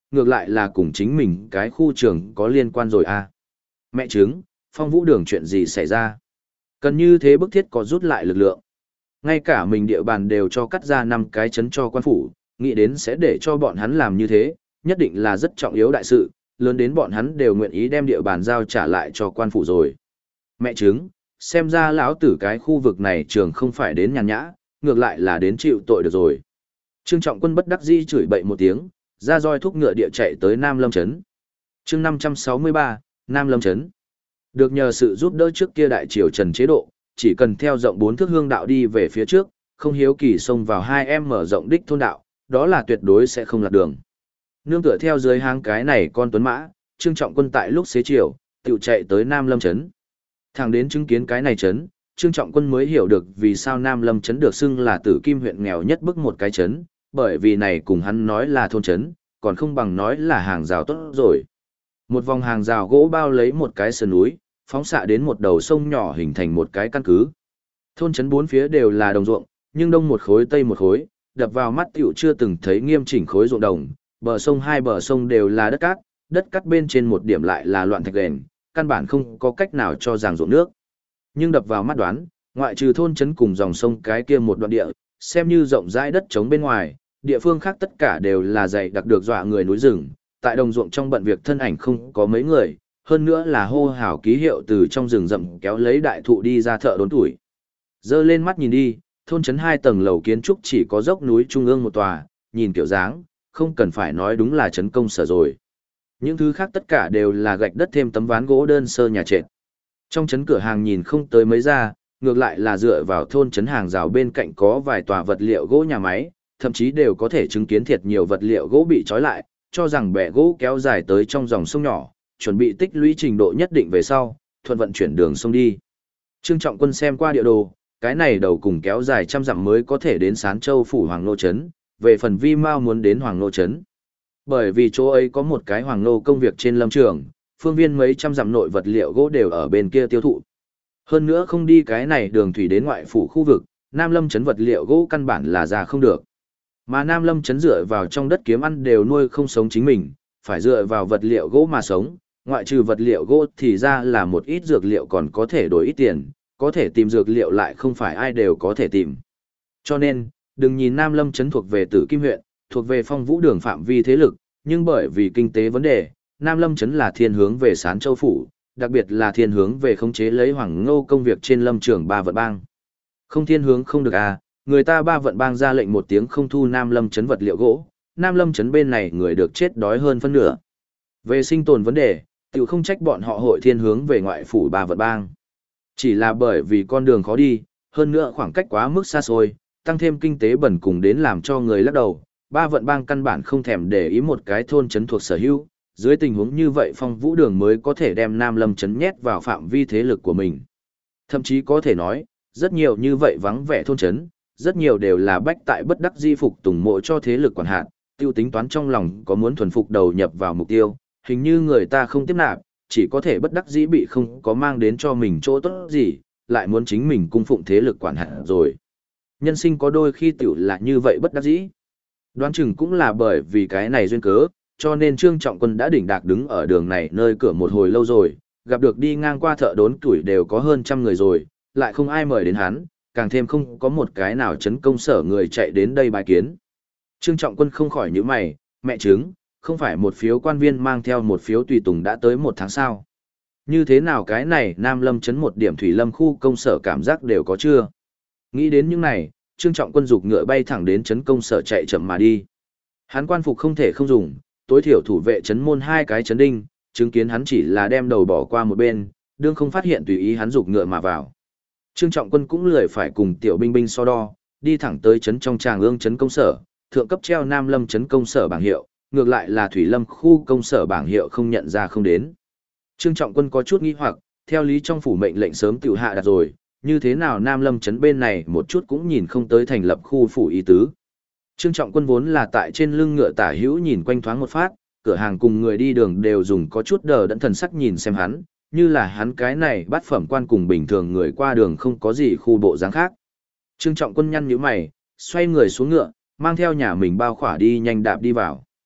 ngược lại là cùng chính mình cái khu trường có liên quan rồi à. Mẹ chứng, Phong Vũ Đường chuyện gì xảy ra? Cần như thế bức thiết có rút lại lực lượng. Ngay cả mình địa bàn đều cho cắt ra 5 cái chấn cho quan phủ, nghĩ đến sẽ để cho bọn hắn làm như thế, nhất định là rất trọng yếu đại sự, lớn đến bọn hắn đều nguyện ý đem địa bàn giao trả lại cho quan phủ rồi. Mẹ chứng, xem ra lão tử cái khu vực này trường không phải đến nhàn nhã, ngược lại là đến chịu tội được rồi. Trương Trọng Quân bất đắc dĩ chửi bậy một tiếng, ra roi thúc ngựa địa chạy tới Nam Lâm Trấn. chương 563, Nam Lâm Trấn. Được nhờ sự giúp đỡ trước kia đại triều Trần chế độ, chỉ cần theo rộng 4 thước hương đạo đi về phía trước, không hiếu kỳ xông vào 2 em mở rộng đích thôn đạo, đó là tuyệt đối sẽ không lạc đường. Nương tựa theo dưới hang cái này con tuấn mã, Trương Trọng Quân tại lúc xế chiều, tự chạy tới Nam Lâm Trấn. Thẳng đến chứng kiến cái này trấn, Trương Trọng Quân mới hiểu được vì sao Nam Lâm Trấn được xưng là Tử Kim huyện nghèo nhất bức một cái trấn, bởi vì này cùng hắn nói là thôn trấn, còn không bằng nói là hàng rào tốt rồi. Một vòng hàng rào gỗ bao lấy một cái sườn núi, phóng xạ đến một đầu sông nhỏ hình thành một cái căn cứ. Thôn trấn bốn phía đều là đồng ruộng, nhưng đông một khối tây một khối, đập vào mắt tiểu chưa từng thấy nghiêm chỉnh khối ruộng đồng, bờ sông hai bờ sông đều là đất cát bên trên một điểm lại là loạn thạch đền, căn bản không có cách nào cho rằng ruộng nước. Nhưng đập vào mắt đoán, ngoại trừ thôn trấn cùng dòng sông cái kia một đoạn địa, xem như rộng rãi đất trống bên ngoài, địa phương khác tất cả đều là dày đặc được dọa người núi rừng, tại đồng ruộng trong bận việc thân ảnh không có mấy người, hơn nữa là hô hào ký hiệu từ trong rừng rậm kéo lấy đại thụ đi ra thợ đốn tuổi. Dơ lên mắt nhìn đi, thôn trấn 2 tầng lầu kiến trúc chỉ có dốc núi trung ương một tòa, nhìn kiểu dáng, không cần phải nói đúng là trấn công sở rồi. Những thứ khác tất cả đều là gạch đất thêm tấm ván gỗ đơn sơ nhà trệt. Trong trấn cửa hàng nhìn không tới mấy ra, ngược lại là dựa vào thôn trấn hàng rào bên cạnh có vài tòa vật liệu gỗ nhà máy, thậm chí đều có thể chứng kiến thiệt nhiều vật liệu gỗ bị trói lại, cho rằng bè gỗ kéo dài tới trong dòng sông nhỏ, chuẩn bị tích lũy trình độ nhất định về sau, thuận vận chuyển đường sông đi. Trương Trọng Quân xem qua địa đồ, cái này đầu cùng kéo dài trăm dặm mới có thể đến Sán Châu phủ Hoàng Nô Trấn, về phần Vi Mao muốn đến Hoàng Nô Trấn. Bởi vì chỗ ấy có một cái Hoàng Nô công việc trên lâm trường, phương viên mấy trăm dặm nội vật liệu gỗ đều ở bên kia tiêu thụ. Hơn nữa không đi cái này đường thủy đến ngoại phủ khu vực, Nam Lâm Trấn vật liệu gỗ căn bản là ra không được. Mà Nam Lâm Trấn dựa vào trong đất kiếm ăn đều nuôi không sống chính mình, phải dựa vào vật liệu gỗ mà sống, ngoại trừ vật liệu gỗ thì ra là một ít dược liệu còn có thể đổi ít tiền, có thể tìm dược liệu lại không phải ai đều có thể tìm. Cho nên, đừng nhìn Nam Lâm Trấn thuộc về Tử Kim huyện, thuộc về Phong Vũ Đường phạm vi thế lực, nhưng bởi vì kinh tế vấn đề, Nam Lâm Trấn là thiên hướng về Sán Châu phủ, đặc biệt là thiên hướng về khống chế lấy Hoàng Ngô công việc trên lâm trường ba vận bang. Không thiên hướng không được à, người ta ba vận bang ra lệnh một tiếng không thu Nam Lâm Trấn vật liệu gỗ, Nam Lâm Trấn bên này người được chết đói hơn phân nửa. Về sinh tồn vấn đề, tự không trách bọn họ hội thiên hướng về ngoại phủ ba vận bang. Chỉ là bởi vì con đường khó đi, hơn nữa khoảng cách quá mức xa xôi, tăng thêm kinh tế bẩn cùng đến làm cho người lắc đầu, ba vận bang căn bản không thèm để ý một cái thôn trấn thuộc sở hữu. Dưới tình huống như vậy Phong Vũ Đường mới có thể đem Nam Lâm Trấn nhét vào phạm vi thế lực của mình. Thậm chí có thể nói, rất nhiều như vậy vắng vẻ thôn trấn, rất nhiều đều là bách tại bất đắc di phục tùng mộ cho thế lực quản hạt, tiêu tính toán trong lòng có muốn thuần phục đầu nhập vào mục tiêu, hình như người ta không tiếp nạp, chỉ có thể bất đắc dĩ bị không có mang đến cho mình chỗ tốt gì, lại muốn chính mình cung phụng thế lực quản hạt rồi. Nhân sinh có đôi khi tiểu là như vậy bất đắc dĩ. Đoán chừng cũng là bởi vì cái này duyên cớ, cho nên Trương Trọng Quân đã đỉnh đạc đứng ở đường này nơi cửa một hồi lâu rồi, gặp được đi ngang qua thợ đốn tuổi đều có hơn 100 người rồi, lại không ai mời đến hắn, càng thêm không có một cái nào chấn công sở người chạy đến đây bài kiến. Trương Trọng Quân không khỏi nhíu mày, mẹ chứng, không phải một phiếu quan viên mang theo một phiếu tùy tùng đã tới 1 tháng sau. Như thế nào cái này Nam Lâm Trấn một điểm thủy lâm khu công sở cảm giác đều có chưa? Nghĩ đến những này, Trương Trọng Quân giục ngựa bay thẳng đến trấn công sở chạy chậm mà đi. Hắn quan phục không thể không dùng, tối thiểu thủ vệ trấn môn 2 cái trấn đinh, chứng kiến hắn chỉ là đem đầu bỏ qua một bên, đương không phát hiện tùy ý hắn giục ngựa mà vào. Trương Trọng Quân cũng lười phải cùng tiểu binh binh so đo, đi thẳng tới trấn trong tràng ương trấn công sở, thượng cấp treo Nam Lâm trấn công sở bảng hiệu, ngược lại là Thủy Lâm khu công sở bảng hiệu không nhận ra không đến. Trương Trọng Quân có chút nghi hoặc, theo lý trong phủ mệnh lệnh sớm tiểu hạ đặt rồi, như thế nào Nam Lâm trấn bên này một chút cũng nhìn không tới thành lập khu phủ ý tứ. Trương Trọng Quân vốn là tại trên lưng ngựa tả hữu nhìn quanh thoáng một phát, cửa hàng cùng người đi đường đều dùng có chút đờ đẫn thần sắc nhìn xem hắn, như là hắn cái này bát phẩm quan cùng bình thường người qua đường không có gì khu bộ dáng khác. Trương Trọng Quân nhăn nhíu mày, xoay người xuống ngựa, mang theo nhà mình bao khỏa đi nhanh đạp đi vào.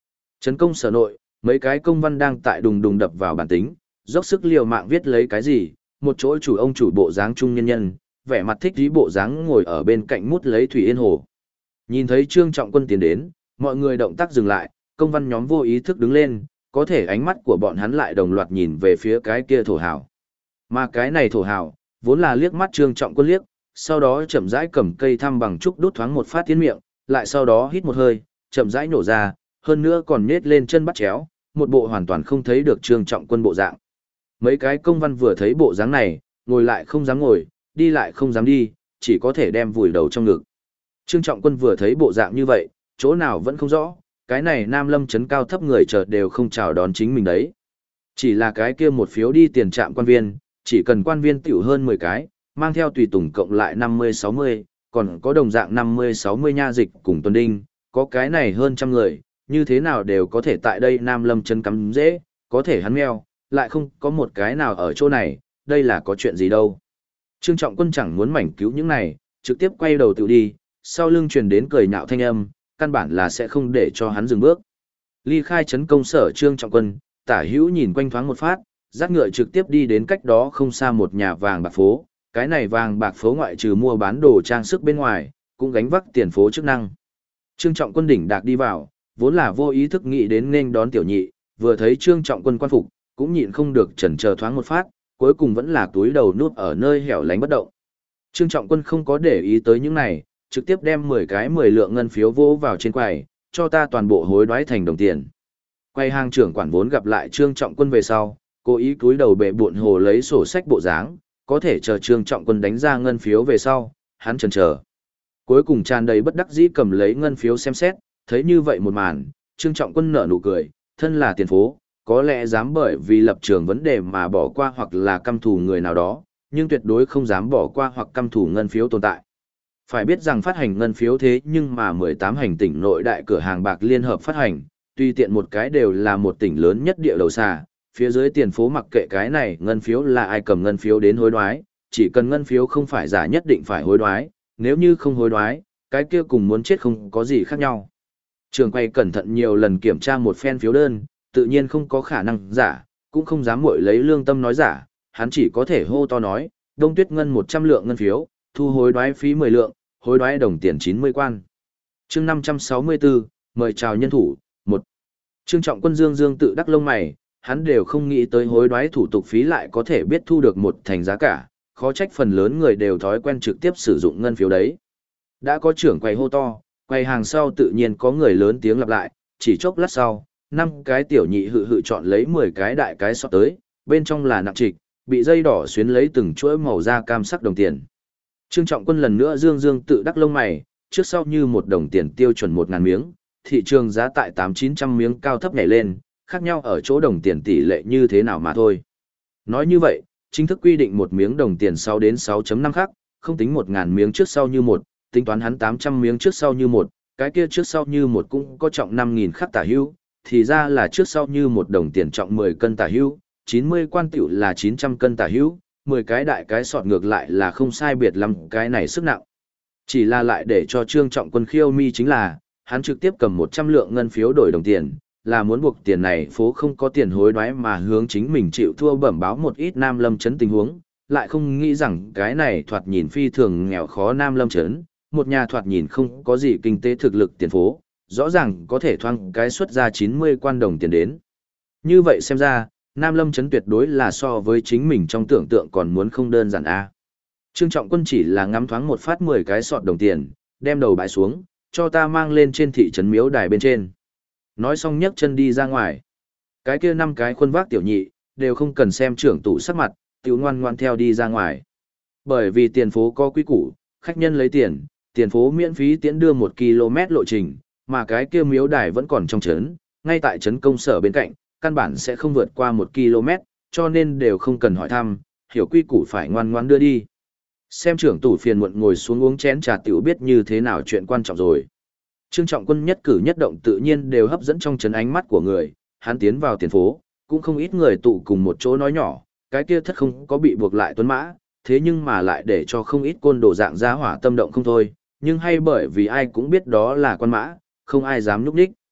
Trấn công sở nội, mấy cái công văn đang tại đùng đùng đập vào bản tính, dốc sức liều mạng viết lấy cái gì, một chỗ chủ ông chủ bộ dáng trung nhân nhân, vẻ mặt thích dí bộ dáng ngồi ở bên cạnh mút lấy thủy yên hồ. Nhìn thấy Trương Trọng Quân tiến đến, mọi người động tác dừng lại, công văn nhóm vô ý thức đứng lên, có thể ánh mắt của bọn hắn lại đồng loạt nhìn về phía cái kia thổ hào. Mà cái này thổ hào, vốn là liếc mắt Trương Trọng Quân liếc, sau đó chậm rãi cầm cây thăm bằng trúc đút thoáng một phát tiến miệng, lại sau đó hít một hơi, chậm rãi nổ ra, hơn nữa còn nhét lên chân bắt chéo, một bộ hoàn toàn không thấy được Trương Trọng Quân bộ dạng. Mấy cái công văn vừa thấy bộ dáng này, ngồi lại không dám ngồi, đi lại không dám đi, chỉ có thể đem vùi đầu trong ngực. Trương Trọng Quân vừa thấy bộ dạng như vậy, chỗ nào vẫn không rõ, cái này Nam Lâm trấn cao thấp người chợt đều không chào đón chính mình đấy. Chỉ là cái kia một phiếu đi tiền trạm quan viên, chỉ cần quan viên tiểu hơn 10 cái, mang theo tùy tùng cộng lại 50-60, còn có đồng dạng 50-60 nha dịch cùng tuần đinh, có cái này hơn trăm người, như thế nào đều có thể tại đây Nam Lâm trấn cắm dễ, có thể hắn meo, lại không có một cái nào ở chỗ này, đây là có chuyện gì đâu. Trương Trọng Quân chẳng muốn mảnh cứu những này, trực tiếp quay đầu tự đi, sau lưng truyền đến cười nhạo thanh âm, căn bản là sẽ không để cho hắn dừng bước. Ly khai trấn công sở Trương Trọng Quân, tả hữu nhìn quanh thoáng một phát, dắt ngựa trực tiếp đi đến cách đó không xa một nhà vàng bạc phố, cái này vàng bạc phố ngoại trừ mua bán đồ trang sức bên ngoài, cũng gánh vác tiền phố chức năng. Trương Trọng Quân đỉnh đạc đi vào, vốn là vô ý thức nghĩ đến nên đón tiểu nhị, vừa thấy Trương Trọng Quân quan phục, cũng nhịn không được chần chờ thoáng một phát, cuối cùng vẫn là túi đầu núp ở nơi hẻo lánh bất động. Trương Trọng Quân không có để ý tới những này, trực tiếp đem 10 cái 10 lượng ngân phiếu vỗ vào trên quầy, cho ta toàn bộ hối đoái thành đồng tiền. Quầy hàng trưởng quản vốn gặp lại Trương Trọng Quân về sau, cố ý túi đầu bệ buộn hồ lấy sổ sách bộ dáng, có thể chờ Trương Trọng Quân đánh ra ngân phiếu về sau, hắn chần chờ. Cuối cùng tràn đầy bất đắc dĩ cầm lấy ngân phiếu xem xét, thấy như vậy một màn, Trương Trọng Quân nở nụ cười, thân là tiền phố, có lẽ dám bởi vì lập trường vấn đề mà bỏ qua hoặc là căm thù người nào đó, nhưng tuyệt đối không dám bỏ qua hoặc căm thù ngân phiếu tồn tại. Phải biết rằng phát hành ngân phiếu thế nhưng mà 18 hành tỉnh nội đại cửa hàng bạc liên hợp phát hành, tuy tiện một cái đều là một tỉnh lớn nhất địa đầu xa, phía dưới tiền phố mặc kệ cái này ngân phiếu là ai cầm ngân phiếu đến hối đoái, chỉ cần ngân phiếu không phải giả nhất định phải hối đoái, nếu như không hối đoái, cái kia cùng muốn chết không có gì khác nhau. Trường quay cẩn thận nhiều lần kiểm tra một phen phiếu đơn, tự nhiên không có khả năng giả, cũng không dám muội lấy lương tâm nói giả, hắn chỉ có thể hô to nói, Đông Tuyết Ngân 100 lượng ngân phiếu, thu hối đoái phí 10 lượng, hối đoái đồng tiền 90 quan. Chương 564, mời chào nhân thủ, 1. Trương Trọng Quân dương tự đắc lông mày, hắn đều không nghĩ tới hối đoái thủ tục phí lại có thể biết thu được một thành giá cả, khó trách phần lớn người đều thói quen trực tiếp sử dụng ngân phiếu đấy. Đã có trưởng quầy hô to, quầy hàng sau tự nhiên có người lớn tiếng lặp lại, chỉ chốc lát sau, 5 cái tiểu nhị hự chọn lấy 10 cái đại cái sọt tới, bên trong là nặng trịch, bị dây đỏ xuyến lấy từng chuỗi màu da cam sắc đồng tiền. Trương Trọng Quân lần nữa dương tự đắc lông mày, trước sau như một đồng tiền tiêu chuẩn 1.000 miếng, thị trường giá tại 8-900 miếng cao thấp nhảy lên, khác nhau ở chỗ đồng tiền tỷ lệ như thế nào mà thôi. Nói như vậy, chính thức quy định một miếng đồng tiền 6 đến 6.5 khắc, không tính 1.000 miếng trước sau như một, tính toán hắn 800 miếng trước sau như một, cái kia trước sau như một cũng có trọng 5.000 khắc tả hữu, thì ra là trước sau như một đồng tiền trọng 10 cân tả hữu, 90 quan tiểu là 900 cân tả hữu, 10 cái đại cái sọt ngược lại là không sai biệt lắm cái này sức nặng. Chỉ là lại để cho Trương Trọng Quân khiêu mi chính là, hắn trực tiếp cầm 100 lượng ngân phiếu đổi đồng tiền, là muốn buộc tiền này phố không có tiền hối đoái mà hướng chính mình chịu thua bẩm báo một ít Nam Lâm trấn tình huống, lại không nghĩ rằng cái này thoạt nhìn phi thường nghèo khó Nam Lâm trấn, một nhà thoạt nhìn không có gì kinh tế thực lực tiền phố, rõ ràng có thể thoang cái xuất ra 90 quan đồng tiền đến. Như vậy xem ra, Nam Lâm trấn tuyệt đối là so với chính mình trong tưởng tượng còn muốn không đơn giản a. Trương Trọng Quân chỉ là ngắm thoáng một phát 10 cái sọt đồng tiền, đem đầu bãi xuống, cho ta mang lên trên thị trấn miếu đài bên trên. Nói xong nhấc chân đi ra ngoài. Cái kia 5 cái khuôn vác tiểu nhị, đều không cần xem trưởng tủ sắc mặt, tiểu ngoan ngoan theo đi ra ngoài. Bởi vì tiền phố có quy củ, khách nhân lấy tiền, tiền phố miễn phí tiễn đưa 1 km lộ trình, mà cái kia miếu đài vẫn còn trong trấn, ngay tại trấn công sở bên cạnh, căn bản sẽ không vượt qua 1 km, cho nên đều không cần hỏi thăm, hiểu quy củ phải ngoan ngoan đưa đi. Xem trưởng tủ phiền muộn ngồi xuống uống chén trà tiểu biết như thế nào chuyện quan trọng rồi. Trương Trọng Quân nhất cử nhất động tự nhiên đều hấp dẫn trong trấn ánh mắt của người, hắn tiến vào tiền phố, cũng không ít người tụ cùng một chỗ nói nhỏ, cái kia thất không có bị buộc lại tuấn mã, thế nhưng mà lại để cho không ít côn đồ dạng ra hỏa tâm động không thôi, nhưng hay bởi vì ai cũng biết đó là con mã, không ai dám núp đích.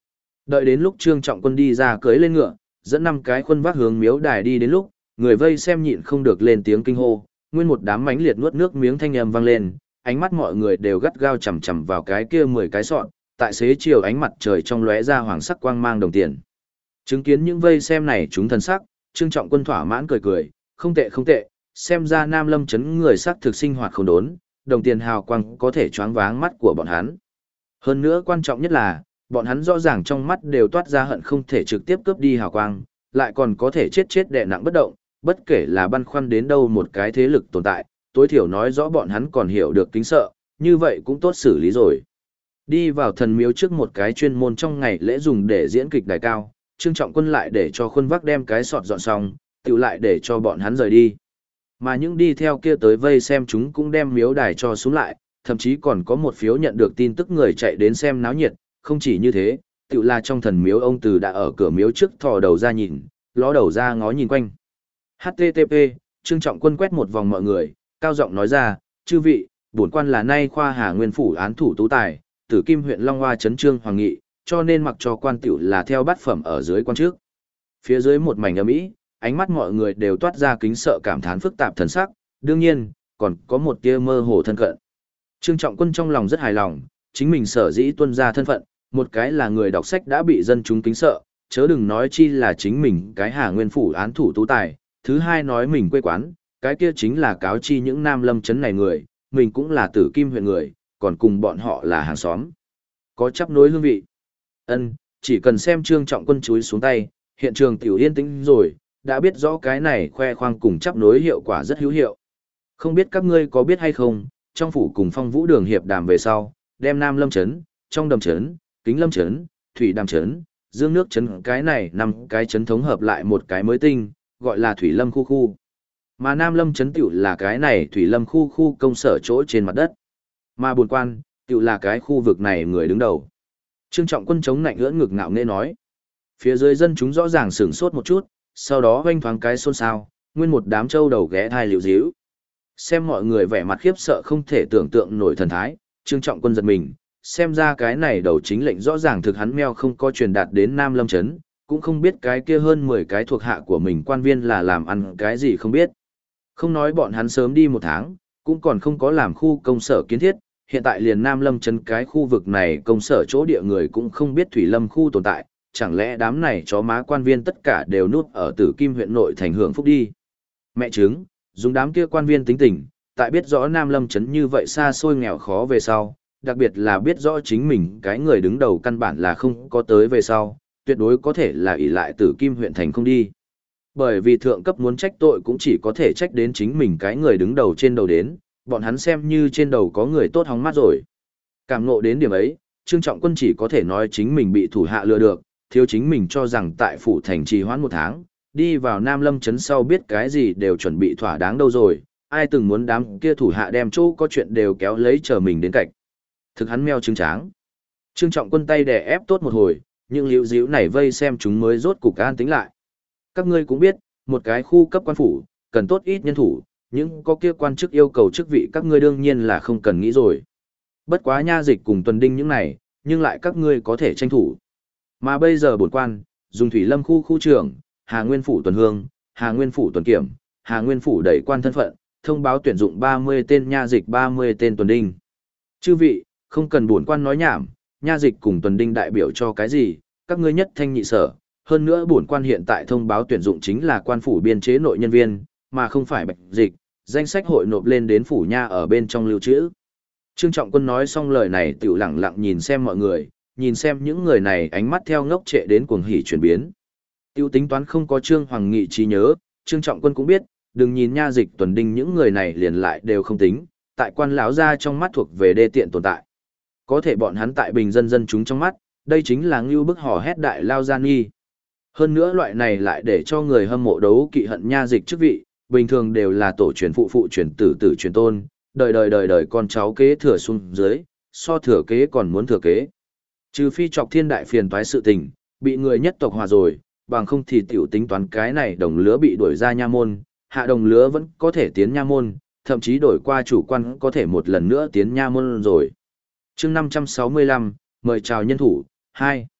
Đợi đến lúc Trương Trọng Quân đi ra cưỡi lên ngựa, dẫn 5 cái khuôn vác hướng miếu đài đi đến lúc, người vây xem nhịn không được lên tiếng kinh hô, nguyên một đám mãnh liệt nuốt nước miếng thanh âm vang lên, ánh mắt mọi người đều gắt gao chằm chằm vào cái kia 10 cái sọn, tại xế chiều ánh mặt trời trong lóe ra hoàng sắc quang mang đồng tiền. Chứng kiến những vây xem này chúng thần sắc, Trương Trọng Quân thỏa mãn cười cười, không tệ không tệ, xem ra Nam Lâm trấn người sắc thực sinh hoạt không đốn, đồng tiền hào quang có thể choáng váng mắt của bọn hắn. Hơn nữa quan trọng nhất là, bọn hắn rõ ràng trong mắt đều toát ra hận không thể trực tiếp cướp đi hào quang, lại còn có thể chết đè nặng bất động, bất kể là băn khoăn đến đâu một cái thế lực tồn tại, tối thiểu nói rõ bọn hắn còn hiểu được kính sợ, như vậy cũng tốt xử lý rồi. Đi vào thần miếu trước một cái chuyên môn trong ngày lễ dùng để diễn kịch đài cao, Trương Trọng Quân lại để cho khuôn vác đem cái sọt dọn xong, tự lại để cho bọn hắn rời đi. Mà những đi theo kia tới vây xem chúng cũng đem miếu đài cho xuống lại, thậm chí còn có một phiếu nhận được tin tức người chạy đến xem náo nhiệt, không chỉ như thế, tự là trong thần miếu ông Từ đã ở cửa miếu trước thò đầu ra nhìn, ló đầu ra ngó nhìn quanh. HTTP, Trương Trọng Quân quét một vòng mọi người, cao giọng nói ra, chư vị, bổn quan là nay khoa Hà Nguyên phủ án thủ tú tài, Tử Kim huyện Long Hoa trấn Trương Hoàng Nghị, cho nên mặc cho quan tiểu là theo bát phẩm ở dưới quan trước. Phía dưới một mảnh ầm ĩ, ánh mắt mọi người đều toát ra kính sợ cảm thán phức tạp thần sắc, đương nhiên, còn có một tia mơ hồ thân cận. Trương Trọng Quân trong lòng rất hài lòng, chính mình sở dĩ tuân ra thân phận, một cái là người đọc sách đã bị dân chúng kính sợ, chớ đừng nói chi là chính mình cái Hà Nguyên phủ án thủ tú tài, thứ hai nói mình quê quán, cái kia chính là cáo chi những Nam Lâm trấn này người, mình cũng là Tử Kim huyện người, còn cùng bọn họ là hàng xóm. Có chấp nối hương vị. Chỉ cần xem Trương Trọng Quân chúi xuống tay, hiện trường tiểu yên tĩnh rồi, đã biết rõ cái này khoe khoang cùng chấp nối hiệu quả rất hữu hiệu. Không biết các ngươi có biết hay không, trong phủ cùng Phong Vũ Đường hiệp đàm về sau, đem Nam Lâm trấn, trong Đầm trấn, Kính Lâm trấn, Thủy Đàm trấn, Dương Nước trấn cái này 5 cái trấn thống hợp lại một cái mới tinh, gọi là Thủy Lâm khu khu. Mà Nam Lâm trấn tiểu là cái này Thủy Lâm khu khu công sở chỗ trên mặt đất. Mà buồn quan, tiểu là cái khu vực này người đứng đầu. Trương Trọng Quân chống nạnh ưỡn ngực ngạo nghễ nói. Phía dưới dân chúng rõ ràng sửng sốt một chút, sau đó hoanh thoáng cái xôn xao, nguyên một đám trâu đầu ghé thai liều díu. Xem mọi người vẻ mặt khiếp sợ không thể tưởng tượng nổi thần thái, Trương Trọng Quân giật mình, xem ra cái này đầu chính lệnh rõ ràng thực hắn meo không có truyền đạt đến Nam Lâm trấn, cũng không biết cái kia hơn 10 cái thuộc hạ của mình quan viên là làm ăn cái gì không biết. Không nói bọn hắn sớm đi 1 tháng, cũng còn không có làm khu công sở kiến thiết, hiện tại liền Nam Lâm trấn cái khu vực này công sở chỗ địa người cũng không biết Thủy Lâm khu tồn tại, chẳng lẽ đám này chó má quan viên tất cả đều núp ở Tử Kim huyện nội thành hưởng phúc đi. Mẹ chứng, dùng đám kia quan viên tính tình, tại biết rõ Nam Lâm trấn như vậy xa xôi nghèo khó về sau, đặc biệt là biết rõ chính mình cái người đứng đầu căn bản là không có tới về sau, tuyệt đối có thể là ỷ lại Tử Kim huyện thành không đi. Bởi vì thượng cấp muốn trách tội cũng chỉ có thể trách đến chính mình cái người đứng đầu trên đầu đến, bọn hắn xem như trên đầu có người tốt hóng mát rồi. Cảm ngộ đến điểm ấy, Trương Trọng Quân chỉ có thể nói chính mình bị thủ hạ lừa được, thiếu chính mình cho rằng tại phủ thành trì hoãn 1 tháng, đi vào Nam Lâm trấn sau biết cái gì đều chuẩn bị thỏa đáng đâu rồi, ai từng muốn đám kia thủ hạ đem chỗ có chuyện đều kéo lấy chờ mình đến cạnh. Thực hắn meo trứng tráng. Trương Trọng Quân tay đè ép tốt một hồi, nhưng liễu díu này vây xem chúng mới rốt cục an tính lại. Các ngươi cũng biết, một cái khu cấp quan phủ, cần tốt ít nhân thủ, những có kia quan chức yêu cầu chức vị các ngươi đương nhiên là không cần nghĩ rồi. Bất quá nha dịch cùng tuần đinh những này, nhưng lại các ngươi có thể tranh thủ. Mà bây giờ bổn quan, dùng Thủy Lâm khu khu trưởng, Hà Nguyên phủ tuần hương, Hà Nguyên phủ tuần kiểm, Hà Nguyên phủ đẩy quan thân phận, thông báo tuyển dụng 30 tên nha dịch 30 tên tuần đinh. Chư vị, không cần bổn quan nói nhảm, nha dịch cùng tuần đinh đại biểu cho cái gì, các ngươi nhất thanh nhị sở. Hơn nữa bổn quan hiện tại thông báo tuyển dụng chính là quan phủ biên chế nội nhân viên, mà không phải bạch dịch, danh sách hội nộp lên đến phủ nha ở bên trong lưu trữ. Trương Trọng Quân nói xong lời này tiểu lặng lặng nhìn xem mọi người, nhìn xem những người này ánh mắt theo ngốc trệ đến cuồng hỉ chuyển biến. Tiêu tính toán không có Trương Hoàng Nghị trí nhớ, Trương Trọng Quân cũng biết, đừng nhìn nha dịch tuần đinh những người này liền lại đều không tính, tại quan lão gia trong mắt thuộc về đê tiện tồn tại. Có thể bọn hắn tại bình dân dân chúng trong mắt, đây chính là ngưu bức hò hét đại lao gian nghi. Hơn nữa loại này lại để cho người hâm mộ đấu kỵ hận nha dịch chức vị, bình thường đều là tổ truyền phụ phụ truyền tử tử truyền tôn, đời con cháu kế thừa xuống dưới, so thừa kế còn muốn thừa kế. Trừ phi chọc thiên đại phiền toái sự tình, bị người nhất tộc hòa rồi, bằng không thì tiểu tính toán cái này đồng lứa bị đuổi ra nha môn, hạ đồng lứa vẫn có thể tiến nha môn, thậm chí đổi qua chủ quan có thể một lần nữa tiến nha môn rồi. Chương 565, mời chào nhân thủ, 2.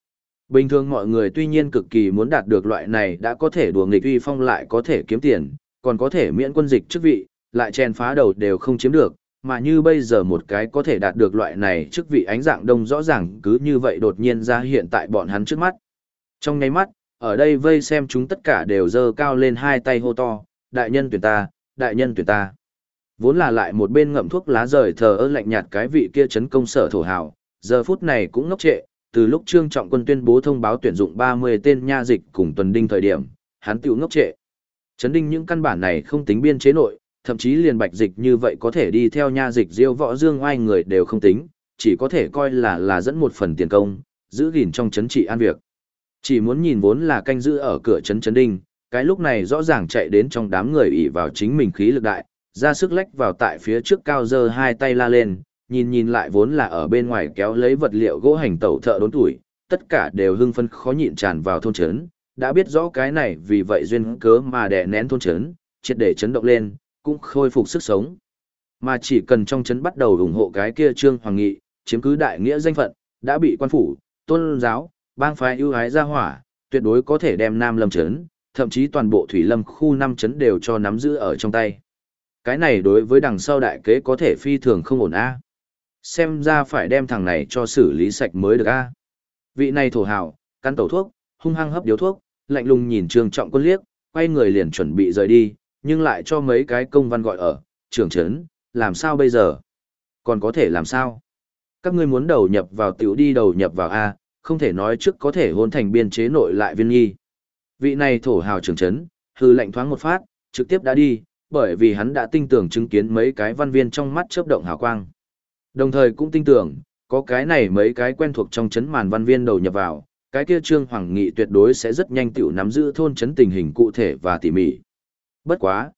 Bình thường mọi người tuy nhiên cực kỳ muốn đạt được loại này đã có thể đùa nghịch uy phong lại có thể kiếm tiền, còn có thể miễn quân dịch chức vị, lại chen phá đầu đều không chiếm được, mà như bây giờ một cái có thể đạt được loại này chức vị ánh dạng đông rõ ràng cứ như vậy đột nhiên ra hiện tại bọn hắn trước mắt. Trong nháy mắt, ở đây vây xem chúng tất cả đều giơ cao lên hai tay hô to, đại nhân tuyển ta, đại nhân tuyển ta. Vốn là lại một bên ngậm thuốc lá rời thờ ơ lạnh nhạt cái vị kia chấn công sở thổ hào, giờ phút này cũng ngốc trệ, từ lúc Trương Trọng Quân tuyên bố thông báo tuyển dụng 30 tên nha dịch cùng tuần đinh thời điểm, hắn tiểu ngốc trệ. Chấn đinh những căn bản này không tính biên chế nội, thậm chí liền bạch dịch như vậy có thể đi theo nha dịch diêu võ dương oai người đều không tính, chỉ có thể coi là dẫn một phần tiền công, giữ gìn trong chấn trị an việc. Chỉ muốn nhìn vốn là canh giữ ở cửa chấn chấn đinh, cái lúc này rõ ràng chạy đến trong đám người ỷ vào chính mình khí lực đại, ra sức lách vào tại phía trước cao giơ hai tay la lên, nhìn lại vốn là ở bên ngoài kéo lấy vật liệu gỗ hành tẩu thợ đốn tuổi, tất cả đều hưng phân khó nhịn tràn vào thôn trấn, đã biết rõ cái này vì vậy duyên cớ mà đè nén thôn trấn, triệt để chấn động lên, cũng khôi phục sức sống. Mà chỉ cần trong trấn bắt đầu ủng hộ cái kia Trương Hoàng Nghị, chiếm cứ đại nghĩa danh phận, đã bị quan phủ, tôn giáo, bang phái ưu ái ra hỏa, tuyệt đối có thể đem Nam Lâm trấn, thậm chí toàn bộ Thủy Lâm khu 5 trấn đều cho nắm giữ ở trong tay. Cái này đối với đằng sau đại kế có thể phi thường không ổn a. Xem ra phải đem thằng này cho xử lý sạch mới được a. Vị này thổ hào, căn tẩu thuốc, hung hăng hấp điếu thuốc, lạnh lùng nhìn Trương Trọng Quân liếc, quay người liền chuẩn bị rời đi, nhưng lại cho mấy cái công văn gọi ở, trưởng trấn, làm sao bây giờ? Còn có thể làm sao? Các ngươi muốn đầu nhập vào tiểu đi đầu nhập vào a, không thể nói trước có thể hôn thành biên chế nội lại viên nghi. Vị này thổ hào trưởng trấn, hư lệnh thoáng một phát, trực tiếp đã đi, bởi vì hắn đã tin tưởng chứng kiến mấy cái văn viên trong mắt chớp động hào quang. Đồng thời cũng tin tưởng, có cái này mấy cái quen thuộc trong chấn màn văn viên đầu nhập vào, cái kia Trương Hoàng Nghị tuyệt đối sẽ rất nhanh tiểu nắm giữ thôn chấn tình hình cụ thể và tỉ mỉ. Bất quá,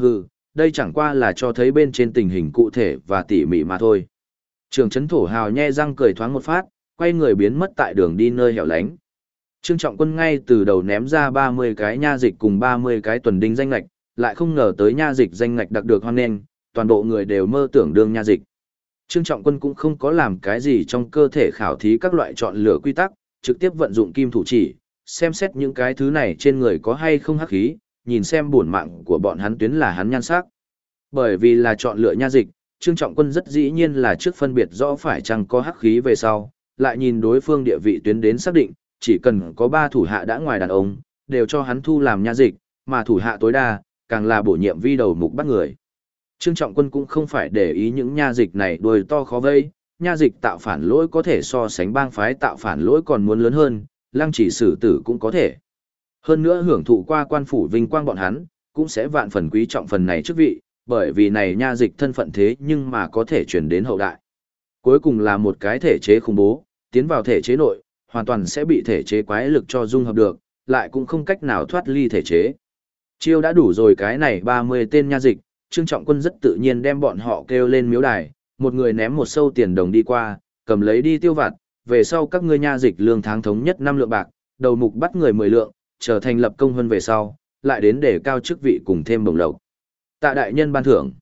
đây chẳng qua là cho thấy bên trên tình hình cụ thể và tỉ mỉ mà thôi. Trường chấn thổ hào nhe răng cười thoáng một phát, quay người biến mất tại đường đi nơi hẻo lánh. Trương Trọng Quân ngay từ đầu ném ra 30 cái nha dịch cùng 30 cái tuần đinh danh lạch, lại không ngờ tới nha dịch danh ngạch đặc được hoan nghênh, toàn bộ người đều mơ tưởng đương nha dịch. Trương Trọng Quân cũng không có làm cái gì trong cơ thể khảo thí các loại chọn lựa quy tắc, trực tiếp vận dụng kim thủ chỉ, xem xét những cái thứ này trên người có hay không hắc khí, nhìn xem bổn mạng của bọn hắn tuyến là hắn nhan sắc. Bởi vì là chọn lựa nha dịch, Trương Trọng Quân rất dĩ nhiên là trước phân biệt rõ phải chăng có hắc khí về sau, lại nhìn đối phương địa vị tuyến đến xác định, chỉ cần có 3 thủ hạ đã ngoài đàn ông, đều cho hắn thu làm nha dịch, mà thủ hạ tối đa, càng là bổ nhiệm vi đầu mục bắt người. Trương Trọng Quân cũng không phải để ý những nha dịch này đuôi to khó vây, nha dịch tạo phản lỗi có thể so sánh bang phái tạo phản lỗi còn muốn lớn hơn, lăng chỉ xử tử cũng có thể. Hơn nữa hưởng thụ qua quan phủ vinh quang bọn hắn, cũng sẽ vạn phần quý trọng phần này chức vị, bởi vì này nha dịch thân phận thế nhưng mà có thể truyền đến hậu đại. Cuối cùng là một cái thể chế khủng bố, tiến vào thể chế nội, hoàn toàn sẽ bị thể chế quái lực cho dung hợp được, lại cũng không cách nào thoát ly thể chế. Chiêu đã đủ rồi cái này 30 tên nha dịch, Trương Trọng Quân rất tự nhiên đem bọn họ kêu lên miếu đài, một người ném một sâu tiền đồng đi qua, cầm lấy đi tiêu vặt, về sau các ngươi nha dịch lương tháng thống nhất 5 lượng bạc, đầu mục bắt người 10 lượng, trở thành lập công hơn về sau, lại đến để cao chức vị cùng thêm bổng lộc. Tạ đại nhân ban thưởng.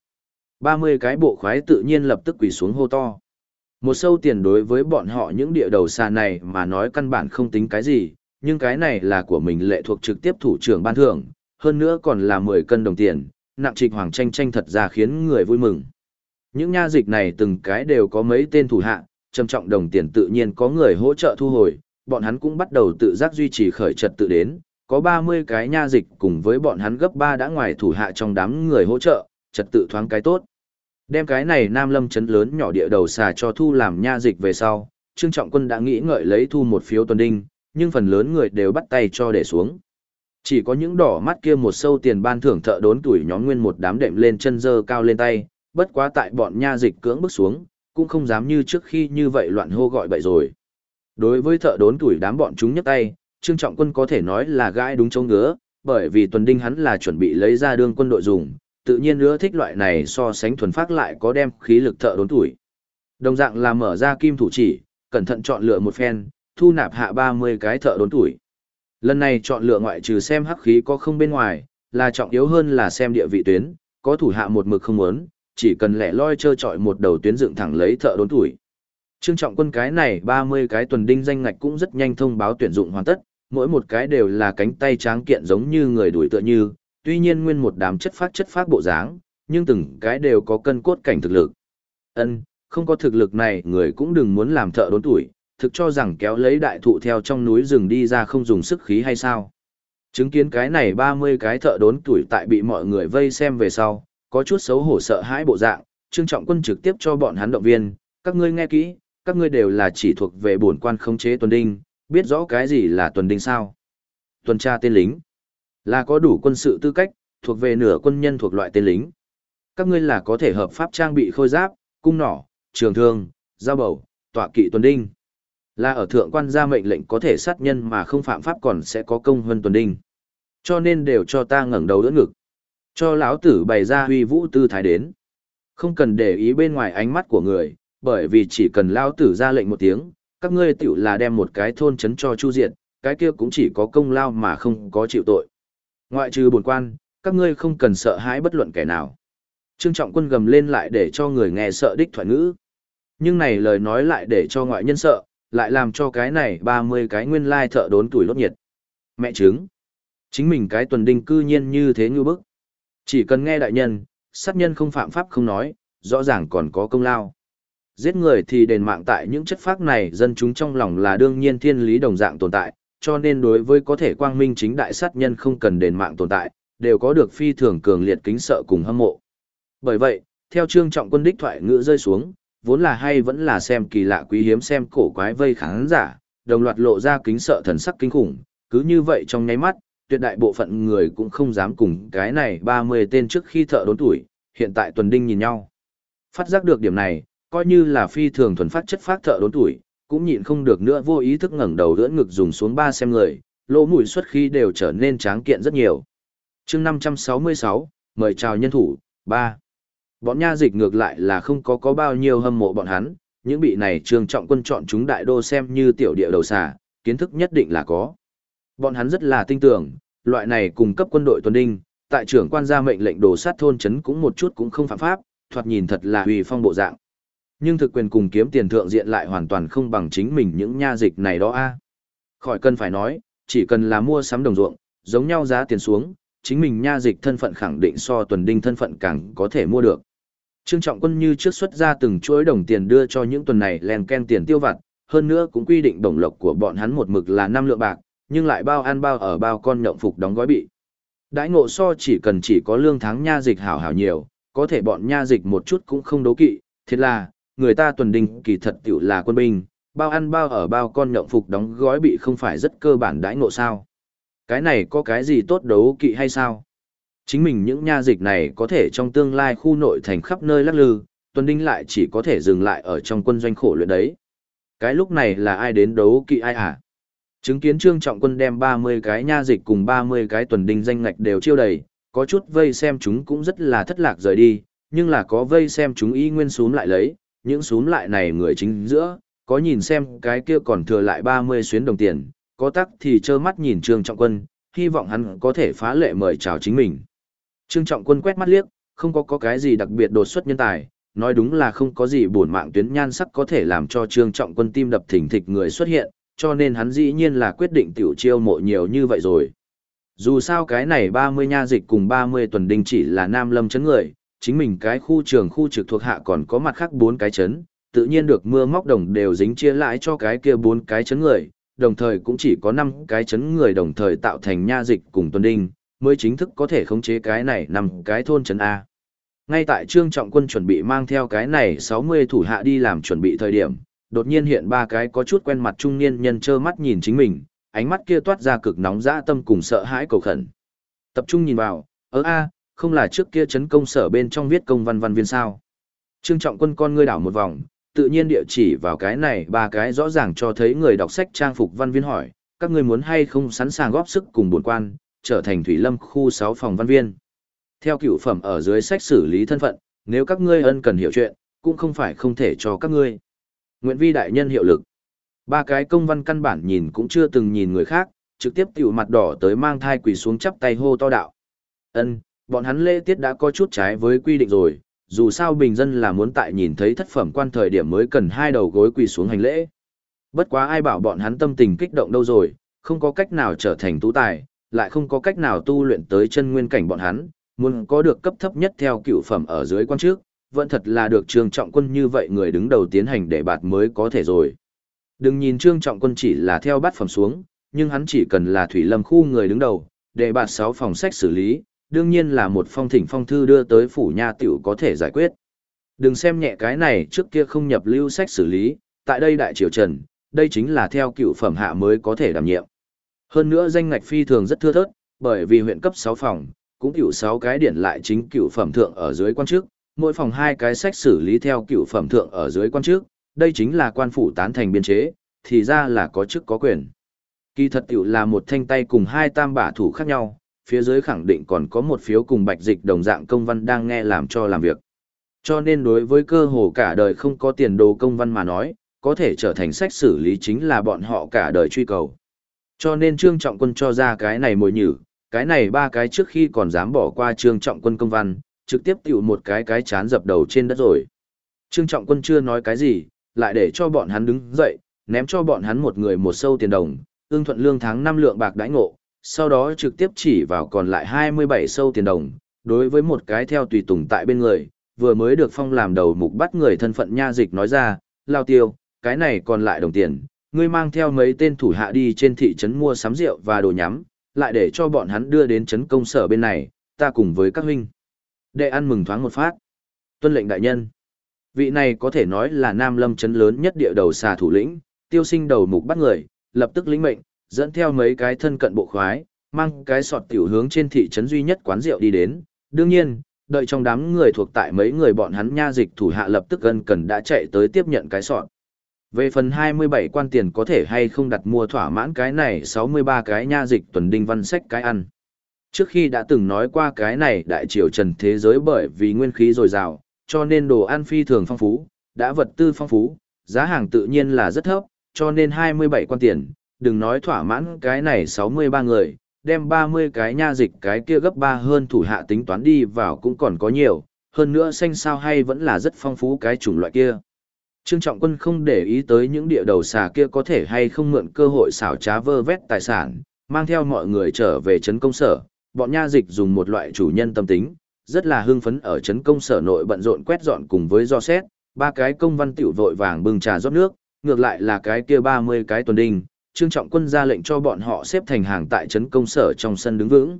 30 cái bộ khoái tự nhiên lập tức quỳ xuống hô to. Một sâu tiền đối với bọn họ những địa đầu xa này mà nói căn bản không tính cái gì, nhưng cái này là của mình lệ thuộc trực tiếp thủ trưởng ban thưởng, hơn nữa còn là 10 cân đồng tiền, nặng trịch hoàng tranh thật ra khiến người vui mừng. Những nha dịch này từng cái đều có mấy tên thủ hạ, trầm trọng đồng tiền tự nhiên có người hỗ trợ thu hồi, bọn hắn cũng bắt đầu tự giác duy trì khởi trật tự đến, có 30 cái nha dịch cùng với bọn hắn gấp 3 đã ngoài thủ hạ trong đám người hỗ trợ, trật tự thoáng cái tốt. Đem cái này Nam Lâm trấn lớn nhỏ địa đầu xà cho thu làm nha dịch về sau, Trương Trọng Quân đã nghĩ ngợi lấy thu một phiếu tuần đinh, nhưng phần lớn người đều bắt tay cho để xuống. Chỉ có những đỏ mắt kia một sâu tiền ban thưởng thợ đốn tuổi nhóm nguyên một đám đệm lên chân dơ cao lên tay, bất quá tại bọn nha dịch cưỡng bước xuống, cũng không dám như trước khi như vậy loạn hô gọi bậy rồi. Đối với thợ đốn tuổi đám bọn chúng nhấc tay, Trương Trọng Quân có thể nói là gãi đúng chỗ ngứa, bởi vì tuần đinh hắn là chuẩn bị lấy ra đương quân đội dùng, tự nhiên ưa thích loại này so sánh thuần phát lại có đem khí lực thợ đốn tuổi. Đồng dạng là mở ra kim thủ chỉ, cẩn thận chọn lựa một phen, thu nạp hạ 30 cái thợ đốn tuổi. Lần này chọn lựa ngoại trừ xem hắc khí có không bên ngoài, là trọng yếu hơn là xem địa vị tuyến, có thủ hạ một mực không muốn, chỉ cần lẻ loi trơ trọi một đầu tuyến dựng thẳng lấy thợ đốn tuổi. Trương Trọng Quân cái này 30 cái tuần đinh danh ngạch cũng rất nhanh thông báo tuyển dụng hoàn tất, mỗi một cái đều là cánh tay tráng kiện giống như người đuổi tựa như, tuy nhiên nguyên một đám chất phác bộ dáng, nhưng từng cái đều có cân cốt cảnh thực lực. Không có thực lực này người cũng đừng muốn làm thợ đốn tuổi, thực cho rằng kéo lấy đại thụ theo trong núi rừng đi ra không dùng sức khí hay sao. Chứng kiến cái này 30 cái thợ đốn tuổi tại bị mọi người vây xem về sau, có chút xấu hổ sợ hãi bộ dạng, Trương Trọng Quân trực tiếp cho bọn hắn động viên, các ngươi nghe kỹ, các ngươi đều là chỉ thuộc về bổn quan khống chế tuần đinh, biết rõ cái gì là tuần đinh sao? Tuần tra tên lính, là có đủ quân sự tư cách, thuộc về nửa quân nhân thuộc loại tên lính. Các ngươi là có thể hợp pháp trang bị khôi giáp, cung nỏ, trường thương, dao bầu, tọa kỵ tuần đinh. Là ở thượng quan ra mệnh lệnh có thể sát nhân mà không phạm pháp còn sẽ có công hơn tuần đinh. Cho nên đều cho ta ngẩng đầu đỡ ngực. Cho lão tử bày ra huy vũ tư thái đến. Không cần để ý bên ngoài ánh mắt của người, bởi vì chỉ cần lão tử ra lệnh một tiếng, các ngươi tiểu là đem một cái thôn trấn cho chu diệt, cái kia cũng chỉ có công lao mà không có chịu tội. Ngoại trừ bổn quan, các ngươi không cần sợ hãi bất luận kẻ nào. Trương Trọng Quân gầm lên lại để cho người nghe sợ đích thoại ngữ. Nhưng này lời nói lại để cho ngoại nhân sợ, lại làm cho cái này 30 cái nguyên lai thợ đốn tuổi lốt nhiệt. Mẹ chứng. Chính mình cái tuần đinh cư nhiên như thế như bức. Chỉ cần nghe đại nhân, sát nhân không phạm pháp không nói, rõ ràng còn có công lao. Giết người thì đền mạng tại những chất phác này dân chúng trong lòng là đương nhiên thiên lý đồng dạng tồn tại, cho nên đối với có thể quang minh chính đại sát nhân không cần đền mạng tồn tại, đều có được phi thường cường liệt kính sợ cùng hâm mộ. Bởi vậy, theo Trương Trọng Quân đích thoại ngữ rơi xuống, vốn là hay vẫn là xem kỳ lạ quý hiếm xem cổ quái vây khán giả, đồng loạt lộ ra kính sợ thần sắc kinh khủng, cứ như vậy trong nháy mắt, tuyệt đại bộ phận người cũng không dám cùng cái này 30 tên trước khi thợ đốn tuổi, hiện tại tuần đinh nhìn nhau. Phát giác được điểm này, coi như là phi thường thuần phát chất phát thợ đốn tuổi, cũng nhịn không được nữa vô ý thức ngẩng đầu đỡ ngực dùng xuống ba xem người, lỗ mũi xuất khí đều trở nên tráng kiện rất nhiều. Chương 566, mời chào nhân thủ, 3. Bọn nha dịch ngược lại là không có bao nhiêu hâm mộ bọn hắn, những bị này Trương Trọng Quân chọn chúng đại đô xem như tiểu địa đầu xà, kiến thức nhất định là có. Bọn hắn rất là tin tưởng, loại này cung cấp quân đội tuần đinh, tại trưởng quan gia mệnh lệnh đổ sát thôn trấn cũng một chút cũng không phạm pháp, thoạt nhìn thật là uy phong bộ dạng. Nhưng thực quyền cùng kiếm tiền thượng diện lại hoàn toàn không bằng chính mình những nha dịch này đó a. Khỏi cần phải nói, chỉ cần là mua sắm đồng ruộng, giống nhau giá tiền xuống, chính mình nha dịch thân phận khẳng định so tuần đinh thân phận càng có thể mua được. Trương Trọng Quân như trước xuất ra từng chuỗi đồng tiền đưa cho những tuần này len ken tiền tiêu vặt, hơn nữa cũng quy định bổng lộc của bọn hắn một mực là 5 lượng bạc, nhưng lại bao ăn bao ở bao con nhộng phục đóng gói bị. Đãi ngộ so chỉ cần chỉ có lương tháng nha dịch hảo hảo nhiều, có thể bọn nha dịch một chút cũng không đấu kỵ, thiệt là, người ta tuần đinh kỳ thật tiểu là quân binh, bao ăn bao ở bao con nhộng phục đóng gói bị không phải rất cơ bản đãi ngộ sao. Cái này có cái gì tốt đấu kỵ hay sao? Chính mình những nha dịch này có thể trong tương lai khu nội thành khắp nơi lắc lư, tuần đinh lại chỉ có thể dừng lại ở trong quân doanh khổ luyện đấy. Cái lúc này là ai đến đấu kỵ ai hả? Chứng kiến Trương Trọng Quân đem 30 cái nha dịch cùng 30 cái tuần đinh danh ngạch đều chiêu đầy, có chút vây xem chúng cũng rất là thất lạc rời đi, nhưng là có vây xem chúng y nguyên súm lại lấy, những súm lại này người chính giữa, có nhìn xem cái kia còn thừa lại 30 xuyến đồng tiền, có tắc thì trơ mắt nhìn Trương Trọng Quân, hy vọng hắn có thể phá lệ mời chào chính mình. Trương Trọng Quân quét mắt liếc, không có cái gì đặc biệt đột xuất nhân tài, nói đúng là không có gì bổn mạng tuyến nhan sắc có thể làm cho Trương Trọng Quân tim đập thình thịch người xuất hiện, cho nên hắn dĩ nhiên là quyết định tiểu chiêu mộ nhiều như vậy rồi. Dù sao cái này 30 nha dịch cùng 30 tuần đinh chỉ là Nam Lâm chấn người, chính mình cái khu trường khu trực thuộc hạ còn có mặt khác 4 cái chấn, tự nhiên được mưa móc đồng đều dính chia lãi cho cái kia 4 cái chấn người, đồng thời cũng chỉ có 5 cái chấn người đồng thời tạo thành nha dịch cùng tuần đinh, mới chính thức có thể khống chế cái này 5 cái thôn chấn A. Ngay tại Trương Trọng Quân chuẩn bị mang theo cái này 60 thủ hạ đi làm chuẩn bị thời điểm, đột nhiên hiện 3 cái có chút quen mặt trung niên nhân trơ mắt nhìn chính mình, ánh mắt kia toát ra cực nóng dã tâm cùng sợ hãi cầu khẩn. Tập trung nhìn vào, không là trước kia chấn công sở bên trong viết công văn viên sao. Trương Trọng Quân con ngươi đảo một vòng, tự nhiên địa chỉ vào cái này 3 cái rõ ràng cho thấy người đọc sách trang phục văn viên hỏi, các ngươi muốn hay không sẵn sàng góp sức cùng bổn quan, trở thành Thủy Lâm khu 6 phòng văn viên. Theo cửu phẩm ở dưới sách xử lý thân phận, nếu các ngươi ân cần hiểu chuyện, cũng không phải không thể cho các ngươi. Nguyện vi đại nhân hiệu lực. 3 cái công văn căn bản nhìn cũng chưa từng nhìn người khác, trực tiếp tiểu mặt đỏ tới mang thai quỳ xuống chắp tay hô to đạo. Bọn hắn lễ tiết đã có chút trái với quy định rồi, dù sao bình dân là muốn tại nhìn thấy thất phẩm quan thời điểm mới cần hai đầu gối quỳ xuống hành lễ. Bất quá ai bảo bọn hắn tâm tình kích động đâu rồi, không có cách nào trở thành tú tài, lại không có cách nào tu luyện tới chân nguyên cảnh bọn hắn, muốn có được cấp thấp nhất theo cựu phẩm ở dưới quan trước, vẫn thật là được Trương Trọng Quân như vậy người đứng đầu tiến hành để bạt mới có thể rồi. Đừng nhìn Trương Trọng Quân chỉ là theo bát phẩm xuống, nhưng hắn chỉ cần là Thủy Lâm khu người đứng đầu, để bạt 6 phòng sách xử lý, đương nhiên là một phong thỉnh phong thư đưa tới phủ nha tiểu có thể giải quyết. Đừng xem nhẹ cái này trước kia không nhập lưu sách xử lý, tại đây đại triều Trần, đây chính là theo cựu phẩm hạ mới có thể đảm nhiệm. Hơn nữa danh ngạch phi thường rất thưa thớt, bởi vì huyện cấp 6 phòng, cũng cựu 6 cái điển lại chính cựu phẩm thượng ở dưới quan trước, mỗi phòng 2 cái sách xử lý theo cựu phẩm thượng ở dưới quan trước, đây chính là quan phủ tán thành biên chế, thì ra là có chức có quyền. Kỳ thật tiểu là một thanh tay cùng 2 tam bả thủ khác nhau, phía dưới khẳng định còn có một phiếu cùng bạch dịch đồng dạng công văn đang nghe làm cho làm việc. Cho nên đối với cơ hồ cả đời không có tiền đồ công văn mà nói, có thể trở thành sách xử lý chính là bọn họ cả đời truy cầu. Cho nên Trương Trọng Quân cho ra cái này mồi nhử, cái này 3 cái trước khi còn dám bỏ qua Trương Trọng Quân công văn, trực tiếp tiểu một cái chán dập đầu trên đất rồi. Trương Trọng Quân chưa nói cái gì, lại để cho bọn hắn đứng dậy, ném cho bọn hắn một người một sâu tiền đồng, ương thuận lương tháng 5 lượng bạc đãi ngộ, sau đó trực tiếp chỉ vào còn lại 27 sâu tiền đồng, đối với một cái theo tùy tùng tại bên người, vừa mới được phong làm đầu mục bắt người thân phận nha dịch nói ra, lao tiêu, cái này còn lại đồng tiền, ngươi mang theo mấy tên thủ hạ đi trên thị trấn mua sắm rượu và đồ nhắm, lại để cho bọn hắn đưa đến trấn công sở bên này, ta cùng với các huynh. Đệ ăn mừng thoáng một phát. Tuân lệnh đại nhân. Vị này có thể nói là Nam Lâm trấn lớn nhất địa đầu xà thủ lĩnh, tiêu sinh đầu mục bắt người, lập tức lĩnh mệnh, dẫn theo mấy cái thân cận bộ khoái, mang cái sọt tiểu hướng trên thị trấn duy nhất quán rượu đi đến. Đương nhiên, đợi trong đám người thuộc tại mấy người bọn hắn nha dịch thủ hạ lập tức gần cần đã chạy tới tiếp nhận cái sọt. Về phần 27 quan tiền có thể hay không đặt mua thỏa mãn cái này 63 cái nha dịch tuần đinh văn sách cái ăn. Trước khi đã từng nói qua cái này đại triều Trần thế giới bởi vì nguyên khí dồi dào, cho nên đồ ăn phi thường phong phú, đã vật tư phong phú, giá hàng tự nhiên là rất thấp, cho nên 27 quan tiền, đừng nói thỏa mãn cái này 63 người, đem 30 cái nha dịch cái kia gấp 3 hơn thủ hạ tính toán đi vào cũng còn có nhiều, hơn nữa xanh sao hay vẫn là rất phong phú cái chủng loại kia. Trương Trọng Quân không để ý tới những địa đầu xà kia có thể hay không mượn cơ hội xảo trá vơ vét tài sản, mang theo mọi người trở về trấn công sở, bọn nha dịch dùng một loại chủ nhân tâm tính, rất là hưng phấn ở trấn công sở nội bận rộn quét dọn cùng với do xét, 3 cái công văn tiểu vội vàng bưng trà rót nước, ngược lại là cái kia 30 cái tuần đinh, Trương Trọng Quân ra lệnh cho bọn họ xếp thành hàng tại trấn công sở trong sân đứng vững.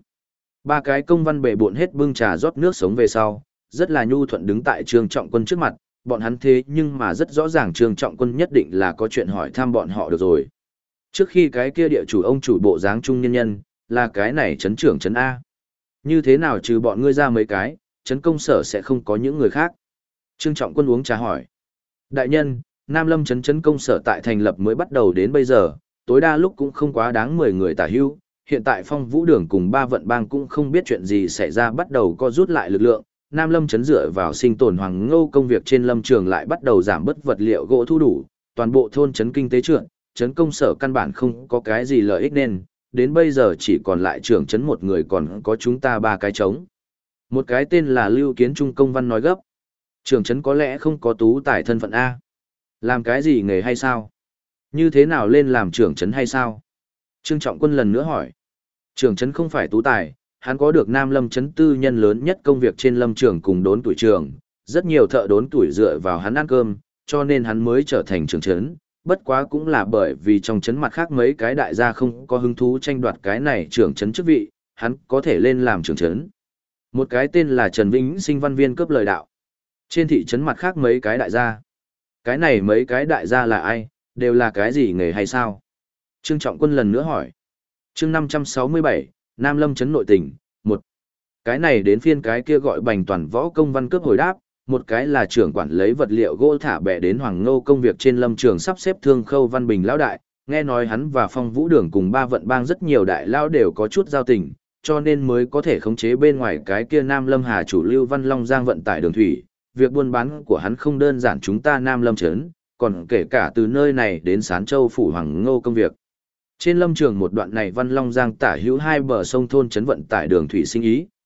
3 cái công văn bề bộn hết bưng trà rót nước sống về sau, rất là nhu thuận đứng tại Trương Trọng Quân trước mặt, bọn hắn thế nhưng mà rất rõ ràng Trương Trọng Quân nhất định là có chuyện hỏi thăm bọn họ được rồi. Trước khi cái kia địa chủ ông chủ bộ dáng trung nhân nhân, là cái này trấn trưởng trấn A. Như thế nào trừ bọn ngươi ra mấy cái, trấn công sở sẽ không có những người khác. Trương Trọng Quân uống trà hỏi. Đại nhân, Nam Lâm trấn công sở tại thành lập mới bắt đầu đến bây giờ, tối đa lúc cũng không quá đáng 10 người tả hưu. Hiện tại Phong Vũ Đường cùng 3 vận bang cũng không biết chuyện gì xảy ra bắt đầu co rút lại lực lượng. Nam Lâm trấn dựa vào sinh tồn hoàng ngô công việc trên lâm trường lại bắt đầu giảm bớt vật liệu gỗ thu đủ, toàn bộ thôn trấn kinh tế trượt, trấn công sở căn bản không có cái gì lợi ích nên, đến bây giờ chỉ còn lại trưởng trấn một người còn có chúng ta 3 cái trống. Một cái tên là Lưu Kiến Trung công văn nói gấp. Trưởng trấn có lẽ không có tú tài thân phận A. Làm cái gì nghề hay sao? Như thế nào lên làm trưởng trấn hay sao? Trương Trọng Quân lần nữa hỏi. Trưởng trấn không phải tú tài, hắn có được Nam Lâm trấn tư nhân lớn nhất công việc trên lâm trường cùng đốn tuổi trường, rất nhiều thợ đốn tuổi dựa vào hắn ăn cơm, cho nên hắn mới trở thành trưởng trấn. Bất quá cũng là bởi vì trong trấn mặt khác mấy cái đại gia không có hứng thú tranh đoạt cái này trưởng trấn chức vị, hắn có thể lên làm trưởng trấn. Một cái tên là Trần Vĩnh Sinh văn viên cướp lời đạo. Trên thị trấn mặt khác mấy cái đại gia. Cái này mấy cái đại gia là ai, đều là cái gì nghề hay sao? Trương Trọng Quân lần nữa hỏi. Chương 567, Nam Lâm trấn nội tình, 1. Cái này đến phiên cái kia gọi Bành Toàn Võ công văn cướp hồi đáp, một cái là trưởng quản lấy vật liệu gỗ thả bè đến Hoàng Ngô công việc trên lâm trường sắp xếp Thương Khâu Văn Bình lão đại, nghe nói hắn và Phong Vũ Đường cùng 3 vận bang rất nhiều đại lão đều có chút giao tình, cho nên mới có thể khống chế bên ngoài cái kia Nam Lâm Hà chủ Lưu Văn Long Giang vận tải đường thủy, việc buôn bán của hắn không đơn giản chúng ta Nam Lâm trấn, còn kể cả từ nơi này đến Sán Châu phủ Hoàng Ngô công việc. Trên lâm trường một đoạn này Văn Long Giang tả hữu 2 bờ sông thôn trấn vận tải đường thủy sinh ý,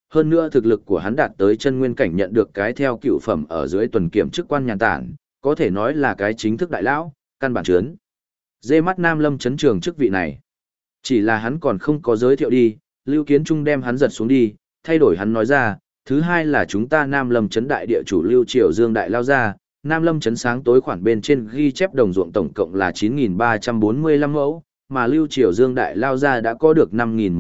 hơn nữa thực lực của hắn đạt tới chân nguyên cảnh nhận được cái theo cựu phẩm ở dưới tuần kiểm chức quan nhàn tản, có thể nói là cái chính thức đại lão, căn bản trướn. Dê mắt Nam Lâm Trấn trường chức vị này. Chỉ là hắn còn không có giới thiệu đi, Lưu Kiến Trung đem hắn giật xuống đi, thay đổi hắn nói ra, thứ hai là chúng ta Nam Lâm Trấn đại địa chủ Lưu Triều Dương đại lao ra, Nam Lâm Trấn sáng tối khoản bên trên ghi chép đồng ruộng tổng cộng là 9.345 mẫu, mà Lưu Triều Dương đại lao ra đã có được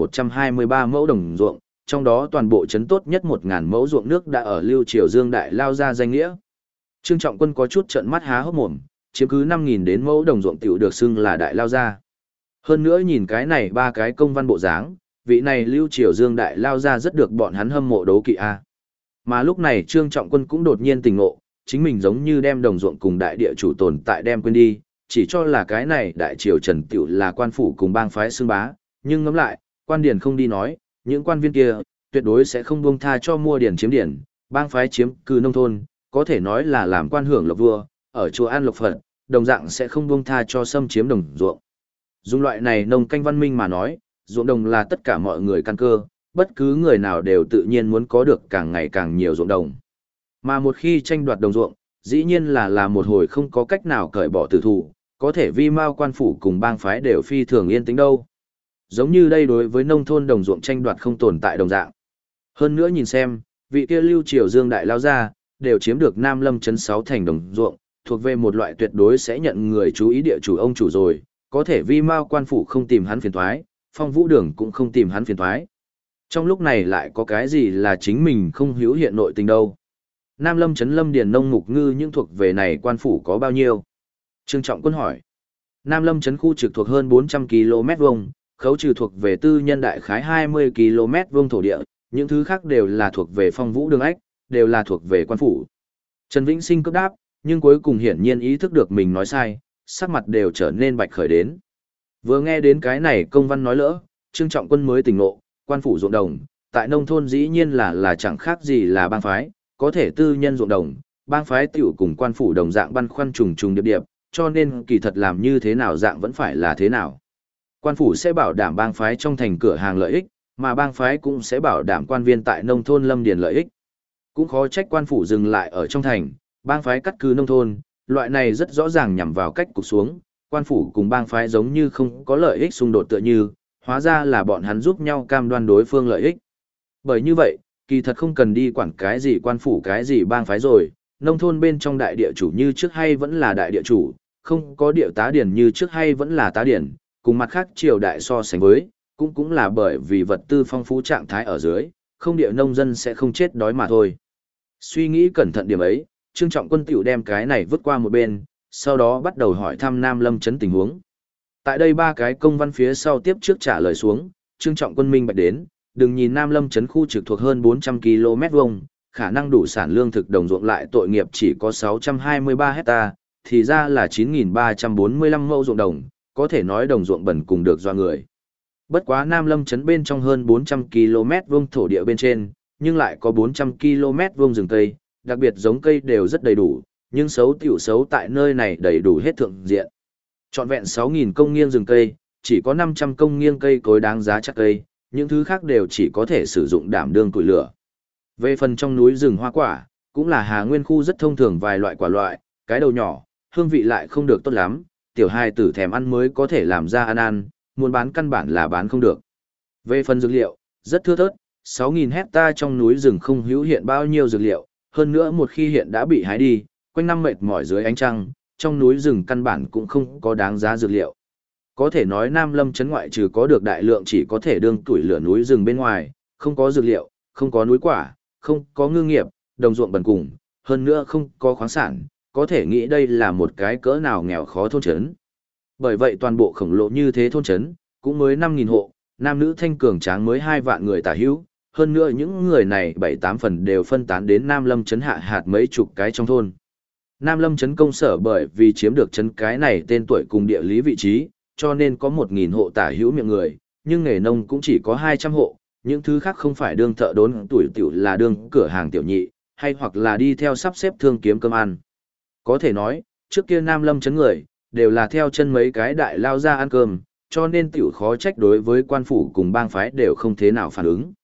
5.123 mẫu đồng ruộng, trong đó toàn bộ trấn tốt nhất 1.000 mẫu ruộng nước đã ở Lưu Triều Dương đại lao ra danh nghĩa. Trương Trọng Quân có chút trợn mắt há hốc mồm, chiếm cứ 5.000 đến mẫu đồng ruộng tiểu được xưng là đại lao ra. Hơn nữa nhìn cái này ba cái công văn bộ dáng, vị này Lưu Triều Dương đại lao ra rất được bọn hắn hâm mộ đấu kỵ a. Mà lúc này Trương Trọng Quân cũng đột nhiên tỉnh ngộ, chính mình giống như đem đồng ruộng cùng đại địa chủ tồn tại đem quên đi, chỉ cho là cái này đại triều Trần tiểu là quan phủ cùng bang phái xưng bá, nhưng ngẫm lại, quan điền không đi nói, những quan viên kia tuyệt đối sẽ không buông tha cho mua điền chiếm điền, bang phái chiếm cư nông thôn, có thể nói là làm quan hưởng lộc vua, ở chùa An Lộc Phật, đồng dạng sẽ không buông tha cho xâm chiếm đồng ruộng. Dùng loại này nông canh văn minh mà nói, ruộng đồng là tất cả mọi người căn cơ, bất cứ người nào đều tự nhiên muốn có được càng ngày càng nhiều ruộng đồng. Mà một khi tranh đoạt đồng ruộng, dĩ nhiên là một hồi không có cách nào cởi bỏ tử thủ, có thể vi mao quan phủ cùng bang phái đều phi thường yên tĩnh đâu. Giống như đây đối với nông thôn đồng ruộng tranh đoạt không tồn tại đồng dạng. Hơn nữa nhìn xem, vị kia Lưu Triều Dương đại lao ra, đều chiếm được Nam Lâm Trấn 6 thành đồng ruộng, thuộc về một loại tuyệt đối sẽ nhận người chú ý địa chủ ông chủ rồi, có thể vi mao quan phủ không tìm hắn phiền toái, Phong Vũ Đường cũng không tìm hắn phiền toái. Trong lúc này lại có cái gì là chính mình không hữu hiện nội tình đâu. Nam Lâm Trấn Lâm Điền Nông Mục Ngư những thuộc về này quan phủ có bao nhiêu? Trương Trọng Quân hỏi. Nam Lâm Trấn khu trực thuộc hơn 400 km vuông, khấu trừ thuộc về tư nhân đại khái 20 km vuông thổ địa, những thứ khác đều là thuộc về Phong Vũ Đường ách, đều là thuộc về quan phủ. Trần Vĩnh Sinh cấp đáp, nhưng cuối cùng hiển nhiên ý thức được mình nói sai, sắc mặt đều trở nên bạch khởi đến. Vừa nghe đến cái này công văn nói lỡ, Trương Trọng Quân mới tỉnh ngộ, quan phủ ruộng đồng, tại nông thôn dĩ nhiên là chẳng khác gì là bang phái, có thể tư nhân ruộng đồng, bang phái tiểu cùng quan phủ đồng dạng băn khoăn trùng trùng điệp điệp, cho nên kỳ thật làm như thế nào dạng vẫn phải là thế nào. Quan phủ sẽ bảo đảm bang phái trong thành cửa hàng lợi ích, mà bang phái cũng sẽ bảo đảm quan viên tại nông thôn lâm điền lợi ích. Cũng khó trách quan phủ dừng lại ở trong thành, bang phái cắt cứ nông thôn, loại này rất rõ ràng nhằm vào cách cục xuống, quan phủ cùng bang phái giống như không có lợi ích xung đột tựa như, hóa ra là bọn hắn giúp nhau cam đoan đối phương lợi ích. Bởi như vậy, kỳ thật không cần đi quản cái gì quan phủ cái gì bang phái rồi, nông thôn bên trong đại địa chủ như trước hay vẫn là đại địa chủ, không có địa tá điển như trước hay vẫn là tá điển, cùng mặt khác triều đại so sánh với, cũng là bởi vì vật tư phong phú trạng thái ở dưới, không địa nông dân sẽ không chết đói mà thôi. Suy nghĩ cẩn thận điểm ấy, Trương Trọng Quân tiểu đem cái này vứt qua một bên, sau đó bắt đầu hỏi thăm Nam Lâm Trấn tình huống. Tại đây ba cái công văn phía sau tiếp trước trả lời xuống, Trương Trọng Quân minh bạch đến, đừng nhìn Nam Lâm Trấn khu trực thuộc hơn 400 km vuông, khả năng đủ sản lương thực đồng ruộng lại tội nghiệp chỉ có 623 hecta, thì ra là 9.345 mẫu ruộng đồng, có thể nói đồng ruộng bẩn cùng được do người. Bất quá Nam Lâm Trấn bên trong hơn 400 km vuông thổ địa bên trên, nhưng lại có 400 km vuông rừng cây, đặc biệt giống cây đều rất đầy đủ, nhưng xấu tiểu xấu tại nơi này đầy đủ hết thượng diện. Trọn vẹn 6.000 công nghiêng rừng cây, chỉ có 500 công nghiêng cây cối đáng giá chắc cây, những thứ khác đều chỉ có thể sử dụng đảm đương củi lửa. Về phần trong núi rừng hoa quả, cũng là Hà Nguyên khu rất thông thường vài loại quả loại, cái đầu nhỏ, hương vị lại không được tốt lắm, tiểu hài tử thèm ăn mới có thể làm ra ăn, muốn bán căn bản là bán không được. Về phần dược liệu, rất thưa thớt, 6.000 hecta trong núi rừng không hữu hiện bao nhiêu dược liệu, hơn nữa một khi hiện đã bị hái đi, quanh năm mệt mỏi dưới ánh trăng, trong núi rừng căn bản cũng không có đáng giá dược liệu. Có thể nói Nam Lâm Trấn ngoại trừ có được đại lượng chỉ có thể đương tuổi lửa núi rừng bên ngoài, không có dược liệu, không có núi quả, không có ngư nghiệp, đồng ruộng bần cùng, hơn nữa không có khoáng sản, có thể nghĩ đây là một cái cỡ nào nghèo khó thôn trấn. Bởi vậy toàn bộ khổng lồ như thế thôn trấn, cũng mới 5.000 hộ, nam nữ thanh cường tráng mới 2 vạn người tả hữu, hơn nữa những người này 7-8 phần đều phân tán đến Nam Lâm Trấn hạ hạt mấy chục cái trong thôn. Nam Lâm Trấn công sở bởi vì chiếm được trấn cái này tên tuổi cùng địa lý vị trí, cho nên có 1.000 hộ tả hữu miệng người, nhưng nghề nông cũng chỉ có 200 hộ, những thứ khác không phải đương thợ đốn tuổi tiểu là đương cửa hàng tiểu nhị, hay hoặc là đi theo sắp xếp thương kiếm cơm ăn. Có thể nói, trước kia Nam Lâm Trấn người, đều là theo chân mấy cái đại lao ra ăn cơm, cho nên tiểu khó trách đối với quan phủ cùng bang phái đều không thế nào phản ứng.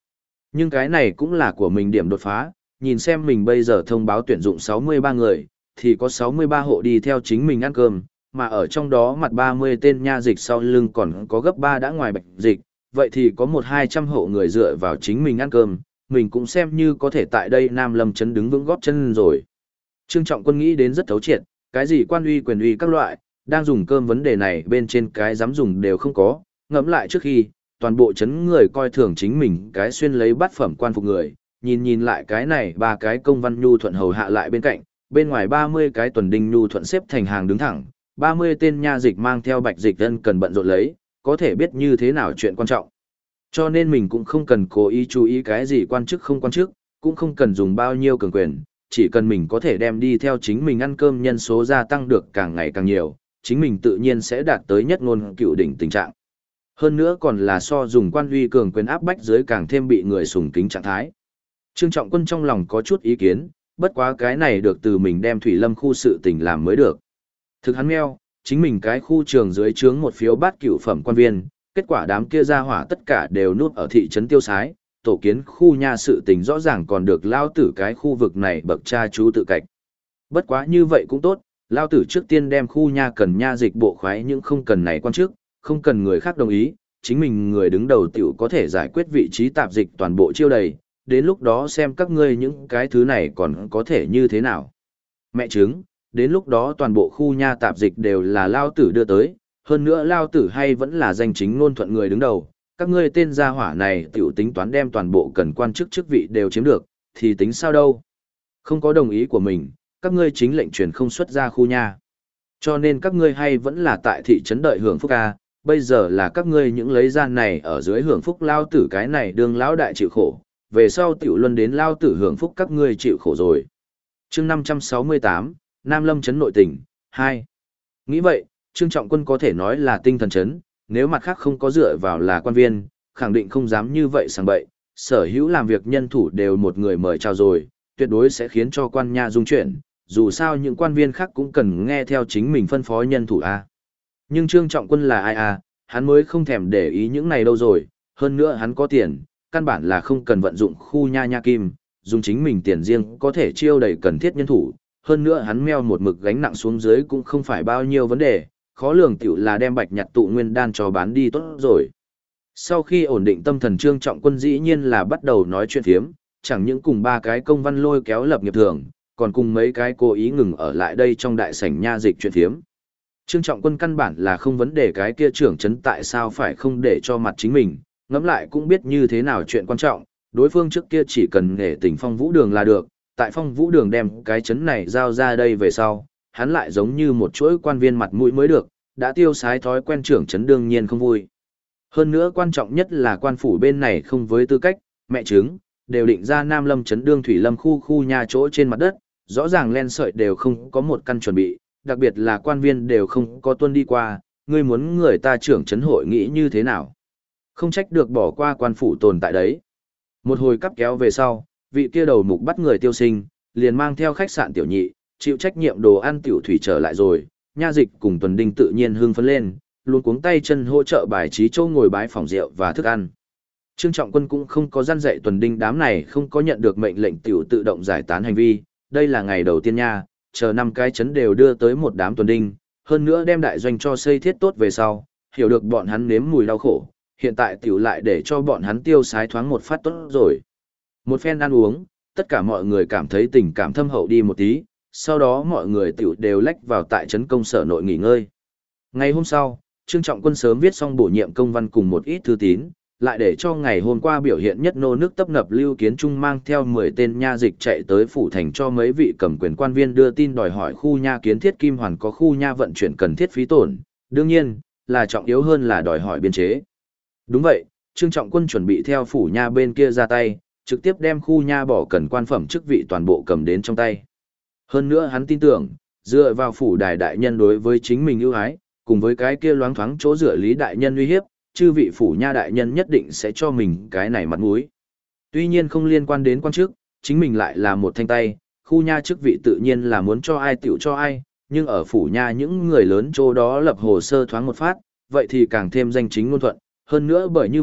Nhưng cái này cũng là của mình điểm đột phá, nhìn xem mình bây giờ thông báo tuyển dụng 63 người, thì có 63 hộ đi theo chính mình ăn cơm, mà ở trong đó mặt 30 tên nha dịch sau lưng còn có gấp 3 đã ngoài bạch dịch, vậy thì có 1-200 hộ người dựa vào chính mình ăn cơm, mình cũng xem như có thể tại đây Nam Lâm Trấn đứng vững góp chân rồi. Trương Trọng Quân nghĩ đến rất thấu triệt, cái gì quan uy quyền uy các loại, đang dùng cơm vấn đề này bên trên cái dám dùng đều không có, ngẫm lại trước khi, toàn bộ trấn người coi thường chính mình cái xuyên lấy bát phẩm quan phục người, nhìn lại cái này ba cái công văn nhu thuận hầu hạ lại bên cạnh, bên ngoài 30 cái tuần đinh nhu thuận xếp thành hàng đứng thẳng, 30 tên nha dịch mang theo bạch dịch dân cần bận rộn lấy, có thể biết như thế nào chuyện quan trọng. Cho nên mình cũng không cần cố ý chú ý cái gì quan chức không quan chức, cũng không cần dùng bao nhiêu cường quyền, chỉ cần mình có thể đem đi theo chính mình ăn cơm nhân số gia tăng được càng ngày càng nhiều, chính mình tự nhiên sẽ đạt tới nhất ngôn cựu đỉnh tình trạng. Hơn nữa còn là so dùng quan uy cường quyền áp bách dưới càng thêm bị người sùng kính trạng thái. Trương Trọng Quân trong lòng có chút ý kiến, bất quá cái này được từ mình đem Thủy Lâm khu sự tình làm mới được. Thực hắn meo, chính mình cái khu trường dưới trướng một phiếu bát cửu phẩm quan viên, kết quả đám kia ra hỏa tất cả đều núp ở thị trấn Tiêu Sái, tổ kiến khu nha sự tình rõ ràng còn được lao tử cái khu vực này bậc cha chú tự cạch. Bất quá như vậy cũng tốt, lao tử trước tiên đem khu nha cần nha dịch bộ khoái nhưng không cần này quan chức, không cần người khác đồng ý, chính mình người đứng đầu tiểu có thể giải quyết vị trí tạp dịch toàn bộ chiêu đầy, đến lúc đó xem các ngươi những cái thứ này còn có thể như thế nào. Mẹ chứng, đến lúc đó toàn bộ khu nha tạp dịch đều là lao tử đưa tới, hơn nữa lao tử hay vẫn là danh chính ngôn thuận người đứng đầu, các ngươi tên gia hỏa này tiểu tính toán đem toàn bộ cần quan chức chức vị đều chiếm được, thì tính sao đâu. Không có đồng ý của mình, các ngươi chính lệnh truyền không xuất ra khu nha. Cho nên các ngươi hay vẫn là tại thị trấn đợi hưởng phúc a, bây giờ là các ngươi những lấy gian này ở dưới hưởng phúc lao tử cái này đương lão đại chịu khổ, về sau tiểu luân đến lao tử hưởng phúc các ngươi chịu khổ rồi. Chương 568, Nam Lâm trấn nội tỉnh 2. Nghĩ vậy, Trương Trọng Quân có thể nói là tinh thần trấn, nếu mặt khác không có dựa vào là quan viên, khẳng định không dám như vậy sang bậy, sở hữu làm việc nhân thủ đều một người mời chào rồi, tuyệt đối sẽ khiến cho quan nha dung chuyển, dù sao những quan viên khác cũng cần nghe theo chính mình phân phó nhân thủ a. Nhưng Trương Trọng Quân là ai a, hắn mới không thèm để ý những này đâu rồi, hơn nữa hắn có tiền, căn bản là không cần vận dụng khu nha nha kim, dùng chính mình tiền riêng có thể chiêu đầy cần thiết nhân thủ, hơn nữa hắn meo một mực gánh nặng xuống dưới cũng không phải bao nhiêu vấn đề, khó lường tiểu là đem bạch nhặt tụ nguyên đan cho bán đi tốt rồi. Sau khi ổn định tâm thần Trương Trọng Quân dĩ nhiên là bắt đầu nói chuyện phiếm, chẳng những cùng ba cái công văn lôi kéo lập nghiệp thường, còn cùng mấy cái cố ý ngừng ở lại đây trong đại sảnh nha dịch chuyện phiếm. Trương Trọng Quân căn bản là không vấn đề cái kia trưởng trấn tại sao phải không để cho mặt chính mình, ngẫm lại cũng biết như thế nào chuyện quan trọng, đối phương trước kia chỉ cần nể tình Phong Vũ Đường là được, tại Phong Vũ Đường đem cái trấn này giao ra đây về sau, hắn lại giống như một chuỗi quan viên mặt mũi mới được, đã tiêu sái thói quen trưởng trấn đương nhiên không vui. Hơn nữa quan trọng nhất là quan phủ bên này không với tư cách, mẹ chứng, đều định ra Nam Lâm trấn đương Thủy Lâm khu nhà chỗ trên mặt đất, rõ ràng len sợi đều không có một căn chuẩn bị, đặc biệt là quan viên đều không có tuân đi qua, ngươi muốn người ta trưởng trấn hội nghĩ như thế nào. Không trách được bỏ qua quan phủ tồn tại đấy. Một hồi cắp kéo về sau, vị kia đầu mục bắt người tiêu sinh, liền mang theo khách sạn tiểu nhị, chịu trách nhiệm đồ ăn tiểu thủy trở lại rồi, nha dịch cùng tuần đinh tự nhiên hưng phấn lên, luôn cuống tay chân hỗ trợ bài trí chỗ ngồi bái phòng rượu và thức ăn. Trương Trọng Quân cũng không có răn dạy tuần đinh đám này không có nhận được mệnh lệnh tiểu tự động giải tán hành vi, đây là ngày đầu tiên nha, chờ 5 cái chấn đều đưa tới một đám tuần đinh, hơn nữa đem đại doanh cho xây thiết tốt về sau, hiểu được bọn hắn nếm mùi đau khổ, hiện tại tiểu lại để cho bọn hắn tiêu sái thoáng một phát tốt rồi. Một phen ăn uống, tất cả mọi người cảm thấy tình cảm thâm hậu đi một tí, sau đó mọi người tiểu đều lách vào tại trấn công sở nội nghỉ ngơi. Ngày hôm sau, Trương Trọng Quân sớm viết xong bổ nhiệm công văn cùng một ít thư tín, lại để cho ngày hôm qua biểu hiện nhất nô nước tấp nập Lưu Kiến Trung mang theo 10 tên nha dịch chạy tới phủ thành cho mấy vị cầm quyền quan viên đưa tin đòi hỏi khu nha kiến thiết Kim Hoàn có khu nha vận chuyển cần thiết phí tổn, đương nhiên, là trọng yếu hơn là đòi hỏi biên chế. Đúng vậy, Trương Trọng Quân chuẩn bị theo phủ nha bên kia ra tay, trực tiếp đem khu nha bỏ cần quan phẩm chức vị toàn bộ cầm đến trong tay. Hơn nữa hắn tin tưởng, dựa vào phủ đài đại nhân đối với chính mình ưu ái, cùng với cái kia loáng thoáng chỗ dựa lý đại nhân uy hiếp, chư vị phủ nha đại nhân nhất định sẽ cho mình cái này mặt mũi. Tuy nhiên không liên quan đến quan chức, chính mình lại là một thanh tay, khu nha chức vị tự nhiên là muốn cho ai tiểu cho ai, nhưng ở phủ nha những người lớn chỗ đó lập hồ sơ thoáng một phát, vậy thì càng thêm danh chính ngôn thuận, hơn nữa bởi như vậy,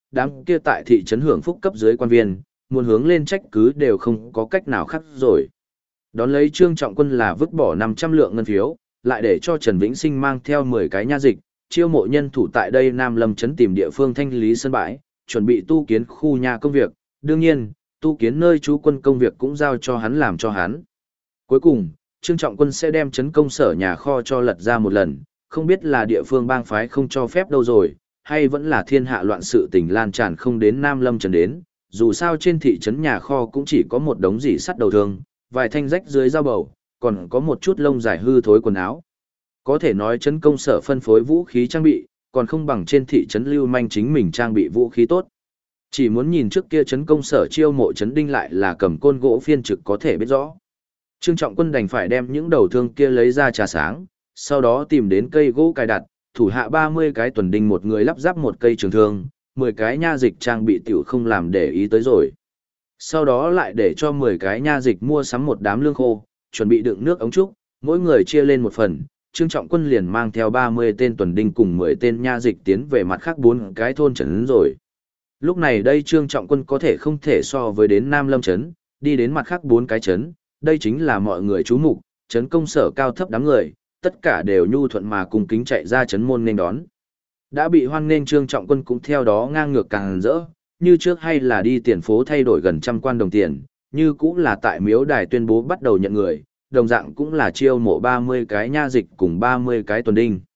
đám kia tại thị trấn hưởng phúc cấp dưới quan viên, muốn hướng lên trách cứ đều không có cách nào khác rồi. Đón lấy Trương Trọng Quân là vứt bỏ 500 lượng ngân phiếu, lại để cho Trần Vĩnh Sinh mang theo 10 cái nha dịch, chiêu mộ nhân thủ tại đây Nam Lâm trấn tìm địa phương thanh lý sân bãi, chuẩn bị tu kiến khu nhà công việc, đương nhiên, tu kiến nơi trú quân công việc cũng giao cho hắn làm cho hắn. Cuối cùng, Trương Trọng Quân sẽ đem trấn công sở nhà kho cho lật ra một lần, không biết là địa phương bang phái không cho phép đâu rồi, hay vẫn là thiên hạ loạn sự tình lan tràn không đến Nam Lâm trấn đến, dù sao trên thị trấn nhà kho cũng chỉ có một đống rỉ sắt đầu thương, vài thanh rách dưới dao bầu, còn có một chút lông dài hư thối quần áo. Có thể nói trấn công sở phân phối vũ khí trang bị, còn không bằng trên thị trấn lưu manh chính mình trang bị vũ khí tốt. Chỉ muốn nhìn trước kia trấn công sở chiêu mộ trấn đinh lại là cầm côn gỗ phiên trực có thể biết rõ. Trương Trọng Quân đành phải đem những đầu thương kia lấy ra trà sáng, sau đó tìm đến cây gỗ cài đặt, thủ hạ 30 cái tuần đinh một người lắp ráp một cây trường thương, 10 cái nha dịch trang bị tiểu không làm để ý tới rồi. Sau đó lại để cho 10 cái nha dịch mua sắm một đám lương khô, chuẩn bị đựng nước ống trúc, mỗi người chia lên một phần. Trương Trọng Quân liền mang theo 30 tên tuần đinh cùng 10 tên nha dịch tiến về mặt khác 4 cái thôn trấn rồi. Lúc này đây Trương Trọng Quân có thể không thể so với đến Nam Lâm trấn, đi đến mặt khác 4 cái trấn, đây chính là mọi người chú mục, trấn công sở cao thấp đám người, tất cả đều nhu thuận mà cùng kính chạy ra trấn môn nên đón. Đã bị hoan nghênh Trương Trọng Quân cũng theo đó ngang ngược càng rỡ, như trước hay là đi tiền phố thay đổi gần 100 quan đồng tiền, như cũng là tại miếu đài tuyên bố bắt đầu nhận người, đồng dạng cũng là chiêu mộ 30 cái nha dịch cùng 30 cái tuần đinh.